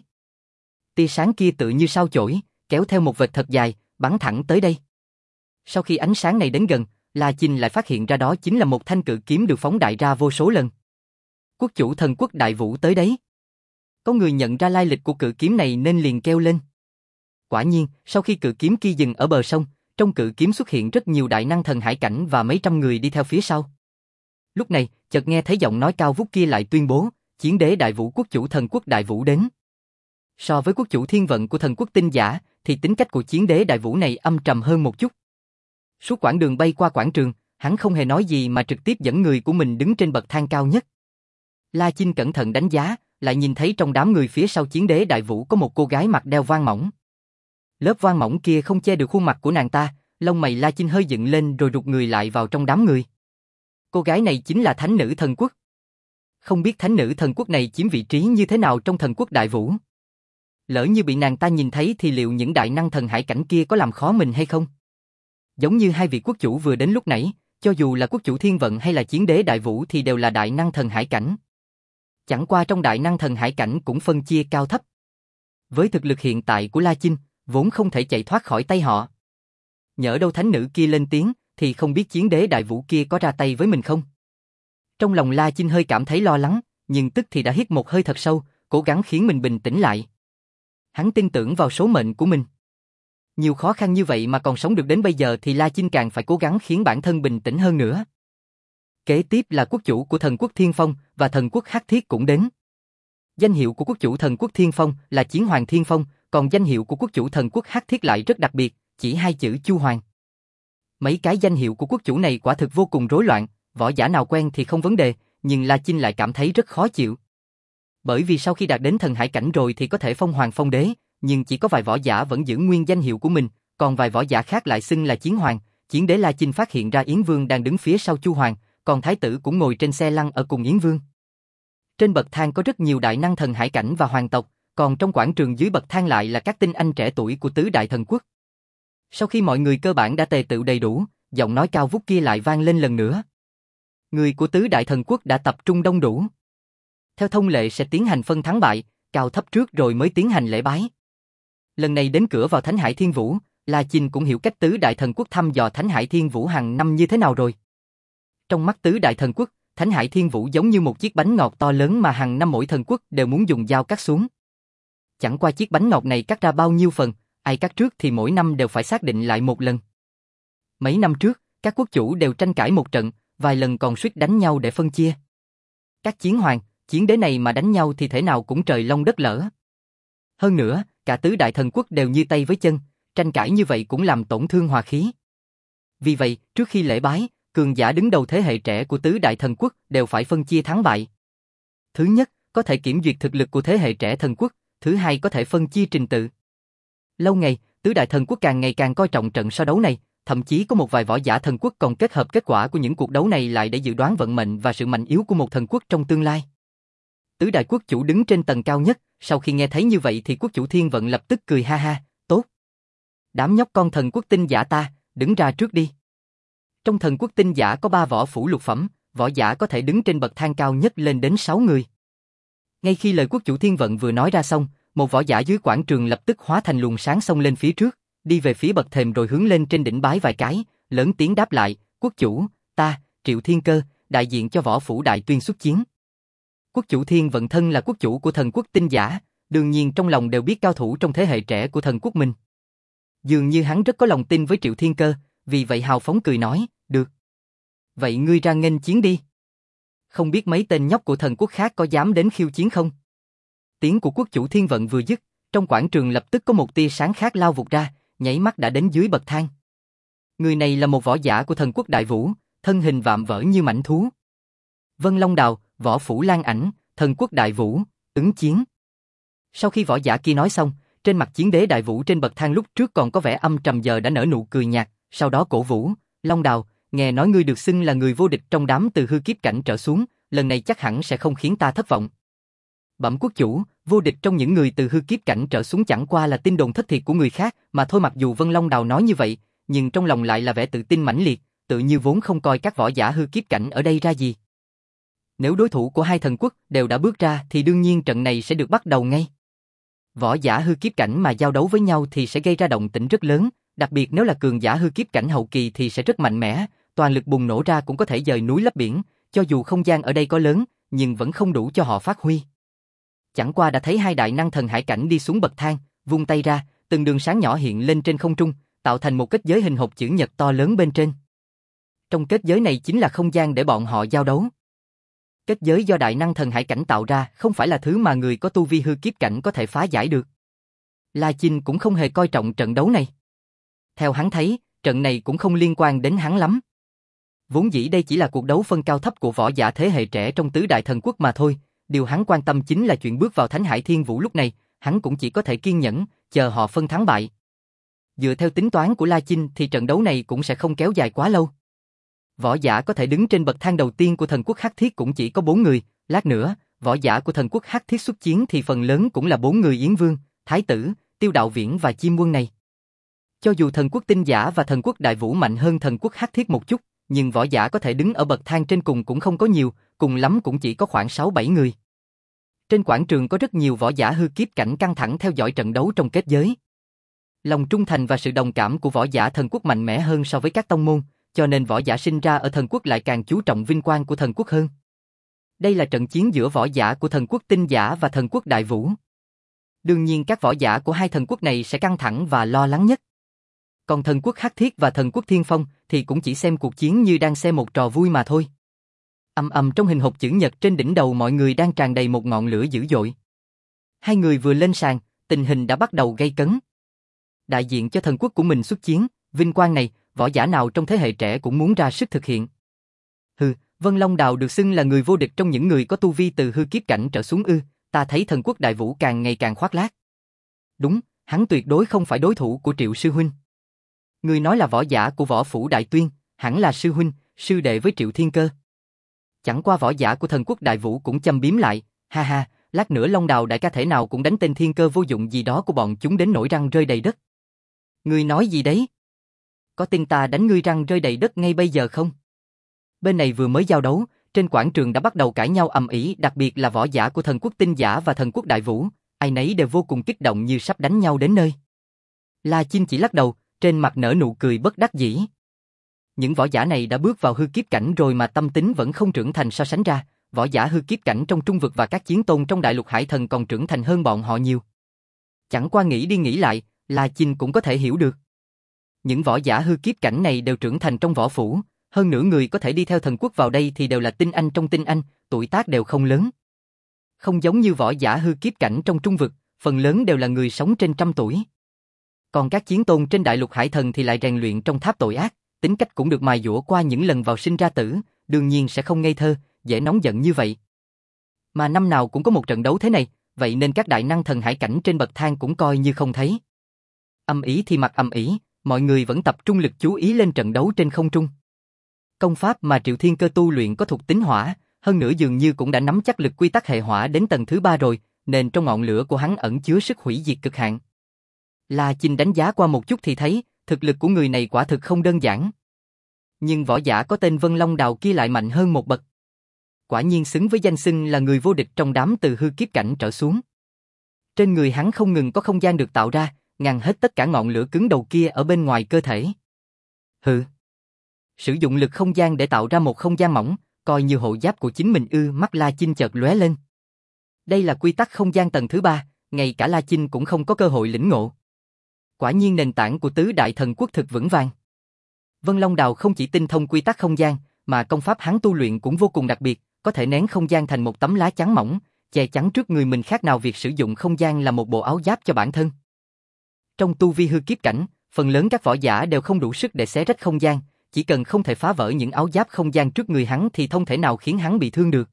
Tia sáng kia tự như sao chổi, kéo theo một vệt thật dài, bắn thẳng tới đây. Sau khi ánh sáng này đến gần, La Chinh lại phát hiện ra đó chính là một thanh cự kiếm được phóng đại ra vô số lần. Quốc chủ thần quốc Đại Vũ tới đấy. Có người nhận ra lai lịch của cự kiếm này nên liền kêu lên. Quả nhiên, sau khi cự kiếm kia dừng ở bờ sông, trong cự kiếm xuất hiện rất nhiều đại năng thần hải cảnh và mấy trăm người đi theo phía sau. Lúc này, chợt nghe thấy giọng nói cao vút kia lại tuyên bố, chiến đế Đại Vũ quốc chủ thần quốc Đại Vũ đến. So với quốc chủ thiên vận của thần quốc tinh giả, thì tính cách của chiến đế Đại Vũ này âm trầm hơn một chút. Suốt quãng đường bay qua quảng trường, hắn không hề nói gì mà trực tiếp dẫn người của mình đứng trên bậc thang cao nhất. La Chinh cẩn thận đánh giá, lại nhìn thấy trong đám người phía sau chiến đế Đại Vũ có một cô gái mặc đeo voan mỏng. Lớp voan mỏng kia không che được khuôn mặt của nàng ta, lông mày La Chinh hơi dựng lên rồi rụt người lại vào trong đám người. Cô gái này chính là thánh nữ thần quốc. Không biết thánh nữ thần quốc này chiếm vị trí như thế nào trong thần quốc Đại Vũ. Lỡ như bị nàng ta nhìn thấy thì liệu những đại năng thần hải cảnh kia có làm khó mình hay không? Giống như hai vị quốc chủ vừa đến lúc nãy, cho dù là quốc chủ thiên vận hay là chiến đế Đại Vũ thì đều là đại năng thần hải cảnh. Chẳng qua trong đại năng thần hải cảnh cũng phân chia cao thấp. Với thực lực hiện tại của La Chinh, vốn không thể chạy thoát khỏi tay họ. Nhỡ đâu thánh nữ kia lên tiếng, thì không biết chiến đế Đại Vũ kia có ra tay với mình không? Trong lòng La Chinh hơi cảm thấy lo lắng, nhưng tức thì đã hít một hơi thật sâu, cố gắng khiến mình bình tĩnh lại. Hắn tin tưởng vào số mệnh của mình. Nhiều khó khăn như vậy mà còn sống được đến bây giờ thì La Chinh càng phải cố gắng khiến bản thân bình tĩnh hơn nữa. Kế tiếp là quốc chủ của thần quốc Thiên Phong và thần quốc Hắc Thiết cũng đến. Danh hiệu của quốc chủ thần quốc Thiên Phong là Chiến Hoàng Thiên Phong, còn danh hiệu của quốc chủ thần quốc Hắc Thiết lại rất đặc biệt, chỉ hai chữ Chu Hoàng. Mấy cái danh hiệu của quốc chủ này quả thực vô cùng rối loạn, võ giả nào quen thì không vấn đề, nhưng La Chinh lại cảm thấy rất khó chịu. Bởi vì sau khi đạt đến thần hải cảnh rồi thì có thể phong hoàng phong đế, nhưng chỉ có vài võ giả vẫn giữ nguyên danh hiệu của mình, còn vài võ giả khác lại xưng là Chiến Hoàng, Chiến Đế. La Chinh phát hiện ra Yến Vương đang đứng phía sau Chu Hoàng, còn thái tử cũng ngồi trên xe lăn ở cùng Yến Vương. Trên bậc thang có rất nhiều đại năng thần hải cảnh và hoàng tộc, còn trong quảng trường dưới bậc thang lại là các tinh anh trẻ tuổi của tứ đại thần quốc. Sau khi mọi người cơ bản đã tề tựu đầy đủ, giọng nói cao vút kia lại vang lên lần nữa. Người của tứ đại thần quốc đã tập trung đông đủ. Theo thông lệ sẽ tiến hành phân thắng bại, cao thấp trước rồi mới tiến hành lễ bái. Lần này đến cửa vào Thánh Hải Thiên Vũ, La Chinh cũng hiểu cách tứ đại thần quốc thăm dò Thánh Hải Thiên Vũ hàng năm như thế nào rồi. Trong mắt tứ đại thần quốc, Thánh Hải Thiên Vũ giống như một chiếc bánh ngọt to lớn mà hàng năm mỗi thần quốc đều muốn dùng dao cắt xuống. Chẳng qua chiếc bánh ngọt này cắt ra bao nhiêu phần, ai cắt trước thì mỗi năm đều phải xác định lại một lần. Mấy năm trước, các quốc chủ đều tranh cãi một trận, vài lần còn suýt đánh nhau để phân chia. Các chiến hoàng, chiến đế này mà đánh nhau thì thể nào cũng trời long đất lở. Hơn nữa, cả tứ đại thần quốc đều như tay với chân, tranh cãi như vậy cũng làm tổn thương hòa khí. Vì vậy, trước khi lễ bái, cường giả đứng đầu thế hệ trẻ của tứ đại thần quốc đều phải phân chia thắng bại. Thứ nhất, có thể kiểm duyệt thực lực của thế hệ trẻ thần quốc, thứ hai có thể phân chia trình tự. Lâu ngày, tứ đại thần quốc càng ngày càng coi trọng trận so đấu này, thậm chí có một vài võ giả thần quốc còn kết hợp kết quả của những cuộc đấu này lại để dự đoán vận mệnh và sự mạnh yếu của một thần quốc trong tương lai. Tứ đại quốc chủ đứng trên tầng cao nhất, sau khi nghe thấy như vậy thì quốc chủ Thiên Vận lập tức cười ha ha, tốt. Đám nhóc con thần quốc tinh giả ta, đứng ra trước đi. Trong thần quốc tinh giả có ba võ phủ lục phẩm, võ giả có thể đứng trên bậc thang cao nhất lên đến sáu người. Ngay khi lời quốc chủ Thiên Vận vừa nói ra xong, một võ giả dưới quảng trường lập tức hóa thành luồng sáng xông lên phía trước, đi về phía bậc thềm rồi hướng lên trên đỉnh bái vài cái, lớn tiếng đáp lại, quốc chủ, ta, Triệu Thiên Cơ, đại diện cho võ phủ đại tuyên xuất chiến. Quốc chủ Thiên Vận thân là quốc chủ của thần quốc tinh giả, đương nhiên trong lòng đều biết cao thủ trong thế hệ trẻ của thần quốc mình. Dường như hắn rất có lòng tin với Triệu Thiên Cơ, vì vậy hào phóng cười nói, được. Vậy ngươi ra nghênh chiến đi. Không biết mấy tên nhóc của thần quốc khác có dám đến khiêu chiến không? Tiếng của quốc chủ Thiên Vận vừa dứt, trong quảng trường lập tức có một tia sáng khác lao vụt ra, nhảy mắt đã đến dưới bậc thang. Người này là một võ giả của thần quốc Đại Vũ, thân hình vạm vỡ như mãnh thú. Vân Long Đào, võ phủ Lan Ảnh, thần quốc Đại Vũ, ứng chiến. Sau khi võ giả kia nói xong, trên mặt chiến đế Đại Vũ trên bậc thang lúc trước còn có vẻ âm trầm giờ đã nở nụ cười nhạt, sau đó cổ vũ, Long Đào, nghe nói ngươi được xưng là người vô địch trong đám từ hư kiếp cảnh trở xuống, lần này chắc hẳn sẽ không khiến ta thất vọng. Bẩm quốc chủ, vô địch trong những người từ hư kiếp cảnh trở xuống chẳng qua là tin đồn thất thiệt của người khác, mà thôi. Mặc dù Vân Long Đào nói như vậy, nhưng trong lòng lại là vẻ tự tin mãnh liệt, tự như vốn không coi các võ giả hư kiếp cảnh ở đây ra gì. Nếu đối thủ của hai thần quốc đều đã bước ra thì đương nhiên trận này sẽ được bắt đầu ngay. Võ giả hư kiếp cảnh mà giao đấu với nhau thì sẽ gây ra động tĩnh rất lớn, đặc biệt nếu là cường giả hư kiếp cảnh hậu kỳ thì sẽ rất mạnh mẽ, toàn lực bùng nổ ra cũng có thể dời núi lấp biển, cho dù không gian ở đây có lớn, nhưng vẫn không đủ cho họ phát huy. Chẳng qua đã thấy hai đại năng thần hải cảnh đi xuống bậc thang, vung tay ra, từng đường sáng nhỏ hiện lên trên không trung, tạo thành một kết giới hình hộp chữ nhật to lớn bên trên. Trong kết giới này chính là không gian để bọn họ giao đấu. Kết giới do đại năng thần hải cảnh tạo ra không phải là thứ mà người có tu vi hư kiếp cảnh có thể phá giải được. La Chinh cũng không hề coi trọng trận đấu này. Theo hắn thấy, trận này cũng không liên quan đến hắn lắm. Vốn dĩ đây chỉ là cuộc đấu phân cao thấp của võ giả thế hệ trẻ trong tứ đại thần quốc mà thôi, điều hắn quan tâm chính là chuyện bước vào Thánh Hải Thiên Vũ. Lúc này, hắn cũng chỉ có thể kiên nhẫn, chờ họ phân thắng bại. Dựa theo tính toán của La Chinh thì trận đấu này cũng sẽ không kéo dài quá lâu. Võ giả có thể đứng trên bậc thang đầu tiên của thần quốc Hắc Thiết cũng chỉ có bốn người, lát nữa, võ giả của thần quốc Hắc Thiết xuất chiến thì phần lớn cũng là bốn người Yến Vương, Thái Tử, Tiêu Đạo Viễn và Chim Quân này. Cho dù thần quốc Tinh Giả và thần quốc Đại Vũ mạnh hơn thần quốc Hắc Thiết một chút, nhưng võ giả có thể đứng ở bậc thang trên cùng cũng không có nhiều, cùng lắm cũng chỉ có khoảng sáu bảy người. Trên quảng trường có rất nhiều võ giả hư kiếp cảnh căng thẳng theo dõi trận đấu trong kết giới. Lòng trung thành và sự đồng cảm của võ giả thần quốc mạnh mẽ hơn so với các tông môn, cho nên võ giả sinh ra ở thần quốc lại càng chú trọng vinh quang của thần quốc hơn. Đây là trận chiến giữa võ giả của thần quốc Tinh Giả và thần quốc Đại Vũ. Đương nhiên các võ giả của hai thần quốc này sẽ căng thẳng và lo lắng nhất. Còn thần quốc Hắc Thiết và thần quốc Thiên Phong thì cũng chỉ xem cuộc chiến như đang xem một trò vui mà thôi. Ầm ầm trong hình hộp chữ nhật trên đỉnh đầu mọi người đang tràn đầy một ngọn lửa dữ dội. Hai người vừa lên sàn, tình hình đã bắt đầu gay cấn. Đại diện cho thần quốc của mình xuất chiến, vinh quang này, võ giả nào trong thế hệ trẻ cũng muốn ra sức thực hiện. Hừ, Vân Long Đào được xưng là người vô địch trong những người có tu vi từ hư kiếp cảnh trở xuống ư, ta thấy thần quốc Đại Vũ càng ngày càng khoác lác. Đúng, hắn tuyệt đối không phải đối thủ của Triệu sư huynh. Người nói là võ giả của Võ Phủ Đại Tuyên, hẳn là sư huynh, sư đệ với Triệu Thiên Cơ. Chẳng qua võ giả của thần quốc Đại Vũ cũng châm biếm lại, ha ha, lát nữa Long Đào đại ca thể nào cũng đánh tên Thiên Cơ vô dụng gì đó của bọn chúng đến nỗi răng rơi đầy đất. Ngươi nói gì đấy? Có tin ta đánh ngươi răng rơi đầy đất ngay bây giờ không? Bên này vừa mới giao đấu, trên quảng trường đã bắt đầu cãi nhau ầm ĩ, đặc biệt là võ giả của thần quốc Tinh Giả và thần quốc Đại Vũ, ai nấy đều vô cùng kích động như sắp đánh nhau đến nơi. La Chinh chỉ lắc đầu, trên mặt nở nụ cười bất đắc dĩ. Những võ giả này đã bước vào hư kiếp cảnh rồi mà tâm tính vẫn không trưởng thành, so sánh ra, võ giả hư kiếp cảnh trong trung vực và các chiến tôn trong đại lục hải thần còn trưởng thành hơn bọn họ nhiều. Chẳng qua nghĩ đi nghĩ lại, La Chinh cũng có thể hiểu được. Những võ giả hư kiếp cảnh này đều trưởng thành trong võ phủ, hơn nửa người có thể đi theo thần quốc vào đây thì đều là tinh anh trong tinh anh, tuổi tác đều không lớn. Không giống như võ giả hư kiếp cảnh trong trung vực, phần lớn đều là người sống trên trăm tuổi. Còn các chiến tôn trên đại lục hải thần thì lại rèn luyện trong tháp tội ác, tính cách cũng được mài dũa qua những lần vào sinh ra tử, đương nhiên sẽ không ngây thơ, dễ nóng giận như vậy. Mà năm nào cũng có một trận đấu thế này, vậy nên các đại năng thần hải cảnh trên bậc thang cũng coi như không thấy. Âm ỉ thì mặc âm ỉ, mọi người vẫn tập trung lực chú ý lên trận đấu trên không trung. Công pháp mà Triệu Thiên Cơ tu luyện có thuộc tính hỏa, hơn nữa dường như cũng đã nắm chắc lực quy tắc hệ hỏa đến tầng thứ ba rồi, nên trong ngọn lửa của hắn ẩn chứa sức hủy diệt cực hạn. La Chinh đánh giá qua một chút thì thấy, thực lực của người này quả thực không đơn giản. Nhưng võ giả có tên Vân Long Đào kia lại mạnh hơn một bậc. Quả nhiên xứng với danh xưng là người vô địch trong đám từ hư kiếp cảnh trở xuống. Trên người hắn không ngừng có không gian được tạo ra, ngăn hết tất cả ngọn lửa cứng đầu kia ở bên ngoài cơ thể. Hừ. Sử dụng lực không gian để tạo ra một không gian mỏng, coi như hộ giáp của chính mình ư? Mắt La Chinh chợt lóe lên. Đây là quy tắc không gian tầng thứ ba, ngay cả La Chinh cũng không có cơ hội lĩnh ngộ. Quả nhiên nền tảng của tứ đại thần quốc thực vững vàng. Vân Long Đào không chỉ tinh thông quy tắc không gian, mà công pháp hắn tu luyện cũng vô cùng đặc biệt, có thể nén không gian thành một tấm lá chắn mỏng, che chắn trước người mình, khác nào việc sử dụng không gian là một bộ áo giáp cho bản thân. Trong tu vi hư kiếp cảnh, phần lớn các võ giả đều không đủ sức để xé rách không gian, chỉ cần không thể phá vỡ những áo giáp không gian trước người hắn thì không thể nào khiến hắn bị thương được.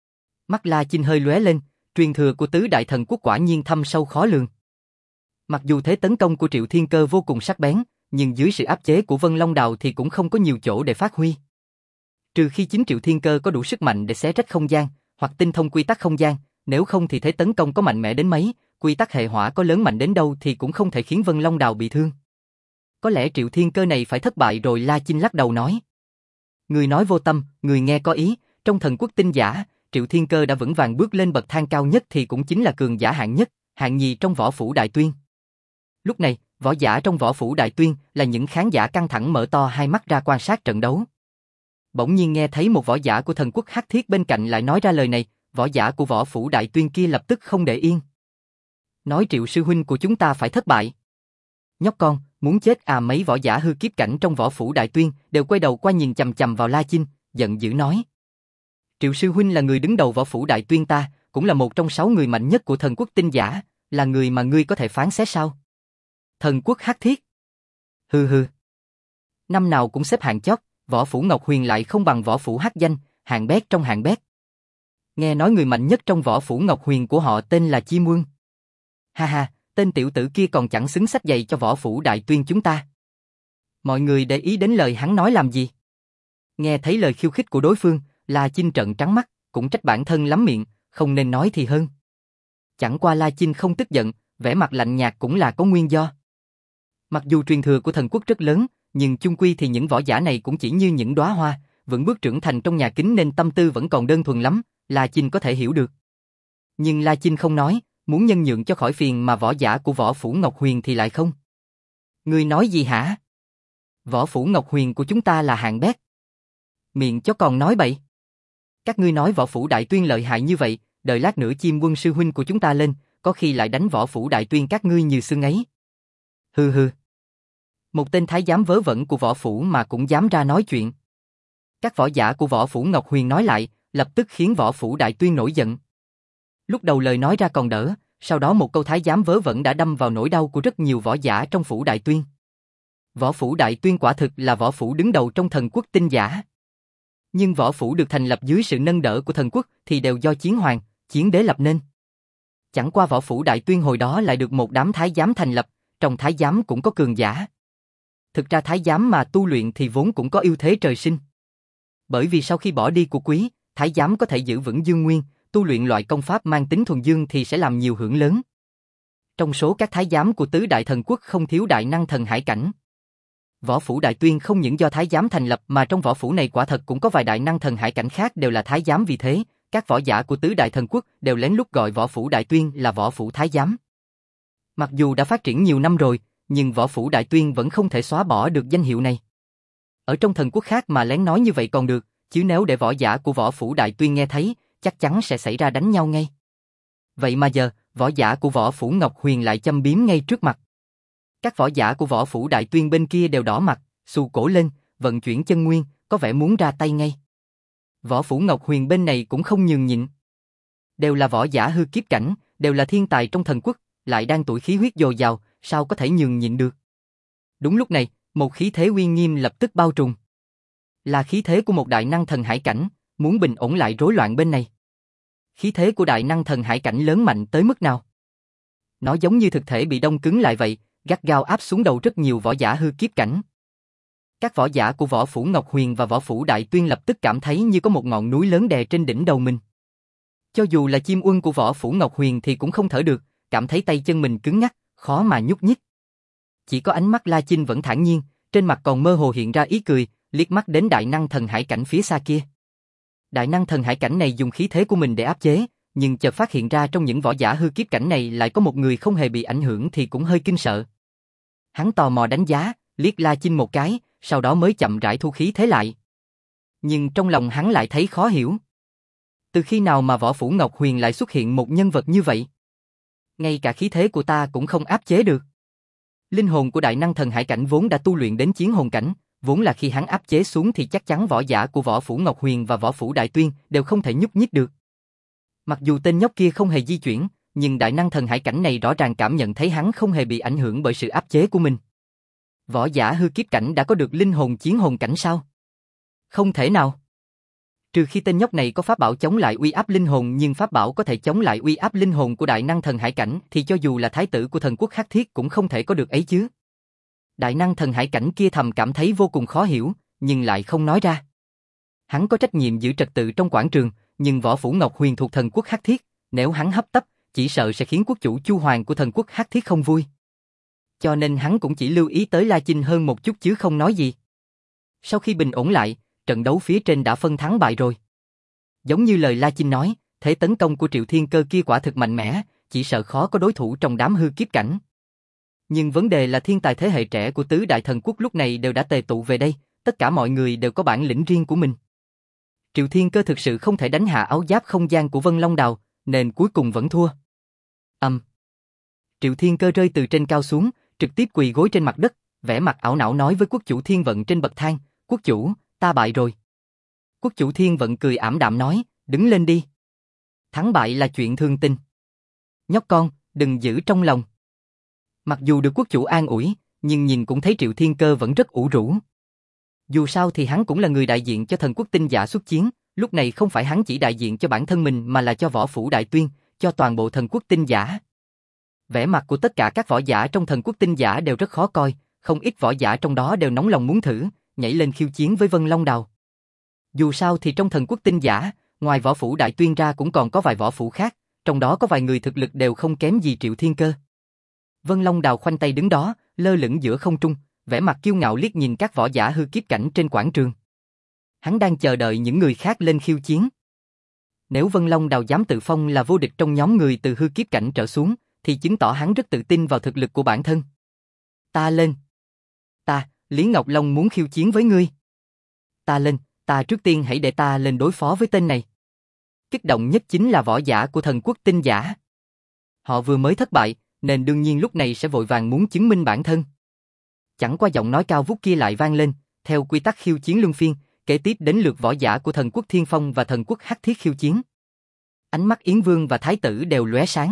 Mắt La Chinh hơi lóe lên, truyền thừa của tứ đại thần quốc quả nhiên thâm sâu khó lường. Mặc dù thế tấn công của Triệu Thiên Cơ vô cùng sắc bén, nhưng dưới sự áp chế của Vân Long Đào thì cũng không có nhiều chỗ để phát huy. Trừ khi chính Triệu Thiên Cơ có đủ sức mạnh để xé rách không gian, hoặc tinh thông quy tắc không gian, nếu không thì thế tấn công có mạnh mẽ đến mấy, quy tắc hệ hỏa có lớn mạnh đến đâu thì cũng không thể khiến Vân Long Đào bị thương. Có lẽ Triệu Thiên Cơ này phải thất bại rồi. La Chinh lắc đầu nói. Người nói vô tâm, người nghe có ý, trong thần quốc Tinh Giả, Triệu Thiên Cơ đã vững vàng bước lên bậc thang cao nhất thì cũng chính là cường giả hạng nhất, hạng nhì trong Võ Phủ Đại Tuyên. Lúc này, võ giả trong Võ Phủ Đại Tuyên là những khán giả căng thẳng mở to hai mắt ra quan sát trận đấu. Bỗng nhiên nghe thấy một võ giả của thần quốc Hắc Thiết bên cạnh lại nói ra lời này, võ giả của Võ Phủ Đại Tuyên kia lập tức không để yên. Nói Triệu sư huynh của chúng ta phải thất bại. Nhóc con, muốn chết à? Mấy võ giả hư kiếp cảnh trong Võ Phủ Đại Tuyên đều quay đầu qua nhìn chằm chằm vào La Chinh, giận dữ nói. Triệu sư huynh là người đứng đầu Võ Phủ Đại Tuyên ta, cũng là một trong sáu người mạnh nhất của thần quốc tinh giả, là người mà ngươi có thể phán xét sao? Thần quốc Hắc Thiết. Hừ hừ. Năm nào cũng xếp hạng chót, Võ Phủ Ngọc Huyền lại không bằng Võ Phủ Hắc Danh, hạng bét trong hạng bét. Nghe nói người mạnh nhất trong Võ Phủ Ngọc Huyền của họ tên là Chi Muôn. Ha ha, tên tiểu tử kia còn chẳng xứng xách giày cho Võ Phủ Đại Tuyên chúng ta. Mọi người để ý đến lời hắn nói làm gì? Nghe thấy lời khiêu khích của đối phương, La Chinh trợn trắng mắt, cũng trách bản thân lắm miệng, không nên nói thì hơn. Chẳng qua La Chinh không tức giận, vẻ mặt lạnh nhạt cũng là có nguyên do. Mặc dù truyền thừa của thần quốc rất lớn, nhưng chung quy thì những võ giả này cũng chỉ như những đóa hoa, vững bước trưởng thành trong nhà kính nên tâm tư vẫn còn đơn thuần lắm, La Chinh có thể hiểu được. Nhưng La Chinh không nói, muốn nhân nhượng cho khỏi phiền mà võ giả của Võ Phủ Ngọc Huyền thì lại không. Ngươi nói gì hả? Võ Phủ Ngọc Huyền của chúng ta là hạng bét. Miệng chó còn nói bậy. Các ngươi nói Võ Phủ Đại Tuyên lợi hại như vậy, đợi lát nữa Chim Quân sư huynh của chúng ta lên, có khi lại đánh Võ Phủ Đại Tuyên các ngươi như xương ấy. Hừ hừ. Một tên thái giám vớ vẩn của Võ Phủ mà cũng dám ra nói chuyện. Các võ giả của Võ Phủ Ngọc Huyền nói lại, lập tức khiến Võ Phủ Đại Tuyên nổi giận. Lúc đầu lời nói ra còn đỡ, sau đó một câu thái giám vớ vẩn đã đâm vào nỗi đau của rất nhiều võ giả trong Phủ Đại Tuyên. Võ Phủ Đại Tuyên quả thực là võ phủ đứng đầu trong thần quốc tinh giả. Nhưng võ phủ được thành lập dưới sự nâng đỡ của thần quốc thì đều do chiến hoàng, chiến đế lập nên. Chẳng qua Võ Phủ Đại Tuyên hồi đó lại được một đám thái giám thành lập, trong thái giám cũng có cường giả. Thực ra thái giám mà tu luyện thì vốn cũng có ưu thế trời sinh. Bởi vì sau khi bỏ đi của quý, thái giám có thể giữ vững dương nguyên, tu luyện loại công pháp mang tính thuần dương thì sẽ làm nhiều hưởng lớn. Trong số các thái giám của tứ đại thần quốc không thiếu đại năng thần hải cảnh. Võ Phủ Đại Tuyên không những do thái giám thành lập mà trong võ phủ này quả thật cũng có vài đại năng thần hải cảnh khác đều là thái giám, vì thế, các võ giả của tứ đại thần quốc đều lén lút gọi Võ Phủ Đại Tuyên là Võ Phủ Thái Giám. Mặc dù đã phát triển nhiều năm rồi, nhưng Võ Phủ Đại Tuyên vẫn không thể xóa bỏ được danh hiệu này. Ở trong thần quốc khác mà lén nói như vậy còn được, chứ nếu để võ giả của Võ Phủ Đại Tuyên nghe thấy, chắc chắn sẽ xảy ra đánh nhau ngay. Vậy mà giờ, võ giả của Võ Phủ Ngọc Huyền lại châm biếm ngay trước mặt. Các võ giả của Võ Phủ Đại Tuyên bên kia đều đỏ mặt, xù cổ lên, vận chuyển chân nguyên, có vẻ muốn ra tay ngay. Võ Phủ Ngọc Huyền bên này cũng không nhường nhịn. Đều là võ giả hư kiếp cảnh, đều là thiên tài trong thần quốc, lại đang tuổi khí huyết dồi dào, sao có thể nhường nhịn được. Đúng lúc này, một khí thế uy nghiêm lập tức bao trùm. Là khí thế của một đại năng thần hải cảnh, muốn bình ổn lại rối loạn bên này. Khí thế của đại năng thần hải cảnh lớn mạnh tới mức nào? Nó giống như thực thể bị đông cứng lại vậy, gắt gao áp xuống đầu rất nhiều võ giả hư kiếp cảnh. Các võ giả của Võ Phủ Ngọc Huyền và Võ Phủ Đại Tuyên lập tức cảm thấy như có một ngọn núi lớn đè trên đỉnh đầu mình. Cho dù là chim uân của Võ Phủ Ngọc Huyền thì cũng không thở được, cảm thấy tay chân mình cứng ngắc, khó mà nhúc nhích. Chỉ có ánh mắt La Chinh vẫn thản nhiên, trên mặt còn mơ hồ hiện ra ý cười, liếc mắt đến đại năng thần hải cảnh phía xa kia. Đại năng thần hải cảnh này dùng khí thế của mình để áp chế, nhưng chợt phát hiện ra trong những võ giả hư kiếp cảnh này lại có một người không hề bị ảnh hưởng thì cũng hơi kinh sợ. Hắn tò mò đánh giá, liếc La Chinh một cái, sau đó mới chậm rãi thu khí thế lại. Nhưng trong lòng hắn lại thấy khó hiểu. Từ khi nào mà Võ Phủ Ngọc Huyền lại xuất hiện một nhân vật như vậy? Ngay cả khí thế của ta cũng không áp chế được. Linh hồn của đại năng thần hải cảnh vốn đã tu luyện đến chiến hồn cảnh, vốn là khi hắn áp chế xuống thì chắc chắn võ giả của Võ Phủ Ngọc Huyền và Võ Phủ Đại Tuyên đều không thể nhúc nhích được. Mặc dù tên nhóc kia không hề di chuyển, nhưng đại năng thần hải cảnh này rõ ràng cảm nhận thấy hắn không hề bị ảnh hưởng bởi sự áp chế của mình. Võ giả hư kiếp cảnh đã có được linh hồn chiến hồn cảnh sao? Không thể nào. Trừ khi tên nhóc này có pháp bảo chống lại uy áp linh hồn, nhưng pháp bảo có thể chống lại uy áp linh hồn của đại năng thần hải cảnh thì cho dù là thái tử của thần quốc Hắc Thiết cũng không thể có được ấy chứ. Đại năng thần hải cảnh kia thầm cảm thấy vô cùng khó hiểu, nhưng lại không nói ra. Hắn có trách nhiệm giữ trật tự trong quảng trường, nhưng Võ Phủ Ngọc Huyền thuộc thần quốc Hắc Thiết, nếu hắn hấp tấp, chỉ sợ sẽ khiến quốc chủ Chu Hoàng của thần quốc Hắc Thiết không vui. Cho nên hắn cũng chỉ lưu ý tới La Chinh hơn một chút chứ không nói gì. Sau khi bình ổn lại, trận đấu phía trên đã phân thắng bại rồi. Giống như lời La Chinh nói, thế tấn công của Triệu Thiên Cơ kia quả thực mạnh mẽ, chỉ sợ khó có đối thủ trong đám hư kiếp cảnh. Nhưng vấn đề là thiên tài thế hệ trẻ của tứ đại thần quốc lúc này đều đã tề tụ về đây, tất cả mọi người đều có bản lĩnh riêng của mình. Triệu Thiên Cơ thực sự không thể đánh hạ áo giáp không gian của Vân Long Đào, nên cuối cùng vẫn thua. Ầm. Um. Triệu Thiên Cơ rơi từ trên cao xuống, trực tiếp quỳ gối trên mặt đất, vẻ mặt ảo não nói với quốc chủ Thiên Vận trên bậc thang, quốc chủ, ta bại rồi. Quốc chủ Thiên Vận cười ảm đạm nói, đứng lên đi. Thắng bại là chuyện thường tình. Nhóc con, đừng giữ trong lòng. Mặc dù được quốc chủ an ủi, nhưng nhìn cũng thấy Triệu Thiên Cơ vẫn rất ủ rũ. Dù sao thì hắn cũng là người đại diện cho thần quốc tinh giả xuất chiến, lúc này không phải hắn chỉ đại diện cho bản thân mình mà là cho Võ Phủ Đại Tuyên, cho toàn bộ thần quốc tinh giả. Vẻ mặt của tất cả các võ giả trong thần quốc tinh giả đều rất khó coi, không ít võ giả trong đó đều nóng lòng muốn thử, nhảy lên khiêu chiến với Vân Long Đào. Dù sao thì trong thần quốc tinh giả, ngoài Võ Phủ Đại Tuyên ra cũng còn có vài võ phủ khác, trong đó có vài người thực lực đều không kém gì Triệu Thiên Cơ. Vân Long Đào khoanh tay đứng đó, lơ lửng giữa không trung, vẻ mặt kiêu ngạo liếc nhìn các võ giả hư kiếp cảnh trên quảng trường. Hắn đang chờ đợi những người khác lên khiêu chiến. Nếu Vân Long Đào dám tự phong là vô địch trong nhóm người từ hư kiếp cảnh trở xuống, thì chứng tỏ hắn rất tự tin vào thực lực của bản thân. Ta lên. Ta, Lý Ngọc Long muốn khiêu chiến với ngươi. Ta lên, ta trước tiên hãy để ta lên đối phó với tên này. Kích động nhất chính là võ giả của thần quốc tinh giả. Họ vừa mới thất bại, nên đương nhiên lúc này sẽ vội vàng muốn chứng minh bản thân. Chẳng qua giọng nói cao vút kia lại vang lên, theo quy tắc khiêu chiến luân phiên, kế tiếp đến lượt võ giả của thần quốc Thiên Phong và thần quốc Hắc Thiết khiêu chiến. Ánh mắt Yến Vương và Thái tử đều lóe sáng.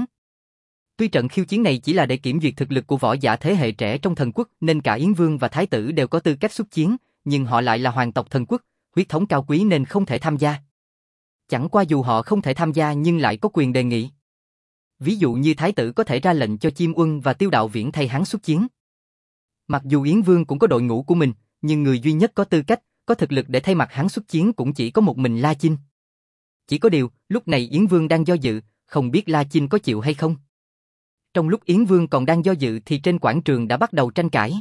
Tuy trận khiêu chiến này chỉ là để kiểm duyệt thực lực của võ giả thế hệ trẻ trong thần quốc nên cả Yến Vương và Thái tử đều có tư cách xuất chiến, nhưng họ lại là hoàng tộc thần quốc, huyết thống cao quý nên không thể tham gia. Chẳng qua dù họ không thể tham gia nhưng lại có quyền đề nghị. Ví dụ như Thái tử có thể ra lệnh cho Chiêm Uân và Tiêu Đạo Viễn thay hắn xuất chiến. Mặc dù Yến Vương cũng có đội ngũ của mình, nhưng người duy nhất có tư cách, có thực lực để thay mặt hắn xuất chiến cũng chỉ có một mình La Chinh. Chỉ có điều, lúc này Yến Vương đang do dự, không biết La Chinh có chịu hay không. Trong lúc Yến Vương còn đang do dự thì trên quảng trường đã bắt đầu tranh cãi.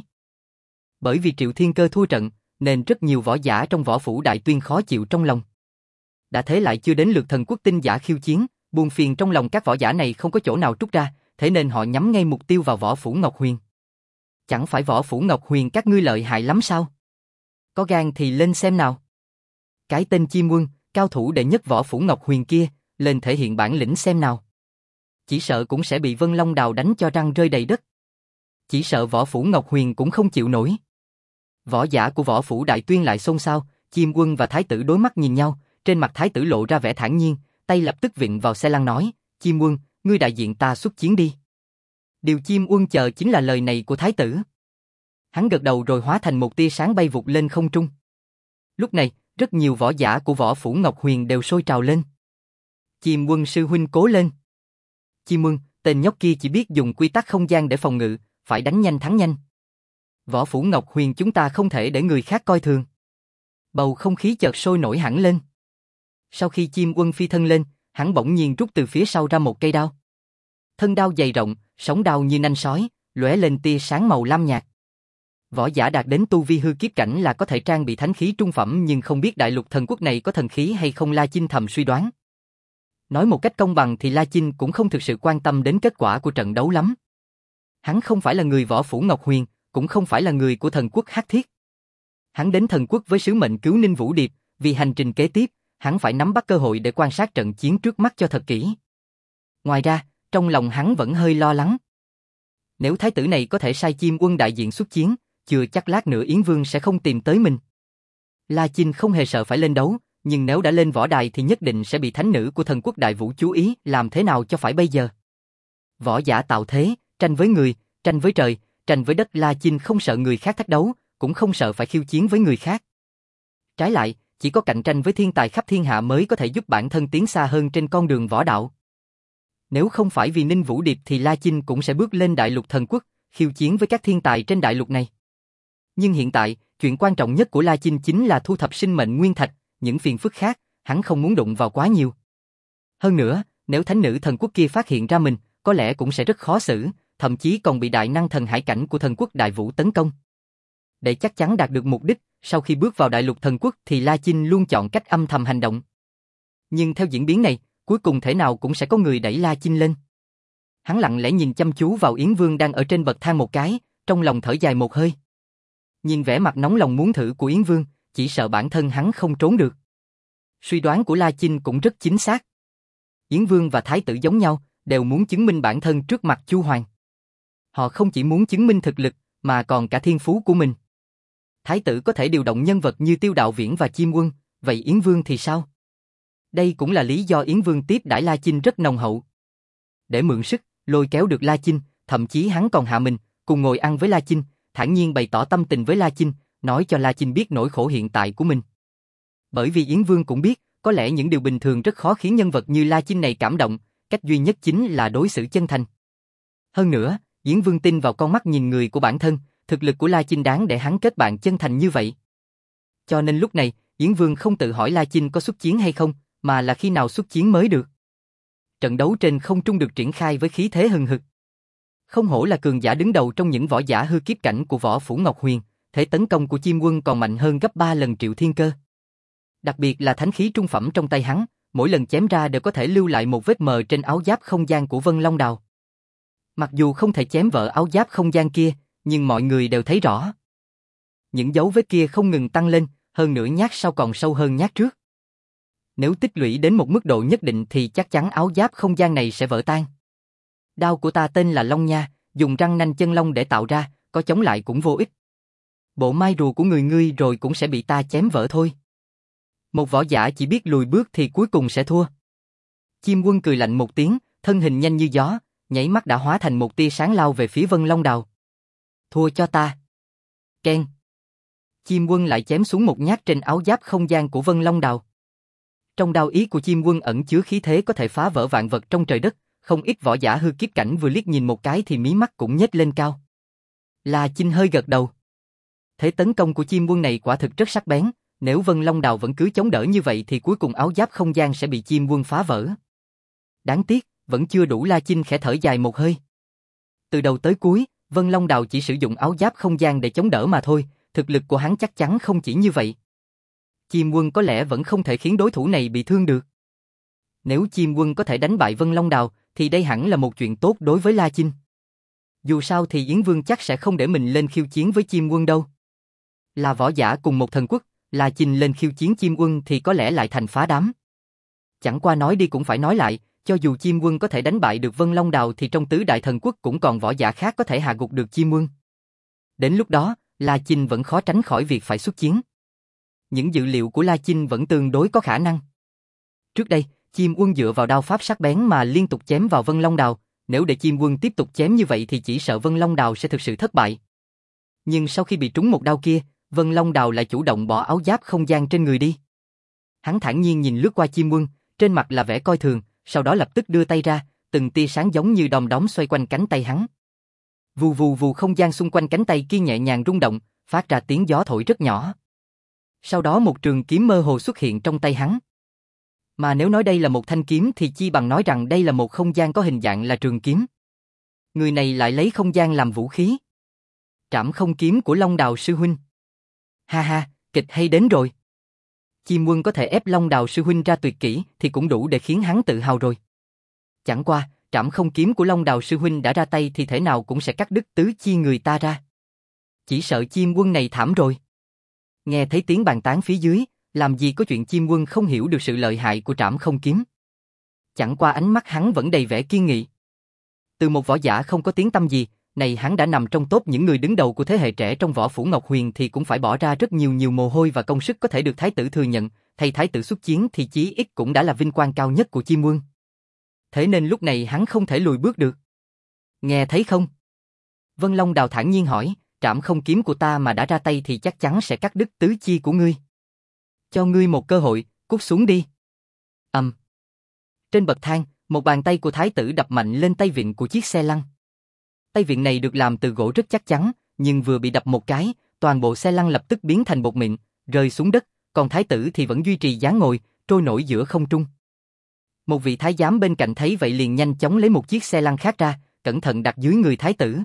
Bởi vì Triệu Thiên Cơ thua trận, nên rất nhiều võ giả trong Võ Phủ Đại Tuyên khó chịu trong lòng. Đã thế lại chưa đến lượt thần quốc tinh giả khiêu chiến, buồn phiền trong lòng các võ giả này không có chỗ nào trút ra, thế nên họ nhắm ngay mục tiêu vào Võ Phủ Ngọc Huyền. Chẳng phải Võ Phủ Ngọc Huyền các ngươi lợi hại lắm sao? Có gan thì lên xem nào. Cái tên Chiêm Uân, cao thủ đệ nhất Võ Phủ Ngọc Huyền kia, lên thể hiện bản lĩnh xem nào. Chỉ sợ cũng sẽ bị Vân Long Đào đánh cho răng rơi đầy đất. Chỉ sợ Võ Phủ Ngọc Huyền cũng không chịu nổi. Võ giả của Võ Phủ Đại Tuyên lại xôn xao, Chiêm Uân và Thái tử đối mắt nhìn nhau, trên mặt Thái tử lộ ra vẻ thản nhiên, tay lập tức vịn vào xe lăn nói, Chiêm Uân, ngươi đại diện ta xuất chiến đi. Điều Chiêm Uân chờ chính là lời này của Thái tử. Hắn gật đầu rồi hóa thành một tia sáng bay vụt lên không trung. Lúc này, rất nhiều võ giả của Võ Phủ Ngọc Huyền đều sôi trào lên. Chiêm Uân sư huynh cố lên. Chiêm Uân, tên nhóc kia chỉ biết dùng quy tắc không gian để phòng ngự, phải đánh nhanh thắng nhanh. Võ Phủ Ngọc Huyền chúng ta không thể để người khác coi thường. Bầu không khí chợt sôi nổi hẳn lên. Sau khi Chiêm Uân phi thân lên, hắn bỗng nhiên rút từ phía sau ra một cây đao. Thân đao dày rộng, sóng đao như nanh sói, lóe lên tia sáng màu lam nhạt. Võ giả đạt đến tu vi hư kiếp cảnh là có thể trang bị thánh khí trung phẩm, nhưng không biết đại lục thần quốc này có thần khí hay không, La Chinh thầm suy đoán. Nói một cách công bằng thì La Chinh cũng không thực sự quan tâm đến kết quả của trận đấu lắm. Hắn không phải là người Võ Phủ Ngọc Huyền, cũng không phải là người của thần quốc Hắc Thiết. Hắn đến thần quốc với sứ mệnh cứu Ninh Vũ Điệp, vì hành trình kế tiếp, hắn phải nắm bắt cơ hội để quan sát trận chiến trước mắt cho thật kỹ. Ngoài ra, trong lòng hắn vẫn hơi lo lắng. Nếu thái tử này có thể sai Chiêm Uân đại diện xuất chiến, chưa chắc lát nữa Yến Vương sẽ không tìm tới mình. La Chinh không hề sợ phải lên đấu, nhưng nếu đã lên võ đài thì nhất định sẽ bị thánh nữ của thần quốc Đại Vũ chú ý, làm thế nào cho phải bây giờ. Võ giả tạo thế, tranh với người, tranh với trời, tranh với đất, La Chinh không sợ người khác thách đấu, cũng không sợ phải khiêu chiến với người khác. Trái lại, chỉ có cạnh tranh với thiên tài khắp thiên hạ mới có thể giúp bản thân tiến xa hơn trên con đường võ đạo. Nếu không phải vì Ninh Vũ Điệp thì La Chinh cũng sẽ bước lên đại lục thần quốc, khiêu chiến với các thiên tài trên đại lục này. Nhưng hiện tại, chuyện quan trọng nhất của La Chinh chính là thu thập sinh mệnh nguyên thạch, những phiền phức khác, hắn không muốn đụng vào quá nhiều. Hơn nữa, nếu thánh nữ thần quốc kia phát hiện ra mình, có lẽ cũng sẽ rất khó xử, thậm chí còn bị đại năng thần hải cảnh của thần quốc Đại Vũ tấn công. Để chắc chắn đạt được mục đích, sau khi bước vào đại lục thần quốc thì La Chinh luôn chọn cách âm thầm hành động. Nhưng theo diễn biến này, cuối cùng thể nào cũng sẽ có người đẩy La Chinh lên. Hắn lặng lẽ nhìn chăm chú vào Yến Vương đang ở trên bậc thang một cái, trong lòng thở dài một hơi. Nhìn vẻ mặt nóng lòng muốn thử của Yến Vương, chỉ sợ bản thân hắn không trốn được. Suy đoán của La Chinh cũng rất chính xác. Yến Vương và Thái tử giống nhau, đều muốn chứng minh bản thân trước mặt Chu Hoàng. Họ không chỉ muốn chứng minh thực lực, mà còn cả thiên phú của mình. Thái tử có thể điều động nhân vật như Tiêu Đạo Viễn và Chiêm Quân, vậy Yến Vương thì sao? Đây cũng là lý do Yến Vương tiếp đãi La Chinh rất nồng hậu. Để mượn sức, lôi kéo được La Chinh, thậm chí hắn còn hạ mình, cùng ngồi ăn với La Chinh, thản nhiên bày tỏ tâm tình với La Chinh, nói cho La Chinh biết nỗi khổ hiện tại của mình. Bởi vì Yến Vương cũng biết, có lẽ những điều bình thường rất khó khiến nhân vật như La Chinh này cảm động, cách duy nhất chính là đối xử chân thành. Hơn nữa, Yến Vương tin vào con mắt nhìn người của bản thân, thực lực của La Chinh đáng để hắn kết bạn chân thành như vậy. Cho nên lúc này, Yến Vương không tự hỏi La Chinh có xuất chiến hay không, mà là khi nào xuất chiến mới được. Trận đấu trên không trung được triển khai với khí thế hừng hực. Không hổ là cường giả đứng đầu trong những võ giả hư kiếp cảnh của Võ Phủ Ngọc Huyền, thế tấn công của Chiêm Quân còn mạnh hơn gấp ba lần Triệu Thiên Cơ. Đặc biệt là thánh khí trung phẩm trong tay hắn, mỗi lần chém ra đều có thể lưu lại một vết mờ trên áo giáp không gian của Vân Long Đào. Mặc dù không thể chém vỡ áo giáp không gian kia, nhưng mọi người đều thấy rõ. Những dấu vết kia không ngừng tăng lên, hơn nữa nhát sau còn sâu hơn nhát trước. Nếu tích lũy đến một mức độ nhất định thì chắc chắn áo giáp không gian này sẽ vỡ tan. Đao của ta tên là Long Nha, dùng răng nanh chân long để tạo ra, có chống lại cũng vô ích. Bộ mai rùa của người ngươi rồi cũng sẽ bị ta chém vỡ thôi. Một võ giả chỉ biết lùi bước thì cuối cùng sẽ thua. Chiêm Quân cười lạnh một tiếng, thân hình nhanh như gió, nhảy mắt đã hóa thành một tia sáng lao về phía Vân Long Đào. Thua cho ta. Keng. Chiêm Quân lại chém xuống một nhát trên áo giáp không gian của Vân Long Đào. Trong đao ý của Chiêm Quân ẩn chứa khí thế có thể phá vỡ vạn vật trong trời đất, không ít võ giả hư kiếp cảnh vừa liếc nhìn một cái thì mí mắt cũng nhếch lên cao. La Chinh hơi gật đầu. Thế tấn công của Chiêm Quân này quả thực rất sắc bén, nếu Vân Long Đào vẫn cứ chống đỡ như vậy thì cuối cùng áo giáp không gian sẽ bị Chiêm Quân phá vỡ. Đáng tiếc, vẫn chưa đủ. La Chinh khẽ thở dài một hơi. Từ đầu tới cuối, Vân Long Đào chỉ sử dụng áo giáp không gian để chống đỡ mà thôi, thực lực của hắn chắc chắn không chỉ như vậy. Chiêm Quân có lẽ vẫn không thể khiến đối thủ này bị thương được. Nếu Chiêm Quân có thể đánh bại Vân Long Đào, thì đây hẳn là một chuyện tốt đối với La Chinh. Dù sao thì Yến Vương chắc sẽ không để mình lên khiêu chiến với Chiêm Quân đâu. Là võ giả cùng một thần quốc, La Chinh lên khiêu chiến Chiêm Quân thì có lẽ lại thành phá đám. Chẳng qua nói đi cũng phải nói lại, cho dù Chiêm Quân có thể đánh bại được Vân Long Đào thì trong tứ đại thần quốc cũng còn võ giả khác có thể hạ gục được Chiêm Quân. Đến lúc đó, La Chinh vẫn khó tránh khỏi việc phải xuất chiến. Những dự liệu của La Chinh vẫn tương đối có khả năng. Trước đây, Chiêm Quân dựa vào đao pháp sắc bén mà liên tục chém vào Vân Long Đào, nếu để Chiêm Quân tiếp tục chém như vậy thì chỉ sợ Vân Long Đào sẽ thực sự thất bại. Nhưng sau khi bị trúng một đao kia, Vân Long Đào lại chủ động bỏ áo giáp không gian trên người đi. Hắn thản nhiên nhìn lướt qua Chiêm Quân, trên mặt là vẻ coi thường, sau đó lập tức đưa tay ra, từng tia sáng giống như đom đóm xoay quanh cánh tay hắn. Vù vù vù, không gian xung quanh cánh tay kia nhẹ nhàng rung động, phát ra tiếng gió thổi rất nhỏ. Sau đó một trường kiếm mơ hồ xuất hiện trong tay hắn. Mà nếu nói đây là một thanh kiếm thì chi bằng nói rằng đây là một không gian có hình dạng là trường kiếm. Người này lại lấy không gian làm vũ khí. Trảm không kiếm của Long Đào sư huynh. Ha ha, kịch hay đến rồi. Chiêm Quân có thể ép Long Đào sư huynh ra tuyệt kỹ thì cũng đủ để khiến hắn tự hào rồi. Chẳng qua, trảm không kiếm của Long Đào sư huynh đã ra tay thì thể nào cũng sẽ cắt đứt tứ chi người ta ra. Chỉ sợ Chiêm Quân này thảm rồi. Nghe thấy tiếng bàn tán phía dưới, làm gì có chuyện Chiêm Quân không hiểu được sự lợi hại của trảm không kiếm. Chẳng qua ánh mắt hắn vẫn đầy vẻ kiên nghị. Từ một võ giả không có tiếng tăm gì, này hắn đã nằm trong top những người đứng đầu của thế hệ trẻ trong Võ Phủ Ngọc Huyền thì cũng phải bỏ ra rất nhiều nhiều mồ hôi và công sức có thể được thái tử thừa nhận, thay thái tử xuất chiến thì chí ít cũng đã là vinh quang cao nhất của Chiêm Quân. Thế nên lúc này hắn không thể lùi bước được. Nghe thấy không? Vân Long Đào thản nhiên hỏi, trảm không kiếm của ta mà đã ra tay thì chắc chắn sẽ cắt đứt tứ chi của ngươi. Cho ngươi một cơ hội, cút xuống đi. Ầm. Um. Trên bậc thang, một bàn tay của thái tử đập mạnh lên tay vịn của chiếc xe lăn. Tay vịn này được làm từ gỗ rất chắc chắn, nhưng vừa bị đập một cái, toàn bộ xe lăn lập tức biến thành bột mịn, rơi xuống đất, còn thái tử thì vẫn duy trì dáng ngồi, trôi nổi giữa không trung. Một vị thái giám bên cạnh thấy vậy liền nhanh chóng lấy một chiếc xe lăn khác ra, cẩn thận đặt dưới người thái tử.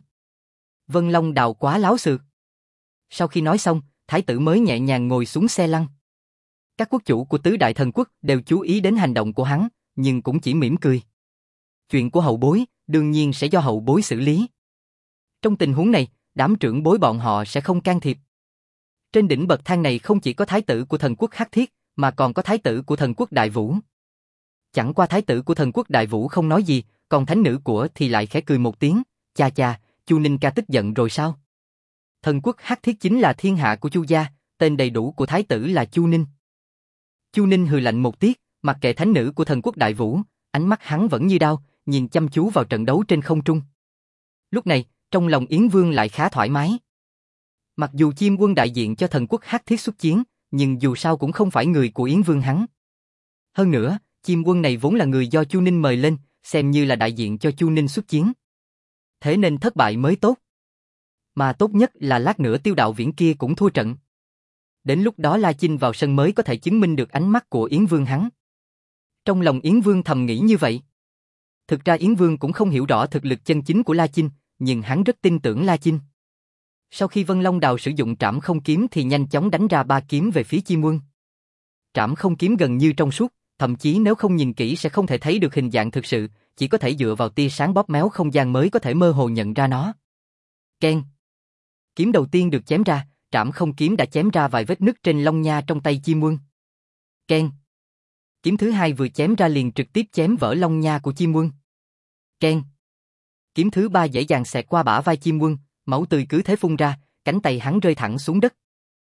Vân Long Đào quá láo xược. Sau khi nói xong, thái tử mới nhẹ nhàng ngồi xuống xe lăn. Các quốc chủ của tứ đại thần quốc đều chú ý đến hành động của hắn, nhưng cũng chỉ mỉm cười. Chuyện của hậu bối, đương nhiên sẽ do hậu bối xử lý. Trong tình huống này, đám trưởng bối bọn họ sẽ không can thiệp. Trên đỉnh bậc thang này không chỉ có thái tử của thần quốc Hắc Thiết, mà còn có thái tử của thần quốc Đại Vũ. Chẳng qua thái tử của thần quốc Đại Vũ không nói gì, còn thánh nữ của thì lại khẽ cười một tiếng, cha cha, Chu Ninh ca tức giận rồi sao? Thần quốc Hắc Thiết chính là thiên hạ của Chu gia, tên đầy đủ của thái tử là Chu Ninh. Chu Ninh hừ lạnh một tiếng, mặc kệ thánh nữ của thần quốc Đại Vũ, ánh mắt hắn vẫn như đao, nhìn chăm chú vào trận đấu trên không trung. Lúc này, trong lòng Yến Vương lại khá thoải mái. Mặc dù Chiêm Quân đại diện cho thần quốc Hắc Thiết xuất chiến, nhưng dù sao cũng không phải người của Yến Vương hắn. Hơn nữa, Chiêm Quân này vốn là người do Chu Ninh mời lên, xem như là đại diện cho Chu Ninh xuất chiến. Thế nên thất bại mới tốt. Mà tốt nhất là lát nữa Tiêu Đạo Viễn kia cũng thua trận. Đến lúc đó La Chinh vào sân mới có thể chứng minh được ánh mắt của Yến Vương hắn. Trong lòng Yến Vương thầm nghĩ như vậy. Thực ra Yến Vương cũng không hiểu rõ thực lực chân chính của La Chinh, nhưng hắn rất tin tưởng La Chinh. Sau khi Vân Long Đào sử dụng trảm không kiếm thì nhanh chóng đánh ra ba kiếm về phía Chiêm Quân. Trảm không kiếm gần như trong suốt, thậm chí nếu không nhìn kỹ sẽ không thể thấy được hình dạng thực sự, chỉ có thể dựa vào tia sáng bóp méo không gian mới có thể mơ hồ nhận ra nó. Keng. Kiếm đầu tiên được chém ra, trảm không kiếm đã chém ra vài vết nứt trên long nha trong tay Chiêm Quân. Keng. Kiếm thứ hai vừa chém ra liền trực tiếp chém vỡ long nha của Chiêm Quân. Keng. Kiếm thứ ba dễ dàng xẹt qua bả vai Chiêm Quân, máu tươi cứ thế phun ra, cánh tay hắn rơi thẳng xuống đất.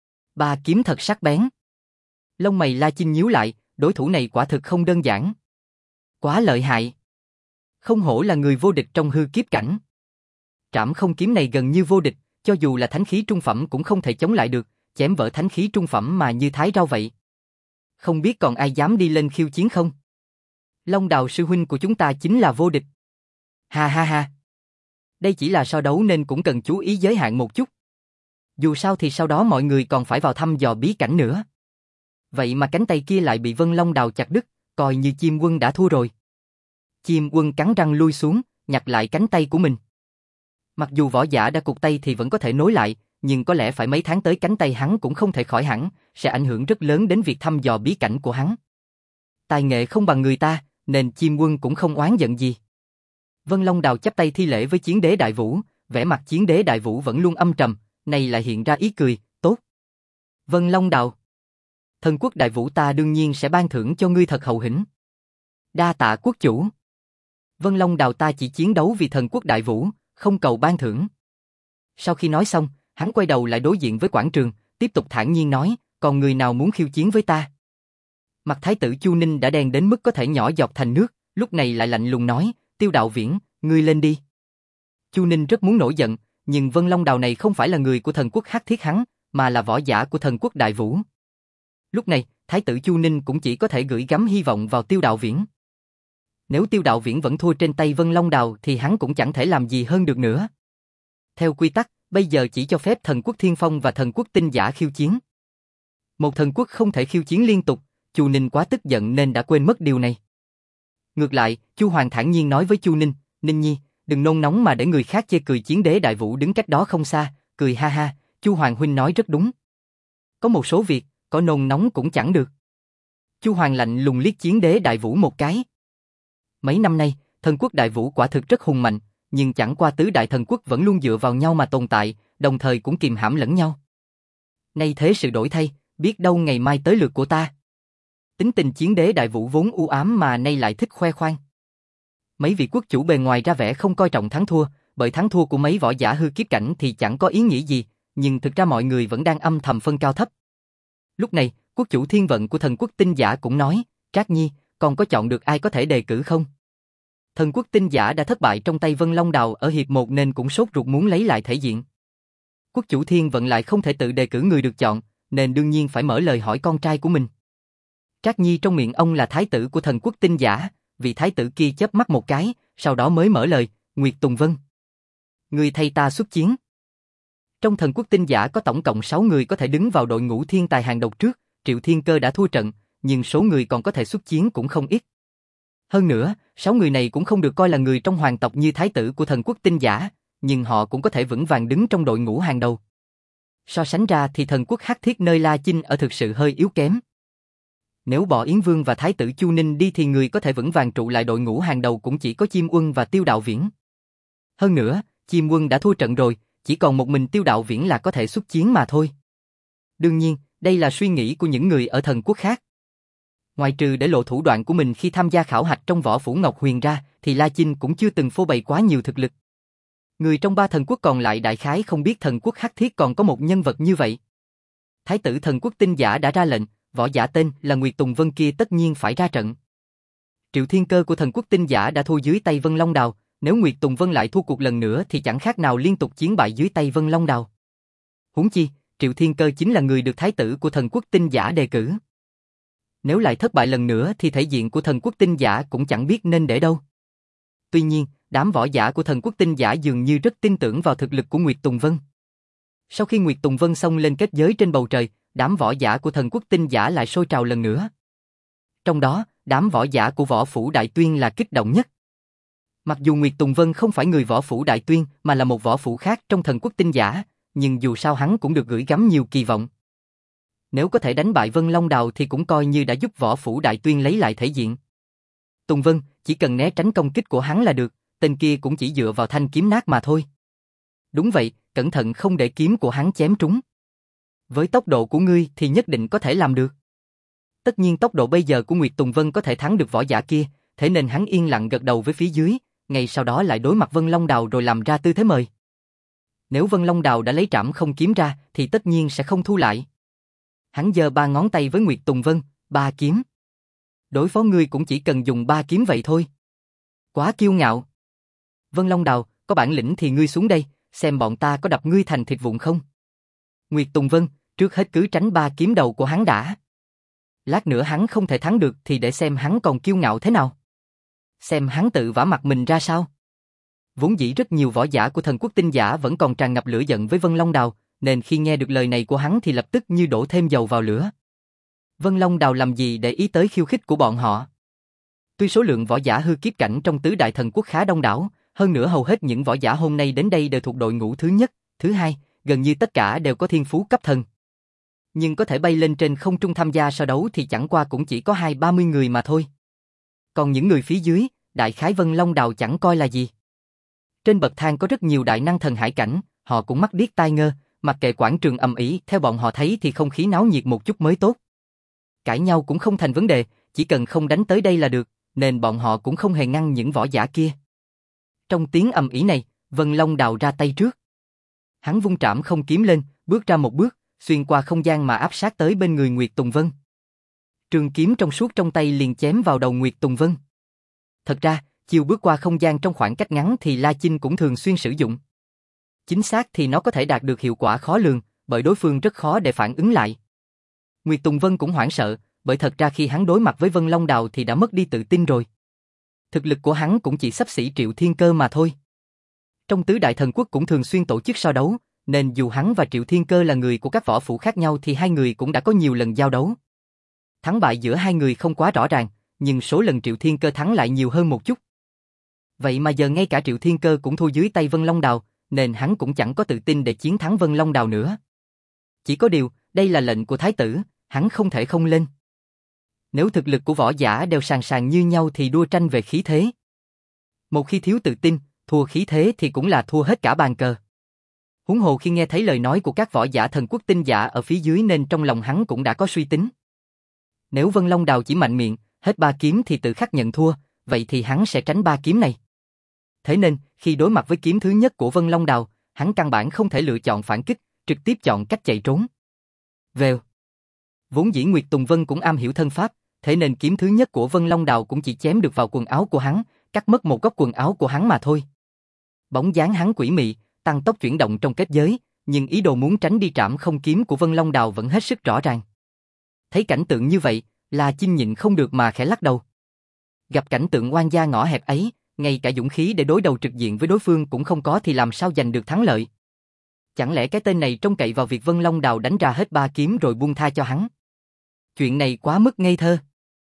Ba kiếm thật sắc bén. Lông mày La Chinh nhíu lại, đối thủ này quả thực không đơn giản. Quá lợi hại. Không hổ là người vô địch trong hư kiếp cảnh. Trảm không kiếm này gần như vô địch, cho dù là thánh khí trung phẩm cũng không thể chống lại được, chém vỡ thánh khí trung phẩm mà như thái rau vậy. Không biết còn ai dám đi lên khiêu chiến không? Long Đào sư huynh của chúng ta chính là vô địch. Ha ha ha. Đây chỉ là so đấu nên cũng cần chú ý giới hạn một chút. Dù sao thì sau đó mọi người còn phải vào thăm dò bí cảnh nữa. Vậy mà cánh tay kia lại bị Vân Long Đào chặt đứt, coi như Chiêm Quân đã thua rồi. Chiêm Quân cắn răng lui xuống, nhặt lại cánh tay của mình. Mặc dù võ giả đã cụt tay thì vẫn có thể nối lại, nhưng có lẽ phải mấy tháng tới cánh tay hắn cũng không thể khỏi hẳn, sẽ ảnh hưởng rất lớn đến việc thăm dò bí cảnh của hắn. Tài nghệ không bằng người ta, nên Chiêm Quân cũng không oán giận gì. Vân Long Đào chắp tay thi lễ với Chiến Đế Đại Vũ, vẻ mặt Chiến Đế Đại Vũ vẫn luôn âm trầm, nay lại hiện ra ý cười, tốt. Vân Long Đào. Thần quốc Đại Vũ ta đương nhiên sẽ ban thưởng cho ngươi thật hậu hĩnh. Đa tạ quốc chủ. Vân Long Đào ta chỉ chiến đấu vì thần quốc Đại Vũ, không cầu ban thưởng. Sau khi nói xong, hắn quay đầu lại đối diện với quảng trường, tiếp tục thản nhiên nói, còn người nào muốn khiêu chiến với ta? Mặt thái tử Chu Ninh đã đen đến mức có thể nhỏ giọt thành nước, lúc này lại lạnh lùng nói, Tiêu Đạo Viễn, ngươi lên đi. Chu Ninh rất muốn nổi giận, nhưng Vân Long Đào này không phải là người của thần quốc Hắc Thiết hắn, mà là võ giả của thần quốc Đại Vũ. Lúc này, thái tử Chu Ninh cũng chỉ có thể gửi gắm hy vọng vào Tiêu Đạo Viễn. Nếu Tiêu Đạo Viễn vẫn thua trên tay Vân Long Đào thì hắn cũng chẳng thể làm gì hơn được nữa. Theo quy tắc, bây giờ chỉ cho phép thần quốc Thiên Phong và thần quốc Tinh Giả khiêu chiến. Một thần quốc không thể khiêu chiến liên tục, Chu Ninh quá tức giận nên đã quên mất điều này. Ngược lại, Chu Hoàng thản nhiên nói với Chu Ninh, Ninh Nhi, đừng nôn nóng mà để người khác chê cười. Chiến Đế Đại Vũ đứng cách đó không xa, cười ha ha, Chu Hoàng huynh nói rất đúng. Có một số việc, có nôn nóng cũng chẳng được. Chu Hoàng lạnh lùng liếc Chiến Đế Đại Vũ một cái. Mấy năm nay, thần quốc Đại Vũ quả thực rất hùng mạnh, nhưng chẳng qua tứ đại thần quốc vẫn luôn dựa vào nhau mà tồn tại, đồng thời cũng kìm hãm lẫn nhau. Nay thế sự đổi thay, biết đâu ngày mai tới lượt của ta. Tính tình Chiến Đế Đại Vũ vốn u ám mà nay lại thích khoe khoang. Mấy vị quốc chủ bề ngoài ra vẻ không coi trọng thắng thua, bởi thắng thua của mấy võ giả hư kiếp cảnh thì chẳng có ý nghĩa gì, nhưng thực ra mọi người vẫn đang âm thầm phân cao thấp. Lúc này, quốc chủ Thiên Vận của thần quốc Tinh Giả cũng nói, Trác Nhi, còn có chọn được ai có thể đề cử không? Thần quốc Tinh Giả đã thất bại trong tay Vân Long Đào ở hiệp một nên cũng sốt ruột muốn lấy lại thể diện. Quốc chủ Thiên Vận lại không thể tự đề cử người được chọn, nên đương nhiên phải mở lời hỏi con trai của mình. Trác Nhi trong miệng ông là thái tử của thần quốc Tinh Giả, vị thái tử kia chớp mắt một cái, sau đó mới mở lời, Nguyệt Tùng Vân. Người thay ta xuất chiến. Trong thần quốc Tinh Giả có tổng cộng sáu người có thể đứng vào đội ngũ thiên tài hàng đầu trước, Triệu Thiên Cơ đã thua trận, nhưng số người còn có thể xuất chiến cũng không ít. Hơn nữa, sáu người này cũng không được coi là người trong hoàng tộc như thái tử của thần quốc Tinh Giả, nhưng họ cũng có thể vững vàng đứng trong đội ngũ hàng đầu. So sánh ra thì thần quốc Hắc Thiết nơi La Chinh ở thực sự hơi yếu kém. Nếu bỏ Yến Vương và thái tử Chu Ninh đi thì người có thể vững vàng trụ lại đội ngũ hàng đầu cũng chỉ có Chiêm Quân và Tiêu Đạo Viễn. Hơn nữa, Chiêm Quân đã thua trận rồi, chỉ còn một mình Tiêu Đạo Viễn là có thể xuất chiến mà thôi. Đương nhiên, đây là suy nghĩ của những người ở thần quốc khác. Ngoài trừ để lộ thủ đoạn của mình khi tham gia khảo hạch trong võ phủ Ngọc Huyền ra, thì La Chinh cũng chưa từng phô bày quá nhiều thực lực. Người trong ba thần quốc còn lại đại khái không biết thần quốc Hắc Thiết còn có một nhân vật như vậy. Thái tử thần quốc tinh giả đã ra lệnh, võ giả tên là Nguyệt Tùng Vân kia tất nhiên phải ra trận. Triệu Thiên Cơ của thần quốc tinh giả đã thua dưới tay Vân Long Đào, nếu Nguyệt Tùng Vân lại thua cuộc lần nữa thì chẳng khác nào liên tục chiến bại dưới tay Vân Long Đào. Huống chi, Triệu Thiên Cơ chính là người được thái tử của thần quốc tinh giả đề cử. Nếu lại thất bại lần nữa thì thể diện của thần quốc tinh giả cũng chẳng biết nên để đâu. Tuy nhiên, đám võ giả của thần quốc tinh giả dường như rất tin tưởng vào thực lực của Nguyệt Tùng Vân. Sau khi Nguyệt Tùng Vân xông lên kết giới trên bầu trời, đám võ giả của thần quốc tinh giả lại sôi trào lần nữa. Trong đó, đám võ giả của võ phủ Đại Tuyên là kích động nhất. Mặc dù Nguyệt Tùng Vân không phải người võ phủ Đại Tuyên mà là một võ phủ khác trong thần quốc tinh giả, nhưng dù sao hắn cũng được gửi gắm nhiều kỳ vọng. Nếu có thể đánh bại Vân Long Đào thì cũng coi như đã giúp võ phủ Đại Tuyên lấy lại thể diện. Tùng Vân, chỉ cần né tránh công kích của hắn là được, tên kia cũng chỉ dựa vào thanh kiếm nát mà thôi. Đúng vậy, cẩn thận không để kiếm của hắn chém trúng. Với tốc độ của ngươi thì nhất định có thể làm được. Tất nhiên tốc độ bây giờ của Nguyệt Tùng Vân có thể thắng được võ giả kia, thế nên hắn yên lặng gật đầu với phía dưới, ngay sau đó lại đối mặt Vân Long Đào rồi làm ra tư thế mời. Nếu Vân Long Đào đã lấy trảm không kiếm ra thì tất nhiên sẽ không thu lại. Hắn giơ ba ngón tay với Nguyệt Tùng Vân, ba kiếm. Đối phó ngươi cũng chỉ cần dùng ba kiếm vậy thôi. Quá kiêu ngạo. Vân Long Đào, có bản lĩnh thì ngươi xuống đây, xem bọn ta có đập ngươi thành thịt vụn không. Nguyệt Tùng Vân, trước hết cứ tránh ba kiếm đầu của hắn đã. Lát nữa hắn không thể thắng được thì để xem hắn còn kiêu ngạo thế nào. Xem hắn tự vả mặt mình ra sao. Vốn dĩ rất nhiều võ giả của thần quốc tinh giả vẫn còn tràn ngập lửa giận với Vân Long Đào, nên khi nghe được lời này của hắn thì lập tức như đổ thêm dầu vào lửa. Vân Long Đào làm gì để ý tới khiêu khích của bọn họ. Tuy số lượng võ giả hư kiếp cảnh trong tứ đại thần quốc khá đông đảo, hơn nữa hầu hết những võ giả hôm nay đến đây đều thuộc đội ngũ thứ nhất, thứ hai, gần như tất cả đều có thiên phú cấp thần. Nhưng có thể bay lên trên không trung tham gia so đấu thì chẳng qua cũng chỉ có hai ba mươi người mà thôi. Còn những người phía dưới, đại khái Vân Long Đào chẳng coi là gì. Trên bậc thang có rất nhiều đại năng thần hải cảnh, họ cũng mắt điếc tai ngơ, mặc kệ quảng trường ầm ĩ, theo bọn họ thấy thì không khí náo nhiệt một chút mới tốt. Cãi nhau cũng không thành vấn đề, chỉ cần không đánh tới đây là được, nên bọn họ cũng không hề ngăn những võ giả kia. Trong tiếng ầm ĩ này, Vân Long Đào ra tay trước. Hắn vung trảm không kiếm lên, bước ra một bước, xuyên qua không gian mà áp sát tới bên người Nguyệt Tùng Vân. Trường kiếm trong suốt trong tay liền chém vào đầu Nguyệt Tùng Vân. Thật ra, chiêu bước qua không gian trong khoảng cách ngắn thì La Chinh cũng thường xuyên sử dụng. Chính xác thì nó có thể đạt được hiệu quả khó lường, bởi đối phương rất khó để phản ứng lại. Nguyệt Tùng Vân cũng hoảng sợ, bởi thật ra khi hắn đối mặt với Vân Long Đào thì đã mất đi tự tin rồi. Thực lực của hắn cũng chỉ xấp xỉ Triệu Thiên Cơ mà thôi. Trong tứ đại thần quốc cũng thường xuyên tổ chức so đấu, nên dù hắn và Triệu Thiên Cơ là người của các võ phủ khác nhau thì hai người cũng đã có nhiều lần giao đấu. Thắng bại giữa hai người không quá rõ ràng, nhưng số lần Triệu Thiên Cơ thắng lại nhiều hơn một chút. Vậy mà giờ ngay cả Triệu Thiên Cơ cũng thua dưới tay Vân Long Đào, nên hắn cũng chẳng có tự tin để chiến thắng Vân Long Đào nữa. Chỉ có điều, đây là lệnh của thái tử, hắn không thể không lên. Nếu thực lực của võ giả đều sàn sàn như nhau thì đua tranh về khí thế. Một khi thiếu tự tin, thua khí thế thì cũng là thua hết cả bàn cờ. Huống hồ khi nghe thấy lời nói của các võ giả thần quốc tinh giả ở phía dưới nên trong lòng hắn cũng đã có suy tính. Nếu Vân Long Đào chỉ mạnh miệng, hết ba kiếm thì tự khắc nhận thua, vậy thì hắn sẽ tránh ba kiếm này. Thế nên, khi đối mặt với kiếm thứ nhất của Vân Long Đào, hắn căn bản không thể lựa chọn phản kích, trực tiếp chọn cách chạy trốn. Vèo. Vốn dĩ Nguyệt Tùng Vân cũng am hiểu thân pháp, thế nên kiếm thứ nhất của Vân Long Đào cũng chỉ chém được vào quần áo của hắn, cắt mất một góc quần áo của hắn mà thôi. Bóng dáng hắn quỷ mị, tăng tốc chuyển động trong kết giới, nhưng ý đồ muốn tránh đi trảm không kiếm của Vân Long Đào vẫn hết sức rõ ràng. Thấy cảnh tượng như vậy, La Chinh nhịn không được mà khẽ lắc đầu. Gặp cảnh tượng oan gia ngõ hẹp ấy, ngay cả dũng khí để đối đầu trực diện với đối phương cũng không có thì làm sao giành được thắng lợi. Chẳng lẽ cái tên này trông cậy vào việc Vân Long Đào đánh ra hết ba kiếm rồi buông tha cho hắn? Chuyện này quá mức ngây thơ.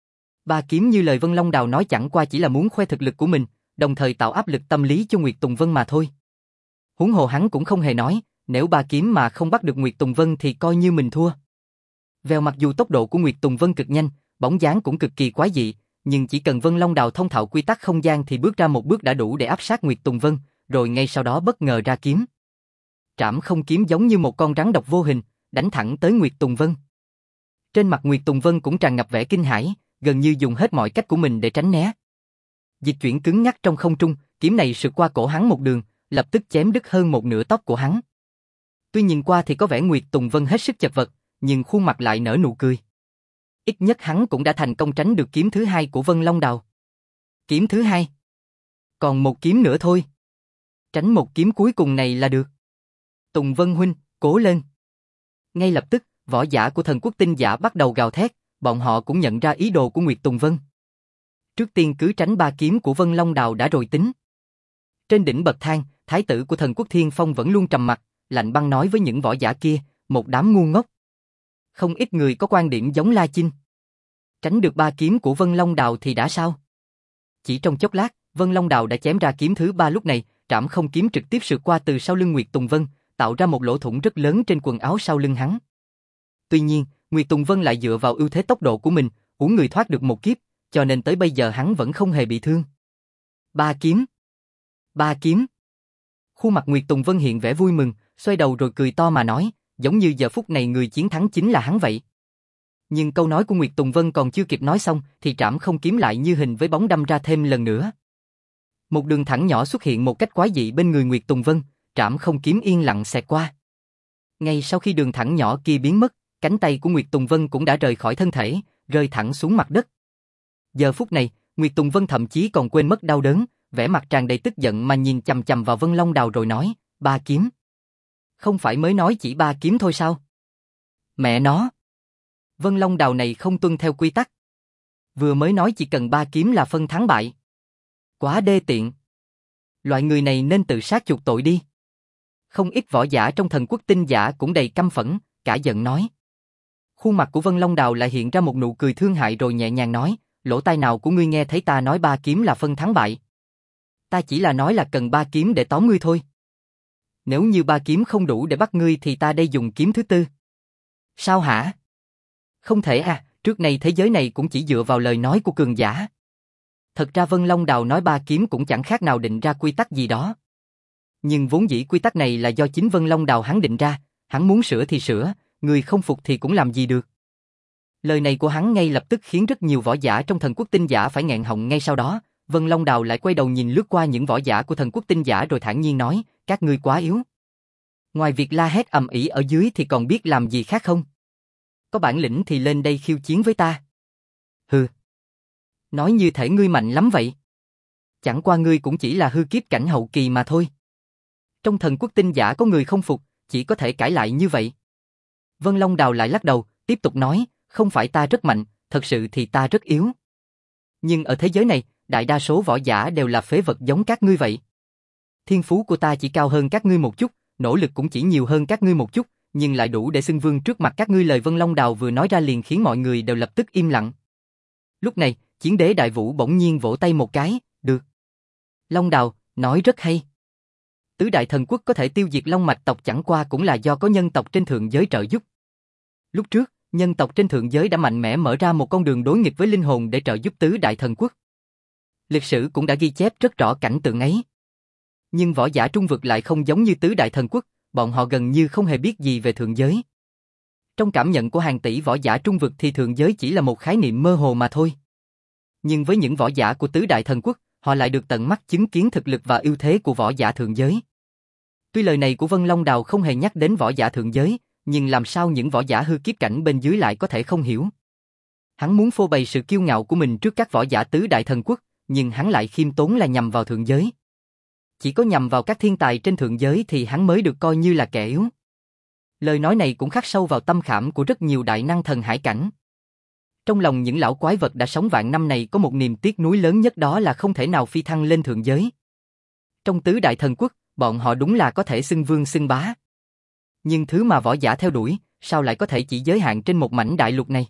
Ba kiếm như lời Vân Long Đào nói chẳng qua chỉ là muốn khoe thực lực của mình, đồng thời tạo áp lực tâm lý cho Nguyệt Tùng Vân mà thôi. Huống hồ hắn cũng không hề nói, nếu ba kiếm mà không bắt được Nguyệt Tùng Vân thì coi như mình thua. Vèo, mặc dù tốc độ của Nguyệt Tùng Vân cực nhanh, bóng dáng cũng cực kỳ quái dị, nhưng chỉ cần Vân Long Đào thông thạo quy tắc không gian thì bước ra một bước đã đủ để áp sát Nguyệt Tùng Vân, rồi ngay sau đó bất ngờ ra kiếm. Trảm không kiếm giống như một con rắn độc vô hình, đánh thẳng tới Nguyệt Tùng Vân. Trên mặt Nguyệt Tùng Vân cũng tràn ngập vẻ kinh hãi, gần như dùng hết mọi cách của mình để tránh né. Dịch chuyển cứng nhắc trong không trung, kiếm này sượt qua cổ hắn một đường, lập tức chém đứt hơn một nửa tóc của hắn. Tuy nhìn qua thì có vẻ Nguyệt Tùng Vân hết sức chật vật, nhưng khuôn mặt lại nở nụ cười. Ít nhất hắn cũng đã thành công tránh được kiếm thứ hai của Vân Long Đào. Kiếm thứ hai. Còn một kiếm nữa thôi. Tránh một kiếm cuối cùng này là được. Tùng Vân huynh, cố lên. Ngay lập tức, võ giả của Thần Quốc Tinh Giả bắt đầu gào thét, bọn họ cũng nhận ra ý đồ của Nguyệt Tùng Vân. Trước tiên cứ tránh ba kiếm của Vân Long Đào đã rồi tính. Trên đỉnh bậc thang, thái tử của Thần Quốc Thiên Phong vẫn luôn trầm mặc, lạnh băng nói với những võ giả kia, một đám ngu ngốc. Không ít người có quan điểm giống La Chinh. Tránh được ba kiếm của Vân Long Đào thì đã sao? Chỉ trong chốc lát, Vân Long Đào đã chém ra kiếm thứ ba, lúc này, trảm không kiếm trực tiếp sượt qua từ sau lưng Nguyệt Tùng Vân, tạo ra một lỗ thủng rất lớn trên quần áo sau lưng hắn. Tuy nhiên, Nguyệt Tùng Vân lại dựa vào ưu thế tốc độ của mình, uổng người thoát được một kiếp, cho nên tới bây giờ hắn vẫn không hề bị thương. Ba kiếm. Ba kiếm. Khuôn mặt Nguyệt Tùng Vân hiện vẻ vui mừng, xoay đầu rồi cười to mà nói, giống như giờ phút này người chiến thắng chính là hắn vậy. Nhưng câu nói của Nguyệt Tùng Vân còn chưa kịp nói xong, thì trảm không kiếm lại như hình với bóng đâm ra thêm lần nữa. Một đường thẳng nhỏ xuất hiện một cách quái dị bên người Nguyệt Tùng Vân, trảm không kiếm yên lặng xẹt qua. Ngay sau khi đường thẳng nhỏ kia biến mất, cánh tay của Nguyệt Tùng Vân cũng đã rời khỏi thân thể, rơi thẳng xuống mặt đất. Giờ phút này, Nguyệt Tùng Vân thậm chí còn quên mất đau đớn, vẻ mặt tràn đầy tức giận mà nhìn chằm chằm vào Vân Long Đào rồi nói, ba kiếm. Không phải mới nói chỉ ba kiếm thôi sao? Mẹ nó! Vân Long Đào này không tuân theo quy tắc. Vừa mới nói chỉ cần ba kiếm là phân thắng bại. Quá đê tiện. Loại người này nên tự sát chuộc tội đi. Không ít võ giả trong Thần Quốc Tinh Giả cũng đầy căm phẫn, cả giận nói. Khuôn mặt của Vân Long Đào lại hiện ra một nụ cười thương hại rồi nhẹ nhàng nói, lỗ tai nào của ngươi nghe thấy ta nói ba kiếm là phân thắng bại. Ta chỉ là nói là cần ba kiếm để tóm ngươi thôi. Nếu như ba kiếm không đủ để bắt ngươi thì ta đây dùng kiếm thứ tư. Sao hả? Không thể à, trước nay thế giới này cũng chỉ dựa vào lời nói của cường giả. Thật ra Vân Long Đào nói ba kiếm cũng chẳng khác nào định ra quy tắc gì đó. Nhưng vốn dĩ quy tắc này là do chính Vân Long Đào hắn định ra, hắn muốn sửa thì sửa, người không phục thì cũng làm gì được. Lời này của hắn ngay lập tức khiến rất nhiều võ giả trong Thần Quốc Tinh Giả phải nghẹn họng. Ngay sau đó, Vân Long Đào lại quay đầu nhìn lướt qua những võ giả của Thần Quốc Tinh Giả rồi thản nhiên nói, các ngươi quá yếu. Ngoài việc la hét ầm ĩ ở dưới thì còn biết làm gì khác không? Có bản lĩnh thì lên đây khiêu chiến với ta. Hừ. Nói như thể ngươi mạnh lắm vậy. Chẳng qua ngươi cũng chỉ là hư kiếp cảnh hậu kỳ mà thôi. Trong Thần Quốc Tinh Giả có người không phục, chỉ có thể cãi lại như vậy. Vân Long Đào lại lắc đầu, tiếp tục nói, không phải ta rất mạnh, thật sự thì ta rất yếu. Nhưng ở thế giới này, đại đa số võ giả đều là phế vật giống các ngươi vậy. Thiên phú của ta chỉ cao hơn các ngươi một chút, nỗ lực cũng chỉ nhiều hơn các ngươi một chút, nhưng lại đủ để xưng vương trước mặt các ngươi. Lời Vân Long Đào vừa nói ra liền khiến mọi người đều lập tức im lặng. Lúc này, Chiến Đế Đại Vũ bỗng nhiên vỗ tay một cái, được. Long Đào, nói rất hay. Tứ đại thần quốc có thể tiêu diệt Long Mạch tộc chẳng qua cũng là do có nhân tộc trên thượng giới trợ giúp. Lúc trước, nhân tộc trên thượng giới đã mạnh mẽ mở ra một con đường đối nghịch với linh hồn để trợ giúp tứ đại thần quốc. Lịch sử cũng đã ghi chép rất rõ cảnh tượng ấy. Nhưng võ giả trung vực lại không giống như tứ đại thần quốc, bọn họ gần như không hề biết gì về thượng giới. Trong cảm nhận của hàng tỷ võ giả trung vực thì thượng giới chỉ là một khái niệm mơ hồ mà thôi. Nhưng với những võ giả của tứ đại thần quốc, họ lại được tận mắt chứng kiến thực lực và ưu thế của võ giả thượng giới. Tuy lời này của Vân Long Đào không hề nhắc đến võ giả thượng giới, nhưng làm sao những võ giả hư kiếp cảnh bên dưới lại có thể không hiểu. Hắn muốn phô bày sự kiêu ngạo của mình trước các võ giả tứ đại thần quốc, nhưng hắn lại khiêm tốn là nhằm vào thượng giới. Chỉ có nhằm vào các thiên tài trên thượng giới thì hắn mới được coi như là kẻ yếu. Lời nói này cũng khắc sâu vào tâm khảm của rất nhiều đại năng thần hải cảnh. Trong lòng những lão quái vật đã sống vạn năm này có một niềm tiếc nuối lớn nhất, đó là không thể nào phi thăng lên thượng giới. Trong tứ đại thần quốc, bọn họ đúng là có thể xưng vương xưng bá. Nhưng thứ mà võ giả theo đuổi, sao lại có thể chỉ giới hạn trên một mảnh đại lục này?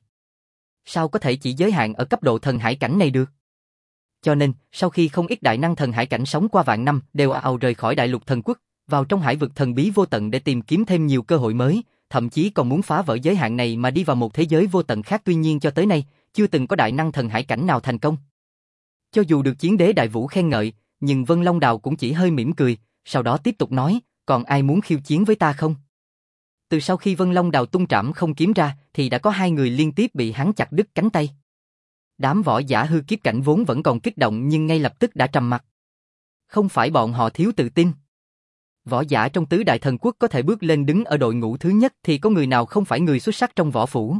Sao có thể chỉ giới hạn ở cấp độ thần hải cảnh này được? Cho nên, sau khi không ít đại năng thần hải cảnh sống qua vạn năm đều ào ào rời khỏi đại lục thần quốc, vào trong hải vực thần bí vô tận để tìm kiếm thêm nhiều cơ hội mới, thậm chí còn muốn phá vỡ giới hạn này mà đi vào một thế giới vô tận khác. Tuy nhiên cho tới nay, chưa từng có đại năng thần hải cảnh nào thành công. Cho dù được Chiến Đế Đại Vũ khen ngợi, nhưng Vân Long Đào cũng chỉ hơi mỉm cười, sau đó tiếp tục nói, còn ai muốn khiêu chiến với ta không? Từ sau khi Vân Long Đào tung trảm không kiếm ra, thì đã có hai người liên tiếp bị hắn chặt đứt cánh tay. Đám võ giả hư kiếp cảnh vốn vẫn còn kích động nhưng ngay lập tức đã trầm mặc. Không phải bọn họ thiếu tự tin. Võ giả trong tứ đại thần quốc có thể bước lên đứng ở đội ngũ thứ nhất thì có người nào không phải người xuất sắc trong võ phủ.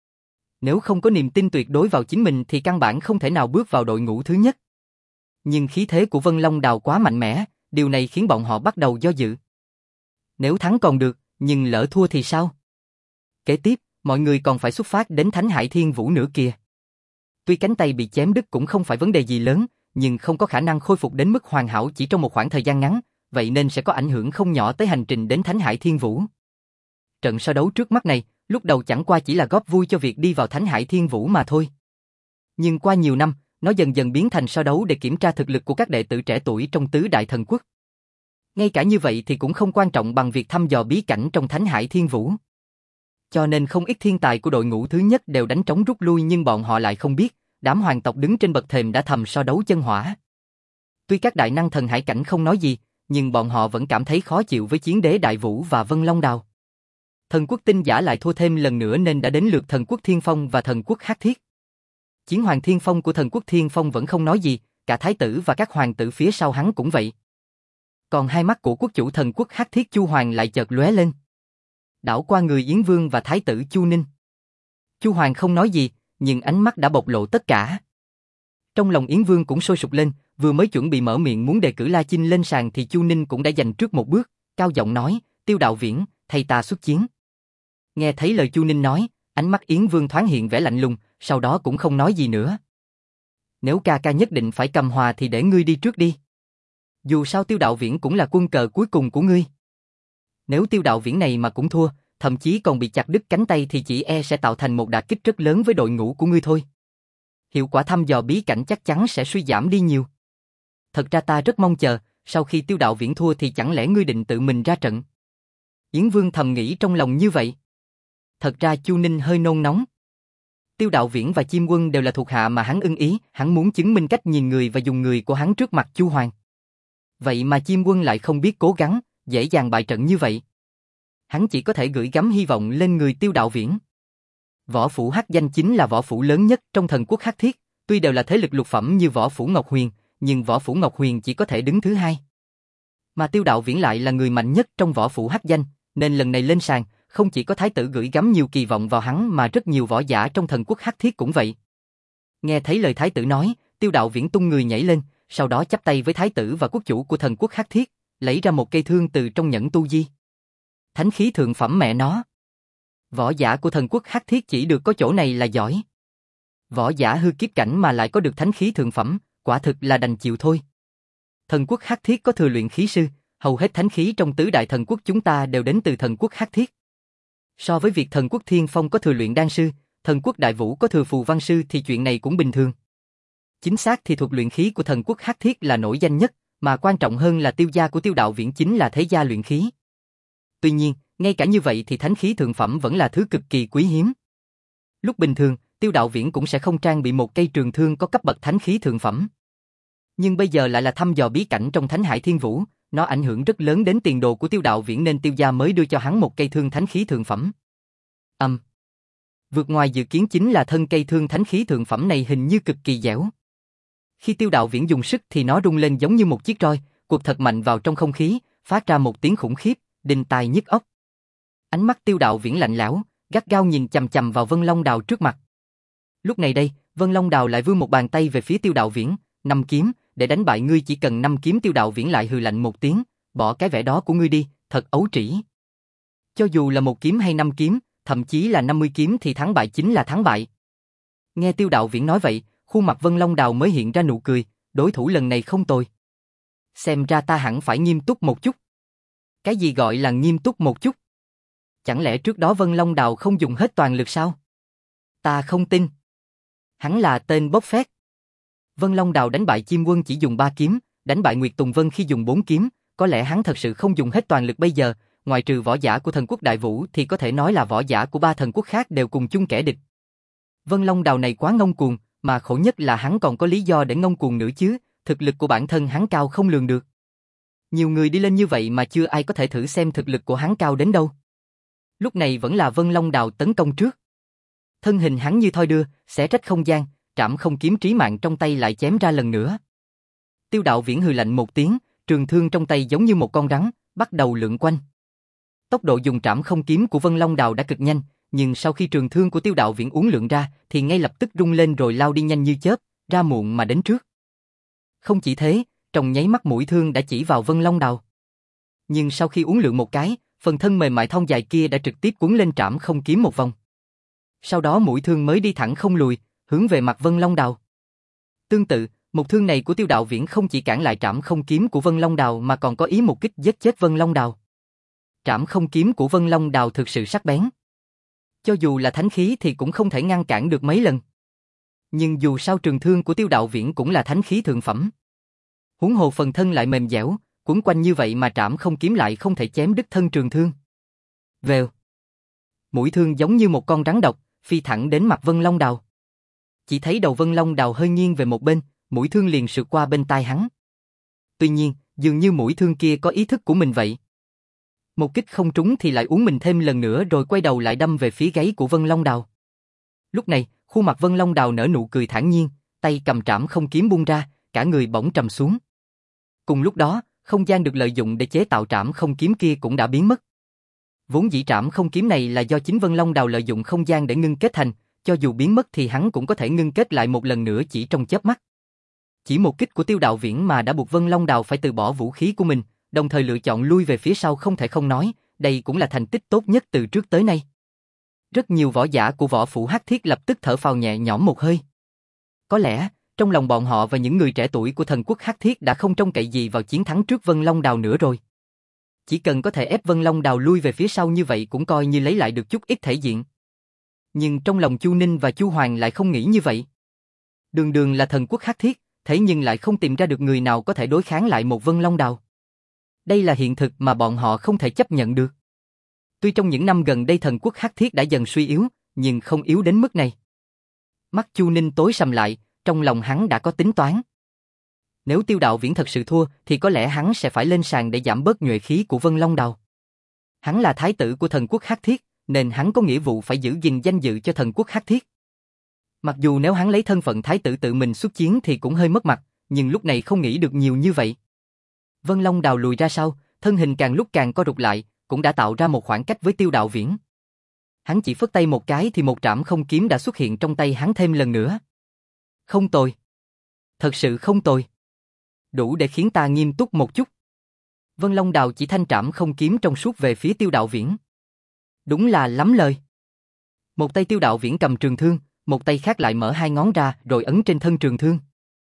Nếu không có niềm tin tuyệt đối vào chính mình thì căn bản không thể nào bước vào đội ngũ thứ nhất. Nhưng khí thế của Vân Long Đào quá mạnh mẽ, điều này khiến bọn họ bắt đầu do dự. Nếu thắng còn được, nhưng lỡ thua thì sao? Kế tiếp, mọi người còn phải xuất phát đến Thánh Hải Thiên Vũ nữa kìa. Tuy cánh tay bị chém đứt cũng không phải vấn đề gì lớn, nhưng không có khả năng khôi phục đến mức hoàn hảo chỉ trong một khoảng thời gian ngắn, vậy nên sẽ có ảnh hưởng không nhỏ tới hành trình đến Thánh Hải Thiên Vũ. Trận so đấu trước mắt này, lúc đầu chẳng qua chỉ là góp vui cho việc đi vào Thánh Hải Thiên Vũ mà thôi. Nhưng qua nhiều năm, nó dần dần biến thành so đấu để kiểm tra thực lực của các đệ tử trẻ tuổi trong tứ đại thần quốc. Ngay cả như vậy thì cũng không quan trọng bằng việc thăm dò bí cảnh trong Thánh Hải Thiên Vũ. Cho nên không ít thiên tài của đội ngũ thứ nhất đều đánh trống rút lui nhưng bọn họ lại không biết, đám hoàng tộc đứng trên bậc thềm đã thầm so đấu chân hỏa. Tuy các đại năng thần hải cảnh không nói gì, nhưng bọn họ vẫn cảm thấy khó chịu với Chiến Đế Đại Vũ và Vân Long Đào. Thần quốc tinh giả lại thua thêm lần nữa nên đã đến lượt thần quốc Thiên Phong và thần quốc Hắc Thiết. Chiến hoàng Thiên Phong của thần quốc Thiên Phong vẫn không nói gì, cả thái tử và các hoàng tử phía sau hắn cũng vậy. Còn hai mắt của quốc chủ thần quốc Hắc Thiết Chu Hoàng lại chợt lóe lên. Đảo qua người Yến Vương và thái tử Chu Ninh. Chu Hoàng không nói gì, nhưng ánh mắt đã bộc lộ tất cả. Trong lòng Yến Vương cũng sôi sục lên, vừa mới chuẩn bị mở miệng muốn đề cử La Chinh lên sàn thì Chu Ninh cũng đã giành trước một bước, cao giọng nói, Tiêu Đạo Viễn, thay ta xuất chiến. Nghe thấy lời Chu Ninh nói, ánh mắt Yến Vương thoáng hiện vẻ lạnh lùng, sau đó cũng không nói gì nữa. Nếu ca ca nhất định phải cầm hòa thì để ngươi đi trước đi. Dù sao Tiêu Đạo Viễn cũng là quân cờ cuối cùng của ngươi. Nếu Tiêu Đạo Viễn này mà cũng thua, thậm chí còn bị chặt đứt cánh tay thì chỉ e sẽ tạo thành một đả kích rất lớn với đội ngũ của ngươi thôi. Hiệu quả thăm dò bí cảnh chắc chắn sẽ suy giảm đi nhiều. Thật ra ta rất mong chờ, sau khi Tiêu Đạo Viễn thua thì chẳng lẽ ngươi định tự mình ra trận. Yến Vương thầm nghĩ trong lòng như vậy. Thật ra Chu Ninh hơi nôn nóng. Tiêu Đạo Viễn và Chim Quân đều là thuộc hạ mà hắn ưng ý, hắn muốn chứng minh cách nhìn người và dùng người của hắn trước mặt Chu Hoàng. Vậy mà Chim Quân lại không biết cố gắng, dễ dàng bại trận như vậy. Hắn chỉ có thể gửi gắm hy vọng lên người Tiêu Đạo Viễn. Võ phủ Hắc Danh chính là võ phủ lớn nhất trong thần quốc Hắc Thiết, tuy đều là thế lực lục phẩm như võ phủ Ngọc Huyền, nhưng võ phủ Ngọc Huyền chỉ có thể đứng thứ hai. Mà Tiêu Đạo Viễn lại là người mạnh nhất trong võ phủ Hắc Danh, nên lần này lên sàn, không chỉ có thái tử gửi gắm nhiều kỳ vọng vào hắn mà rất nhiều võ giả trong thần quốc Hắc Thiết cũng vậy. Nghe thấy lời thái tử nói, Tiêu Đạo Viễn tung người nhảy lên, sau đó chắp tay với thái tử và quốc chủ của thần quốc Hắc Thiết, lấy ra một cây thương từ trong nhẫn tu di. Thánh khí thượng phẩm mẹ nó. Võ giả của thần quốc Hắc Thiết chỉ được có chỗ này là giỏi. Võ giả hư kiếp cảnh mà lại có được thánh khí thượng phẩm, quả thực là đành chịu thôi. Thần quốc Hắc Thiết có thừa luyện khí sư, hầu hết thánh khí trong tứ đại thần quốc chúng ta đều đến từ thần quốc Hắc Thiết. So với việc thần quốc Thiên Phong có thừa luyện đan sư, thần quốc Đại Vũ có thừa phù văn sư thì chuyện này cũng bình thường. Chính xác thì thuật luyện khí của thần quốc Hắc Thiết là nổi danh nhất, mà quan trọng hơn là tiêu gia của Tiêu Đạo Viễn chính là thế gia luyện khí. Tuy nhiên, ngay cả như vậy thì thánh khí thượng phẩm vẫn là thứ cực kỳ quý hiếm. Lúc bình thường, Tiêu Đạo Viễn cũng sẽ không trang bị một cây trường thương có cấp bậc thánh khí thượng phẩm. Nhưng bây giờ lại là thăm dò bí cảnh trong Thánh Hải Thiên Vũ, nó ảnh hưởng rất lớn đến tiền đồ của Tiêu Đạo Viễn nên Tiêu gia mới đưa cho hắn một cây thương thánh khí thượng phẩm. Âm. Um. Vượt ngoài dự kiến chính là thân cây thương thánh khí thượng phẩm này hình như cực kỳ dẻo. Khi Tiêu Đạo Viễn dùng sức thì nó rung lên giống như một chiếc roi, cuột thật mạnh vào trong không khí, phát ra một tiếng khủng khiếp, đinh tai nhức óc. Ánh mắt Tiêu Đạo Viễn lạnh lẽo, gắt gao nhìn chằm chằm vào Vân Long Đào trước mặt. Lúc này đây, Vân Long Đào lại vươn một bàn tay về phía Tiêu Đạo Viễn, năm kiếm, để đánh bại ngươi chỉ cần năm kiếm. Tiêu Đạo Viễn lại hừ lạnh một tiếng, bỏ cái vẻ đó của ngươi đi, thật ấu trĩ. Cho dù là một kiếm hay năm kiếm, thậm chí là năm mươi kiếm thì thắng bại chính là thắng bại. Nghe Tiêu Đạo Viễn nói vậy, khuôn mặt Vân Long Đào mới hiện ra nụ cười, đối thủ lần này không tồi. Xem ra ta hẳn phải nghiêm túc một chút. Cái gì gọi là nghiêm túc một chút? Chẳng lẽ trước đó Vân Long Đào không dùng hết toàn lực sao? Ta không tin. Hắn là tên bốc phét. Vân Long Đào đánh bại Chim Quân chỉ dùng ba kiếm, đánh bại Nguyệt Tùng Vân khi dùng bốn kiếm, có lẽ hắn thật sự không dùng hết toàn lực bây giờ, ngoài trừ võ giả của thần quốc Đại Vũ thì có thể nói là võ giả của ba thần quốc khác đều cùng chung kẻ địch. Vân Long Đào này quá ngông cuồng, mà khổ nhất là hắn còn có lý do để ngông cuồng nữa chứ, thực lực của bản thân hắn cao không lường được. Nhiều người đi lên như vậy mà chưa ai có thể thử xem thực lực của hắn cao đến đâu. Lúc này vẫn là Vân Long Đào tấn công trước. Thân hình hắn như thoi đưa, xé rách không gian, trảm không kiếm trí mạng trong tay lại chém ra lần nữa. Tiêu Đạo Viễn hừ lạnh một tiếng, trường thương trong tay giống như một con rắn, bắt đầu lượn quanh. Tốc độ dùng trảm không kiếm của Vân Long Đào đã cực nhanh, nhưng sau khi trường thương của Tiêu Đạo Viễn uốn lượn ra, thì ngay lập tức rung lên rồi lao đi nhanh như chớp, ra muộn mà đến trước. Không chỉ thế, trong nháy mắt mũi thương đã chỉ vào Vân Long Đào. Nhưng sau khi uốn lượn một cái, phần thân mềm mại thon dài kia đã trực tiếp cuốn lên trảm không kiếm một vòng. Sau đó mũi thương mới đi thẳng không lùi, hướng về mặt Vân Long Đào. Tương tự, một thương này của Tiêu Đạo Viễn không chỉ cản lại trảm không kiếm của Vân Long Đào mà còn có ý một kích giết chết Vân Long Đào. Trảm không kiếm của Vân Long Đào thực sự sắc bén. Cho dù là thánh khí thì cũng không thể ngăn cản được mấy lần. Nhưng dù sao trường thương của Tiêu Đạo Viễn cũng là thánh khí thượng phẩm. Huống hồ phần thân lại mềm dẻo, quấn quanh như vậy mà trảm không kiếm lại không thể chém đứt thân trường thương. Vèo. Mũi thương giống như một con rắn độc, phi thẳng đến mặt Vân Long Đào. Chỉ thấy đầu Vân Long Đào hơi nghiêng về một bên, mũi thương liền sượt qua bên tai hắn. Tuy nhiên, dường như mũi thương kia có ý thức của mình vậy. Một kích không trúng thì lại uốn mình thêm lần nữa rồi quay đầu lại đâm về phía gáy của Vân Long Đào. Lúc này, khuôn mặt Vân Long Đào nở nụ cười thản nhiên, tay cầm trảm không kiếm bung ra, cả người bỗng trầm xuống. Cùng lúc đó, không gian được lợi dụng để chế tạo trảm không kiếm kia cũng đã biến mất. Vốn dĩ trảm không kiếm này là do chính Vân Long Đào lợi dụng không gian để ngưng kết thành, cho dù biến mất thì hắn cũng có thể ngưng kết lại một lần nữa chỉ trong chớp mắt. Chỉ một kích của Tiêu Đạo Viễn mà đã buộc Vân Long Đào phải từ bỏ vũ khí của mình, đồng thời lựa chọn lui về phía sau không thể không nói, đây cũng là thành tích tốt nhất từ trước tới nay. Rất nhiều võ giả của võ phủ Hắc Thiết lập tức thở phào nhẹ nhõm một hơi. Có lẽ, trong lòng bọn họ và những người trẻ tuổi của thần quốc Hắc Thiết đã không trông cậy gì vào chiến thắng trước Vân Long Đào nữa rồi. Chỉ cần có thể ép Vân Long Đào lui về phía sau như vậy cũng coi như lấy lại được chút ít thể diện. Nhưng trong lòng Chu Ninh và Chu Hoàng lại không nghĩ như vậy. Đường đường là thần quốc Hắc Thiết, thế nhưng lại không tìm ra được người nào có thể đối kháng lại một Vân Long Đào. Đây là hiện thực mà bọn họ không thể chấp nhận được. Tuy trong những năm gần đây thần quốc Hắc Thiết đã dần suy yếu, nhưng không yếu đến mức này. Mắt Chu Ninh tối sầm lại, trong lòng hắn đã có tính toán. Nếu Tiêu Đạo Viễn thật sự thua thì có lẽ hắn sẽ phải lên sàn để giảm bớt nhuệ khí của Vân Long Đào. Hắn là thái tử của thần quốc Hắc Thiết, nên hắn có nghĩa vụ phải giữ gìn danh dự cho thần quốc Hắc Thiết. Mặc dù nếu hắn lấy thân phận thái tử tự mình xuất chiến thì cũng hơi mất mặt, nhưng lúc này không nghĩ được nhiều như vậy. Vân Long Đào lùi ra sau, thân hình càng lúc càng co rụt lại, cũng đã tạo ra một khoảng cách với Tiêu Đạo Viễn. Hắn chỉ phất tay một cái thì một trảm không kiếm đã xuất hiện trong tay hắn thêm lần nữa. Không tồi. Thật sự không tồi. Đủ để khiến ta nghiêm túc một chút. Vân Long Đào chỉ thanh trảm không kiếm trong suốt về phía Tiêu Đạo Viễn. Đúng là lắm lời. Một tay Tiêu Đạo Viễn cầm trường thương, một tay khác lại mở hai ngón ra rồi ấn trên thân trường thương.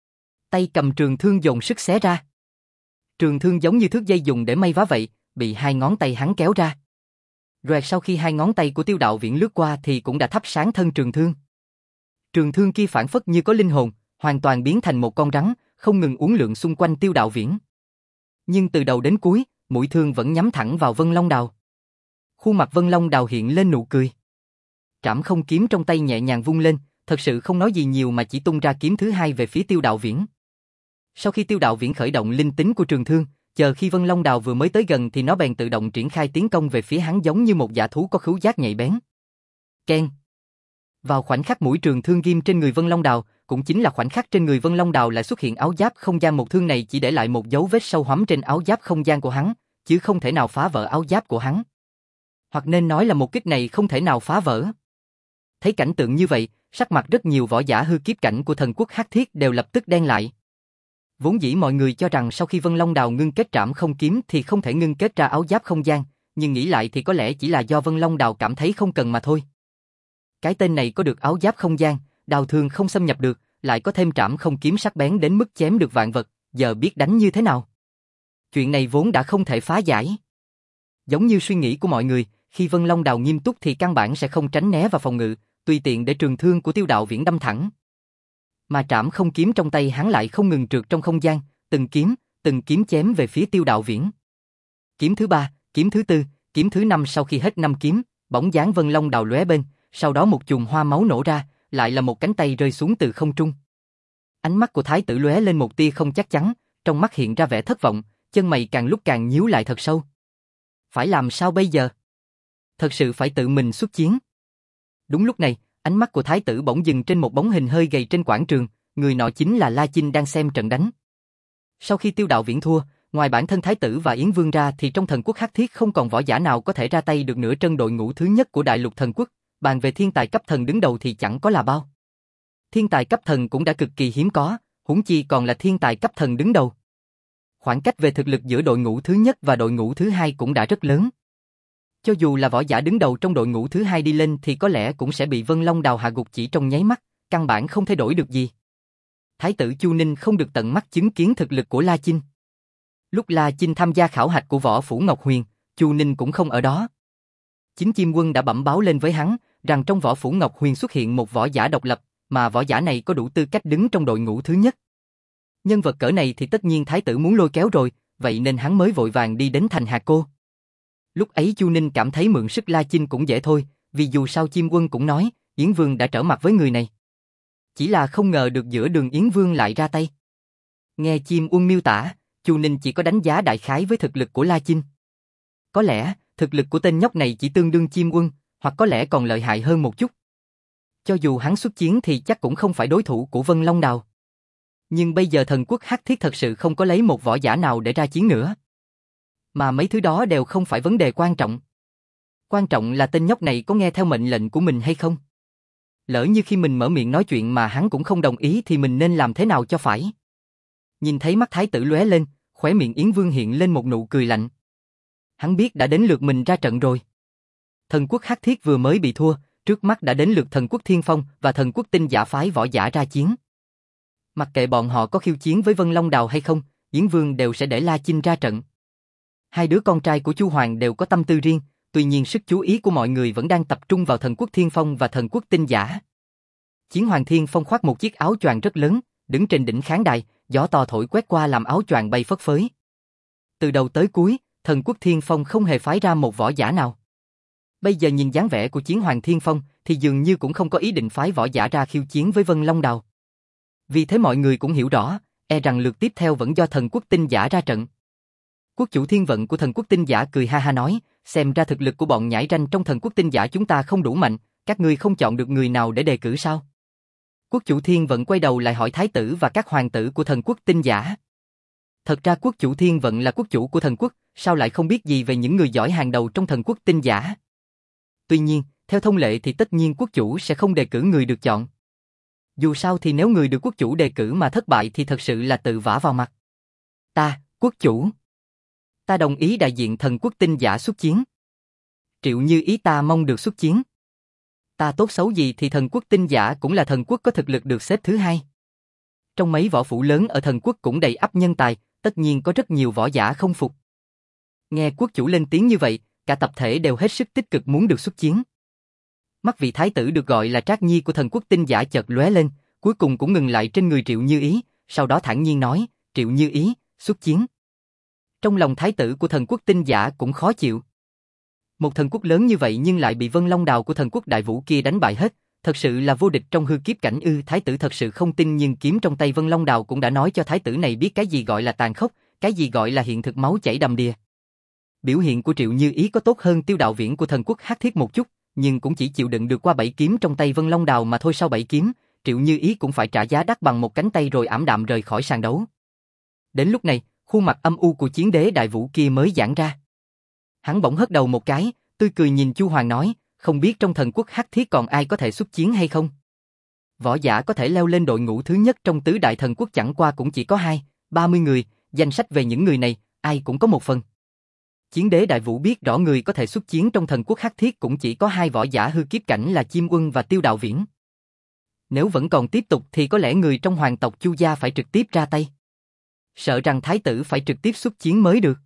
Tay cầm trường thương dồn sức xé ra. Trường thương giống như thước dây dùng để may vá vậy, bị hai ngón tay hắn kéo ra. Rồi sau khi hai ngón tay của Tiêu Đạo Viễn lướt qua thì cũng đã thắp sáng thân trường thương. Trường thương kia phản phất như có linh hồn, hoàn toàn biến thành một con rắn, không ngừng uốn lượn xung quanh Tiêu Đạo Viễn. Nhưng từ đầu đến cuối, mũi thương vẫn nhắm thẳng vào Vân Long Đào. Khuôn mặt Vân Long Đào hiện lên nụ cười. Trảm không kiếm trong tay nhẹ nhàng vung lên, thật sự không nói gì nhiều mà chỉ tung ra kiếm thứ hai về phía Tiêu Đạo Viễn. Sau khi Tiêu Đạo Viễn khởi động linh tính của trường thương, chờ khi Vân Long Đào vừa mới tới gần thì nó bèn tự động triển khai tiến công về phía hắn giống như một dã thú có khứu giác nhạy bén. Keng. Vào khoảnh khắc mũi trường thương ghim trên người Vân Long Đào, cũng chính là khoảnh khắc trên người Vân Long Đào lại xuất hiện áo giáp không gian, một thương này chỉ để lại một dấu vết sâu hoắm trên áo giáp không gian của hắn, chứ không thể nào phá vỡ áo giáp của hắn. Hoặc nên nói là một kích này không thể nào phá vỡ. Thấy cảnh tượng như vậy, sắc mặt rất nhiều võ giả hư kiếp cảnh của thần quốc Hắc Thiết đều lập tức đen lại. Vốn dĩ mọi người cho rằng sau khi Vân Long Đào ngưng kết trảm không kiếm thì không thể ngưng kết ra áo giáp không gian, nhưng nghĩ lại thì có lẽ chỉ là do Vân Long Đào cảm thấy không cần mà thôi. Cái tên này có được áo giáp không gian, đào thương không xâm nhập được, lại có thêm trảm không kiếm sắc bén đến mức chém được vạn vật, giờ biết đánh như thế nào. Chuyện này vốn đã không thể phá giải. Giống như suy nghĩ của mọi người, khi Vân Long Đào nghiêm túc thì căn bản sẽ không tránh né và phòng ngự, tùy tiện để trường thương của Tiêu Đạo Viễn đâm thẳng. Mà trảm không kiếm trong tay hắn lại không ngừng trượt trong không gian, từng kiếm, từng kiếm chém về phía Tiêu Đạo Viễn. Kiếm thứ ba, kiếm thứ tư, kiếm thứ năm, sau khi hết năm kiếm, bóng dáng Vân Long Đào lóe bên, sau đó một chùm hoa máu nổ ra, lại là một cánh tay rơi xuống từ không trung. Ánh mắt của thái tử lóe lên một tia không chắc chắn, trong mắt hiện ra vẻ thất vọng, chân mày càng lúc càng nhíu lại thật sâu. Phải làm sao bây giờ? thật sự phải tự mình xuất chiến. Đúng lúc này, ánh mắt của thái tử bỗng dừng trên một bóng hình hơi gầy trên quảng trường, người nọ chính là La Chinh đang xem trận đánh. Sau khi Tiêu Đạo Viễn thua, ngoài bản thân thái tử và Yến Vương ra thì trong thần quốc Hắc Thiết không còn võ giả nào có thể ra tay được nữa trên đội ngũ thứ nhất của đại lục thần quốc, bàn về thiên tài cấp thần đứng đầu thì chẳng có là bao. Thiên tài cấp thần cũng đã cực kỳ hiếm có, huống chi còn là thiên tài cấp thần đứng đầu. Khoảng cách về thực lực giữa đội ngũ thứ nhất và đội ngũ thứ hai cũng đã rất lớn. Cho dù là võ giả đứng đầu trong đội ngũ thứ hai đi lên thì có lẽ cũng sẽ bị Vân Long Đào hạ gục chỉ trong nháy mắt, căn bản không thay đổi được gì. Thái tử Chu Ninh không được tận mắt chứng kiến thực lực của La Chinh. Lúc La Chinh tham gia khảo hạch của Võ Phủ Ngọc Huyền, Chu Ninh cũng không ở đó. Chính Chim Quân đã bẩm báo lên với hắn rằng trong Võ Phủ Ngọc Huyền xuất hiện một võ giả độc lập, mà võ giả này có đủ tư cách đứng trong đội ngũ thứ nhất. Nhân vật cỡ này thì tất nhiên thái tử muốn lôi kéo rồi, vậy nên hắn mới vội vàng đi đến thành Hà Cô. Lúc ấy Chu Ninh cảm thấy mượn sức La Chinh cũng dễ thôi, vì dù sao Chim Quân cũng nói, Yến Vương đã trở mặt với người này. Chỉ là không ngờ được giữa đường Yến Vương lại ra tay. Nghe Chim Quân miêu tả, Chu Ninh chỉ có đánh giá đại khái với thực lực của La Chinh. Có lẽ, thực lực của tên nhóc này chỉ tương đương Chim Quân, hoặc có lẽ còn lợi hại hơn một chút. Cho dù hắn xuất chiến thì chắc cũng không phải đối thủ của Vân Long Đào. Nhưng bây giờ thần quốc Hắc Thiết thật sự không có lấy một võ giả nào để ra chiến nữa. Mà mấy thứ đó đều không phải vấn đề quan trọng. Quan trọng là tên nhóc này có nghe theo mệnh lệnh của mình hay không. Lỡ như khi mình mở miệng nói chuyện mà hắn cũng không đồng ý thì mình nên làm thế nào cho phải. Nhìn thấy mắt thái tử lóe lên, khóe miệng Yến Vương hiện lên một nụ cười lạnh. Hắn biết đã đến lượt mình ra trận rồi. Thần quốc Hắc Thiết vừa mới bị thua, trước mắt đã đến lượt thần quốc Thiên Phong và thần quốc Tinh Giả phái võ giả ra chiến. Mặc kệ bọn họ có khiêu chiến với Vân Long Đào hay không, Yến Vương đều sẽ để La Chinh ra trận. Hai đứa con trai của Chu Hoàng đều có tâm tư riêng, tuy nhiên sức chú ý của mọi người vẫn đang tập trung vào thần quốc Thiên Phong và thần quốc Tinh Giả. Chiến Hoàng Thiên Phong khoác một chiếc áo choàng rất lớn, đứng trên đỉnh khán đài, gió to thổi quét qua làm áo choàng bay phất phới. Từ đầu tới cuối, thần quốc Thiên Phong không hề phái ra một võ giả nào. Bây giờ nhìn dáng vẻ của Chiến Hoàng Thiên Phong thì dường như cũng không có ý định phái võ giả ra khiêu chiến với Vân Long Đào. Vì thế mọi người cũng hiểu rõ, e rằng lượt tiếp theo vẫn do thần quốc Tinh Giả ra trận. Quốc chủ Thiên Vận của thần quốc Tinh Giả cười ha ha nói, xem ra thực lực của bọn nhãi ranh trong thần quốc Tinh Giả chúng ta không đủ mạnh, các ngươi không chọn được người nào để đề cử sao? Quốc chủ Thiên Vận quay đầu lại hỏi thái tử và các hoàng tử của thần quốc Tinh Giả. Thật ra quốc chủ Thiên Vận là quốc chủ của thần quốc, sao lại không biết gì về những người giỏi hàng đầu trong thần quốc Tinh Giả? Tuy nhiên, theo thông lệ thì tất nhiên quốc chủ sẽ không đề cử người được chọn. Dù sao thì nếu người được quốc chủ đề cử mà thất bại thì thật sự là tự vả vào mặt. Ta, quốc chủ. Ta đồng ý đại diện thần quốc Tinh Giả xuất chiến. Triệu Như Ý ta mong được xuất chiến. Ta tốt xấu gì thì thần quốc Tinh Giả cũng là thần quốc có thực lực được xếp thứ hai. Trong mấy võ phủ lớn ở thần quốc cũng đầy ắp nhân tài, tất nhiên có rất nhiều võ giả không phục. Nghe quốc chủ lên tiếng như vậy, cả tập thể đều hết sức tích cực muốn được xuất chiến. Mắt vị thái tử được gọi là Trác Nhi của thần quốc Tinh Giả chợt lóe lên, cuối cùng cũng ngừng lại trên người Triệu Như Ý, sau đó thản nhiên nói, Triệu Như Ý, xuất chiến. Trong lòng thái tử của thần quốc Tinh Giả cũng khó chịu. Một thần quốc lớn như vậy nhưng lại bị Vân Long Đào của thần quốc Đại Vũ kia đánh bại hết, thật sự là vô địch trong hư kiếp cảnh ư? Thái tử thật sự không tin, nhưng kiếm trong tay Vân Long Đào cũng đã nói cho thái tử này biết cái gì gọi là tàn khốc, cái gì gọi là hiện thực máu chảy đầm đìa. Biểu hiện của Triệu Như Ý có tốt hơn Tiêu Đạo Viễn của thần quốc Hắc Thiết một chút, nhưng cũng chỉ chịu đựng được qua bảy kiếm trong tay Vân Long Đào mà thôi. Sau bảy kiếm, Triệu Như Ý cũng phải trả giá đắt bằng một cánh tay rồi ảm đạm rời khỏi sàn đấu. Đến lúc này, khuôn mặt âm u của chiến đế Đại Vũ kia mới giãn ra. Hắn bỗng hất đầu một cái, tươi cười nhìn Chu Hoàng nói, không biết trong thần quốc Hắc Thiết còn ai có thể xuất chiến hay không? Võ giả có thể leo lên đội ngũ thứ nhất trong tứ đại thần quốc chẳng qua cũng chỉ có hai, ba mươi người, danh sách về những người này, ai cũng có một phần. Chiến đế Đại Vũ biết rõ người có thể xuất chiến trong thần quốc Hắc Thiết cũng chỉ có hai võ giả hư kiếp cảnh là Chim Quân và Tiêu Đạo Viễn. Nếu vẫn còn tiếp tục thì có lẽ người trong hoàng tộc Chu gia phải trực tiếp ra tay. Sợ rằng thái tử phải trực tiếp xuất chiến mới được.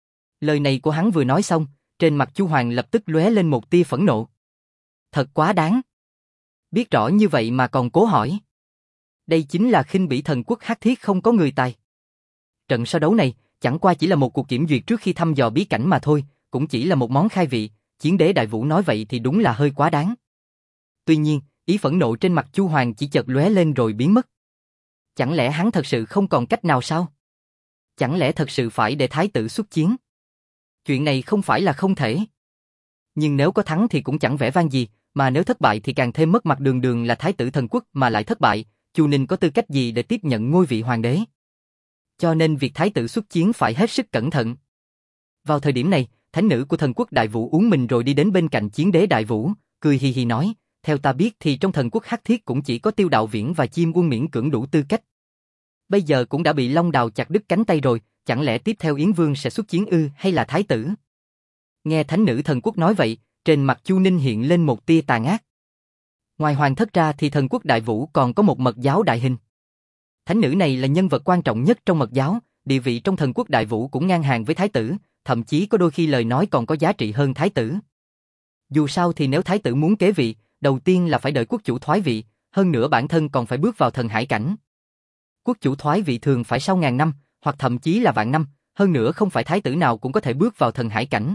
Lời này của hắn vừa nói xong, trên mặt Chu Hoàng lập tức lóe lên một tia phẫn nộ. Thật quá đáng. Biết rõ như vậy mà còn cố hỏi. Đây chính là khinh bỉ thần quốc Hắc Thiết không có người tài. Trận so đấu này chẳng qua chỉ là một cuộc kiểm duyệt trước khi thăm dò bí cảnh mà thôi, cũng chỉ là một món khai vị, chiến đế Đại Vũ nói vậy thì đúng là hơi quá đáng. Tuy nhiên, ý phẫn nộ trên mặt Chu Hoàng chỉ chợt lóe lên rồi biến mất. Chẳng lẽ hắn thật sự không còn cách nào sao? Chẳng lẽ thật sự phải để thái tử xuất chiến? Chuyện này không phải là không thể. Nhưng nếu có thắng thì cũng chẳng vẻ vang gì, mà nếu thất bại thì càng thêm mất mặt, đường đường là thái tử thần quốc mà lại thất bại, Chu Ninh có tư cách gì để tiếp nhận ngôi vị hoàng đế. Cho nên việc thái tử xuất chiến phải hết sức cẩn thận. Vào thời điểm này, thánh nữ của thần quốc Đại Vũ uống mình rồi đi đến bên cạnh chiến đế Đại Vũ, cười hì hì nói, theo ta biết thì trong thần quốc Hắc Thiết cũng chỉ có Tiêu Đạo Viễn và Chim Quân miễn cưỡng đủ tư cách. Bây giờ cũng đã bị Long Đào chặt đứt cánh tay rồi, chẳng lẽ tiếp theo Yến Vương sẽ xuất chiến ư hay là thái tử? Nghe thánh nữ thần quốc nói vậy, trên mặt Chu Ninh hiện lên một tia tàn ác. Ngoài hoàng thất ra thì thần quốc Đại Vũ còn có một mật giáo Đại Hình. Thánh nữ này là nhân vật quan trọng nhất trong mật giáo, địa vị trong thần quốc Đại Vũ cũng ngang hàng với thái tử, thậm chí có đôi khi lời nói còn có giá trị hơn thái tử. Dù sao thì nếu thái tử muốn kế vị, đầu tiên là phải đợi quốc chủ thoái vị, hơn nữa bản thân còn phải bước vào thần hải cảnh. Quốc chủ thoái vị thường phải sau ngàn năm, hoặc thậm chí là vạn năm, hơn nữa không phải thái tử nào cũng có thể bước vào thần hải cảnh.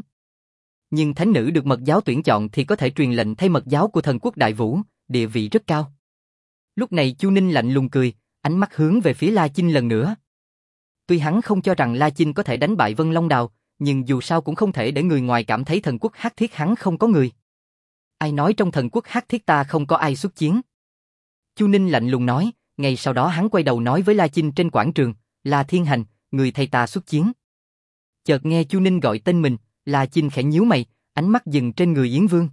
Nhưng thánh nữ được mật giáo tuyển chọn thì có thể truyền lệnh thay mật giáo của thần quốc Đại Vũ, địa vị rất cao. Lúc này Chu Ninh lạnh lùng cười, ánh mắt hướng về phía La Chinh lần nữa. Tuy hắn không cho rằng La Chinh có thể đánh bại Vân Long Đào, nhưng dù sao cũng không thể để người ngoài cảm thấy thần quốc Hắc Thiết hắn không có người. Ai nói trong thần quốc Hắc Thiết ta không có ai xuất chiến? Chu Ninh lạnh lùng nói, ngay sau đó hắn quay đầu nói với La Chinh trên quảng trường, La Thiên Hành, người thay ta xuất chiến. Chợt nghe Chu Ninh gọi tên mình, La Chinh khẽ nhíu mày, ánh mắt dừng trên người Yến Vương.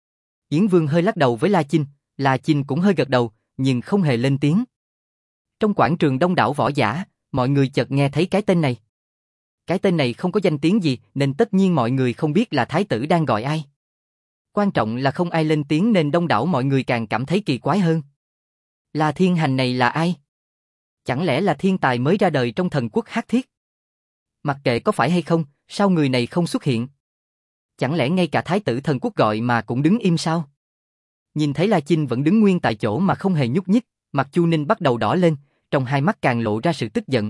Yến Vương hơi lắc đầu với La Chinh, La Chinh cũng hơi gật đầu, nhưng không hề lên tiếng. Trong quảng trường đông đảo võ giả, mọi người chợt nghe thấy cái tên này. Cái tên này không có danh tiếng gì nên tất nhiên mọi người không biết là thái tử đang gọi ai. Quan trọng là không ai lên tiếng nên đông đảo mọi người càng cảm thấy kỳ quái hơn. La Thiên Hành này là ai? Chẳng lẽ là thiên tài mới ra đời trong thần quốc Hắc Thiết? Mặc kệ có phải hay không, sao người này không xuất hiện? Chẳng lẽ ngay cả thái tử thần quốc gọi mà cũng đứng im sao? Nhìn thấy La Chinh vẫn đứng nguyên tại chỗ mà không hề nhúc nhích, mặt Chu Ninh bắt đầu đỏ lên, trong hai mắt càng lộ ra sự tức giận.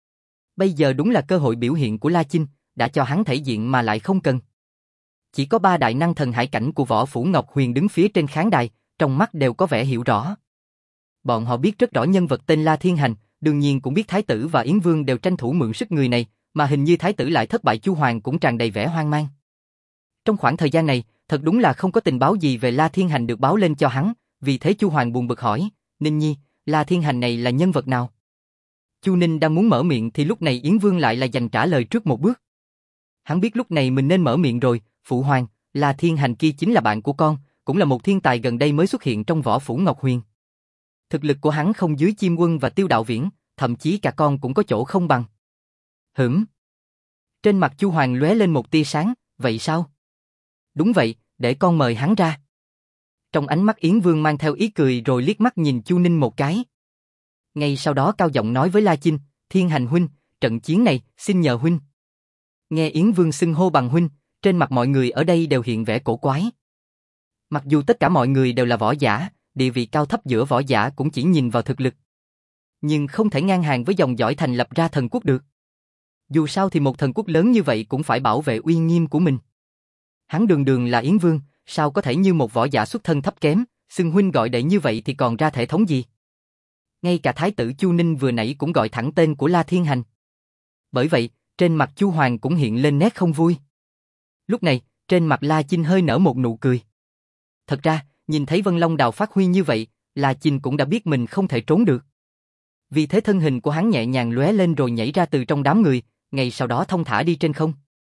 Bây giờ đúng là cơ hội biểu hiện của La Chinh, đã cho hắn thể diện mà lại không cần. Chỉ có ba đại năng thần hải cảnh của Võ Phủ Ngọc Huyền đứng phía trên khán đài, trong mắt đều có vẻ hiểu rõ. Bọn họ biết rất rõ nhân vật tên La Thiên Hành, đương nhiên cũng biết thái tử và Yến Vương đều tranh thủ mượn sức người này, mà hình như thái tử lại thất bại. Chu Hoàng cũng tràn đầy vẻ hoang mang. Trong khoảng thời gian này, thật đúng là không có tình báo gì về La Thiên Hành được báo lên cho hắn, vì thế Chu Hoàng buồn bực hỏi, Ninh Nhi, La Thiên Hành này là nhân vật nào? Chu Ninh đang muốn mở miệng thì lúc này Yến Vương lại là giành trả lời trước một bước. Hắn biết lúc này mình nên mở miệng rồi, phụ hoàng, La Thiên Hành kia chính là bạn của con, cũng là một thiên tài gần đây mới xuất hiện trong Võ Phủ Ngọc Huyền. Thực lực của hắn không dưới Chim Quân và Tiêu Đạo Viễn, thậm chí cả con cũng có chỗ không bằng. Hửm. Trên mặt Chu Hoàng lóe lên một tia sáng, vậy sao? Đúng vậy, để con mời hắn ra. Trong ánh mắt Yến Vương mang theo ý cười rồi liếc mắt nhìn Chu Ninh một cái. Ngay sau đó cao giọng nói với La Chinh, Thiên Hành huynh, trận chiến này, xin nhờ huynh. Nghe Yến Vương xưng hô bằng huynh, trên mặt mọi người ở đây đều hiện vẻ cổ quái. Mặc dù tất cả mọi người đều là võ giả, địa vị cao thấp giữa võ giả cũng chỉ nhìn vào thực lực. Nhưng không thể ngang hàng với dòng dõi thành lập ra thần quốc được. Dù sao thì một thần quốc lớn như vậy cũng phải bảo vệ uy nghiêm của mình. Hắn đường đường là Yến Vương, sao có thể như một võ giả xuất thân thấp kém, xưng huynh gọi đệ như vậy thì còn ra thể thống gì? Ngay cả thái tử Chu Ninh vừa nãy cũng gọi thẳng tên của La Thiên Hành. Bởi vậy, trên mặt Chu Hoàng cũng hiện lên nét không vui. Lúc này, trên mặt La Chinh hơi nở một nụ cười. Thật ra, nhìn thấy Vân Long Đào phát huy như vậy, La Chinh cũng đã biết mình không thể trốn được. Vì thế thân hình của hắn nhẹ nhàng lóe lên rồi nhảy ra từ trong đám người, ngay sau đó thông thả đi trên không.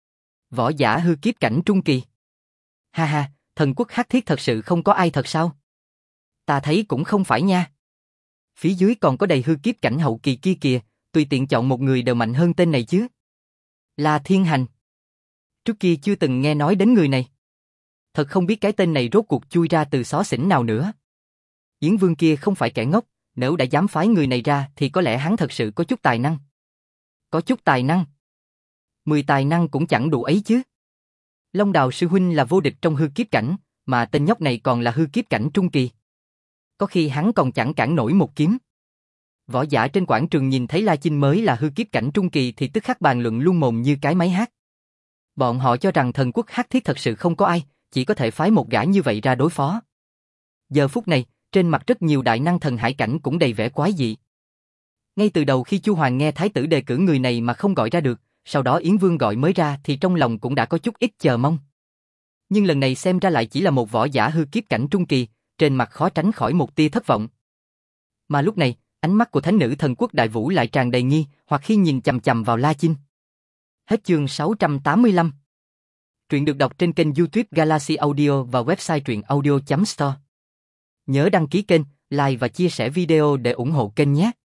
Võ giả hư kiếp cảnh trung kỳ. Ha ha, thần quốc Hắc Thiết thật sự không có ai thật sao? Ta thấy cũng không phải nha. Phía dưới còn có đầy hư kiếp cảnh hậu kỳ kia kìa, tùy tiện chọn một người đều mạnh hơn tên này chứ. La Thiên Hành. Trước kia chưa từng nghe nói đến người này. Thật không biết cái tên này rốt cuộc chui ra từ xó xỉnh nào nữa. Yến Vương kia không phải kẻ ngốc, nếu đã dám phái người này ra thì có lẽ hắn thật sự có chút tài năng. Có chút tài năng? Mười tài năng cũng chẳng đủ ấy chứ. Long Đào sư huynh là vô địch trong hư kiếp cảnh, mà tên nhóc này còn là hư kiếp cảnh trung kỳ. Có khi hắn còn chẳng cản nổi một kiếm. Võ giả trên quảng trường nhìn thấy La Chinh mới là hư kiếp cảnh trung kỳ thì tức khắc bàn luận luôn mồm như cái máy hát. Bọn họ cho rằng thần quốc Hắc Thiết thật sự không có ai, chỉ có thể phái một gã như vậy ra đối phó. Giờ phút này, trên mặt rất nhiều đại năng thần hải cảnh cũng đầy vẻ quái dị. Ngay từ đầu khi Chu Hoàng nghe thái tử đề cử người này mà không gọi ra được, sau đó Yến Vương gọi mới ra thì trong lòng cũng đã có chút ít chờ mong. Nhưng lần này xem ra lại chỉ là một võ giả hư kiếp cảnh trung kỳ, trên mặt khó tránh khỏi một tia thất vọng. Mà lúc này, ánh mắt của thánh nữ thần quốc Đại Vũ lại tràn đầy nghi, hoặc khi nhìn chằm chằm vào La Chinh. Hết chương sáu trăm tám mươi lăm. Truyện được đọc trên kênh YouTube Galaxy Audio và website truyện audio chấm store. Nhớ đăng ký kênh, like và chia sẻ video để ủng hộ kênh nhé.